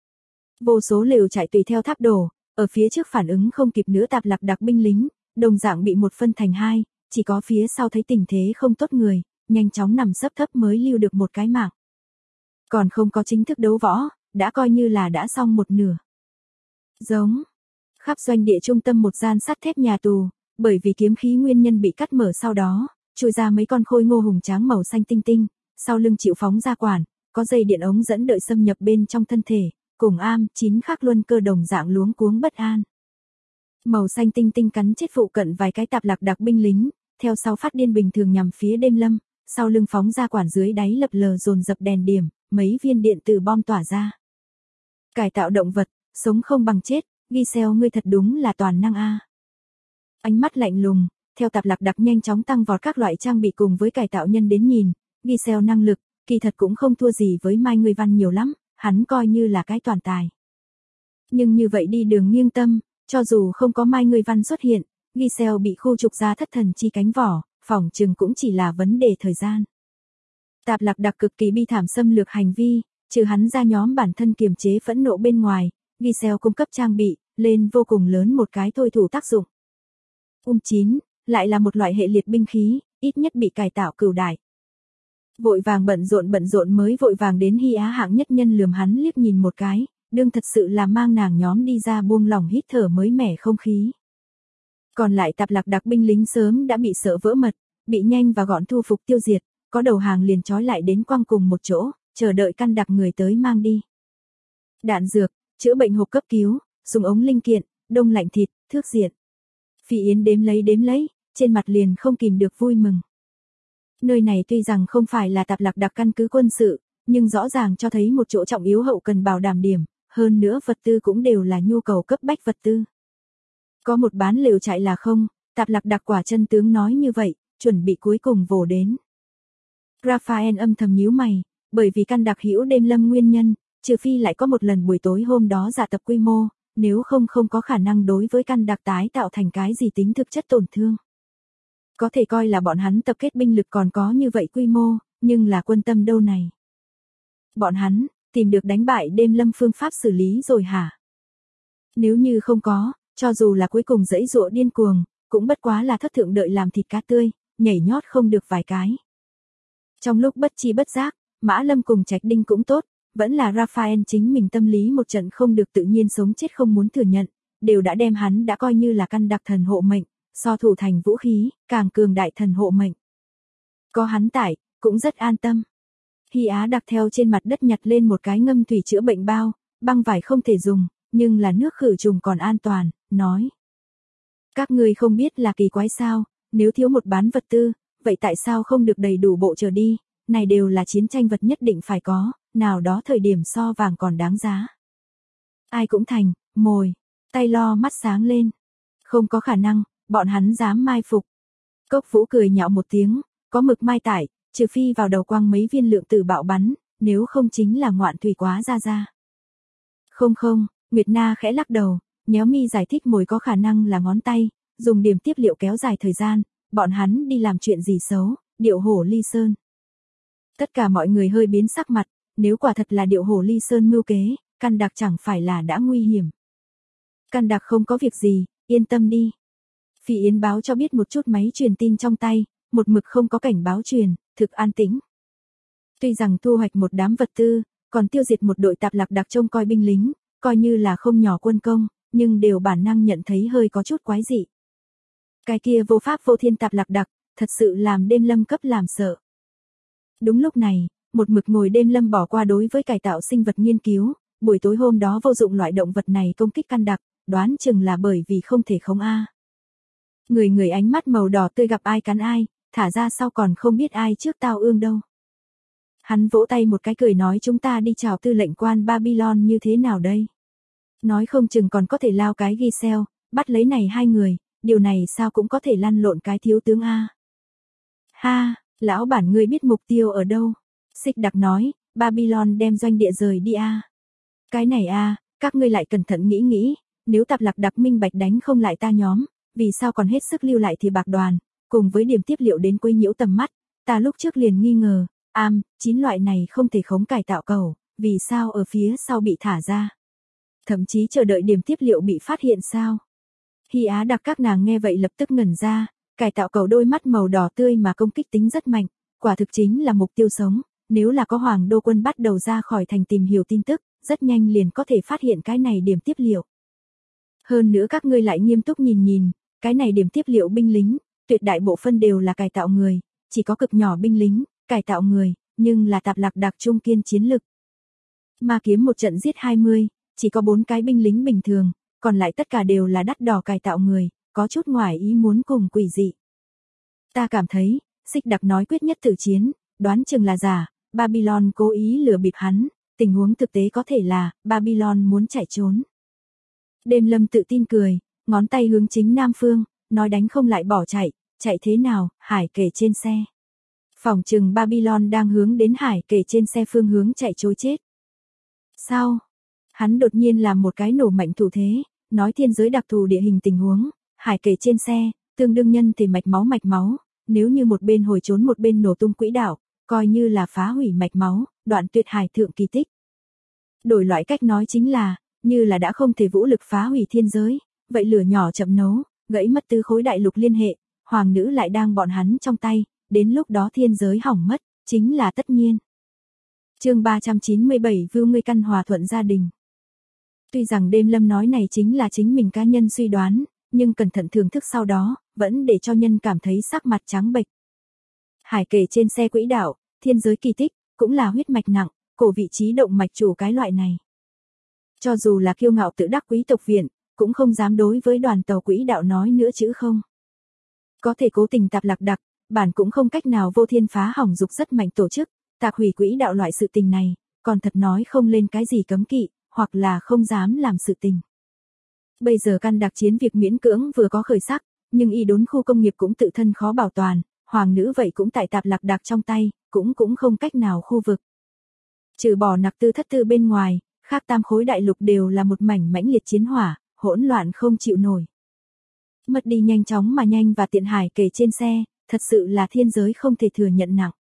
Vô số lều chạy tùy theo tháp đổ, ở phía trước phản ứng không kịp nữa tạp lạc đặc binh lính, đồng dạng bị một phân thành 2, chỉ có phía sau thấy tình thế không tốt người, nhanh chóng nằm sấp thấp mới lưu được một cái mạng. Còn không có chính thức đấu võ, đã coi như là đã xong một nửa. Giống. Khắp doanh địa trung tâm một gian sắt thép nhà tù, bởi vì kiếm khí nguyên nhân bị cắt mở sau đó, chui ra mấy con khôi ngô hùng tráng màu xanh tinh tinh, sau lưng chịu phóng ra quản, có dây điện ống dẫn đợi xâm nhập bên trong thân thể, cùng am 9 khắc luân cơ đồng dạng luống cuống bất an. Màu xanh tinh tinh cắn chết phụ cận vài cái tạp lạc đặc binh lính, theo sau phát điên bình thường nhằm phía đêm Lâm, sau lưng phóng ra quản dưới đáy lập lờ dồn dập đèn điểm, mấy viên điện từ bom tỏa ra. Cải tạo động vật, sống không bằng chết, Giselle ngươi thật đúng là toàn năng a. Ánh mắt lạnh lùng, theo tạp lạc đặc nhanh chóng tăng vọt các loại trang bị cùng với cải tạo nhân đến nhìn, Giselle năng lực, kỳ thật cũng không thua gì với Mai Người Văn nhiều lắm, hắn coi như là cái toàn tài. Nhưng như vậy đi đường nghiêng tâm, cho dù không có Mai Người Văn xuất hiện, Giselle bị khu trục ra thất thần chi cánh vỏ, phỏng chừng cũng chỉ là vấn đề thời gian. Tạp lạc đặc cực kỳ bi thảm xâm lược hành vi, trừ hắn ra nhóm bản thân kiềm chế phẫn nộ bên ngoài, Giselle cung cấp trang bị, lên vô cùng lớn một cái thôi thủ tác dụng. 9, lại là một loại hệ liệt binh khí, ít nhất bị cải tạo cửu đại. Vội vàng bận rộn mới vội vàng đến Hy Á hạng nhất nhân lườm hắn liếc nhìn một cái, đương thật sự là mang nàng nhóm đi ra buông lỏng hít thở mới mẻ không khí. Còn lại Tạp Lạc Đặc binh lính sớm đã bị sợ vỡ mật, bị nhanh và gọn thu phục tiêu diệt, có đầu hàng liền trói lại đến quăng cùng một chỗ, chờ đợi căn đặc người tới mang đi. Đạn dược, chữa bệnh hộp cấp cứu, súng ống linh kiện, đông lạnh thịt, thước diện. Phi Yến đếm lấy, trên mặt liền không kìm được vui mừng. Nơi này tuy rằng không phải là Tạp Lạc Đặc căn cứ quân sự, nhưng rõ ràng cho thấy một chỗ trọng yếu hậu cần bảo đảm điểm, hơn nữa vật tư cũng đều là nhu cầu cấp bách vật tư. Có một bán lều trại là không, Tạp Lạc Đặc quả chân tướng nói như vậy, chuẩn bị cuối cùng vồ đến. Raphael âm thầm nhíu mày, bởi vì căn đặc hữu đêm lâm nguyên nhân, trừ phi lại có một lần buổi tối hôm đó dạ tập quy mô, nếu không có khả năng đối với căn đặc tái tạo thành cái gì tính thực chất tổn thương. Có thể coi là bọn hắn tập kết binh lực còn có như vậy quy mô, nhưng là quân tâm đâu này. Bọn hắn, tìm được đánh bại đêm lâm phương pháp xử lý rồi hả? Nếu như không có, cho dù là cuối cùng dãy dụa điên cuồng, cũng bất quá là thất thượng đợi làm thịt cá tươi, nhảy nhót không được vài cái. Trong lúc bất chi bất giác, Mã Lâm cùng Trạch Đinh cũng tốt, vẫn là Raphael chính mình tâm lý một trận không được tự nhiên sống chết không muốn thừa nhận, đều đã đem hắn đã coi như là căn đặc thần hộ mệnh, so thủ thành vũ khí, càng cường đại thần hộ mệnh. Có hắn tại, cũng rất an tâm. Hy Á Đặc theo trên mặt đất nhặt lên một cái ngâm thủy chữa bệnh bao, băng vải không thể dùng, nhưng là nước khử trùng còn an toàn, nói. Các ngươi không biết là kỳ quái sao, nếu thiếu một bán vật tư, vậy tại sao không được đầy đủ bộ trở đi, này đều là chiến tranh vật nhất định phải có, nào đó thời điểm so vàng còn đáng giá. Ai cũng thành, mồi, tay lo mắt sáng lên. Không có khả năng, bọn hắn dám mai phục. Cốc Vũ cười nhạo một tiếng, có mực mai tải, trừ phi vào đầu quang mấy viên lượng tử bạo bắn, nếu không chính là ngoạn thủy quá ra. Không, Nguyệt Na khẽ lắc đầu, nhéo mi giải thích mồi có khả năng là ngón tay, dùng điểm tiếp liệu kéo dài thời gian, bọn hắn đi làm chuyện gì xấu, điệu hổ ly sơn. Tất cả mọi người hơi biến sắc mặt, nếu quả thật là điệu hổ ly sơn mưu kế, căn đặc chẳng phải là đã nguy hiểm. Căn đặc không có việc gì, yên tâm đi. Phi Yến báo cho biết một chút máy truyền tin trong tay, một mực không có cảnh báo truyền, thực an tĩnh. Tuy rằng thu hoạch một đám vật tư, còn tiêu diệt một đội Tạp Lạc Đặc trông coi binh lính, coi như là không nhỏ quân công, nhưng đều bản năng nhận thấy hơi có chút quái dị. Cái kia vô pháp vô thiên Tạp Lạc Đặc, thật sự làm đêm lâm cấp làm sợ. Đúng lúc này, một mực ngồi đêm lâm bỏ qua đối với cải tạo sinh vật nghiên cứu, buổi tối hôm đó vô dụng loại động vật này công kích căn đặc, đoán chừng là bởi vì không thể khống a. Người ánh mắt màu đỏ tươi gặp ai cắn ai, thả ra sau còn không biết ai trước tao ương đâu. Hắn vỗ tay một cái cười nói chúng ta đi chào tư lệnh quan Babylon như thế nào đây? Nói không chừng còn có thể lao cái ghi xeo, bắt lấy này hai người, điều này sao cũng có thể lăn lộn cái thiếu tướng A. Ha, lão bản ngươi biết mục tiêu ở đâu? Xích Đặc nói, Babylon đem doanh địa rời đi A. Cái này A, các ngươi lại cẩn thận nghĩ, nếu Tạp Lạc Đặc minh bạch đánh không lại ta nhóm, vì sao còn hết sức lưu lại thì bạc đoàn, cùng với điểm tiếp liệu đến quấy nhiễu tầm mắt, ta lúc trước liền nghi ngờ, 9 loại này không thể khống cải tạo cầu, vì sao ở phía sau bị thả ra. Thậm chí chờ đợi điểm tiếp liệu bị phát hiện sao. Hy Á Đặc các nàng nghe vậy lập tức ngẩn ra, cải tạo cầu đôi mắt màu đỏ tươi mà công kích tính rất mạnh, quả thực chính là mục tiêu sống, nếu là có Hoàng Đô quân bắt đầu ra khỏi thành tìm hiểu tin tức, rất nhanh liền có thể phát hiện cái này điểm tiếp liệu. Hơn nữa các ngươi lại nghiêm túc nhìn, cái này điểm tiếp liệu binh lính, tuyệt đại bộ phân đều là cải tạo người, chỉ có cực nhỏ binh lính, cải tạo người, nhưng là Tạp Lạc Đặc trung kiên chiến lực. Ma kiếm một trận giết 20, chỉ có 4 cái binh lính bình thường, còn lại tất cả đều là đắt đỏ cải tạo người, có chút ngoài ý muốn cùng quỷ dị. Ta cảm thấy, Xích Đặc nói quyết nhất tử chiến, đoán chừng là giả, Babylon cố ý lừa bịp hắn, tình huống thực tế có thể là, Babylon muốn chạy trốn. Đêm Lâm tự tin cười, ngón tay hướng chính Nam Phương, nói đánh không lại bỏ chạy thế nào, Hải Kể trên xe. Phỏng chừng Babylon đang hướng đến Hải Kể trên xe phương hướng chạy trối chết. Sao? Hắn đột nhiên làm một cái nổ mạnh thủ thế, nói thiên giới đặc thù địa hình tình huống, Hải Kể trên xe, tương đương nhân thì mạch máu, nếu như một bên hồi trốn một bên nổ tung quỹ đạo, coi như là phá hủy mạch máu, đoạn tuyệt hải thượng kỳ tích. Đổi loại cách nói chính là, như là đã không thể vũ lực phá hủy thiên giới, vậy lửa nhỏ chậm nấu, gãy mất tứ khối đại lục liên hệ, hoàng nữ lại đang bọn hắn trong tay, đến lúc đó thiên giới hỏng mất, chính là tất nhiên. Chương 397 Vưu ngươi căn hòa thuận gia đình. Tuy rằng đêm lâm nói này chính là chính mình cá nhân suy đoán, nhưng cẩn thận thưởng thức sau đó, vẫn để cho nhân cảm thấy sắc mặt trắng bệch. Hải kể trên xe quỹ đạo, thiên giới kỳ tích, cũng là huyết mạch nặng, cổ vị trí động mạch chủ cái loại này. Cho dù là kiêu ngạo tự đắc quý tộc viện, cũng không dám đối với đoàn tàu quỹ đạo nói nữa chữ không. Có thể cố tình tạp lạc đặc, bản cũng không cách nào vô thiên phá hỏng dục rất mạnh tổ chức, tạc hủy quỹ đạo loại sự tình này, còn thật nói không lên cái gì cấm kỵ, hoặc là không dám làm sự tình. Bây giờ căn đặc chiến việc miễn cưỡng vừa có khởi sắc, nhưng y đốn khu công nghiệp cũng tự thân khó bảo toàn, hoàng nữ vậy cũng tại tạp lạc đặc trong tay, cũng không cách nào khu vực. Trừ bỏ nặc tư thất tư bên ngoài, khác tam khối đại lục đều là một mảnh mãnh liệt chiến hỏa, hỗn loạn không chịu nổi. Mất đi nhanh chóng mà nhanh và tiện hải kể trên xe, thật sự là thiên giới không thể thừa nhận nặng.